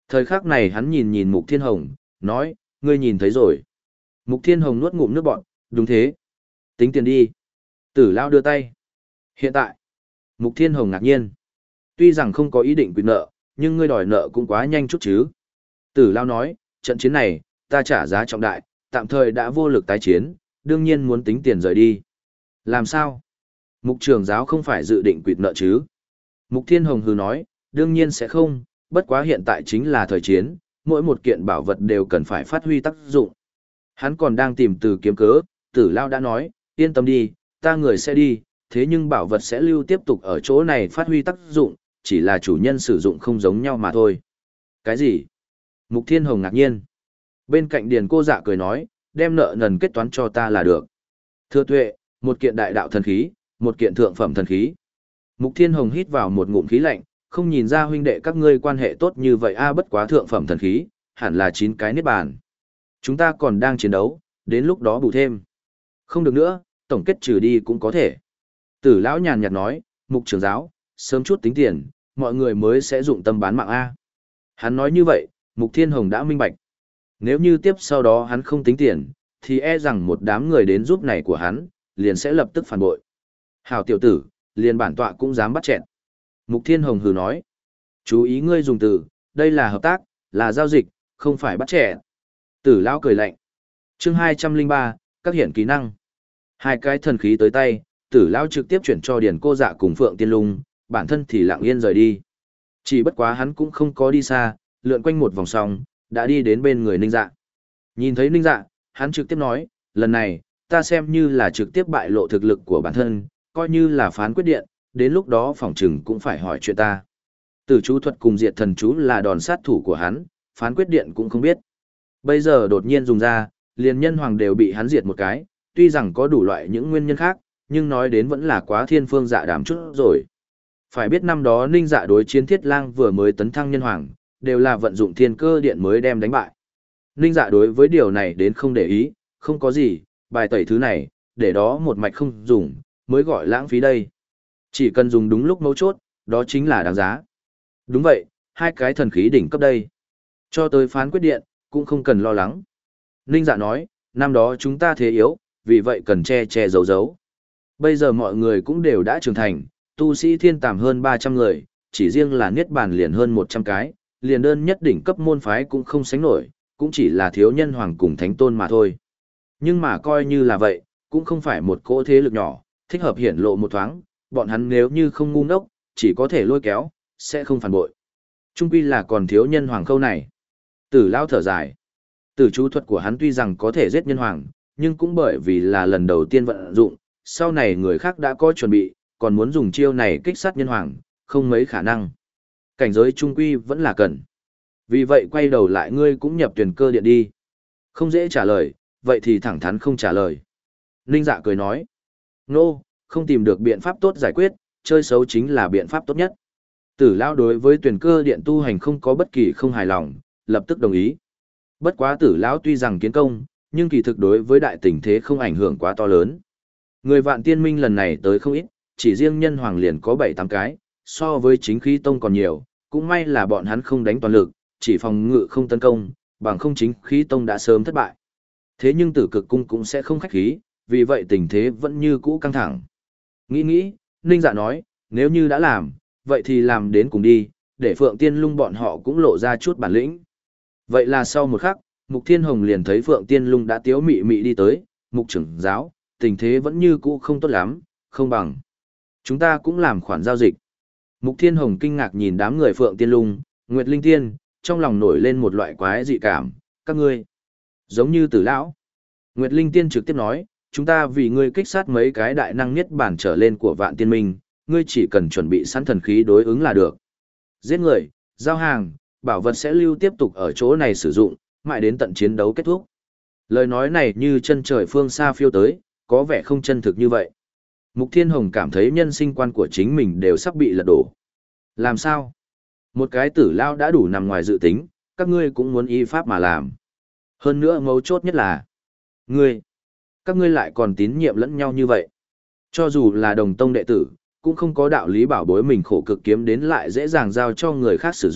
Thời khắc này hắn nhìn nhìn Mục Thiên Hồng, nói, ngươi nhìn thấy rồi. Mục Thiên Hồng nuốt ngụm nước bọt, đúng thế. Tính tiền đi. Tử Lao đưa tay. Hiện tại, Mục Thiên Hồng ngạc nhiên. Tuy rằng không có ý định quyền nợ, nhưng ngươi đòi nợ cũng quá nhanh chút chứ. Tử Lao nói, trận chiến này, ta trả giá trọng đại, tạm thời đã vô lực tái chiến, đương nhiên muốn tính tiền rời đi. Làm sao? Mục trưởng giáo không phải dự định quỵt nợ chứ? Mục Thiên Hồng hừ nói, đương nhiên sẽ không, bất quá hiện tại chính là thời chiến, mỗi một kiện bảo vật đều cần phải phát huy tác dụng. Hắn còn đang tìm từ kiếm cớ, Tử Lao đã nói, yên tâm đi, ta người sẽ đi, thế nhưng bảo vật sẽ lưu tiếp tục ở chỗ này phát huy tác dụng, chỉ là chủ nhân sử dụng không giống nhau mà thôi. Cái gì? Mục Thiên Hồng ngạc nhiên. Bên cạnh Điền Cô Dạ cười nói, đem nợ nần kết toán cho ta là được. Thưa tuệ, một kiện đại đạo thần khí, một kiện thượng phẩm thần khí. Mục Thiên Hồng hít vào một ngụm khí lạnh, không nhìn ra huynh đệ các ngươi quan hệ tốt như vậy a bất quá thượng phẩm thần khí, hẳn là chín cái niết bàn. Chúng ta còn đang chiến đấu, đến lúc đó bù thêm. Không được nữa, tổng kết trừ đi cũng có thể. Tử lão nhàn nhạt nói, Mục trưởng giáo, sớm chút tính tiền, mọi người mới sẽ dụng tâm bán mạng a. Hắn nói như vậy, Mục Thiên Hồng đã minh bạch. Nếu như tiếp sau đó hắn không tính tiền, thì e rằng một đám người đến giúp này của hắn, liền sẽ lập tức phản bội. Hảo tiểu tử, liền bản tọa cũng dám bắt chẹn. Mục Thiên Hồng hừ nói. Chú ý ngươi dùng từ, đây là hợp tác, là giao dịch, không phải bắt chẹn. Tử lão cười lạnh. Chương hai trăm linh ba, các hiện kỹ năng. Hai cái thần khí tới tay, Tử lão trực tiếp chuyển cho Điền Cô Dạ cùng Phượng Tiên Lung, bản thân thì lặng yên rời đi. Chỉ bất quá hắn cũng không có đi xa, lượn quanh một vòng xong, đã đi đến bên người Ninh Dạ. Nhìn thấy Ninh Dạ, hắn trực tiếp nói, lần này, ta xem như là trực tiếp bại lộ thực lực của bản thân, coi như là phán quyết điện, đến lúc đó phỏng chừng cũng phải hỏi chuyện ta. Tử chú thuật cùng diệt thần chú là đòn sát thủ của hắn, phán quyết điện cũng không biết. Bây giờ đột nhiên dùng ra, liền nhân hoàng đều bị hắn diệt một cái, tuy rằng có đủ loại những nguyên nhân khác, nhưng nói đến vẫn là quá thiên phương dạ đàm chút rồi. Phải biết năm đó Ninh Dạ đối chiến Thiết Lang vừa mới tấn thăng nhân hoàng, đều là vận dụng thiên cơ điện mới đem đánh bại. Ninh Dạ đối với điều này đến không để ý, không có gì, bài tẩy thứ này, để đó một mạch không dùng, mới gọi lãng phí đây. Chỉ cần dùng đúng lúc mấu chốt, đó chính là đáng giá. Đúng vậy, hai cái thần khí đỉnh cấp đây. Cho tới phán quyết điện, cũng không cần lo lắng. Ninh Dạ nói, năm đó chúng ta thế yếu, vì vậy cần che che giấu giấu. Bây giờ mọi người cũng đều đã trưởng thành, tu sĩ thiên tàm hơn ba trăm người, chỉ riêng là niết bàn liền hơn một trăm cái, liền đơn nhất đỉnh cấp môn phái cũng không sánh nổi, cũng chỉ là thiếu nhân hoàng cùng thánh tôn mà thôi. Nhưng mà coi như là vậy, cũng không phải một cỗ thế lực nhỏ, thích hợp hiển lộ một thoáng, bọn hắn nếu như không ngu ngốc, chỉ có thể lôi kéo, sẽ không phản bội. Trung quy là còn thiếu nhân hoàng khâu này. Tử lao thở dài. Tử chú thuật của hắn tuy rằng có thể giết nhân hoàng, nhưng cũng bởi vì là lần đầu tiên vận dụng, sau này người khác đã có chuẩn bị, còn muốn dùng chiêu này kích sát nhân hoàng, không mấy khả năng. Cảnh giới trung quy vẫn là cần. Vì vậy quay đầu lại ngươi cũng nhập tuyển cơ điện đi. Không dễ trả lời, vậy thì thẳng thắn không trả lời. Ninh Dạ cười nói. Nô, không tìm được biện pháp tốt giải quyết, chơi xấu chính là biện pháp tốt nhất. Tử Lao đối với tuyển cơ điện tu hành không có bất kỳ không hài lòng, lập tức đồng ý. Bất quá Tử Lão tuy rằng kiến công, nhưng kỳ thực đối với đại tình thế không ảnh hưởng quá to lớn. Người Vạn Tiên Minh lần này tới không ít, chỉ riêng nhân hoàng liền có bảy tám cái, so với chính khí tông còn nhiều, cũng may là bọn hắn không đánh toàn lực, chỉ phòng ngự không tấn công, bằng không chính khí tông đã sớm thất bại. Thế nhưng Tử Cực cung cũng sẽ không khách khí, vì vậy tình thế vẫn như cũ căng thẳng. Nghĩ nghĩ, Ninh Dạ nói, nếu như đã làm, vậy thì làm đến cùng đi, để Phượng Tiên Lung bọn họ cũng lộ ra chút bản lĩnh. Vậy là sau một khắc, Mục Thiên Hồng liền thấy Phượng Tiên Lung đã tiếu mị mị đi tới, Mục trưởng giáo, tình thế vẫn như cũ không tốt lắm, không bằng. Chúng ta cũng làm khoản giao dịch. Mục Thiên Hồng kinh ngạc nhìn đám người Phượng Tiên Lung, Nguyệt Linh Tiên, trong lòng nổi lên một loại quái dị cảm, các ngươi, giống như Tử Lão. Nguyệt Linh Tiên trực tiếp nói, chúng ta vì ngươi kích sát mấy cái đại năng nhất bản trở lên của Vạn Tiên Minh, ngươi chỉ cần chuẩn bị sẵn thần khí đối ứng là được. Giết người, giao hàng, bảo vật sẽ lưu tiếp tục ở chỗ này sử dụng, mãi đến tận chiến đấu kết thúc. Lời nói này như chân trời phương xa phiêu tới, có vẻ không chân thực như vậy. Mục Thiên Hồng cảm thấy nhân sinh quan của chính mình đều sắp bị lật đổ. Làm sao? Một cái Tử Lao đã đủ nằm ngoài dự tính, các ngươi cũng muốn y pháp mà làm. Hơn nữa mấu chốt nhất là, ngươi, các ngươi lại còn tín nhiệm lẫn nhau như vậy. Cho dù là đồng tông đệ tử, cũng không có đạo lý bảo bối mình khổ cực kiếm đến lại dễ dàng giao cho người khác sử dụng,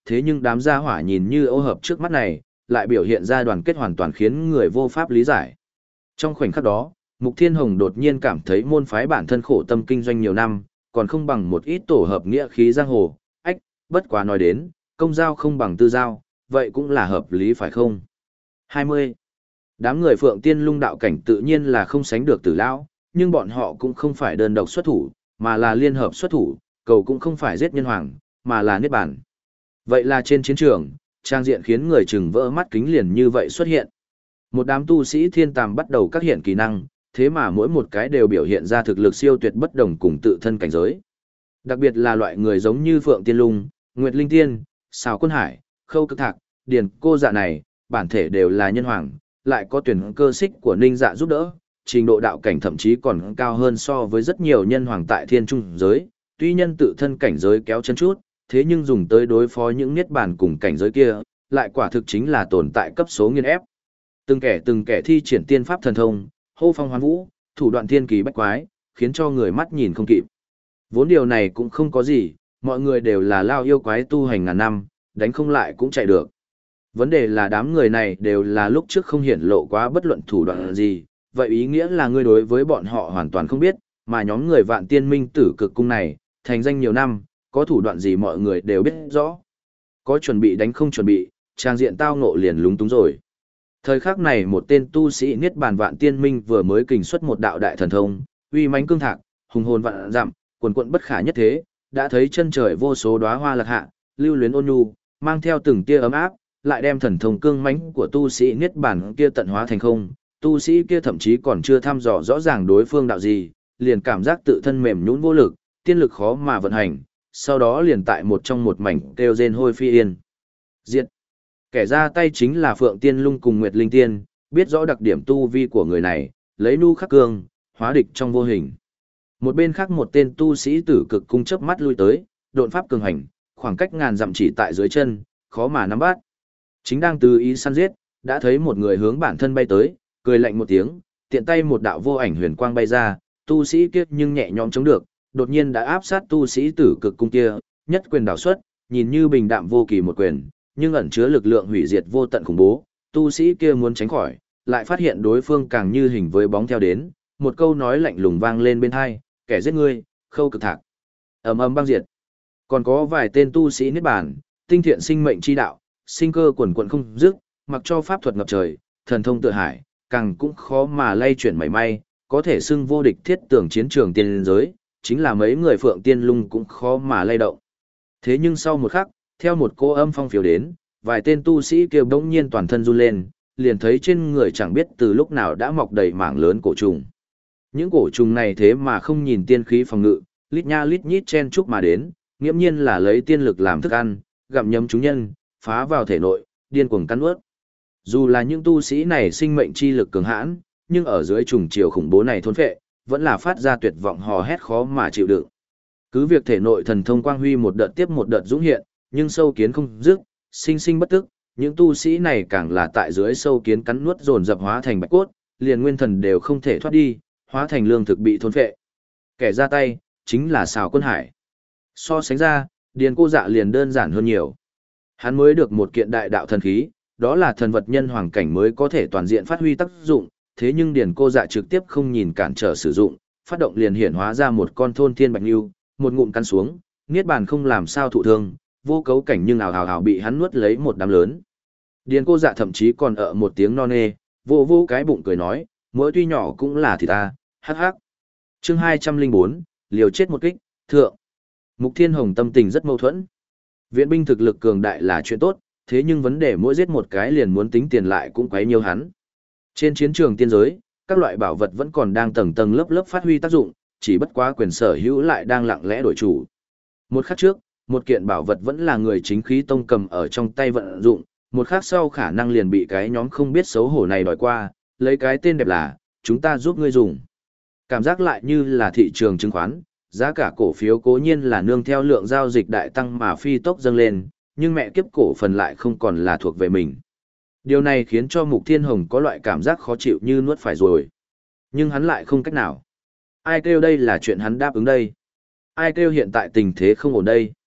thế nhưng đám gia hỏa nhìn như ô hợp trước mắt này, lại biểu hiện ra đoàn kết hoàn toàn khiến người vô pháp lý giải. Trong khoảnh khắc đó, Mục Thiên Hồng đột nhiên cảm thấy môn phái bản thân khổ tâm kinh doanh nhiều năm, còn không bằng một ít tổ hợp nghĩa khí giang hồ, ách, bất quá nói đến, công giao không bằng tư giao, vậy cũng là hợp lý phải không? hai mươi. Đám người Phượng Tiên Lung đạo cảnh tự nhiên là không sánh được Tử lão, nhưng bọn họ cũng không phải đơn độc xuất thủ, mà là liên hợp xuất thủ, cầu cũng không phải giết nhân hoàng, mà là niết bàn. Vậy là trên chiến trường, trang diện khiến người chừng vỡ mắt kính liền như vậy xuất hiện. Một đám tu sĩ thiên tàm bắt đầu các hiện kỳ năng, thế mà mỗi một cái đều biểu hiện ra thực lực siêu tuyệt bất đồng cùng tự thân cảnh giới. Đặc biệt là loại người giống như Phượng Tiên Lung, Nguyệt Linh Tiên, Sào Quân Hải, Khâu Cực Thạc, Điền Cô Dạ này, bản thể đều là nhân hoàng, lại có tuyển cơ xích của Ninh Dạ giúp đỡ, trình độ đạo cảnh thậm chí còn cao hơn so với rất nhiều nhân hoàng tại thiên trung giới, tuy nhân tự thân cảnh giới kéo chân chút, thế nhưng dùng tới đối phó những niết bàn cùng cảnh giới kia, lại quả thực chính là tồn tại cấp số nghiên ép. Từng kẻ từng kẻ thi triển tiên pháp thần thông, hô phong hoán vũ, thủ đoạn thiên kỳ bách quái, khiến cho người mắt nhìn không kịp. Vốn điều này cũng không có gì, mọi người đều là lao yêu quái tu hành ngàn năm, đánh không lại cũng chạy được. Vấn đề là đám người này đều là lúc trước không hiển lộ quá bất luận thủ đoạn gì, vậy ý nghĩa là ngươi đối với bọn họ hoàn toàn không biết, mà nhóm người Vạn Tiên Minh Tử Cực Cung này, thành danh nhiều năm, có thủ đoạn gì mọi người đều biết rõ. Có chuẩn bị đánh không chuẩn bị, trang diện tao ngộ liền lúng túng rồi. Thời khắc này một tên tu sĩ Niết Bàn Vạn Tiên Minh vừa mới kình xuất một đạo đại thần thông, uy mãnh cương thạc, hùng hồn vạn dặm, quần quận bất khả nhất thế, đã thấy chân trời vô số đóa hoa lạc hạ, lưu luyến ôn nhu, mang theo từng tia ấm áp, lại đem thần thông cương mãnh của tu sĩ Niết Bàn kia tận hóa thành không. Tu sĩ kia thậm chí còn chưa thăm dò rõ ràng đối phương đạo gì, liền cảm giác tự thân mềm nhũn vô lực, tiên lực khó mà vận hành, sau đó liền tại một trong một mảnh kêu rên hôi phi yên. Diệt. Kẻ ra tay chính là Phượng Tiên Lung cùng Nguyệt Linh Tiên, biết rõ đặc điểm tu vi của người này, lấy nu khắc cương, hóa địch trong vô hình. Một bên khác một tên tu sĩ Tử Cực Cung chớp mắt lui tới, độn pháp cường hành, khoảng cách ngàn dặm chỉ tại dưới chân, khó mà nắm bắt. Chính đang từ ý săn giết, đã thấy một người hướng bản thân bay tới, cười lạnh một tiếng, tiện tay một đạo vô ảnh huyền quang bay ra, tu sĩ kia nhưng nhẹ nhõm chống được, đột nhiên đã áp sát tu sĩ Tử Cực Cung kia, nhất quyền đảo xuất, nhìn như bình đạm vô kỳ một quyền, nhưng ẩn chứa lực lượng hủy diệt vô tận khủng bố, tu sĩ kia muốn tránh khỏi, lại phát hiện đối phương càng như hình với bóng theo đến, một câu nói lạnh lùng vang lên bên tai, kẻ giết ngươi, Khâu Cực Thạc. Ầm ầm băng diệt. Còn có vài tên tu sĩ niết bàn, tinh thiện sinh mệnh chi đạo, sinh cơ quần quần không dứt, mặc cho pháp thuật ngập trời, thần thông tự hải, càng cũng khó mà lay chuyển mảy may, có thể xưng vô địch thiết tưởng chiến trường tiên giới, chính là mấy người Phượng Tiên Lung cũng khó mà lay động. Thế nhưng sau một khắc, theo một cô âm phong phiếu đến, vài tên tu sĩ kêu bỗng nhiên toàn thân run lên, liền thấy trên người chẳng biết từ lúc nào đã mọc đầy mảng lớn cổ trùng. Những cổ trùng này thế mà không nhìn tiên khí phòng ngự, lít nha lít nhít chen chúc mà đến, nghiễm nhiên là lấy tiên lực làm thức ăn, gặm nhấm chúng nhân, phá vào thể nội, điên cuồng cắn nuốt. Dù là những tu sĩ này sinh mệnh chi lực cường hãn, nhưng ở dưới trùng chiều khủng bố này thôn phệ, vẫn là phát ra tuyệt vọng hò hét khó mà chịu đựng. Cứ việc thể nội thần thông quang huy một đợt tiếp một đợt dũng hiện, nhưng sâu kiến không dứt, sinh sinh bất tức, những tu sĩ này càng là tại dưới sâu kiến cắn nuốt dồn dập hóa thành bạch cốt, liền nguyên thần đều không thể thoát đi, hóa thành lương thực bị thôn phệ. Kẻ ra tay chính là Sào Quân Hải. So sánh ra, Điền Cô Dạ liền đơn giản hơn nhiều. Hắn mới được một kiện đại đạo thần khí, đó là thần vật nhân hoàng cảnh mới có thể toàn diện phát huy tác dụng, thế nhưng Điền Cô Dạ trực tiếp không nhìn cản trở sử dụng, phát động liền hiển hóa ra một con thôn thiên bạch lưu, một ngụm cắn xuống, niết bàn không làm sao thụ thương, vô cấu cảnh nhưng ào ào ào bị hắn nuốt lấy một đám lớn. Điền Cô Dạ thậm chí còn ở một tiếng no nê, vô vô cái bụng cười nói, mỗi tuy nhỏ cũng là thịt ta, hắc hắc. Chương hai trăm lẻ bốn, liều chết một kích, thượng. Mục Thiên Hồng tâm tình rất mâu thuẫn. Viện binh thực lực cường đại là chuyện tốt, thế nhưng vấn đề mỗi giết một cái liền muốn tính tiền lại cũng quấy nhiều hắn. Trên chiến trường tiên giới, các loại bảo vật vẫn còn đang tầng tầng lớp lớp phát huy tác dụng, chỉ bất quá quyền sở hữu lại đang lặng lẽ đổi chủ. Một khắc trước, một kiện bảo vật vẫn là người chính khí tông cầm ở trong tay vận dụng, một khắc sau khả năng liền bị cái nhóm không biết xấu hổ này đòi qua, lấy cái tên đẹp là, chúng ta giúp ngươi dùng. Cảm giác lại như là thị trường chứng khoán, giá cả cổ phiếu cố nhiên là nương theo lượng giao dịch đại tăng mà phi tốc dâng lên, nhưng mẹ kiếp cổ phần lại không còn là thuộc về mình. Điều này khiến cho Mục Thiên Hồng có loại cảm giác khó chịu như nuốt phải rồi. Nhưng hắn lại không cách nào. Ai kêu đây là chuyện hắn đáp ứng đây? Ai kêu hiện tại tình thế không ổn đây?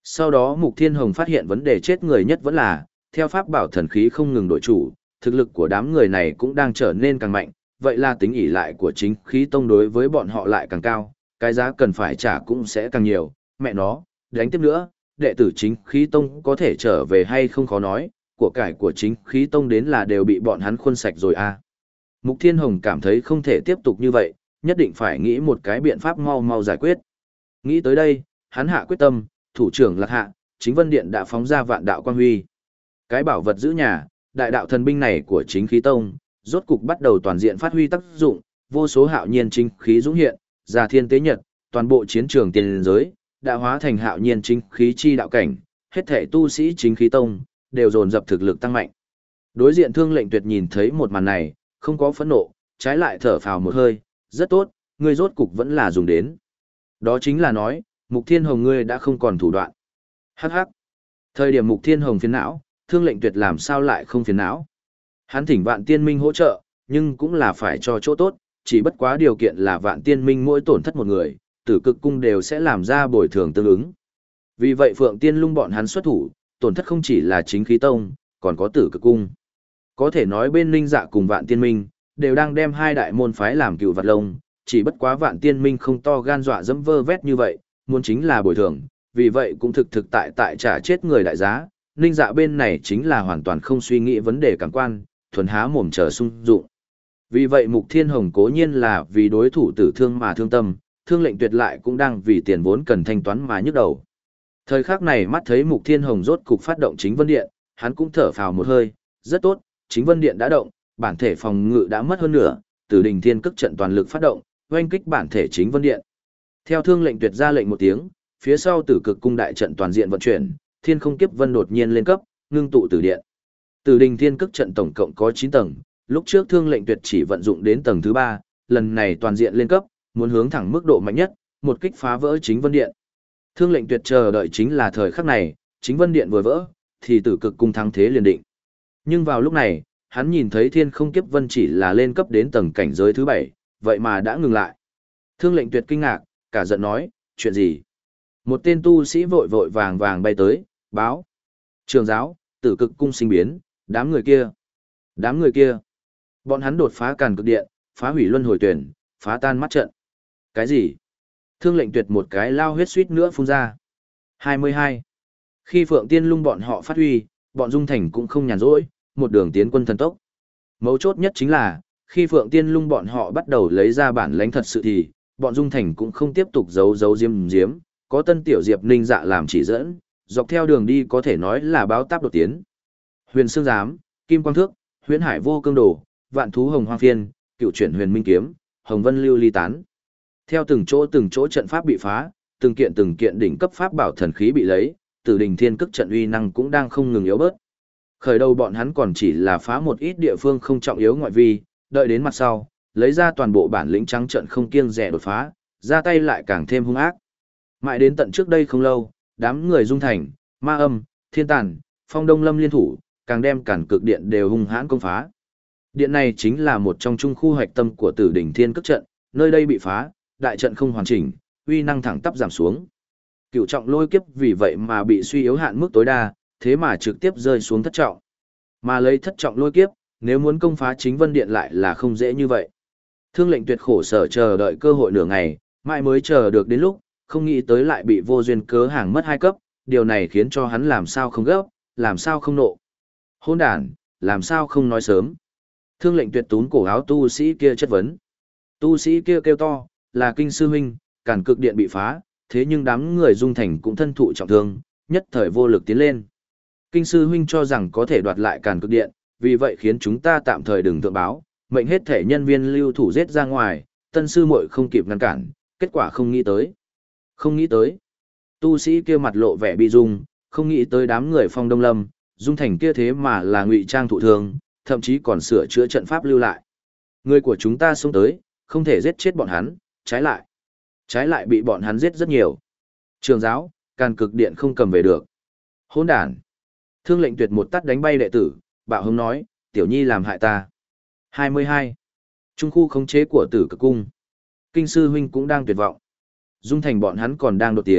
Sau đó Mục Thiên Hồng phát hiện vấn đề chết người nhất vẫn là, theo pháp bảo thần khí không ngừng đổi chủ, thực lực của đám người này cũng đang trở nên càng mạnh, vậy là tính ỷ lại của chính khí tông đối với bọn họ lại càng cao, cái giá cần phải trả cũng sẽ càng nhiều, mẹ nó, đánh tiếp nữa, đệ tử chính khí tông có thể trở về hay không khó nói, của cải của chính khí tông đến là đều bị bọn hắn khuân sạch rồi à. Mục Thiên Hồng cảm thấy không thể tiếp tục như vậy, nhất định phải nghĩ một cái biện pháp mau mau giải quyết. Nghĩ tới đây, hắn hạ quyết tâm, thủ trưởng Lạc Hạ, Chính Vân Điện đã phóng ra vạn đạo quang huy. Cái bảo vật giữ nhà, đại đạo thần binh này của chính khí tông, rốt cục bắt đầu toàn diện phát huy tác dụng, vô số hạo nhiên chính khí dũng hiện, già thiên tế nhật, toàn bộ chiến trường tiền giới, đã hóa thành hạo nhiên chính khí chi đạo cảnh, hết thể tu sĩ chính khí tông, đều dồn dập thực lực tăng mạnh. Đối diện Thương Lệnh Tuyệt nhìn thấy một màn này, không có phẫn nộ, trái lại thở phào một hơi, rất tốt, ngươi rốt cục vẫn là dùng đến. Đó chính là nói, Mục Thiên Hồng ngươi đã không còn thủ đoạn. Hắc hắc. Thời điểm Mục Thiên Hồng phiền não, Thương Lệnh Tuyệt làm sao lại không phiền não. Hắn thỉnh Vạn Tiên Minh hỗ trợ, nhưng cũng là phải cho chỗ tốt, chỉ bất quá điều kiện là Vạn Tiên Minh mỗi tổn thất một người, Tử Cực Cung đều sẽ làm ra bồi thường tương ứng. Vì vậy Phượng Tiên Lung bọn hắn xuất thủ, tổn thất không chỉ là chính khí tông, còn có Tử Cực Cung. Có thể nói bên Ninh Dạ cùng Vạn Tiên Minh, đều đang đem hai đại môn phái làm cựu vặt lông, chỉ bất quá Vạn Tiên Minh không to gan dọa dẫm vơ vét như vậy, muốn chính là bồi thường, vì vậy cũng thực thực tại tại trả chết người đại giá. Ninh Dạ bên này chính là hoàn toàn không suy nghĩ vấn đề cảm quan, thuần há mồm chờ sung dụng. Vì vậy Mục Thiên Hồng cố nhiên là vì đối thủ tử thương mà thương tâm, Thương Lệnh Tuyệt lại cũng đang vì tiền vốn cần thanh toán mà nhức đầu. Thời khắc này mắt thấy Mục Thiên Hồng rốt cục phát động Chính Vân Điện, hắn cũng thở phào một hơi, rất tốt, Chính Vân Điện đã động, bản thể phòng ngự đã mất hơn nửa, Tử Đình Thiên Cức trận toàn lực phát động, oanh kích bản thể Chính Vân Điện. Theo Thương Lệnh Tuyệt ra lệnh một tiếng, phía sau Tử Cực Cung đại trận toàn diện vận chuyển, Thiên Không Kiếp Vân đột nhiên lên cấp, ngưng tụ Tử Điện. Tử Đình Thiên Cức trận tổng cộng có chín tầng, lúc trước Thương Lệnh Tuyệt chỉ vận dụng đến tầng thứ ba, lần này toàn diện lên cấp, muốn hướng thẳng mức độ mạnh nhất, một kích phá vỡ Chính Vân Điện. Thương Lệnh Tuyệt chờ đợi chính là thời khắc này, Chính Vân Điện vừa vỡ, thì Tử Cực Cung thắng thế liền định. Nhưng vào lúc này, hắn nhìn thấy Thiên Không Kiếp Vân chỉ là lên cấp đến tầng cảnh giới thứ bảy, vậy mà đã ngừng lại. Thương Lệnh Tuyệt kinh ngạc, cả giận nói, chuyện gì? Một tên tu sĩ vội vội vàng vàng bay tới, báo. Trường giáo, Tử Cực Cung sinh biến, đám người kia. Đám người kia. Bọn hắn đột phá Càn Cực Điện, phá hủy luân hồi tuyển, phá tan mắt trận. Cái gì? Thương Lệnh Tuyệt một cái lao huyết suýt nữa phun ra. hai mươi hai. Khi Phượng Tiên Lung bọn họ phát huy, bọn Dung Thành cũng không nhàn rỗi, một đường tiến quân thần tốc. Mấu chốt nhất chính là, khi Phượng Tiên Lung bọn họ bắt đầu lấy ra bản lãnh thật sự thì, bọn Dung Thành cũng không tiếp tục giấu giấu diếm diếm, có Tân Tiểu Diệp Ninh Dạ làm chỉ dẫn, dọc theo đường đi có thể nói là báo táp đột tiến. Huyền Xương Giám, Kim Quang Thước, Huyễn Hải Vô Cương Đồ, Vạn Thú Hồng Hoang Phiên, Cựu Chuyển Huyền Minh Kiếm, Hồng Vân Lưu Ly Tán. Theo từng chỗ từng chỗ trận pháp bị phá, từng kiện từng kiện đỉnh cấp pháp bảo thần khí bị lấy, Tử Đình Thiên Cức trận uy năng cũng đang không ngừng yếu bớt. Khởi đầu bọn hắn còn chỉ là phá một ít địa phương không trọng yếu ngoại vi, đợi đến mặt sau, lấy ra toàn bộ bản lĩnh trắng trận không kiêng dè đột phá, ra tay lại càng thêm hung ác. Mãi đến tận trước đây không lâu, đám người Dung Thành, Ma Âm, Thiên Tàn, Phong Đông Lâm liên thủ, càng đem Càn Cực Điện đều hung hãn công phá. Điện này chính là một trong trung khu hoạch tâm của Tử Đỉnh Thiên Cức trận, nơi đây bị phá, đại trận không hoàn chỉnh, uy năng thẳng tắp giảm xuống. Cựu trọng lôi kiếp vì vậy mà bị suy yếu hạn mức tối đa, thế mà trực tiếp rơi xuống thất trọng. Mà lấy thất trọng lôi kiếp, nếu muốn công phá Chính Vân Điện lại là không dễ như vậy. Thương Lệnh Tuyệt khổ sở chờ đợi cơ hội nửa ngày, mãi mới chờ được đến lúc, không nghĩ tới lại bị vô duyên cớ hàng mất hai cấp, điều này khiến cho hắn làm sao không gấp, làm sao không nộ. Hôn đàn, làm sao không nói sớm. Thương Lệnh Tuyệt túm cổ áo tu sĩ kia chất vấn. Tu sĩ kia kêu to, là Kinh sư huynh, Càn Cực Điện bị phá, thế nhưng đám người Dung Thành cũng thân thụ trọng thương, nhất thời vô lực tiến lên. Kinh sư huynh cho rằng có thể đoạt lại Càn Cực Điện, vì vậy khiến chúng ta tạm thời đừng thượng báo, mệnh hết thể nhân viên lưu thủ giết ra ngoài, tân sư muội không kịp ngăn cản, kết quả không nghĩ tới. Không nghĩ tới. Tu sĩ kia mặt lộ vẻ bi dung, không nghĩ tới đám người Phong Đông Lâm, Dung Thành kia thế mà là ngụy trang thụ thương, thậm chí còn sửa chữa trận pháp lưu lại. Người của chúng ta xông tới, không thể giết chết bọn hắn, trái lại. Trái lại bị bọn hắn giết rất nhiều. Trường giáo, Càn Cực Điện không cầm về được. Hỗn đản. Thương Lệnh Tuyệt một tát đánh bay đệ tử, bạo hống nói, tiểu nhi làm hại ta. hai mươi hai. Trung khu khống chế của Tử Cực Cung. Kinh sư huynh cũng đang tuyệt vọng. Dung Thành bọn hắn còn đang đột tiến,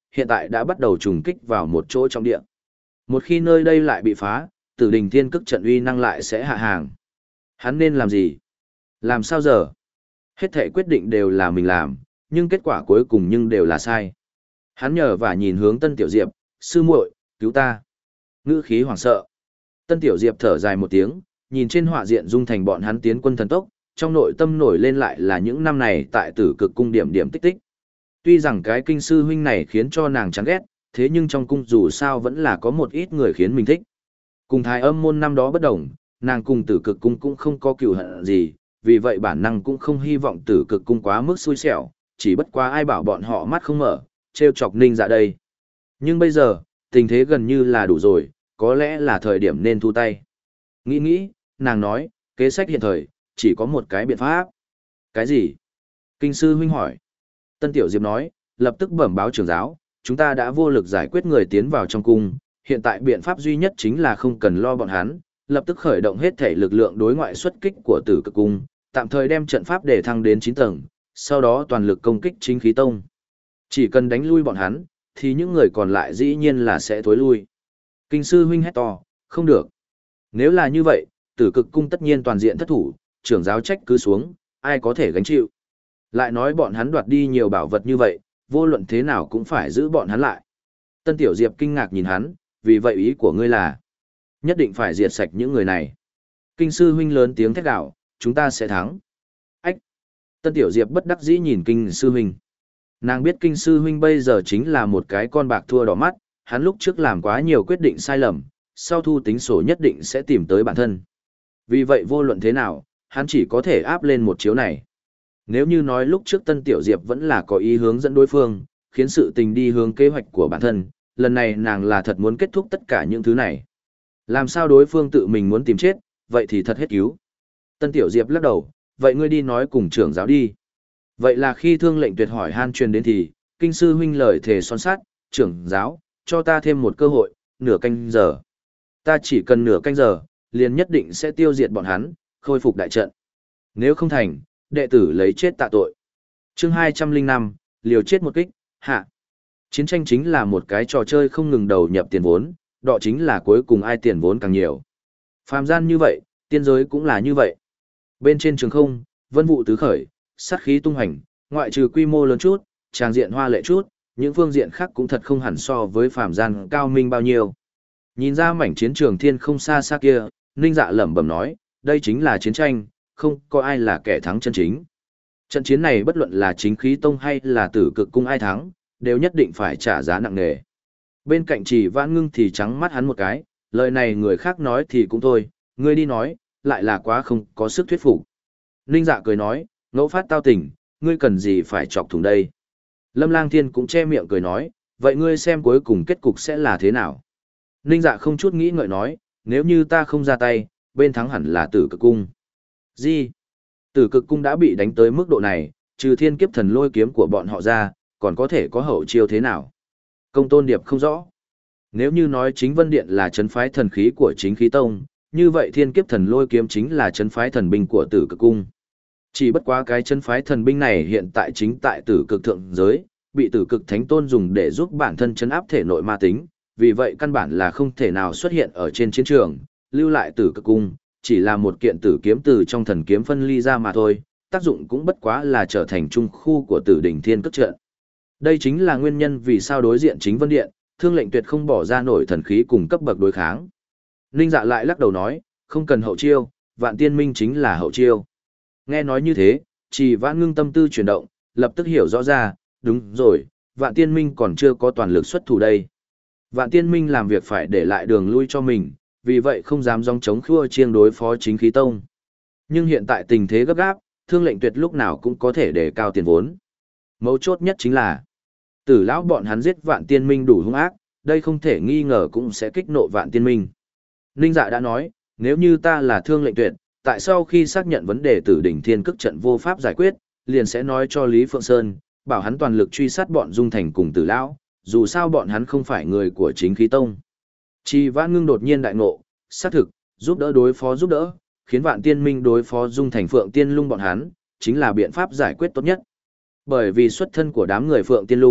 hiện tại đã bắt đầu trùng kích vào một chỗ trong địa. Một khi nơi đây lại bị phá, Tử Đình Thiên Cức trận uy năng lại sẽ hạ hàng. Hắn nên làm gì? Làm sao giờ? Hết thảy quyết định đều là mình làm, nhưng kết quả cuối cùng nhưng đều là sai. Hắn nhờ và nhìn hướng Tân Tiểu Diệp, sư muội, cứu ta. Ngữ khí hoảng sợ. Tân Tiểu Diệp thở dài một tiếng, nhìn trên họa diện dung thành bọn hắn tiến quân thần tốc, trong nội tâm nổi lên lại là những năm này tại Tử Cực cung điểm điểm tích tích. Tuy rằng cái kinh sư huynh này khiến cho nàng chán ghét, thế nhưng trong cung dù sao vẫn là có một ít người khiến mình thích. Cùng Thái Âm môn năm đó bất đồng, nàng cùng Tử Cực cung cũng không có cừu hận gì, vì vậy bản năng cũng không hy vọng Tử Cực cung quá mức xui xẻo, chỉ bất quá ai bảo bọn họ mắt không mở, trêu chọc Ninh Dạ đây. Nhưng bây giờ, tình thế gần như là đủ rồi, có lẽ là thời điểm nên thu tay. Nghĩ nghĩ, nàng nói, kế sách hiện thời, chỉ có một cái biện pháp. Cái gì? Kinh sư huynh hỏi. Tân Tiểu Diệp nói, lập tức bẩm báo trưởng giáo, chúng ta đã vô lực giải quyết người tiến vào trong cung, hiện tại biện pháp duy nhất chính là không cần lo bọn hắn, lập tức khởi động hết thể lực lượng đối ngoại xuất kích của Tử Cực cung, tạm thời đem trận pháp để thăng đến chín tầng, sau đó toàn lực công kích Chính Khí Tông. Chỉ cần đánh lui bọn hắn, thì những người còn lại dĩ nhiên là sẽ thối lui. Kinh sư huynh hét to, không được. Nếu là như vậy, Tử Cực cung tất nhiên toàn diện thất thủ, trưởng giáo trách cứ xuống, ai có thể gánh chịu. Lại nói bọn hắn đoạt đi nhiều bảo vật như vậy, vô luận thế nào cũng phải giữ bọn hắn lại. Tân Tiểu Diệp kinh ngạc nhìn hắn, vì vậy ý của ngươi là nhất định phải diệt sạch những người này. Kinh sư huynh lớn tiếng thét gào, chúng ta sẽ thắng. Ách! Tân Tiểu Diệp bất đắc dĩ nhìn kinh sư huynh. Nàng biết kinh sư huynh bây giờ chính là một cái con bạc thua đỏ mắt, hắn lúc trước làm quá nhiều quyết định sai lầm, sau thu tính sổ nhất định sẽ tìm tới bản thân. Vì vậy vô luận thế nào, hắn chỉ có thể áp lên một chiếu này. Nếu như nói lúc trước Tân Tiểu Diệp vẫn là có ý hướng dẫn đối phương, khiến sự tình đi hướng kế hoạch của bản thân, lần này nàng là thật muốn kết thúc tất cả những thứ này. Làm sao đối phương tự mình muốn tìm chết, vậy thì thật hết cứu. Tân Tiểu Diệp lắc đầu, vậy ngươi đi nói cùng trưởng giáo đi. Vậy là khi Thương Lệnh Tuyệt hỏi han truyền đến thì, kinh sư huynh lời thề son sát, trưởng giáo, cho ta thêm một cơ hội, nửa canh giờ. Ta chỉ cần nửa canh giờ, liền nhất định sẽ tiêu diệt bọn hắn, khôi phục đại trận. Nếu không thành, đệ tử lấy chết tạ tội. Chương hai trăm linh năm, liều chết một kích, hạ. Chiến tranh chính là một cái trò chơi không ngừng đầu nhập tiền vốn, đó chính là cuối cùng ai tiền vốn càng nhiều. Phàm gian như vậy, tiên giới cũng là như vậy. Bên trên trường không, vân vụ tứ khởi, sát khí tung hành, ngoại trừ quy mô lớn chút, tràng diện hoa lệ chút, những phương diện khác cũng thật không hẳn so với phàm gian cao minh bao nhiêu. Nhìn ra mảnh chiến trường thiên không xa xa kia, Ninh Dạ lẩm bẩm nói, đây chính là chiến tranh, không có ai là kẻ thắng chân chính. Trận chiến này bất luận là Chính Khí Tông hay là Tử Cực cung ai thắng, đều nhất định phải trả giá nặng nề. Bên cạnh Chỉ Vãn Ngưng thì trắng mắt hắn một cái, lời này người khác nói thì cũng thôi, ngươi đi nói, lại là quá không có sức thuyết phục. Ninh Dạ cười nói, ngẫu phát tao tình, ngươi cần gì phải chọc thủng đây. Lâm Lang Thiên cũng che miệng cười nói, vậy ngươi xem cuối cùng kết cục sẽ là thế nào. Ninh Dạ không chút nghĩ ngợi nói, nếu như ta không ra tay, bên thắng hẳn là Tử Cực cung. Gì? Tử Cực cung đã bị đánh tới mức độ này, trừ thiên kiếp thần lôi kiếm của bọn họ ra, còn có thể có hậu chiêu thế nào? Công Tôn Điệp không rõ. Nếu như nói Chính Vân Điện là trấn phái thần khí của Chính Khí Tông, như vậy thiên kiếp thần lôi kiếm chính là trấn phái thần binh của Tử Cực cung. Chỉ bất quá cái trấn phái thần binh này hiện tại chính tại Tử Cực thượng giới, bị Tử Cực Thánh Tôn dùng để giúp bản thân trấn áp thể nội ma tính, vì vậy căn bản là không thể nào xuất hiện ở trên chiến trường, lưu lại Tử Cực cung, chỉ là một kiện tử kiếm từ trong thần kiếm phân ly ra mà thôi, tác dụng cũng bất quá là trở thành trung khu của Tử Đỉnh Thiên Cức trận. Đây chính là nguyên nhân vì sao đối diện Chính Vân Điện, Thương Lệnh Tuyệt không bỏ ra nổi thần khí cùng cấp bậc đối kháng. Ninh Dạ lại lắc đầu nói, không cần hậu chiêu, Vạn Tiên Minh chính là hậu chiêu. Nghe nói như thế, Chỉ Vãn Ngưng tâm tư chuyển động, lập tức hiểu rõ ra, đúng rồi, Vạn Tiên Minh còn chưa có toàn lực xuất thủ đây. Vạn Tiên Minh làm việc phải để lại đường lui cho mình, vì vậy không dám dòng chống khua chiêng đối phó Chính Khí Tông. Nhưng hiện tại tình thế gấp gáp, Thương Lệnh Tuyệt lúc nào cũng có thể đề cao tiền vốn. Mấu chốt nhất chính là, Tử lão bọn hắn giết Vạn Tiên Minh đủ hung ác, đây không thể nghi ngờ cũng sẽ kích nộ Vạn Tiên Minh. Ninh Dạ đã nói, nếu như ta là Thương Lệnh Tuyệt, tại sau khi xác nhận vấn đề Tử Đỉnh Thiên Cức trận vô pháp giải quyết, liền sẽ nói cho Lý Phượng Sơn, bảo hắn toàn lực truy sát bọn Dung Thành cùng Tử lão, dù sao bọn hắn không phải người của Chính Khí Tông. Chỉ Vãn Ngưng đột nhiên đại ngộ, xác thực, giúp đỡ đối phó giúp đỡ, khiến Vạn Tiên Minh đối phó Dung Thành Phượng Tiên Lung bọn hắn, chính là biện pháp giải quyết tốt nhất. Bởi vì xuất thân của đám người Phượng Tiên Lung,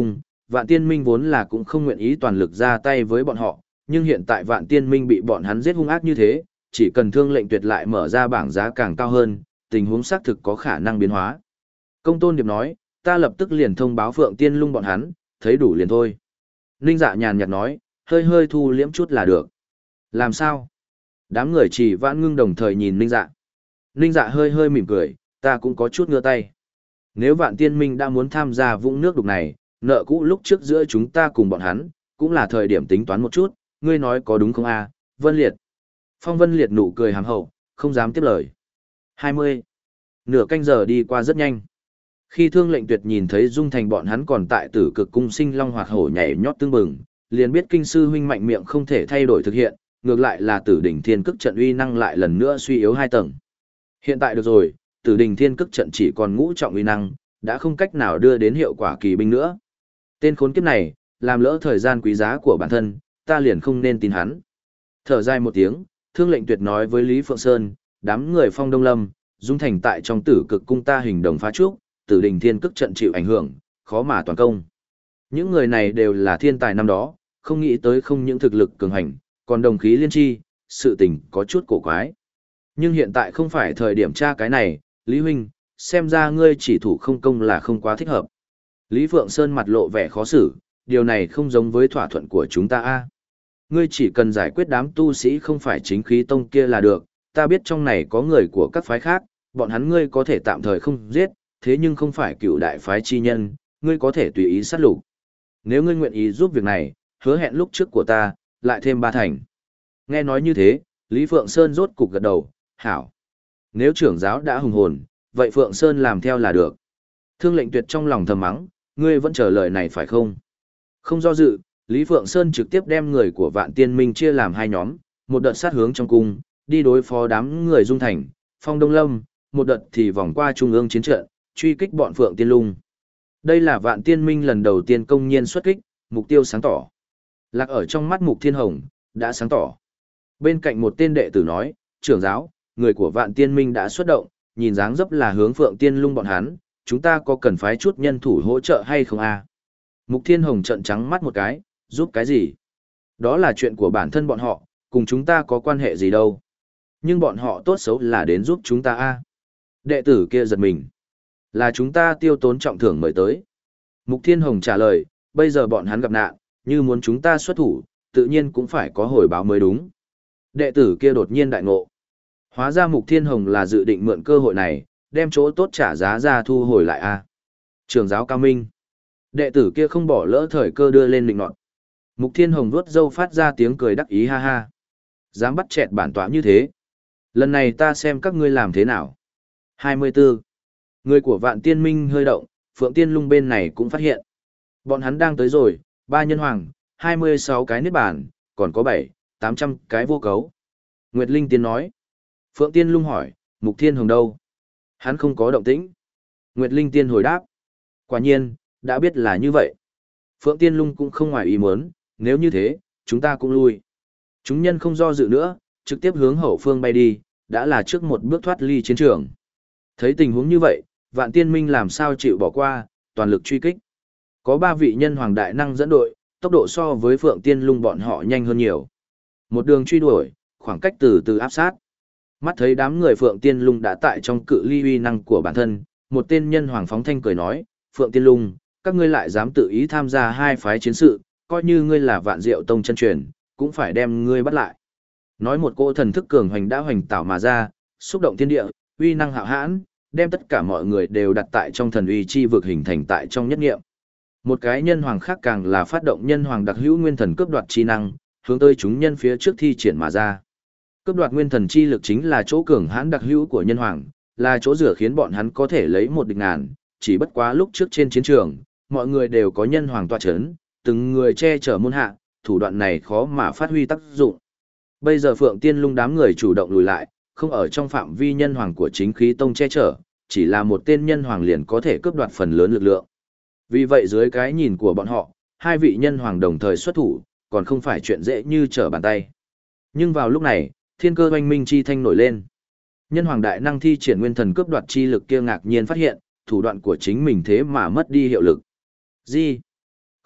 Vạn Tiên Minh vốn là cũng không nguyện ý toàn lực ra tay với bọn họ, nhưng hiện tại Vạn Tiên Minh bị bọn hắn giết hung ác như thế, chỉ cần Thương Lệnh Tuyệt lại mở ra bảng giá càng cao hơn, tình huống xác thực có khả năng biến hóa. Công Tôn Điệp nói, ta lập tức liền thông báo Phượng Tiên Lung bọn hắn, thấy đủ liền thôi. Ninh Dạ nhàn nhạt nói, hơi hơi thu liễm chút là được. Làm sao? Đám người Chỉ Vãn Ngưng đồng thời nhìn Ninh Dạ. Ninh Dạ hơi hơi mỉm cười, ta cũng có chút ngửa tay. Nếu Vạn Tiên Minh đã muốn tham gia vũng nước đục này, nợ cũ lúc trước giữa chúng ta cùng bọn hắn, cũng là thời điểm tính toán một chút, ngươi nói có đúng không a, Vân Liệt? Phong Vân Liệt nụ cười hàm hậu, không dám tiếp lời. hai mươi. Nửa canh giờ đi qua rất nhanh. Khi Thương Lệnh Tuyệt nhìn thấy Dung Thành bọn hắn còn tại Tử Cực Cung sinh long hoạt hổ nhảy nhót tương bừng, liền biết kinh sư huynh mạnh miệng không thể thay đổi thực hiện, ngược lại là Tử Đỉnh Thiên Cức trận uy năng lại lần nữa suy yếu hai tầng. Hiện tại được rồi, Tử Đỉnh Thiên Cức trận chỉ còn ngũ trọng uy năng, đã không cách nào đưa đến hiệu quả kỳ binh nữa. Tên khốn kiếp này, làm lỡ thời gian quý giá của bản thân, ta liền không nên tin hắn. Thở dài một tiếng, Thương Lệnh Tuyệt nói với Lý Phượng Sơn, đám người Phong Đông Lâm, Dung Thành tại trong Tử Cực Cung ta hình đồng phá trúc, Tử Đình Thiên Cức trận chịu ảnh hưởng, khó mà toàn công. Những người này đều là thiên tài năm đó, không nghĩ tới không những thực lực cường hành, còn đồng khí liên chi, sự tình có chút cổ quái. Nhưng hiện tại không phải thời điểm tra cái này, Lý Huynh, xem ra ngươi chỉ thủ không công là không quá thích hợp. Lý Phượng Sơn mặt lộ vẻ khó xử, điều này không giống với thỏa thuận của chúng ta a. Ngươi chỉ cần giải quyết đám tu sĩ không phải chính khí tông kia là được, ta biết trong này có người của các phái khác, bọn hắn ngươi có thể tạm thời không giết, thế nhưng không phải cựu đại phái chi nhân, ngươi có thể tùy ý sát lục. Nếu ngươi nguyện ý giúp việc này, hứa hẹn lúc trước của ta, lại thêm ba thành. Nghe nói như thế, Lý Phượng Sơn rốt cục gật đầu, hảo. Nếu trưởng giáo đã hùng hồn, vậy Phượng Sơn làm theo là được. Thương Lệnh Tuyệt trong lòng thầm mắng, ngươi vẫn chờ lời này phải không? Không do dự, Lý Phượng Sơn trực tiếp đem người của Vạn Tiên Minh chia làm hai nhóm, một đợt sát hướng trong cung, đi đối phó đám người Dung Thành, Phong Đông Lâm, một đợt thì vòng qua trung ương chiến trận, truy kích bọn Phượng Tiên Lung. Đây là Vạn Tiên Minh lần đầu tiên công nhiên xuất kích, mục tiêu sáng tỏ. Lạc ở trong mắt Mục Thiên Hồng, đã sáng tỏ. Bên cạnh một tên đệ tử nói, trưởng giáo, người của Vạn Tiên Minh đã xuất động, nhìn dáng dấp là hướng Phượng Tiên Lung bọn hắn, chúng ta có cần phái chút nhân thủ hỗ trợ hay không a? Mục Thiên Hồng trợn trắng mắt một cái, giúp cái gì? Đó là chuyện của bản thân bọn họ, cùng chúng ta có quan hệ gì đâu. Nhưng bọn họ tốt xấu là đến giúp chúng ta a. Đệ tử kia giật mình. Là chúng ta tiêu tốn trọng thưởng mời tới. Mục Thiên Hồng trả lời, bây giờ bọn hắn gặp nạn, như muốn chúng ta xuất thủ, tự nhiên cũng phải có hồi báo mới đúng. Đệ tử kia đột nhiên đại ngộ. Hóa ra Mục Thiên Hồng là dự định mượn cơ hội này, đem chỗ tốt trả giá ra thu hồi lại a. Trường giáo cao minh. Đệ tử kia không bỏ lỡ thời cơ đưa lên định nọt. Mục Thiên Hồng vuốt râu phát ra tiếng cười đắc ý ha ha. Dám bắt chẹt bản tọa như thế. Lần này ta xem các ngươi làm thế nào. hai mươi tư. Người của Vạn Tiên Minh hơi động, Phượng Tiên Lung bên này cũng phát hiện. Bọn hắn đang tới rồi, ba nhân hoàng, hai mươi sáu cái niết bàn, còn có bảy, tám trăm cái vô cấu. Nguyệt Linh Tiên nói. Phượng Tiên Lung hỏi, Mục Thiên Hồng đâu? Hắn không có động tĩnh. Nguyệt Linh Tiên hồi đáp. Quả nhiên, đã biết là như vậy. Phượng Tiên Lung cũng không ngoài ý muốn, nếu như thế, chúng ta cũng lui. Chúng nhân không do dự nữa, trực tiếp hướng hậu phương bay đi, đã là trước một bước thoát ly chiến trường. Thấy tình huống như vậy, Vạn Tiên Minh làm sao chịu bỏ qua, toàn lực truy kích. Có ba vị nhân hoàng đại năng dẫn đội, tốc độ so với Phượng Tiên Lung bọn họ nhanh hơn nhiều. Một đường truy đuổi, khoảng cách từ từ áp sát. Mắt thấy đám người Phượng Tiên Lung đã tại trong cự ly uy năng của bản thân, một tên nhân hoàng phóng thanh cười nói, Phượng Tiên Lung, các ngươi lại dám tự ý tham gia hai phái chiến sự, coi như ngươi là Vạn Diệu Tông chân truyền, cũng phải đem ngươi bắt lại. Nói một cỗ thần thức cường hoành đã hoành tảo mà ra, xúc động thiên địa, uy năng hạo hãn, đem tất cả mọi người đều đặt tại trong thần uy chi vực hình thành tại trong nhất nghiệm. Một cái nhân hoàng khác càng là phát động nhân hoàng đặc hữu nguyên thần cướp đoạt chi năng, hướng tới chúng nhân phía trước thi triển mà ra. Cướp đoạt nguyên thần chi lực chính là chỗ cường hãn đặc hữu của nhân hoàng, là chỗ rửa khiến bọn hắn có thể lấy một địch ngàn, chỉ bất quá lúc trước trên chiến trường, mọi người đều có nhân hoàng tọa chấn, từng người che chở môn hạ, thủ đoạn này khó mà phát huy tác dụng. Bây giờ Phượng Tiên Lung đám người chủ động lùi lại, không ở trong phạm vi nhân hoàng của chính khí tông che chở, chỉ là một tên nhân hoàng liền có thể cướp đoạt phần lớn lực lượng. Vì vậy dưới cái nhìn của bọn họ, hai vị nhân hoàng đồng thời xuất thủ, còn không phải chuyện dễ như trở bàn tay. Nhưng vào lúc này, thiên cơ oanh minh chi thanh nổi lên. Nhân hoàng đại năng thi triển nguyên thần cướp đoạt chi lực kia ngạc nhiên phát hiện, thủ đoạn của chính mình thế mà mất đi hiệu lực. Gì?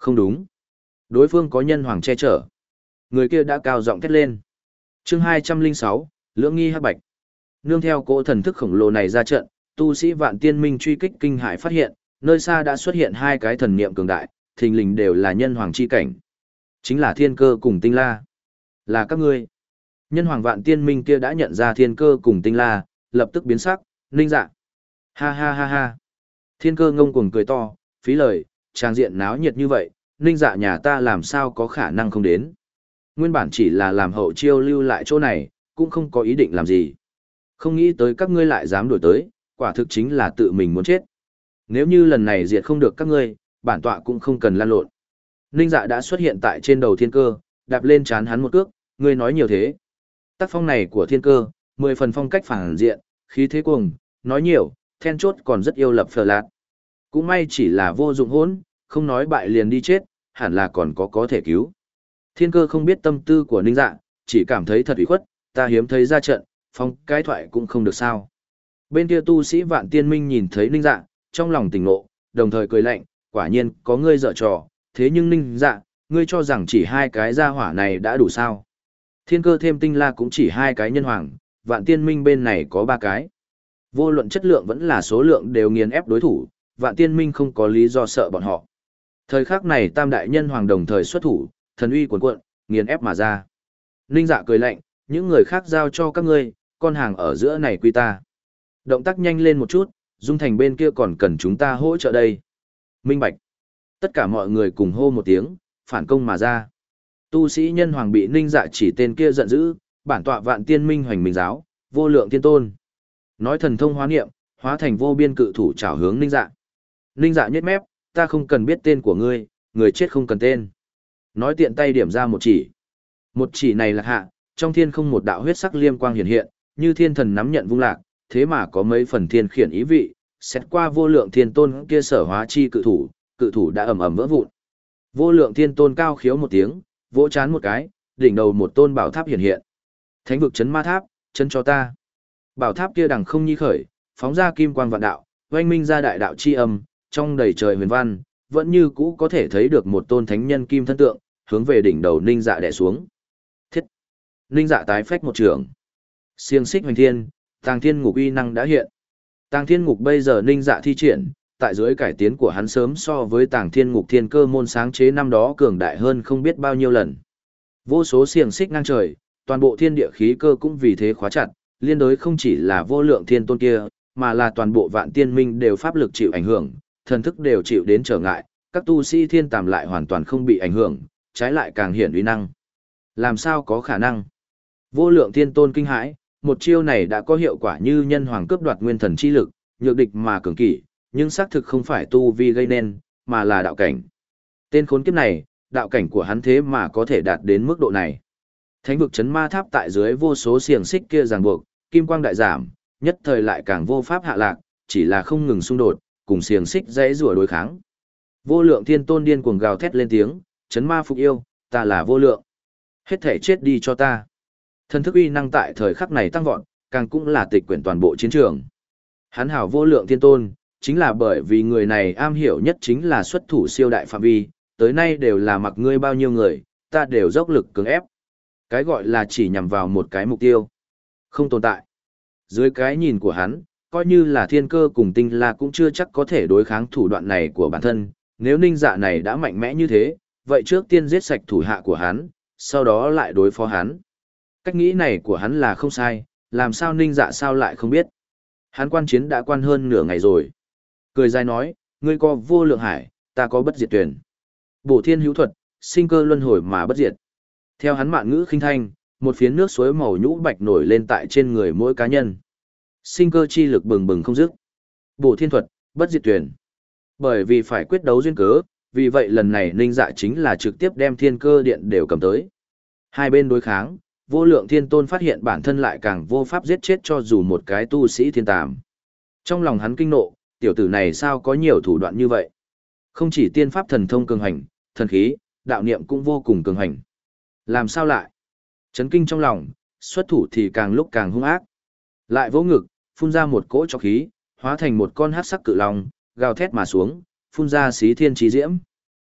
Không đúng. Đối phương có nhân hoàng che chở. Người kia đã cao giọng thét lên. Chương hai trăm linh sáu, Lưỡng nghi hắc bạch. Nương theo cỗ thần thức khổng lồ này ra trận, tu sĩ Vạn Tiên Minh truy kích kinh hãi phát hiện, nơi xa đã xuất hiện hai cái thần niệm cường đại, thình lình đều là nhân hoàng chi cảnh. Chính là Thiên Cơ cùng Tinh La. Là các ngươi. Nhân hoàng Vạn Tiên Minh kia đã nhận ra Thiên Cơ cùng Tinh La, lập tức biến sắc, ninh dạ. Ha ha ha ha. Thiên Cơ ngông cuồng cười to, phí lời, trang diện náo nhiệt như vậy, ninh dạ nhà ta làm sao có khả năng không đến. Nguyên bản chỉ là làm hậu chiêu lưu lại chỗ này, cũng không có ý định làm gì. Không nghĩ tới các ngươi lại dám đổi tới, quả thực chính là tự mình muốn chết. Nếu như lần này diệt không được các ngươi, bản tọa cũng không cần lan lộn. Ninh dạ đã xuất hiện tại trên đầu Thiên Cơ, đạp lên chán hắn một cước, ngươi nói nhiều thế. Tác phong này của Thiên Cơ, mười phần phong cách phản diện, khí thế cuồng, nói nhiều, then chốt còn rất yêu lập phờ lạt. Cũng may chỉ là vô dụng hỗn, không nói bại liền đi chết, hẳn là còn có có thể cứu. Thiên Cơ không biết tâm tư của Ninh dạ, chỉ cảm thấy thật ủy khuất, ta hiếm thấy ra trận, phong cái thoại cũng không được sao. Bên kia tu sĩ Vạn Tiên Minh nhìn thấy Ninh dạ, trong lòng tỉnh ngộ, đồng thời cười lạnh, quả nhiên có ngươi dở trò, thế nhưng Ninh dạ, ngươi cho rằng chỉ hai cái gia hỏa này đã đủ sao. Thiên Cơ thêm Tinh La cũng chỉ hai cái nhân hoàng, Vạn Tiên Minh bên này có ba cái. Vô luận chất lượng vẫn là số lượng đều nghiền ép đối thủ, Vạn Tiên Minh không có lý do sợ bọn họ. Thời khắc này tam đại nhân hoàng đồng thời xuất thủ, thần uy cuồn cuộn, nghiền ép mà ra. Ninh dạ cười lạnh, những người khác giao cho các ngươi, con hàng ở giữa này quy ta. Động tác nhanh lên một chút, Dung Thành bên kia còn cần chúng ta hỗ trợ đây. Minh bạch. Tất cả mọi người cùng hô một tiếng, phản công mà ra. Tu sĩ nhân hoàng bị Ninh dạ chỉ tên kia giận dữ, bản tọa Vạn Tiên Minh hoành minh giáo, vô lượng tiên tôn. Nói thần thông hóa niệm, hóa thành vô biên cự thủ trảo hướng Ninh dạ. Ninh dạ nhếch mép, ta không cần biết tên của ngươi, người chết không cần tên. Nói tiện tay điểm ra một chỉ. Một chỉ này là hạ, trong thiên không một đạo huyết sắc liêm quang hiện hiện, như thiên thần nắm nhận vung lạc, thế mà có mấy phần thiên khiển ý vị, xét qua vô lượng thiên tôn kia sở hóa chi cự thủ, cự thủ đã ầm ầm vỡ vụn. Vô lượng thiên tôn cao khiếu một tiếng, vỗ chán một cái, đỉnh đầu một tôn bảo tháp hiện hiện. Thánh vực chấn ma tháp, chân cho ta. Bảo tháp kia đằng không nhi khởi, phóng ra kim quang vạn đạo, oanh minh ra đại đạo chi âm, trong đầy trời huyền văn, vẫn như cũ có thể thấy được một tôn thánh nhân kim thân tượng, hướng về đỉnh đầu Ninh Dạ đè xuống. Thiết! Ninh Dạ tái phách một trường. Xiềng xích hoành thiên, Tàng Thiên Ngục uy năng đã hiện. Tàng Thiên Ngục bây giờ Ninh Dạ thi triển, tại dưới cải tiến của hắn sớm so với Tàng Thiên Ngục Thiên Cơ môn sáng chế năm đó cường đại hơn không biết bao nhiêu lần. Vô số xiềng xích ngang trời, toàn bộ thiên địa khí cơ cũng vì thế khóa chặt, liên đối không chỉ là vô lượng thiên tôn kia, mà là toàn bộ Vạn Tiên Minh đều pháp lực chịu ảnh hưởng, thần thức đều chịu đến trở ngại, các tu sĩ thiên tàm lại hoàn toàn không bị ảnh hưởng, trái lại càng hiển uy năng. Làm sao có khả năng? Vô lượng thiên tôn kinh hãi, một chiêu này đã có hiệu quả như nhân hoàng cướp đoạt nguyên thần chi lực, nhược địch mà cường kỷ, nhưng xác thực không phải tu vi gây nên, mà là đạo cảnh. Tên khốn kiếp này, đạo cảnh của hắn thế mà có thể đạt đến mức độ này. Thánh vực chấn ma tháp tại dưới vô số xiềng xích kia ràng buộc, kim quang đại giảm, nhất thời lại càng vô pháp hạ lạc, chỉ là không ngừng xung đột, cùng xiềng xích dãy rủa đối kháng. Vô lượng thiên tôn điên cuồng gào thét lên tiếng, chấn ma phục yêu, ta là vô lượng. Hết thể chết đi cho ta. Thần thức uy năng tại thời khắc này tăng vọt, càng cũng là tịch quyển toàn bộ chiến trường. Hắn hảo vô lượng thiên tôn, chính là bởi vì người này am hiểu nhất chính là xuất thủ siêu đại phạm vi, tới nay đều là mặc ngươi bao nhiêu người, ta đều dốc lực cưỡng ép. Cái gọi là chỉ nhằm vào một cái mục tiêu. Không tồn tại. Dưới cái nhìn của hắn, coi như là Thiên Cơ cùng Tinh La cũng chưa chắc có thể đối kháng thủ đoạn này của bản thân, nếu Ninh Dạ này đã mạnh mẽ như thế, vậy trước tiên giết sạch thủ hạ của hắn, sau đó lại đối phó hắn. Cách nghĩ này của hắn là không sai, làm sao Ninh Dạ sao lại không biết. Hắn quan chiến đã quan hơn nửa ngày rồi. Cười dài nói, ngươi có vô lượng hải, ta có bất diệt tuyển. Bổ thiên hữu thuật, sinh cơ luân hồi mà bất diệt. Theo hắn mạn ngữ khinh thanh, một phiến nước suối màu nhũ bạch nổi lên tại trên người mỗi cá nhân. Sinh cơ chi lực bừng bừng không dứt. Bổ thiên thuật, bất diệt tuyển. Bởi vì phải quyết đấu duyên cớ, vì vậy lần này Ninh Dạ chính là trực tiếp đem thiên cơ điện đều cầm tới. Hai bên đối kháng, vô lượng thiên tôn phát hiện bản thân lại càng vô pháp giết chết cho dù một cái tu sĩ thiên tàm. Trong lòng hắn kinh nộ, tiểu tử này sao có nhiều thủ đoạn như vậy? Không chỉ tiên pháp thần thông cường hành, thần khí, đạo niệm cũng vô cùng cường hành. Làm sao lại? Chấn kinh trong lòng, xuất thủ thì càng lúc càng hung ác. Lại vỗ ngực, phun ra một cỗ trọc khí, hóa thành một con hắc sắc cự long, gào thét mà xuống, phun ra xí thiên chí diễm.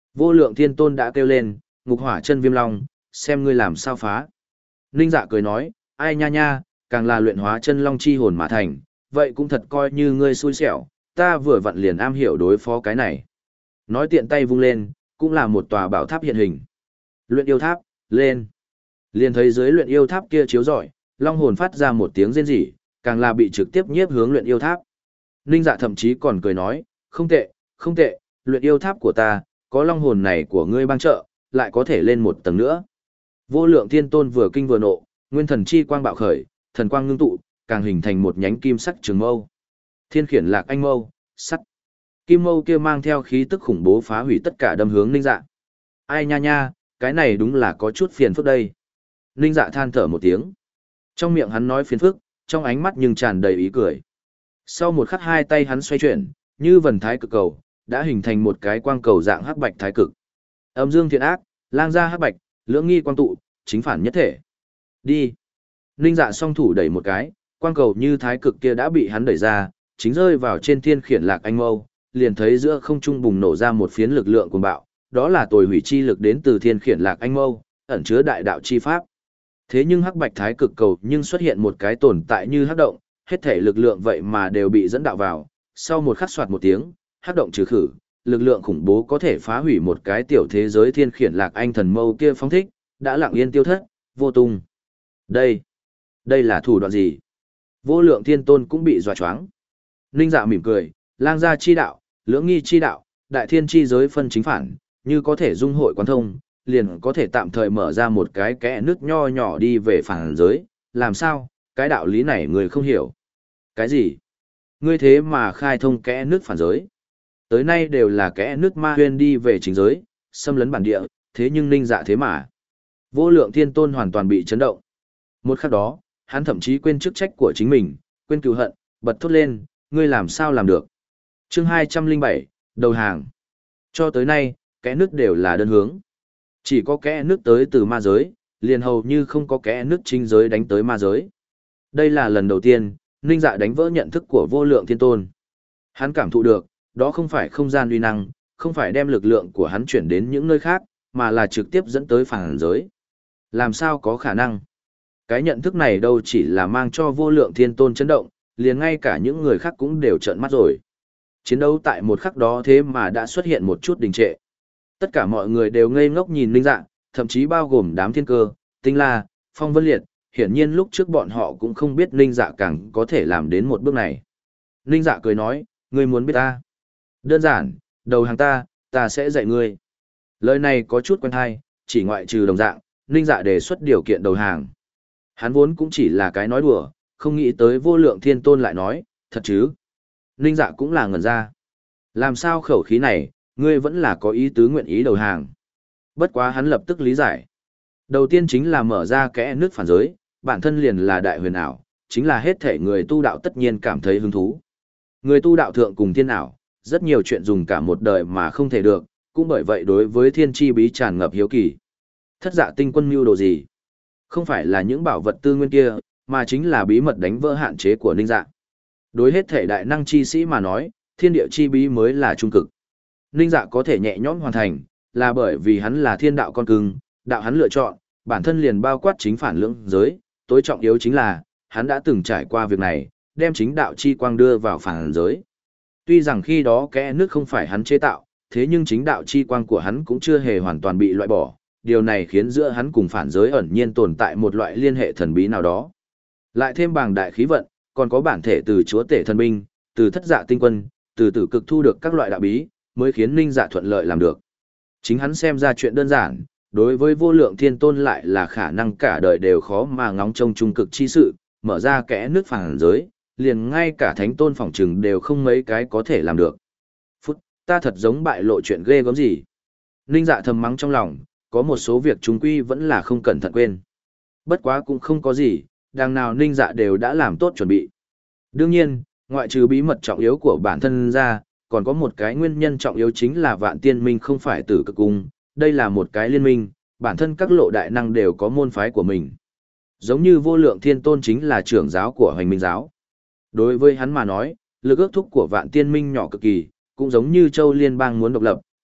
Vô lượng thiên tôn đã kêu lên, ngục hỏa chân viêm long, xem ngươi làm sao phá. Ninh dạ cười nói, ai nha nha, càng là luyện hóa chân long chi hồn mà thành, vậy cũng thật coi như ngươi xui xẻo, ta vừa vặn liền am hiểu đối phó cái này. Nói tiện tay vung lên, cũng là một tòa bảo tháp hiện hình. Luyện yêu tháp, lên. Liền thấy dưới luyện yêu tháp kia chiếu rọi, long hồn phát ra một tiếng rên rỉ, càng là bị trực tiếp nhiếp hướng luyện yêu tháp. Ninh dạ thậm chí còn cười nói, không tệ, không tệ, luyện yêu tháp của ta, có long hồn này của ngươi bang trợ, lại có thể lên một tầng nữa. Vô lượng thiên tôn vừa kinh vừa nộ, nguyên thần chi quang bạo khởi, thần quang ngưng tụ, càng hình thành một nhánh kim sắc trường mâu. Thiên khiển lạc anh mâu, sắt. Kim mâu kia mang theo khí tức khủng bố phá hủy tất cả đâm hướng Ninh dạ. Ai nha nha, cái này đúng là có chút phiền phức đây. Ninh dạ than thở một tiếng. Trong miệng hắn nói phiền phức, trong ánh mắt nhưng tràn đầy ý cười. Sau một khắc hai tay hắn xoay chuyển, như vần thái cực cầu, đã hình thành một cái quang cầu dạng hắc bạch thái cực. Âm dương thiện ác, lang gia hắc bạch, lưỡng nghi quang tụ, chính phản nhất thể. Đi. Ninh dạ song thủ đẩy một cái, quang cầu như thái cực kia đã bị hắn đẩy ra, chính rơi vào trên thiên khiển lạc anh mâu, liền thấy giữa không trung bùng nổ ra một phiến lực lượng cuồng bạo, đó là tồi hủy chi lực đến từ thiên khiển lạc anh mâu, ẩn chứa đại đạo chi pháp. Thế nhưng hắc bạch thái cực cầu nhưng xuất hiện một cái tồn tại như hắc động, hết thể lực lượng vậy mà đều bị dẫn đạo vào, sau một khắc soạt một tiếng, hắc động trừ khử, lực lượng khủng bố có thể phá hủy một cái tiểu thế giới thiên khiển lạc anh thần mâu kia phóng thích, đã lặng yên tiêu thất, vô tung. Đây, đây là thủ đoạn gì? Vô lượng thiên tôn cũng bị dọa choáng. Ninh dạ mỉm cười, lang gia chi đạo, lưỡng nghi chi đạo, đại thiên chi giới phân chính phản, như có thể dung hội quán thông, liền có thể tạm thời mở ra một cái kẽ nước nho nhỏ đi về phản giới, làm sao, cái đạo lý này người không hiểu. Cái gì? Ngươi thế mà khai thông kẽ nước phản giới. Tới nay đều là kẽ nước ma huyên đi về chính giới, xâm lấn bản địa, thế nhưng Ninh dạ thế mà. Vô lượng thiên tôn hoàn toàn bị chấn động. Một khắc đó, hắn thậm chí quên chức trách của chính mình, quên cừu hận, bật thốt lên, ngươi làm sao làm được. Chương hai trăm lẻ bảy, đầu hàng. Cho tới nay, kẽ nước đều là đơn hướng. Chỉ có kẽ nước tới từ ma giới, liền hầu như không có kẽ nước chính giới đánh tới ma giới. Đây là lần đầu tiên, Ninh dạ đánh vỡ nhận thức của vô lượng thiên tôn. Hắn cảm thụ được, đó không phải không gian uy năng, không phải đem lực lượng của hắn chuyển đến những nơi khác, mà là trực tiếp dẫn tới phản giới. Làm sao có khả năng? Cái nhận thức này đâu chỉ là mang cho vô lượng thiên tôn chấn động, liền ngay cả những người khác cũng đều trợn mắt rồi. Chiến đấu tại một khắc đó thế mà đã xuất hiện một chút đình trệ. Tất cả mọi người đều ngây ngốc nhìn Ninh dạ, thậm chí bao gồm đám thiên cơ, tinh la, phong vân liệt, hiển nhiên lúc trước bọn họ cũng không biết Ninh dạ càng có thể làm đến một bước này. Ninh dạ cười nói, ngươi muốn biết ta? Đơn giản, đầu hàng ta, ta sẽ dạy ngươi. Lời này có chút quen hay, chỉ ngoại trừ đồng dạng, Ninh dạ đề xuất điều kiện đầu hàng. Hắn vốn cũng chỉ là cái nói đùa, không nghĩ tới vô lượng thiên tôn lại nói, thật chứ. Ninh dạ cũng là ngẩn ra. Làm sao khẩu khí này, ngươi vẫn là có ý tứ nguyện ý đầu hàng. Bất quá hắn lập tức lý giải. Đầu tiên chính là mở ra kẽ nước phản giới, bản thân liền là đại huyền ảo, chính là hết thể người tu đạo tất nhiên cảm thấy hứng thú. Người tu đạo thượng cùng thiên ảo, rất nhiều chuyện dùng cả một đời mà không thể được, cũng bởi vậy đối với thiên chi bí tràn ngập hiếu kỳ. Thất dạ tinh quân mưu đồ gì? Không phải là những bảo vật tư nguyên kia, mà chính là bí mật đánh vỡ hạn chế của Ninh dạ. Đối hết thể đại năng chi sĩ mà nói, thiên địa chi bí mới là trung cực. Ninh dạ có thể nhẹ nhõm hoàn thành, là bởi vì hắn là thiên đạo con cưng, đạo hắn lựa chọn, bản thân liền bao quát chính phản lưỡng giới, tối trọng yếu chính là, hắn đã từng trải qua việc này, đem chính đạo chi quang đưa vào phản giới. Tuy rằng khi đó kẽ nước không phải hắn chế tạo, thế nhưng chính đạo chi quang của hắn cũng chưa hề hoàn toàn bị loại bỏ, điều này khiến giữa hắn cùng phản giới ẩn nhiên tồn tại một loại liên hệ thần bí nào đó. Lại thêm bàng đại khí vận, còn có bản thể từ chúa tể thần binh, từ thất dạ tinh quân, từ tử cực thu được các loại đạo bí, mới khiến Ninh dạ thuận lợi làm được. Chính hắn xem ra chuyện đơn giản, đối với vô lượng thiên tôn lại là khả năng cả đời đều khó mà ngóng trông trung cực chi sự, mở ra kẽ nước phản giới, liền ngay cả thánh tôn phỏng trừng đều không mấy cái có thể làm được. Phút, ta thật giống bại lộ chuyện ghê gớm gì. Ninh dạ thầm mắng trong lòng, có một số việc chúng quy vẫn là không cẩn thận quên. Bất quá cũng không có gì, đằng nào Ninh dạ đều đã làm tốt chuẩn bị. Đương nhiên, ngoại trừ bí mật trọng yếu của bản thân ra, còn có một cái nguyên nhân trọng yếu chính là vạn tiên minh không phải tử cực cung, đây là một cái liên minh, bản thân các lộ đại năng đều có môn phái của mình. Giống như vô lượng thiên tôn chính là trưởng giáo của hoành minh giáo. Đối với hắn mà nói, lực ước thúc của vạn tiên minh nhỏ cực kỳ, cũng giống như châu liên bang muốn độc lập,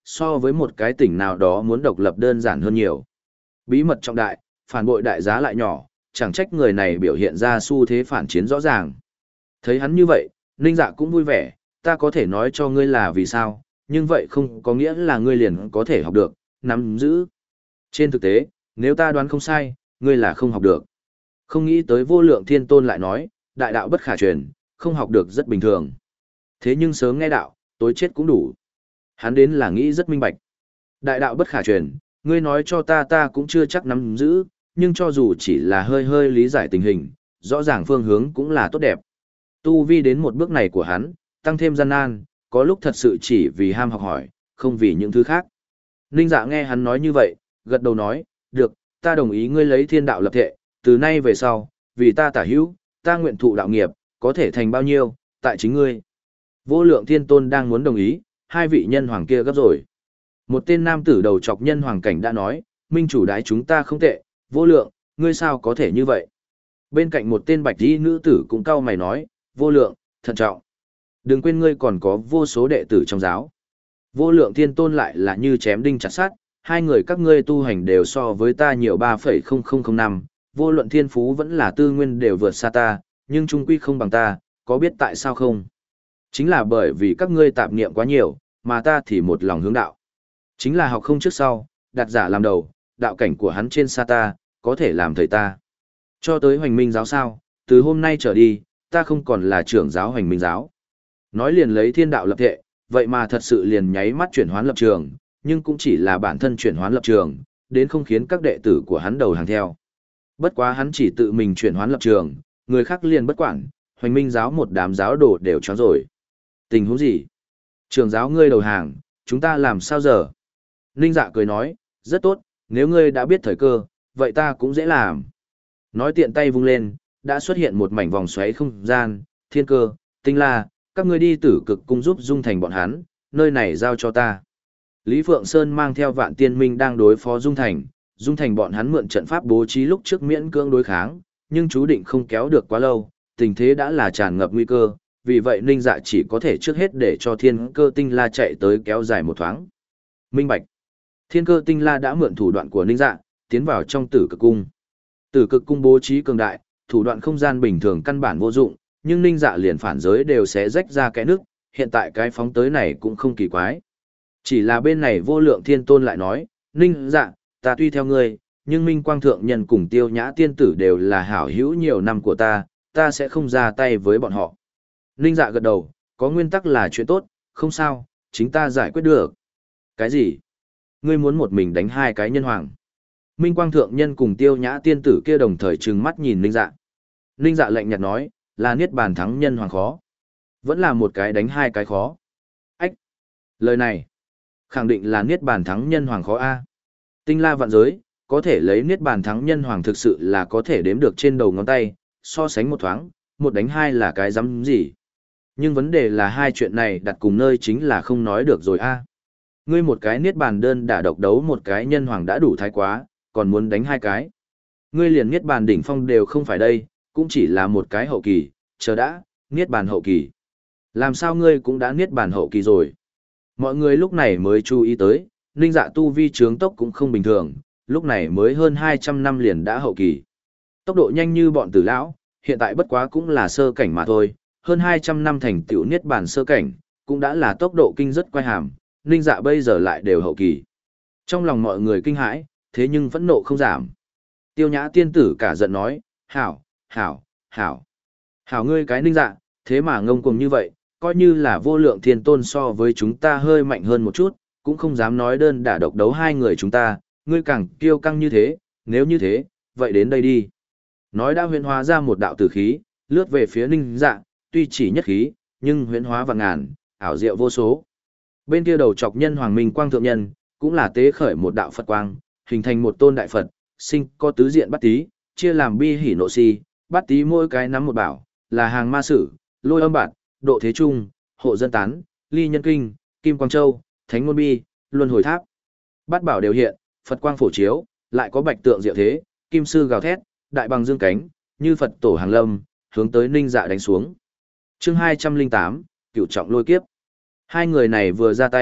so với một cái tỉnh nào đó muốn độc lập đơn giản hơn nhiều. Bí mật trọng đại, phản bội đại giá lại nhỏ, chẳng trách người này biểu hiện ra xu thế phản chiến rõ ràng. Thấy hắn như vậy, Ninh Dạ cũng vui vẻ, ta có thể nói cho ngươi là vì sao, nhưng vậy không có nghĩa là ngươi liền có thể học được, nắm giữ. Trên thực tế, nếu ta đoán không sai, ngươi là không học được. Không nghĩ tới Vô Lượng Thiên Tôn lại nói, đại đạo bất khả truyền, không học được rất bình thường. Thế nhưng sớm nghe đạo, tối chết cũng đủ. Hắn đến là nghĩ rất minh bạch. Đại đạo bất khả truyền, ngươi nói cho ta ta cũng chưa chắc nắm giữ, nhưng cho dù chỉ là hơi hơi lý giải tình hình, rõ ràng phương hướng cũng là tốt đẹp. Tu vi đến một bước này của hắn, tăng thêm gian nan, có lúc thật sự chỉ vì ham học hỏi, không vì những thứ khác. Ninh Dạ nghe hắn nói như vậy, gật đầu nói, được, ta đồng ý ngươi lấy thiên đạo lập thệ, từ nay về sau, vì ta tả hữu, ta nguyện thụ đạo nghiệp, có thể thành bao nhiêu, tại chính ngươi. Vô Lượng Thiên Tôn đang muốn đồng ý, hai vị nhân hoàng kia gấp rồi. Một tên nam tử đầu chọc nhân hoàng cảnh đã nói, minh chủ đái chúng ta không tệ, Vô Lượng, ngươi sao có thể như vậy? Bên cạnh một tên bạch y nữ tử cũng cau mày nói, Vô Lượng, thận trọng. Đừng quên ngươi còn có vô số đệ tử trong giáo. Vô Lượng Thiên Tôn lại là như chém đinh chặt sắt, hai người các ngươi tu hành đều so với ta nhiều ba phẩy không không không năm, vô luận thiên phú vẫn là tư nguyên đều vượt xa ta, nhưng trung quy không bằng ta, có biết tại sao không? Chính là bởi vì các ngươi tạp niệm quá nhiều, mà ta thì một lòng hướng đạo. Chính là học không trước sau, đặt giả làm đầu, đạo cảnh của hắn trên xa ta, có thể làm thầy ta. Cho tới Hoành Minh giáo sao, từ hôm nay trở đi, ta không còn là trưởng giáo Hoành Minh giáo. Nói liền lấy thiên đạo lập thệ, vậy mà thật sự liền nháy mắt chuyển hoán lập trường, nhưng cũng chỉ là bản thân chuyển hoán lập trường, đến không khiến các đệ tử của hắn đầu hàng theo. Bất quá hắn chỉ tự mình chuyển hoán lập trường, người khác liền bất quản, Hoành Minh giáo một đám giáo đồ đều choáng rồi. Tình huống gì? Trường giáo ngươi đầu hàng, chúng ta làm sao giờ? Ninh Dạ cười nói, rất tốt, nếu ngươi đã biết thời cơ, vậy ta cũng dễ làm. Nói tiện tay vung lên, đã xuất hiện một mảnh vòng xoáy không gian, thiên cơ, tinh la, các ngươi đi Tử Cực cung giúp Dung Thành bọn hắn, nơi này giao cho ta. Lý Phượng Sơn mang theo Vạn Tiên Minh đang đối phó Dung Thành, Dung Thành bọn hắn mượn trận pháp bố trí lúc trước miễn cưỡng đối kháng, nhưng chú định không kéo được quá lâu, tình thế đã là tràn ngập nguy cơ, vì vậy Ninh Dạ chỉ có thể trước hết để cho Thiên Cơ Tinh La chạy tới kéo dài một thoáng. Minh bạch. Thiên Cơ Tinh La đã mượn thủ đoạn của Ninh Dạ, tiến vào trong Tử Cực cung. Tử Cực cung bố trí cường đại, thủ đoạn không gian bình thường căn bản vô dụng, nhưng Ninh Dạ liền phản giới đều sẽ rách ra cái nước, hiện tại cái phóng tới này cũng không kỳ quái. Chỉ là bên này Vô Lượng Thiên Tôn lại nói, Ninh Dạ, ta tuy theo ngươi, nhưng Minh Quang Thượng Nhân cùng Tiêu Nhã Tiên Tử đều là hảo hữu nhiều năm của ta, ta sẽ không ra tay với bọn họ. Ninh Dạ gật đầu, có nguyên tắc là chuyện tốt, không sao, chính ta giải quyết được. Cái gì? Ngươi muốn một mình đánh hai cái nhân hoàng? Minh Quang Thượng Nhân cùng Tiêu Nhã Tiên Tử kia đồng thời trừng mắt nhìn Ninh Dạ. Ninh Dạ lạnh nhạt nói, là niết bàn thắng nhân hoàng khó. Vẫn là một cái đánh hai cái khó. Ách! Lời này, khẳng định là niết bàn thắng nhân hoàng khó A. Tinh la vạn giới, có thể lấy niết bàn thắng nhân hoàng thực sự là có thể đếm được trên đầu ngón tay, so sánh một thoáng, một đánh hai là cái dám gì. Nhưng vấn đề là hai chuyện này đặt cùng nơi chính là không nói được rồi A. Ngươi một cái niết bàn đơn đả độc đấu một cái nhân hoàng đã đủ thái quá, còn muốn đánh hai cái. Ngươi liền niết bàn đỉnh phong đều không phải đây, cũng chỉ là một cái hậu kỳ, chờ đã, niết bàn hậu kỳ. Làm sao ngươi cũng đã niết bàn hậu kỳ rồi? Mọi người lúc này mới chú ý tới, Ninh Dạ tu vi trướng tốc cũng không bình thường, lúc này mới hơn hai trăm năm liền đã hậu kỳ. Tốc độ nhanh như bọn tử lão, hiện tại bất quá cũng là sơ cảnh mà thôi, hơn hai trăm năm thành tựu niết bàn sơ cảnh, cũng đã là tốc độ kinh rất quay hàm, Ninh Dạ bây giờ lại đều hậu kỳ. Trong lòng mọi người kinh hãi, thế nhưng phẫn nộ không giảm. Tiêu Nhã Tiên Tử cả giận nói, hảo, hảo, hảo. Hảo ngươi cái Ninh Dạ, thế mà ngông cuồng như vậy, coi như là Vô Lượng Thiên Tôn so với chúng ta hơi mạnh hơn một chút, cũng không dám nói đơn đả độc đấu hai người chúng ta, ngươi càng kiêu căng như thế, nếu như thế, vậy đến đây đi. Nói đã huyễn hóa ra một đạo tử khí, lướt về phía Ninh Dạ, tuy chỉ nhất khí, nhưng huyễn hóa vạn ngàn, ảo diệu vô số. Bên kia đầu chọc nhân Hoàng Minh Quang Thượng Nhân, cũng là tế khởi một đạo Phật quang, hình thành một tôn đại Phật, sinh có tứ diện bát tí, chia làm bi hỉ nộ si, bát tí mỗi cái nắm một bảo, là hàng ma sử, lôi âm bạt, độ thế trung, hộ dân tán, ly nhân kinh, kim quang châu, thánh ngôn bi, luân hồi tháp. Bát bảo đều hiện, Phật quang phổ chiếu, lại có bạch tượng diệu thế, kim sư gào thét, đại bằng dương cánh, như Phật tổ hàng lâm, hướng tới Ninh Dạ đánh xuống. Chương hai trăm linh tám, Cửu trọng lôi kiếp. Hai người này vừa ra tay,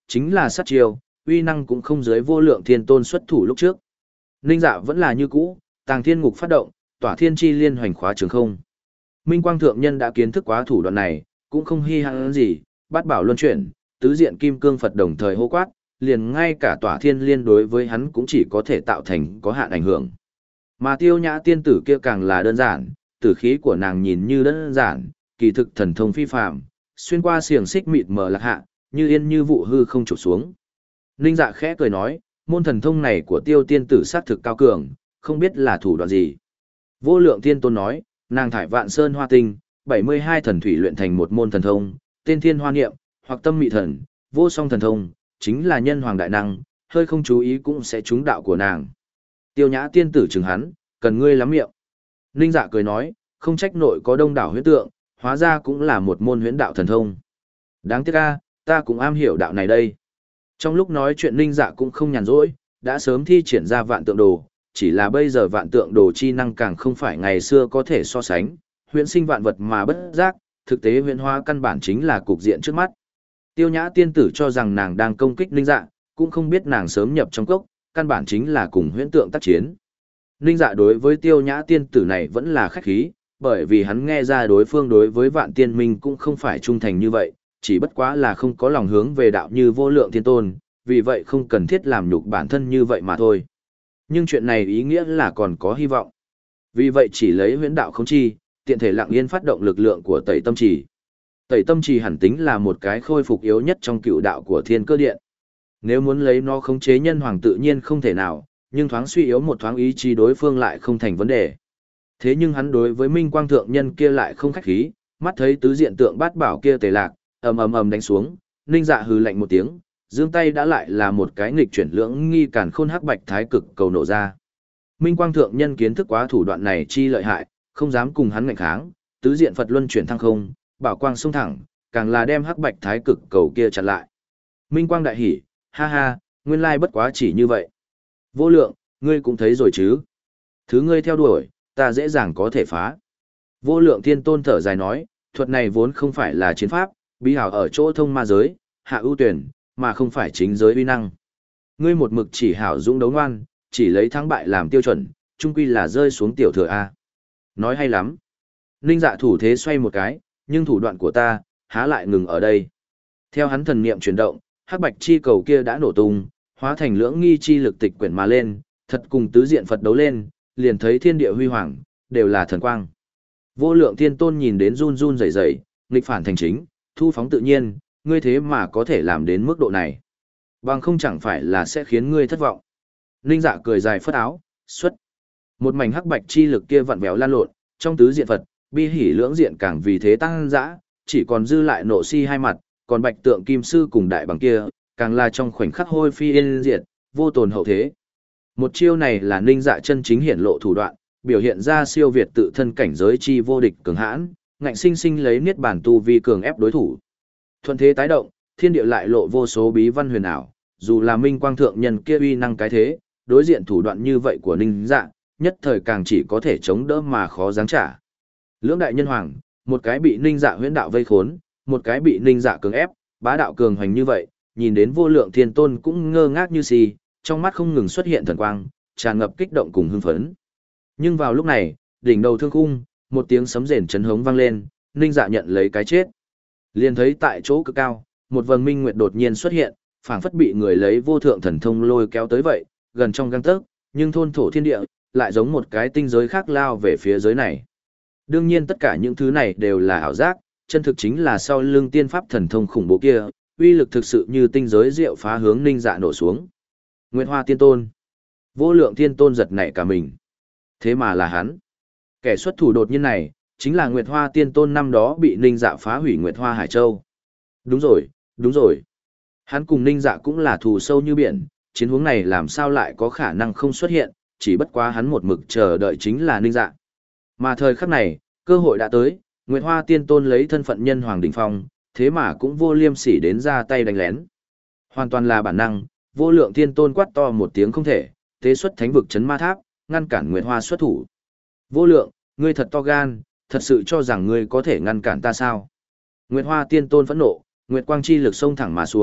chính là sát chiêu, uy năng cũng không dưới vô lượng thiên tôn xuất thủ lúc trước. Ninh Dạ vẫn là như cũ, Tàng Thiên Ngục phát động, Tỏa Thiên Chi Liên hoành khóa trường không. Minh Quang thượng nhân đã kiến thức quá thủ đoạn này, cũng không hi hăng gì, bát bảo luân chuyển, tứ diện kim cương Phật đồng thời hô quát, liền ngay cả Tỏa Thiên Liên đối với hắn cũng chỉ có thể tạo thành có hạn ảnh hưởng. Mà Tiêu Nhã tiên tử kia càng là đơn giản, tử khí của nàng nhìn như đơn giản, kỳ thực thần thông phi phàm, xuyên qua xiềng xích mịt mờ lạc hạ, như yên như vụ hư không chụp xuống. Ninh Dạ khẽ cười nói, môn thần thông này của Tiêu tiên tử sát thực cao cường, không biết là thủ đoạn gì. Vô Lượng Thiên Tôn nói, nàng thải vạn sơn hoa tinh, bảy mươi hai thần thủy luyện thành một môn thần thông, tên Thiên Hoa Niệm, hoặc tâm mị thần, vô song thần thông, chính là nhân hoàng đại năng, hơi không chú ý cũng sẽ trúng đạo của nàng. Tiêu Nhã tiên tử chừng hắn, cần ngươi lắm miệng. Ninh Dạ cười nói, không trách nội có đông đảo huyễn tượng, hóa ra cũng là một môn huyễn đạo thần thông. Đáng tiếc a, ta cũng am hiểu đạo này đây. Trong lúc nói chuyện Ninh Dạ cũng không nhàn rỗi, đã sớm thi triển ra vạn tượng đồ, chỉ là bây giờ vạn tượng đồ chi năng càng không phải ngày xưa có thể so sánh, huyễn sinh vạn vật mà bất giác, thực tế huyễn hóa căn bản chính là cục diện trước mắt. Tiêu Nhã tiên tử cho rằng nàng đang công kích Ninh Dạ, cũng không biết nàng sớm nhập trong cốc, căn bản chính là cùng huyễn tượng tác chiến. Ninh Dạ đối với Tiêu Nhã tiên tử này vẫn là khách khí, bởi vì hắn nghe ra đối phương đối với Vạn Tiên Minh cũng không phải trung thành như vậy, chỉ bất quá là không có lòng hướng về đạo như Vô Lượng Thiên Tôn, vì vậy không cần thiết làm nhục bản thân như vậy mà thôi. Nhưng chuyện này ý nghĩa là còn có hy vọng. Vì vậy chỉ lấy huyễn đạo khống chi, tiện thể lặng yên phát động lực lượng của Tẩy Tâm Trì. Tẩy Tâm Trì hẳn tính là một cái khôi phục yếu nhất trong cựu đạo của Thiên Cơ Điện. Nếu muốn lấy nó khống chế nhân hoàng tự nhiên không thể nào, nhưng thoáng suy yếu một thoáng ý chí đối phương lại không thành vấn đề. Thế nhưng hắn đối với Minh Quang thượng nhân kia lại không khách khí, mắt thấy tứ diện tượng bát bảo kia tề lạc, ầm ầm ầm đánh xuống, Ninh Dạ hừ lạnh một tiếng, giương tay đã lại là một cái nghịch chuyển lưỡng nghi càn khôn hắc bạch thái cực cầu nổ ra. Minh Quang thượng nhân kiến thức quá thủ đoạn này chi lợi hại, không dám cùng hắn ngạnh kháng, tứ diện Phật luân chuyển thăng không, bảo quang xông thẳng, càng là đem hắc bạch thái cực cầu kia chặn lại. Minh Quang đại hỉ, ha ha, nguyên lai bất quá chỉ như vậy. Vô Lượng, ngươi cũng thấy rồi chứ? Thứ ngươi theo đuổi, ta dễ dàng có thể phá. Vô Lượng Thiên Tôn thở dài nói, thuật này vốn không phải là chiến pháp, bí hảo ở chỗ thông ma giới, hạ ưu tuyển, mà không phải chính giới uy năng. Ngươi một mực chỉ hảo dũng đấu ngoan, chỉ lấy thắng bại làm tiêu chuẩn, chung quy là rơi xuống tiểu thừa A. Nói hay lắm. Ninh Dạ thủ thế xoay một cái, nhưng thủ đoạn của ta, há lại ngừng ở đây. Theo hắn thần niệm chuyển động, hắc bạch chi cầu kia đã nổ tung, hóa thành lưỡng nghi chi lực tịch quyển mà lên, thật cùng tứ diện Phật đấu lên, liền thấy thiên địa huy hoàng, đều là thần quang. Vô Lượng Thiên Tôn nhìn đến run run rẩy rẩy, nghịch phản thành chính, thu phóng tự nhiên, ngươi thế mà có thể làm đến mức độ này. Bằng không chẳng phải là sẽ khiến ngươi thất vọng. Ninh Dạ cười dài phất áo, xuất. Một mảnh hắc bạch chi lực kia vặn vẹo lan lộn, trong tứ diện Phật, bi hỉ lưỡng diện càng vì thế tăng dã, chỉ còn dư lại nộ si hai mặt, còn bạch tượng kim sư cùng đại bằng kia, càng là trong khoảnh khắc hôi phi yên diệt, vô tồn hậu thế. Một chiêu này là Ninh Dạ chân chính hiển lộ thủ đoạn, biểu hiện ra siêu việt tự thân cảnh giới chi vô địch cường hãn, ngạnh sinh sinh lấy niết bản tu vi cường ép đối thủ. Thuận thế tái động, thiên địa lại lộ vô số bí văn huyền ảo, dù là Minh Quang thượng nhân kia uy năng cái thế, đối diện thủ đoạn như vậy của Ninh Dạ, nhất thời càng chỉ có thể chống đỡ mà khó giáng trả. Lưỡng đại nhân hoàng, một cái bị Ninh Dạ huyễn đạo vây khốn, một cái bị Ninh Dạ cường ép, bá đạo cường hoành như vậy, nhìn đến Vô Lượng Thiên Tôn cũng ngơ ngác như si, trong mắt không ngừng xuất hiện thần quang, tràn ngập kích động cùng hưng phấn. Nhưng vào lúc này, đỉnh đầu thương khung, một tiếng sấm rền chấn hống vang lên, Ninh Dạ nhận lấy cái chết. Liền thấy tại chỗ cực cao, một vầng minh nguyệt đột nhiên xuất hiện, phảng phất bị người lấy vô thượng thần thông lôi kéo tới vậy, gần trong gang tấc, nhưng thôn thổ thiên địa, lại giống một cái tinh giới khác lao về phía giới này. Đương nhiên tất cả những thứ này đều là ảo giác, chân thực chính là sau lưng tiên pháp thần thông khủng bố kia, uy lực thực sự như tinh giới diệu phá hướng Ninh Dạ nổ xuống. Nguyệt Hoa Tiên Tôn. Vô Lượng Thiên Tôn giật nảy cả mình. Thế mà là hắn. Kẻ xuất thủ đột nhiên này, chính là Nguyệt Hoa Tiên Tôn năm đó bị Ninh Dạ phá hủy Nguyệt Hoa Hải Châu. Đúng rồi, đúng rồi. Hắn cùng Ninh Dạ cũng là thù sâu như biển, chiến huống này làm sao lại có khả năng không xuất hiện, chỉ bất quá hắn một mực chờ đợi chính là Ninh Dạ. Mà thời khắc này, cơ hội đã tới, Nguyệt Hoa Tiên Tôn lấy thân phận nhân hoàng đỉnh phong, thế mà cũng vô liêm sỉ đến ra tay đánh lén. Hoàn toàn là bản năng, Vô Lượng Thiên Tôn quát to một tiếng không thể, tế xuất thánh vực chấn ma tháp, ngăn cản Nguyệt Hoa xuất thủ. Vô Lượng, ngươi thật to gan, thật sự cho rằng ngươi có thể ngăn cản ta sao? Nguyệt Hoa Tiên Tôn phẫn nộ, Nguyệt Quang chi lực xông thẳng mà xuống,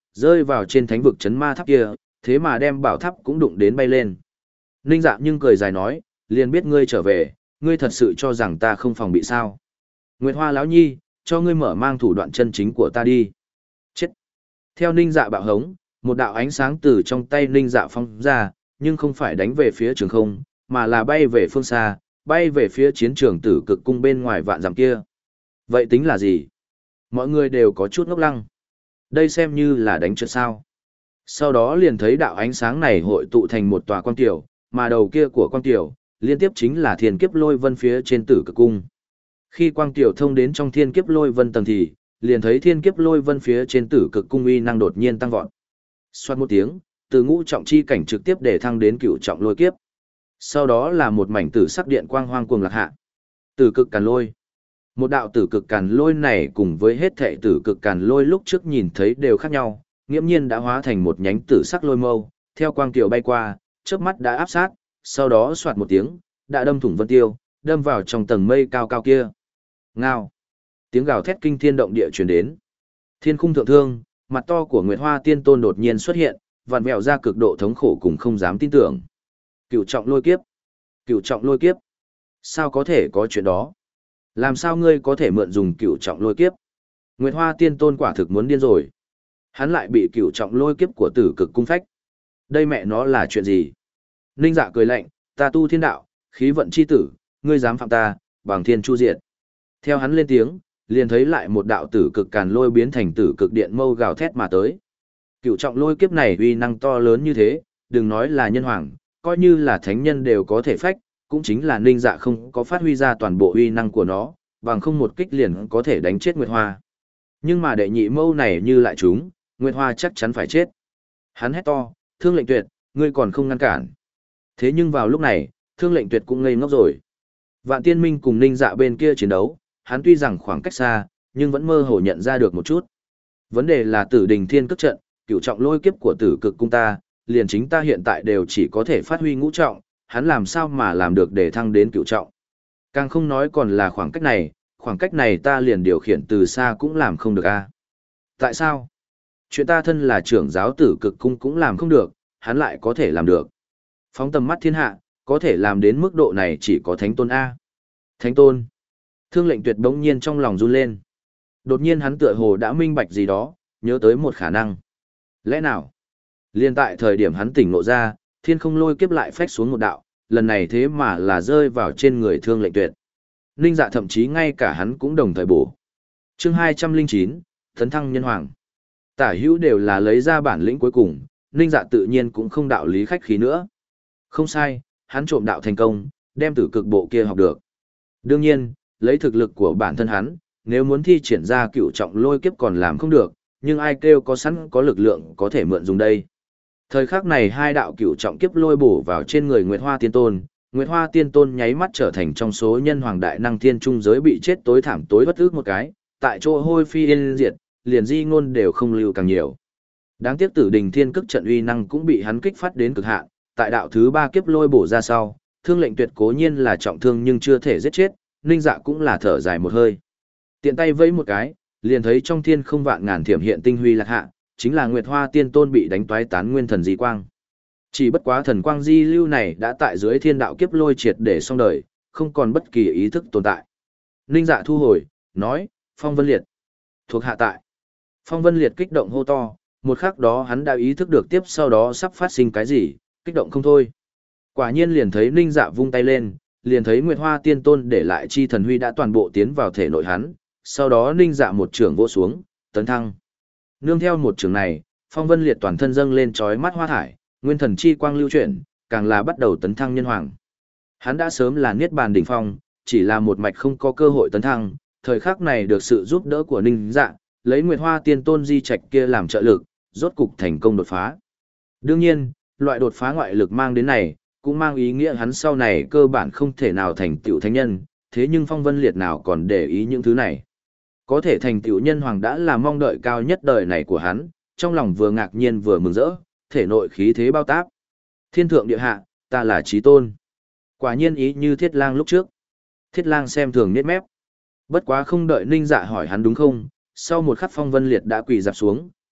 rơi vào trên thánh vực chấn ma tháp kia, thế mà đem bảo tháp cũng đụng đến bay lên. Ninh Dạ nhưng cười dài nói, liền biết ngươi trở về, ngươi thật sự cho rằng ta không phòng bị sao. Nguyệt Hoa lão nhi, cho ngươi mở mang thủ đoạn chân chính của ta đi. Chết. Theo Ninh Dạ bạo hống, một đạo ánh sáng từ trong tay Ninh Dạ phóng ra, nhưng không phải đánh về phía trường không, mà là bay về phương xa, bay về phía chiến trường tử cực cung bên ngoài vạn dặm kia. Vậy tính là gì? Mọi người đều có chút ngốc lăng. Đây xem như là đánh trượt sao. Sau đó liền thấy đạo ánh sáng này hội tụ thành một tòa quang tiểu, mà đầu kia của quang tiểu, liên tiếp chính là thiên kiếp lôi vân phía trên tử cực cung. Khi quang tiểu thông đến trong thiên kiếp lôi vân tầng thì, liền thấy thiên kiếp lôi vân phía trên tử cực cung uy năng đột nhiên tăng vọt. Xoát một tiếng, từ ngũ trọng chi cảnh trực tiếp để thăng đến cửu trọng lôi kiếp. Sau đó là một mảnh tử sắc điện quang hoang cuồng lạc hạ. Tử cực càn lôi. Một đạo tử cực càn lôi này cùng với hết thệ tử cực càn lôi lúc trước nhìn thấy đều khác nhau, nghiễm nhiên đã hóa thành một nhánh tử sắc lôi mâu, theo quang tiểu bay qua, chớp mắt đã áp sát, sau đó xoạt một tiếng, đã đâm thủng vân tiêu, đâm vào trong tầng mây cao cao kia. Ngao. Tiếng gào thét kinh thiên động địa truyền đến. Thiên khung thượng thương, mặt to của Nguyệt Hoa Tiên Tôn đột nhiên xuất hiện, vặn vẹo ra cực độ thống khổ cùng không dám tin tưởng. Cửu trọng lôi kiếp. Cửu trọng lôi kiếp. Sao có thể có chuyện đó? Làm sao ngươi có thể mượn dùng cửu trọng lôi kiếp? Nguyệt Hoa Tiên Tôn quả thực muốn điên rồi. Hắn lại bị cửu trọng lôi kiếp của tử cực cung phách. Đây mẹ nó là chuyện gì? Ninh Dạ cười lạnh, ta tu thiên đạo, khí vận chi tử, ngươi dám phạm ta, bằng thiên chu diệt. Theo hắn lên tiếng, liền thấy lại một đạo tử cực càn lôi biến thành tử cực điện mâu gào thét mà tới. Cửu trọng lôi kiếp này uy năng to lớn như thế, đừng nói là nhân hoàng, coi như là thánh nhân đều có thể phách, cũng chính là Ninh Dạ không có phát huy ra toàn bộ uy năng của nó, bằng không một kích liền có thể đánh chết Nguyệt Hoa. Nhưng mà đệ nhị mâu này như lại chúng, Nguyệt Hoa chắc chắn phải chết. Hắn hét to, Thương Lệnh Tuyệt, ngươi còn không ngăn cản. Thế nhưng vào lúc này, Thương Lệnh Tuyệt cũng ngây ngốc rồi. Vạn Tiên Minh cùng Ninh Dạ bên kia chiến đấu, hắn tuy rằng khoảng cách xa, nhưng vẫn mơ hồ nhận ra được một chút. Vấn đề là Tử Đình Thiên Cước trận, cửu trọng lôi kiếp của Tử Cực cung ta, liền chính ta hiện tại đều chỉ có thể phát huy ngũ trọng, hắn làm sao mà làm được để thăng đến cửu trọng. Càng không nói còn là khoảng cách này, khoảng cách này ta liền điều khiển từ xa cũng làm không được a. Tại sao? Chuyện ta thân là trưởng giáo Tử Cực cung cũng làm không được, hắn lại có thể làm được. Phóng tầm mắt thiên hạ, có thể làm đến mức độ này chỉ có Thánh Tôn A. Thánh Tôn. Thương Lệnh Tuyệt bỗng nhiên trong lòng run lên. Đột nhiên hắn tựa hồ đã minh bạch gì đó, nhớ tới một khả năng. Lẽ nào? Liên tại thời điểm hắn tỉnh ngộ ra, thiên không lôi kiếp lại phách xuống một đạo, lần này thế mà là rơi vào trên người Thương Lệnh Tuyệt. Ninh Dạ thậm chí ngay cả hắn cũng đồng thời bổ. Chương hai trăm lẻ chín, Tấn thăng nhân hoàng. Tả hữu đều là lấy ra bản lĩnh cuối cùng, Ninh Dạ tự nhiên cũng không đạo lý khách khí nữa. Không sai, hắn trộm đạo thành công, đem tử cực bộ kia học được. Đương nhiên, lấy thực lực của bản thân hắn, nếu muốn thi triển ra cựu trọng lôi kiếp còn làm không được, nhưng ai kêu có sẵn có lực lượng có thể mượn dùng đây. Thời khắc này hai đạo cựu trọng kiếp lôi bổ vào trên người Nguyệt Hoa Tiên Tôn, Nguyệt Hoa Tiên Tôn nháy mắt trở thành trong số nhân hoàng đại năng thiên trung giới bị chết tối thảm tối bất ức một cái, tại chỗ hôi phi yên diệt, liền di ngôn đều không lưu càng nhiều. Đáng tiếc Tử Đình Thiên Cước trận uy năng cũng bị hắn kích phát đến cực hạn, tại đạo thứ ba kiếp lôi bổ ra sau, Thương Lệnh Tuyệt cố nhiên là trọng thương nhưng chưa thể giết chết, Ninh Dạ cũng là thở dài một hơi. Tiện tay vẫy một cái, liền thấy trong thiên không vạn ngàn thiểm hiện tinh huy lạc hạ, chính là Nguyệt Hoa Tiên Tôn bị đánh toái tán nguyên thần di quang. Chỉ bất quá thần quang di lưu này đã tại dưới thiên đạo kiếp lôi triệt để xong đời, không còn bất kỳ ý thức tồn tại. Ninh Dạ thu hồi, nói, Phong Vân Liệt. Thuộc hạ tại. Phong Vân Liệt kích động hô to, một khắc đó hắn đã ý thức được tiếp sau đó sắp phát sinh cái gì, kích động không thôi. Quả nhiên liền thấy Ninh Dạ vung tay lên, liền thấy Nguyệt Hoa Tiên Tôn để lại chi thần huy đã toàn bộ tiến vào thể nội hắn, sau đó Ninh Dạ một trường vỗ xuống, tấn thăng. Nương theo một trường này, Phong Vân Liệt toàn thân dâng lên chói mắt hoa thải, nguyên thần chi quang lưu chuyển, càng là bắt đầu tấn thăng nhân hoàng. Hắn đã sớm là niết bàn đỉnh phong, chỉ là một mạch không có cơ hội tấn thăng, thời khắc này được sự giúp đỡ của Ninh Dạ, lấy Nguyệt Hoa Tiên Tôn di trạch kia làm trợ lực, rốt cục thành công đột phá. Đương nhiên, loại đột phá ngoại lực mang đến này, cũng mang ý nghĩa hắn sau này cơ bản không thể nào thành tựu thánh nhân, thế nhưng Phong Vân Liệt nào còn để ý những thứ này. Có thể thành tựu nhân hoàng đã là mong đợi cao nhất đời này của hắn, trong lòng vừa ngạc nhiên vừa mừng rỡ, thể nội khí thế bao táp. Thiên thượng địa hạ, ta là chí tôn. Quả nhiên ý như Thiết Lang lúc trước. Thiết Lang xem thường nhếch mép. Bất quá không đợi Ninh Dạ hỏi hắn đúng không, sau một khắc Phong Vân Liệt đã quỳ dạp xuống,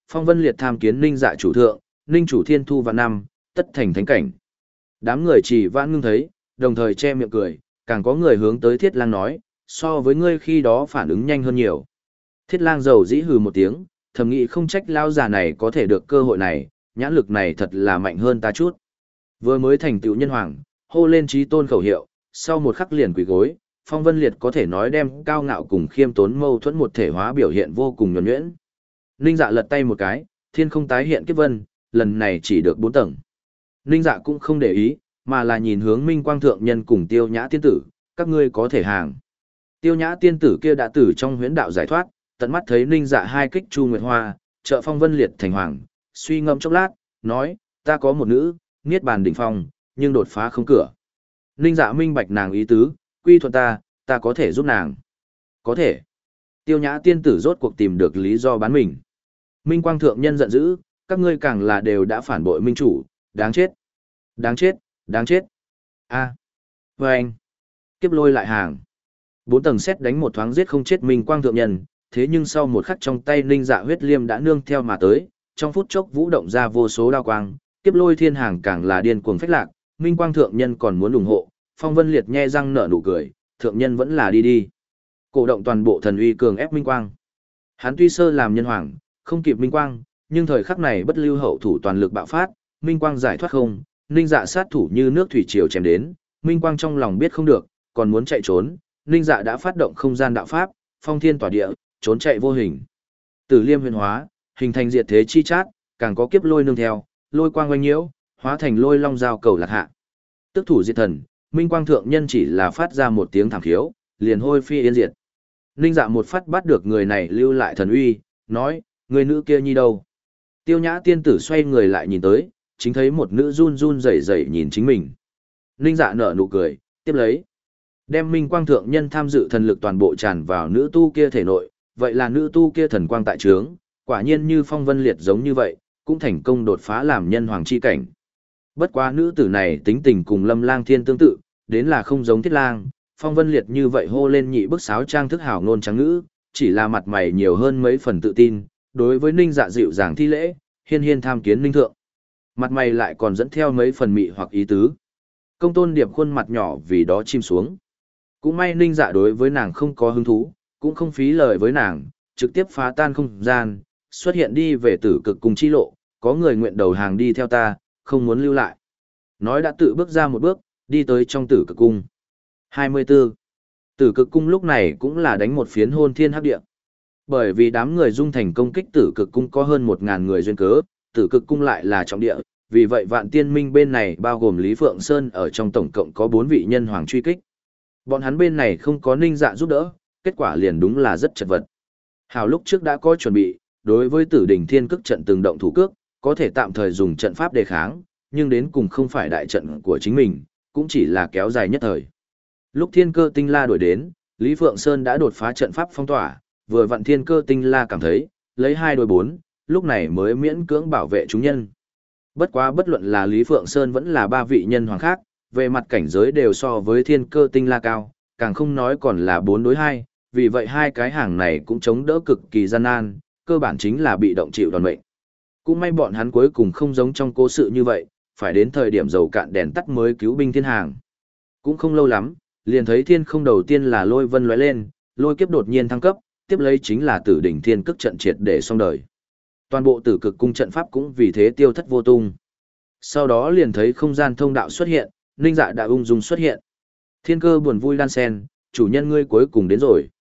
Phong Vân Liệt tham kiến Ninh Dạ chủ thượng, Ninh chủ thiên thu vạn năm, tất thành thánh cảnh. Đám người chỉ vãn ngưng thấy, đồng thời che miệng cười, càng có người hướng tới Thiết Lang nói, so với ngươi khi đó phản ứng nhanh hơn nhiều. Thiết Lang dầu dĩ hừ một tiếng, thầm nghĩ không trách lao già này có thể được cơ hội này, nhãn lực này thật là mạnh hơn ta chút. Vừa mới thành tựu nhân hoàng, hô lên chí tôn khẩu hiệu, sau một khắc liền quỳ gối, Phong Vân Liệt có thể nói đem cao ngạo cùng khiêm tốn mâu thuẫn một thể hóa biểu hiện vô cùng nhuần nhuyễn. Ninh Dạ lật tay một cái, thiên không tái hiện kiếp vân, lần này chỉ được bốn tầng. Ninh Dạ cũng không để ý, mà là nhìn hướng Minh Quang thượng nhân cùng Tiêu Nhã tiên tử, các ngươi có thể hàng. Tiêu Nhã tiên tử kia đã từ trong huyễn đạo giải thoát, tận mắt thấy Ninh Dạ hai kích Chu Nguyệt Hoa, trợ Phong Vân Liệt thành hoàng, suy ngẫm chốc lát, nói, ta có một nữ, niết bàn đỉnh phong, nhưng đột phá không cửa. Ninh Dạ minh bạch nàng ý tứ, quy thuận ta, ta có thể giúp nàng. Có thể. Tiêu Nhã tiên tử rốt cuộc tìm được lý do bán mình. Minh Quang thượng nhân giận dữ, các ngươi càng là đều đã phản bội minh chủ, đáng chết. Đáng chết, đáng chết. A. À. Và anh. Kiếp lôi lại hàng. Bốn tầng xét đánh một thoáng giết không chết Minh Quang thượng nhân, thế nhưng sau một khắc trong tay Ninh Dạ huyết liêm đã nương theo mà tới, trong phút chốc vũ động ra vô số đao quang, kiếp lôi thiên hàng càng là điên cuồng phách lạc, Minh Quang thượng nhân còn muốn ủng hộ, Phong Vân Liệt nhe răng nở nụ cười, thượng nhân vẫn là đi đi. Cổ động toàn bộ thần uy cường ép Minh Quang. Hắn tuy sơ làm nhân hoàng, không kịp Minh Quang, nhưng thời khắc này bất lưu hậu thủ toàn lực bạo phát, Minh Quang giải thoát không, Ninh Dạ sát thủ như nước thủy triều chém đến, Minh Quang trong lòng biết không được, còn muốn chạy trốn, Ninh Dạ đã phát động không gian đạo pháp, phong thiên tỏa địa, trốn chạy vô hình. Tử liêm huyền hóa, hình thành diệt thế chi chát, càng có kiếp lôi nương theo, lôi quang oanh nhiễu, hóa thành lôi long giao cầu lạc hạ. Tức thủ diệt thần, Minh Quang thượng nhân chỉ là phát ra một tiếng thảm khiếu, liền hôi phi yên diệt. Ninh Dạ một phát bắt được người này lưu lại thần uy, nói, người nữ kia nhi đâu? Tiêu Nhã tiên tử xoay người lại nhìn tới, chính thấy một nữ run run rẩy rẩy nhìn chính mình. Ninh Dạ nở nụ cười, tiếp lấy. Đem Minh Quang thượng nhân tham dự thần lực toàn bộ tràn vào nữ tu kia thể nội, vậy là nữ tu kia thần quang tại trướng, quả nhiên như Phong Vân Liệt giống như vậy, cũng thành công đột phá làm nhân hoàng chi cảnh. Bất quá nữ tử này tính tình cùng Lâm Lang Thiên tương tự, đến là không giống Thiết Lang, Phong Vân Liệt như vậy hô lên nhị bức sáo trang thức hảo ngôn trắng ngữ, chỉ là mặt mày nhiều hơn mấy phần tự tin, đối với Ninh Dạ dịu dàng thi lễ, hiên hiên tham kiến Ninh thượng. Mặt mày lại còn dẫn theo mấy phần mị hoặc ý tứ. Công Tôn Điệp khuôn mặt nhỏ vì đó chìm xuống. Cũng may Ninh Dạ đối với nàng không có hứng thú, cũng không phí lời với nàng, trực tiếp phá tan không gian, xuất hiện đi về tử cực cùng chi lộ, có người nguyện đầu hàng đi theo ta, không muốn lưu lại. Nói đã tự bước ra một bước, đi tới trong tử cực cung. hai mươi tư. Tử cực cung lúc này cũng là đánh một phiến hôn thiên hấp địa. Bởi vì đám người dung thành công kích tử cực cung có hơn một ngàn người duyên cớ, tử cực cung lại là trọng địa, vì vậy vạn tiên minh bên này bao gồm Lý Phượng Sơn ở trong tổng cộng có bốn vị nhân hoàng truy kích. Bọn hắn bên này không có Ninh Dạ giúp đỡ, kết quả liền đúng là rất chật vật. Hào lúc trước đã có chuẩn bị, đối với tử đỉnh thiên cước trận từng động thủ cước, có thể tạm thời dùng trận pháp đề kháng, nhưng đến cùng không phải đại trận của chính mình, cũng chỉ là kéo dài nhất thời. Lúc thiên cơ tinh la đuổi đến, Lý Phượng Sơn đã đột phá trận pháp phong tỏa, vừa vặn thiên cơ tinh la cảm thấy, lấy hai đôi bốn, lúc này mới miễn cưỡng bảo vệ chúng nhân. Bất quá bất luận là Lý Phượng Sơn vẫn là ba vị nhân hoàng khác, về mặt cảnh giới đều so với thiên cơ tinh la cao, càng không nói còn là bốn đối hai, vì vậy hai cái hàng này cũng chống đỡ cực kỳ gian nan, cơ bản chính là bị động chịu đòn mệnh. Cũng may bọn hắn cuối cùng không giống trong cố sự như vậy, phải đến thời điểm dầu cạn đèn tắt mới cứu binh thiên hàng. Cũng không lâu lắm, liền thấy thiên không đầu tiên là lôi vân lóe lên, lôi kiếp đột nhiên thăng cấp, tiếp lấy chính là tử đỉnh thiên cước trận triệt để xong đời. Toàn bộ tử cực cung trận pháp cũng vì thế tiêu thất vô tung. Sau đó liền thấy không gian thông đạo xuất hiện, Ninh Dạ đã ung dung xuất hiện. Thiên cơ buồn vui đan sen, chủ nhân ngươi cuối cùng đến rồi.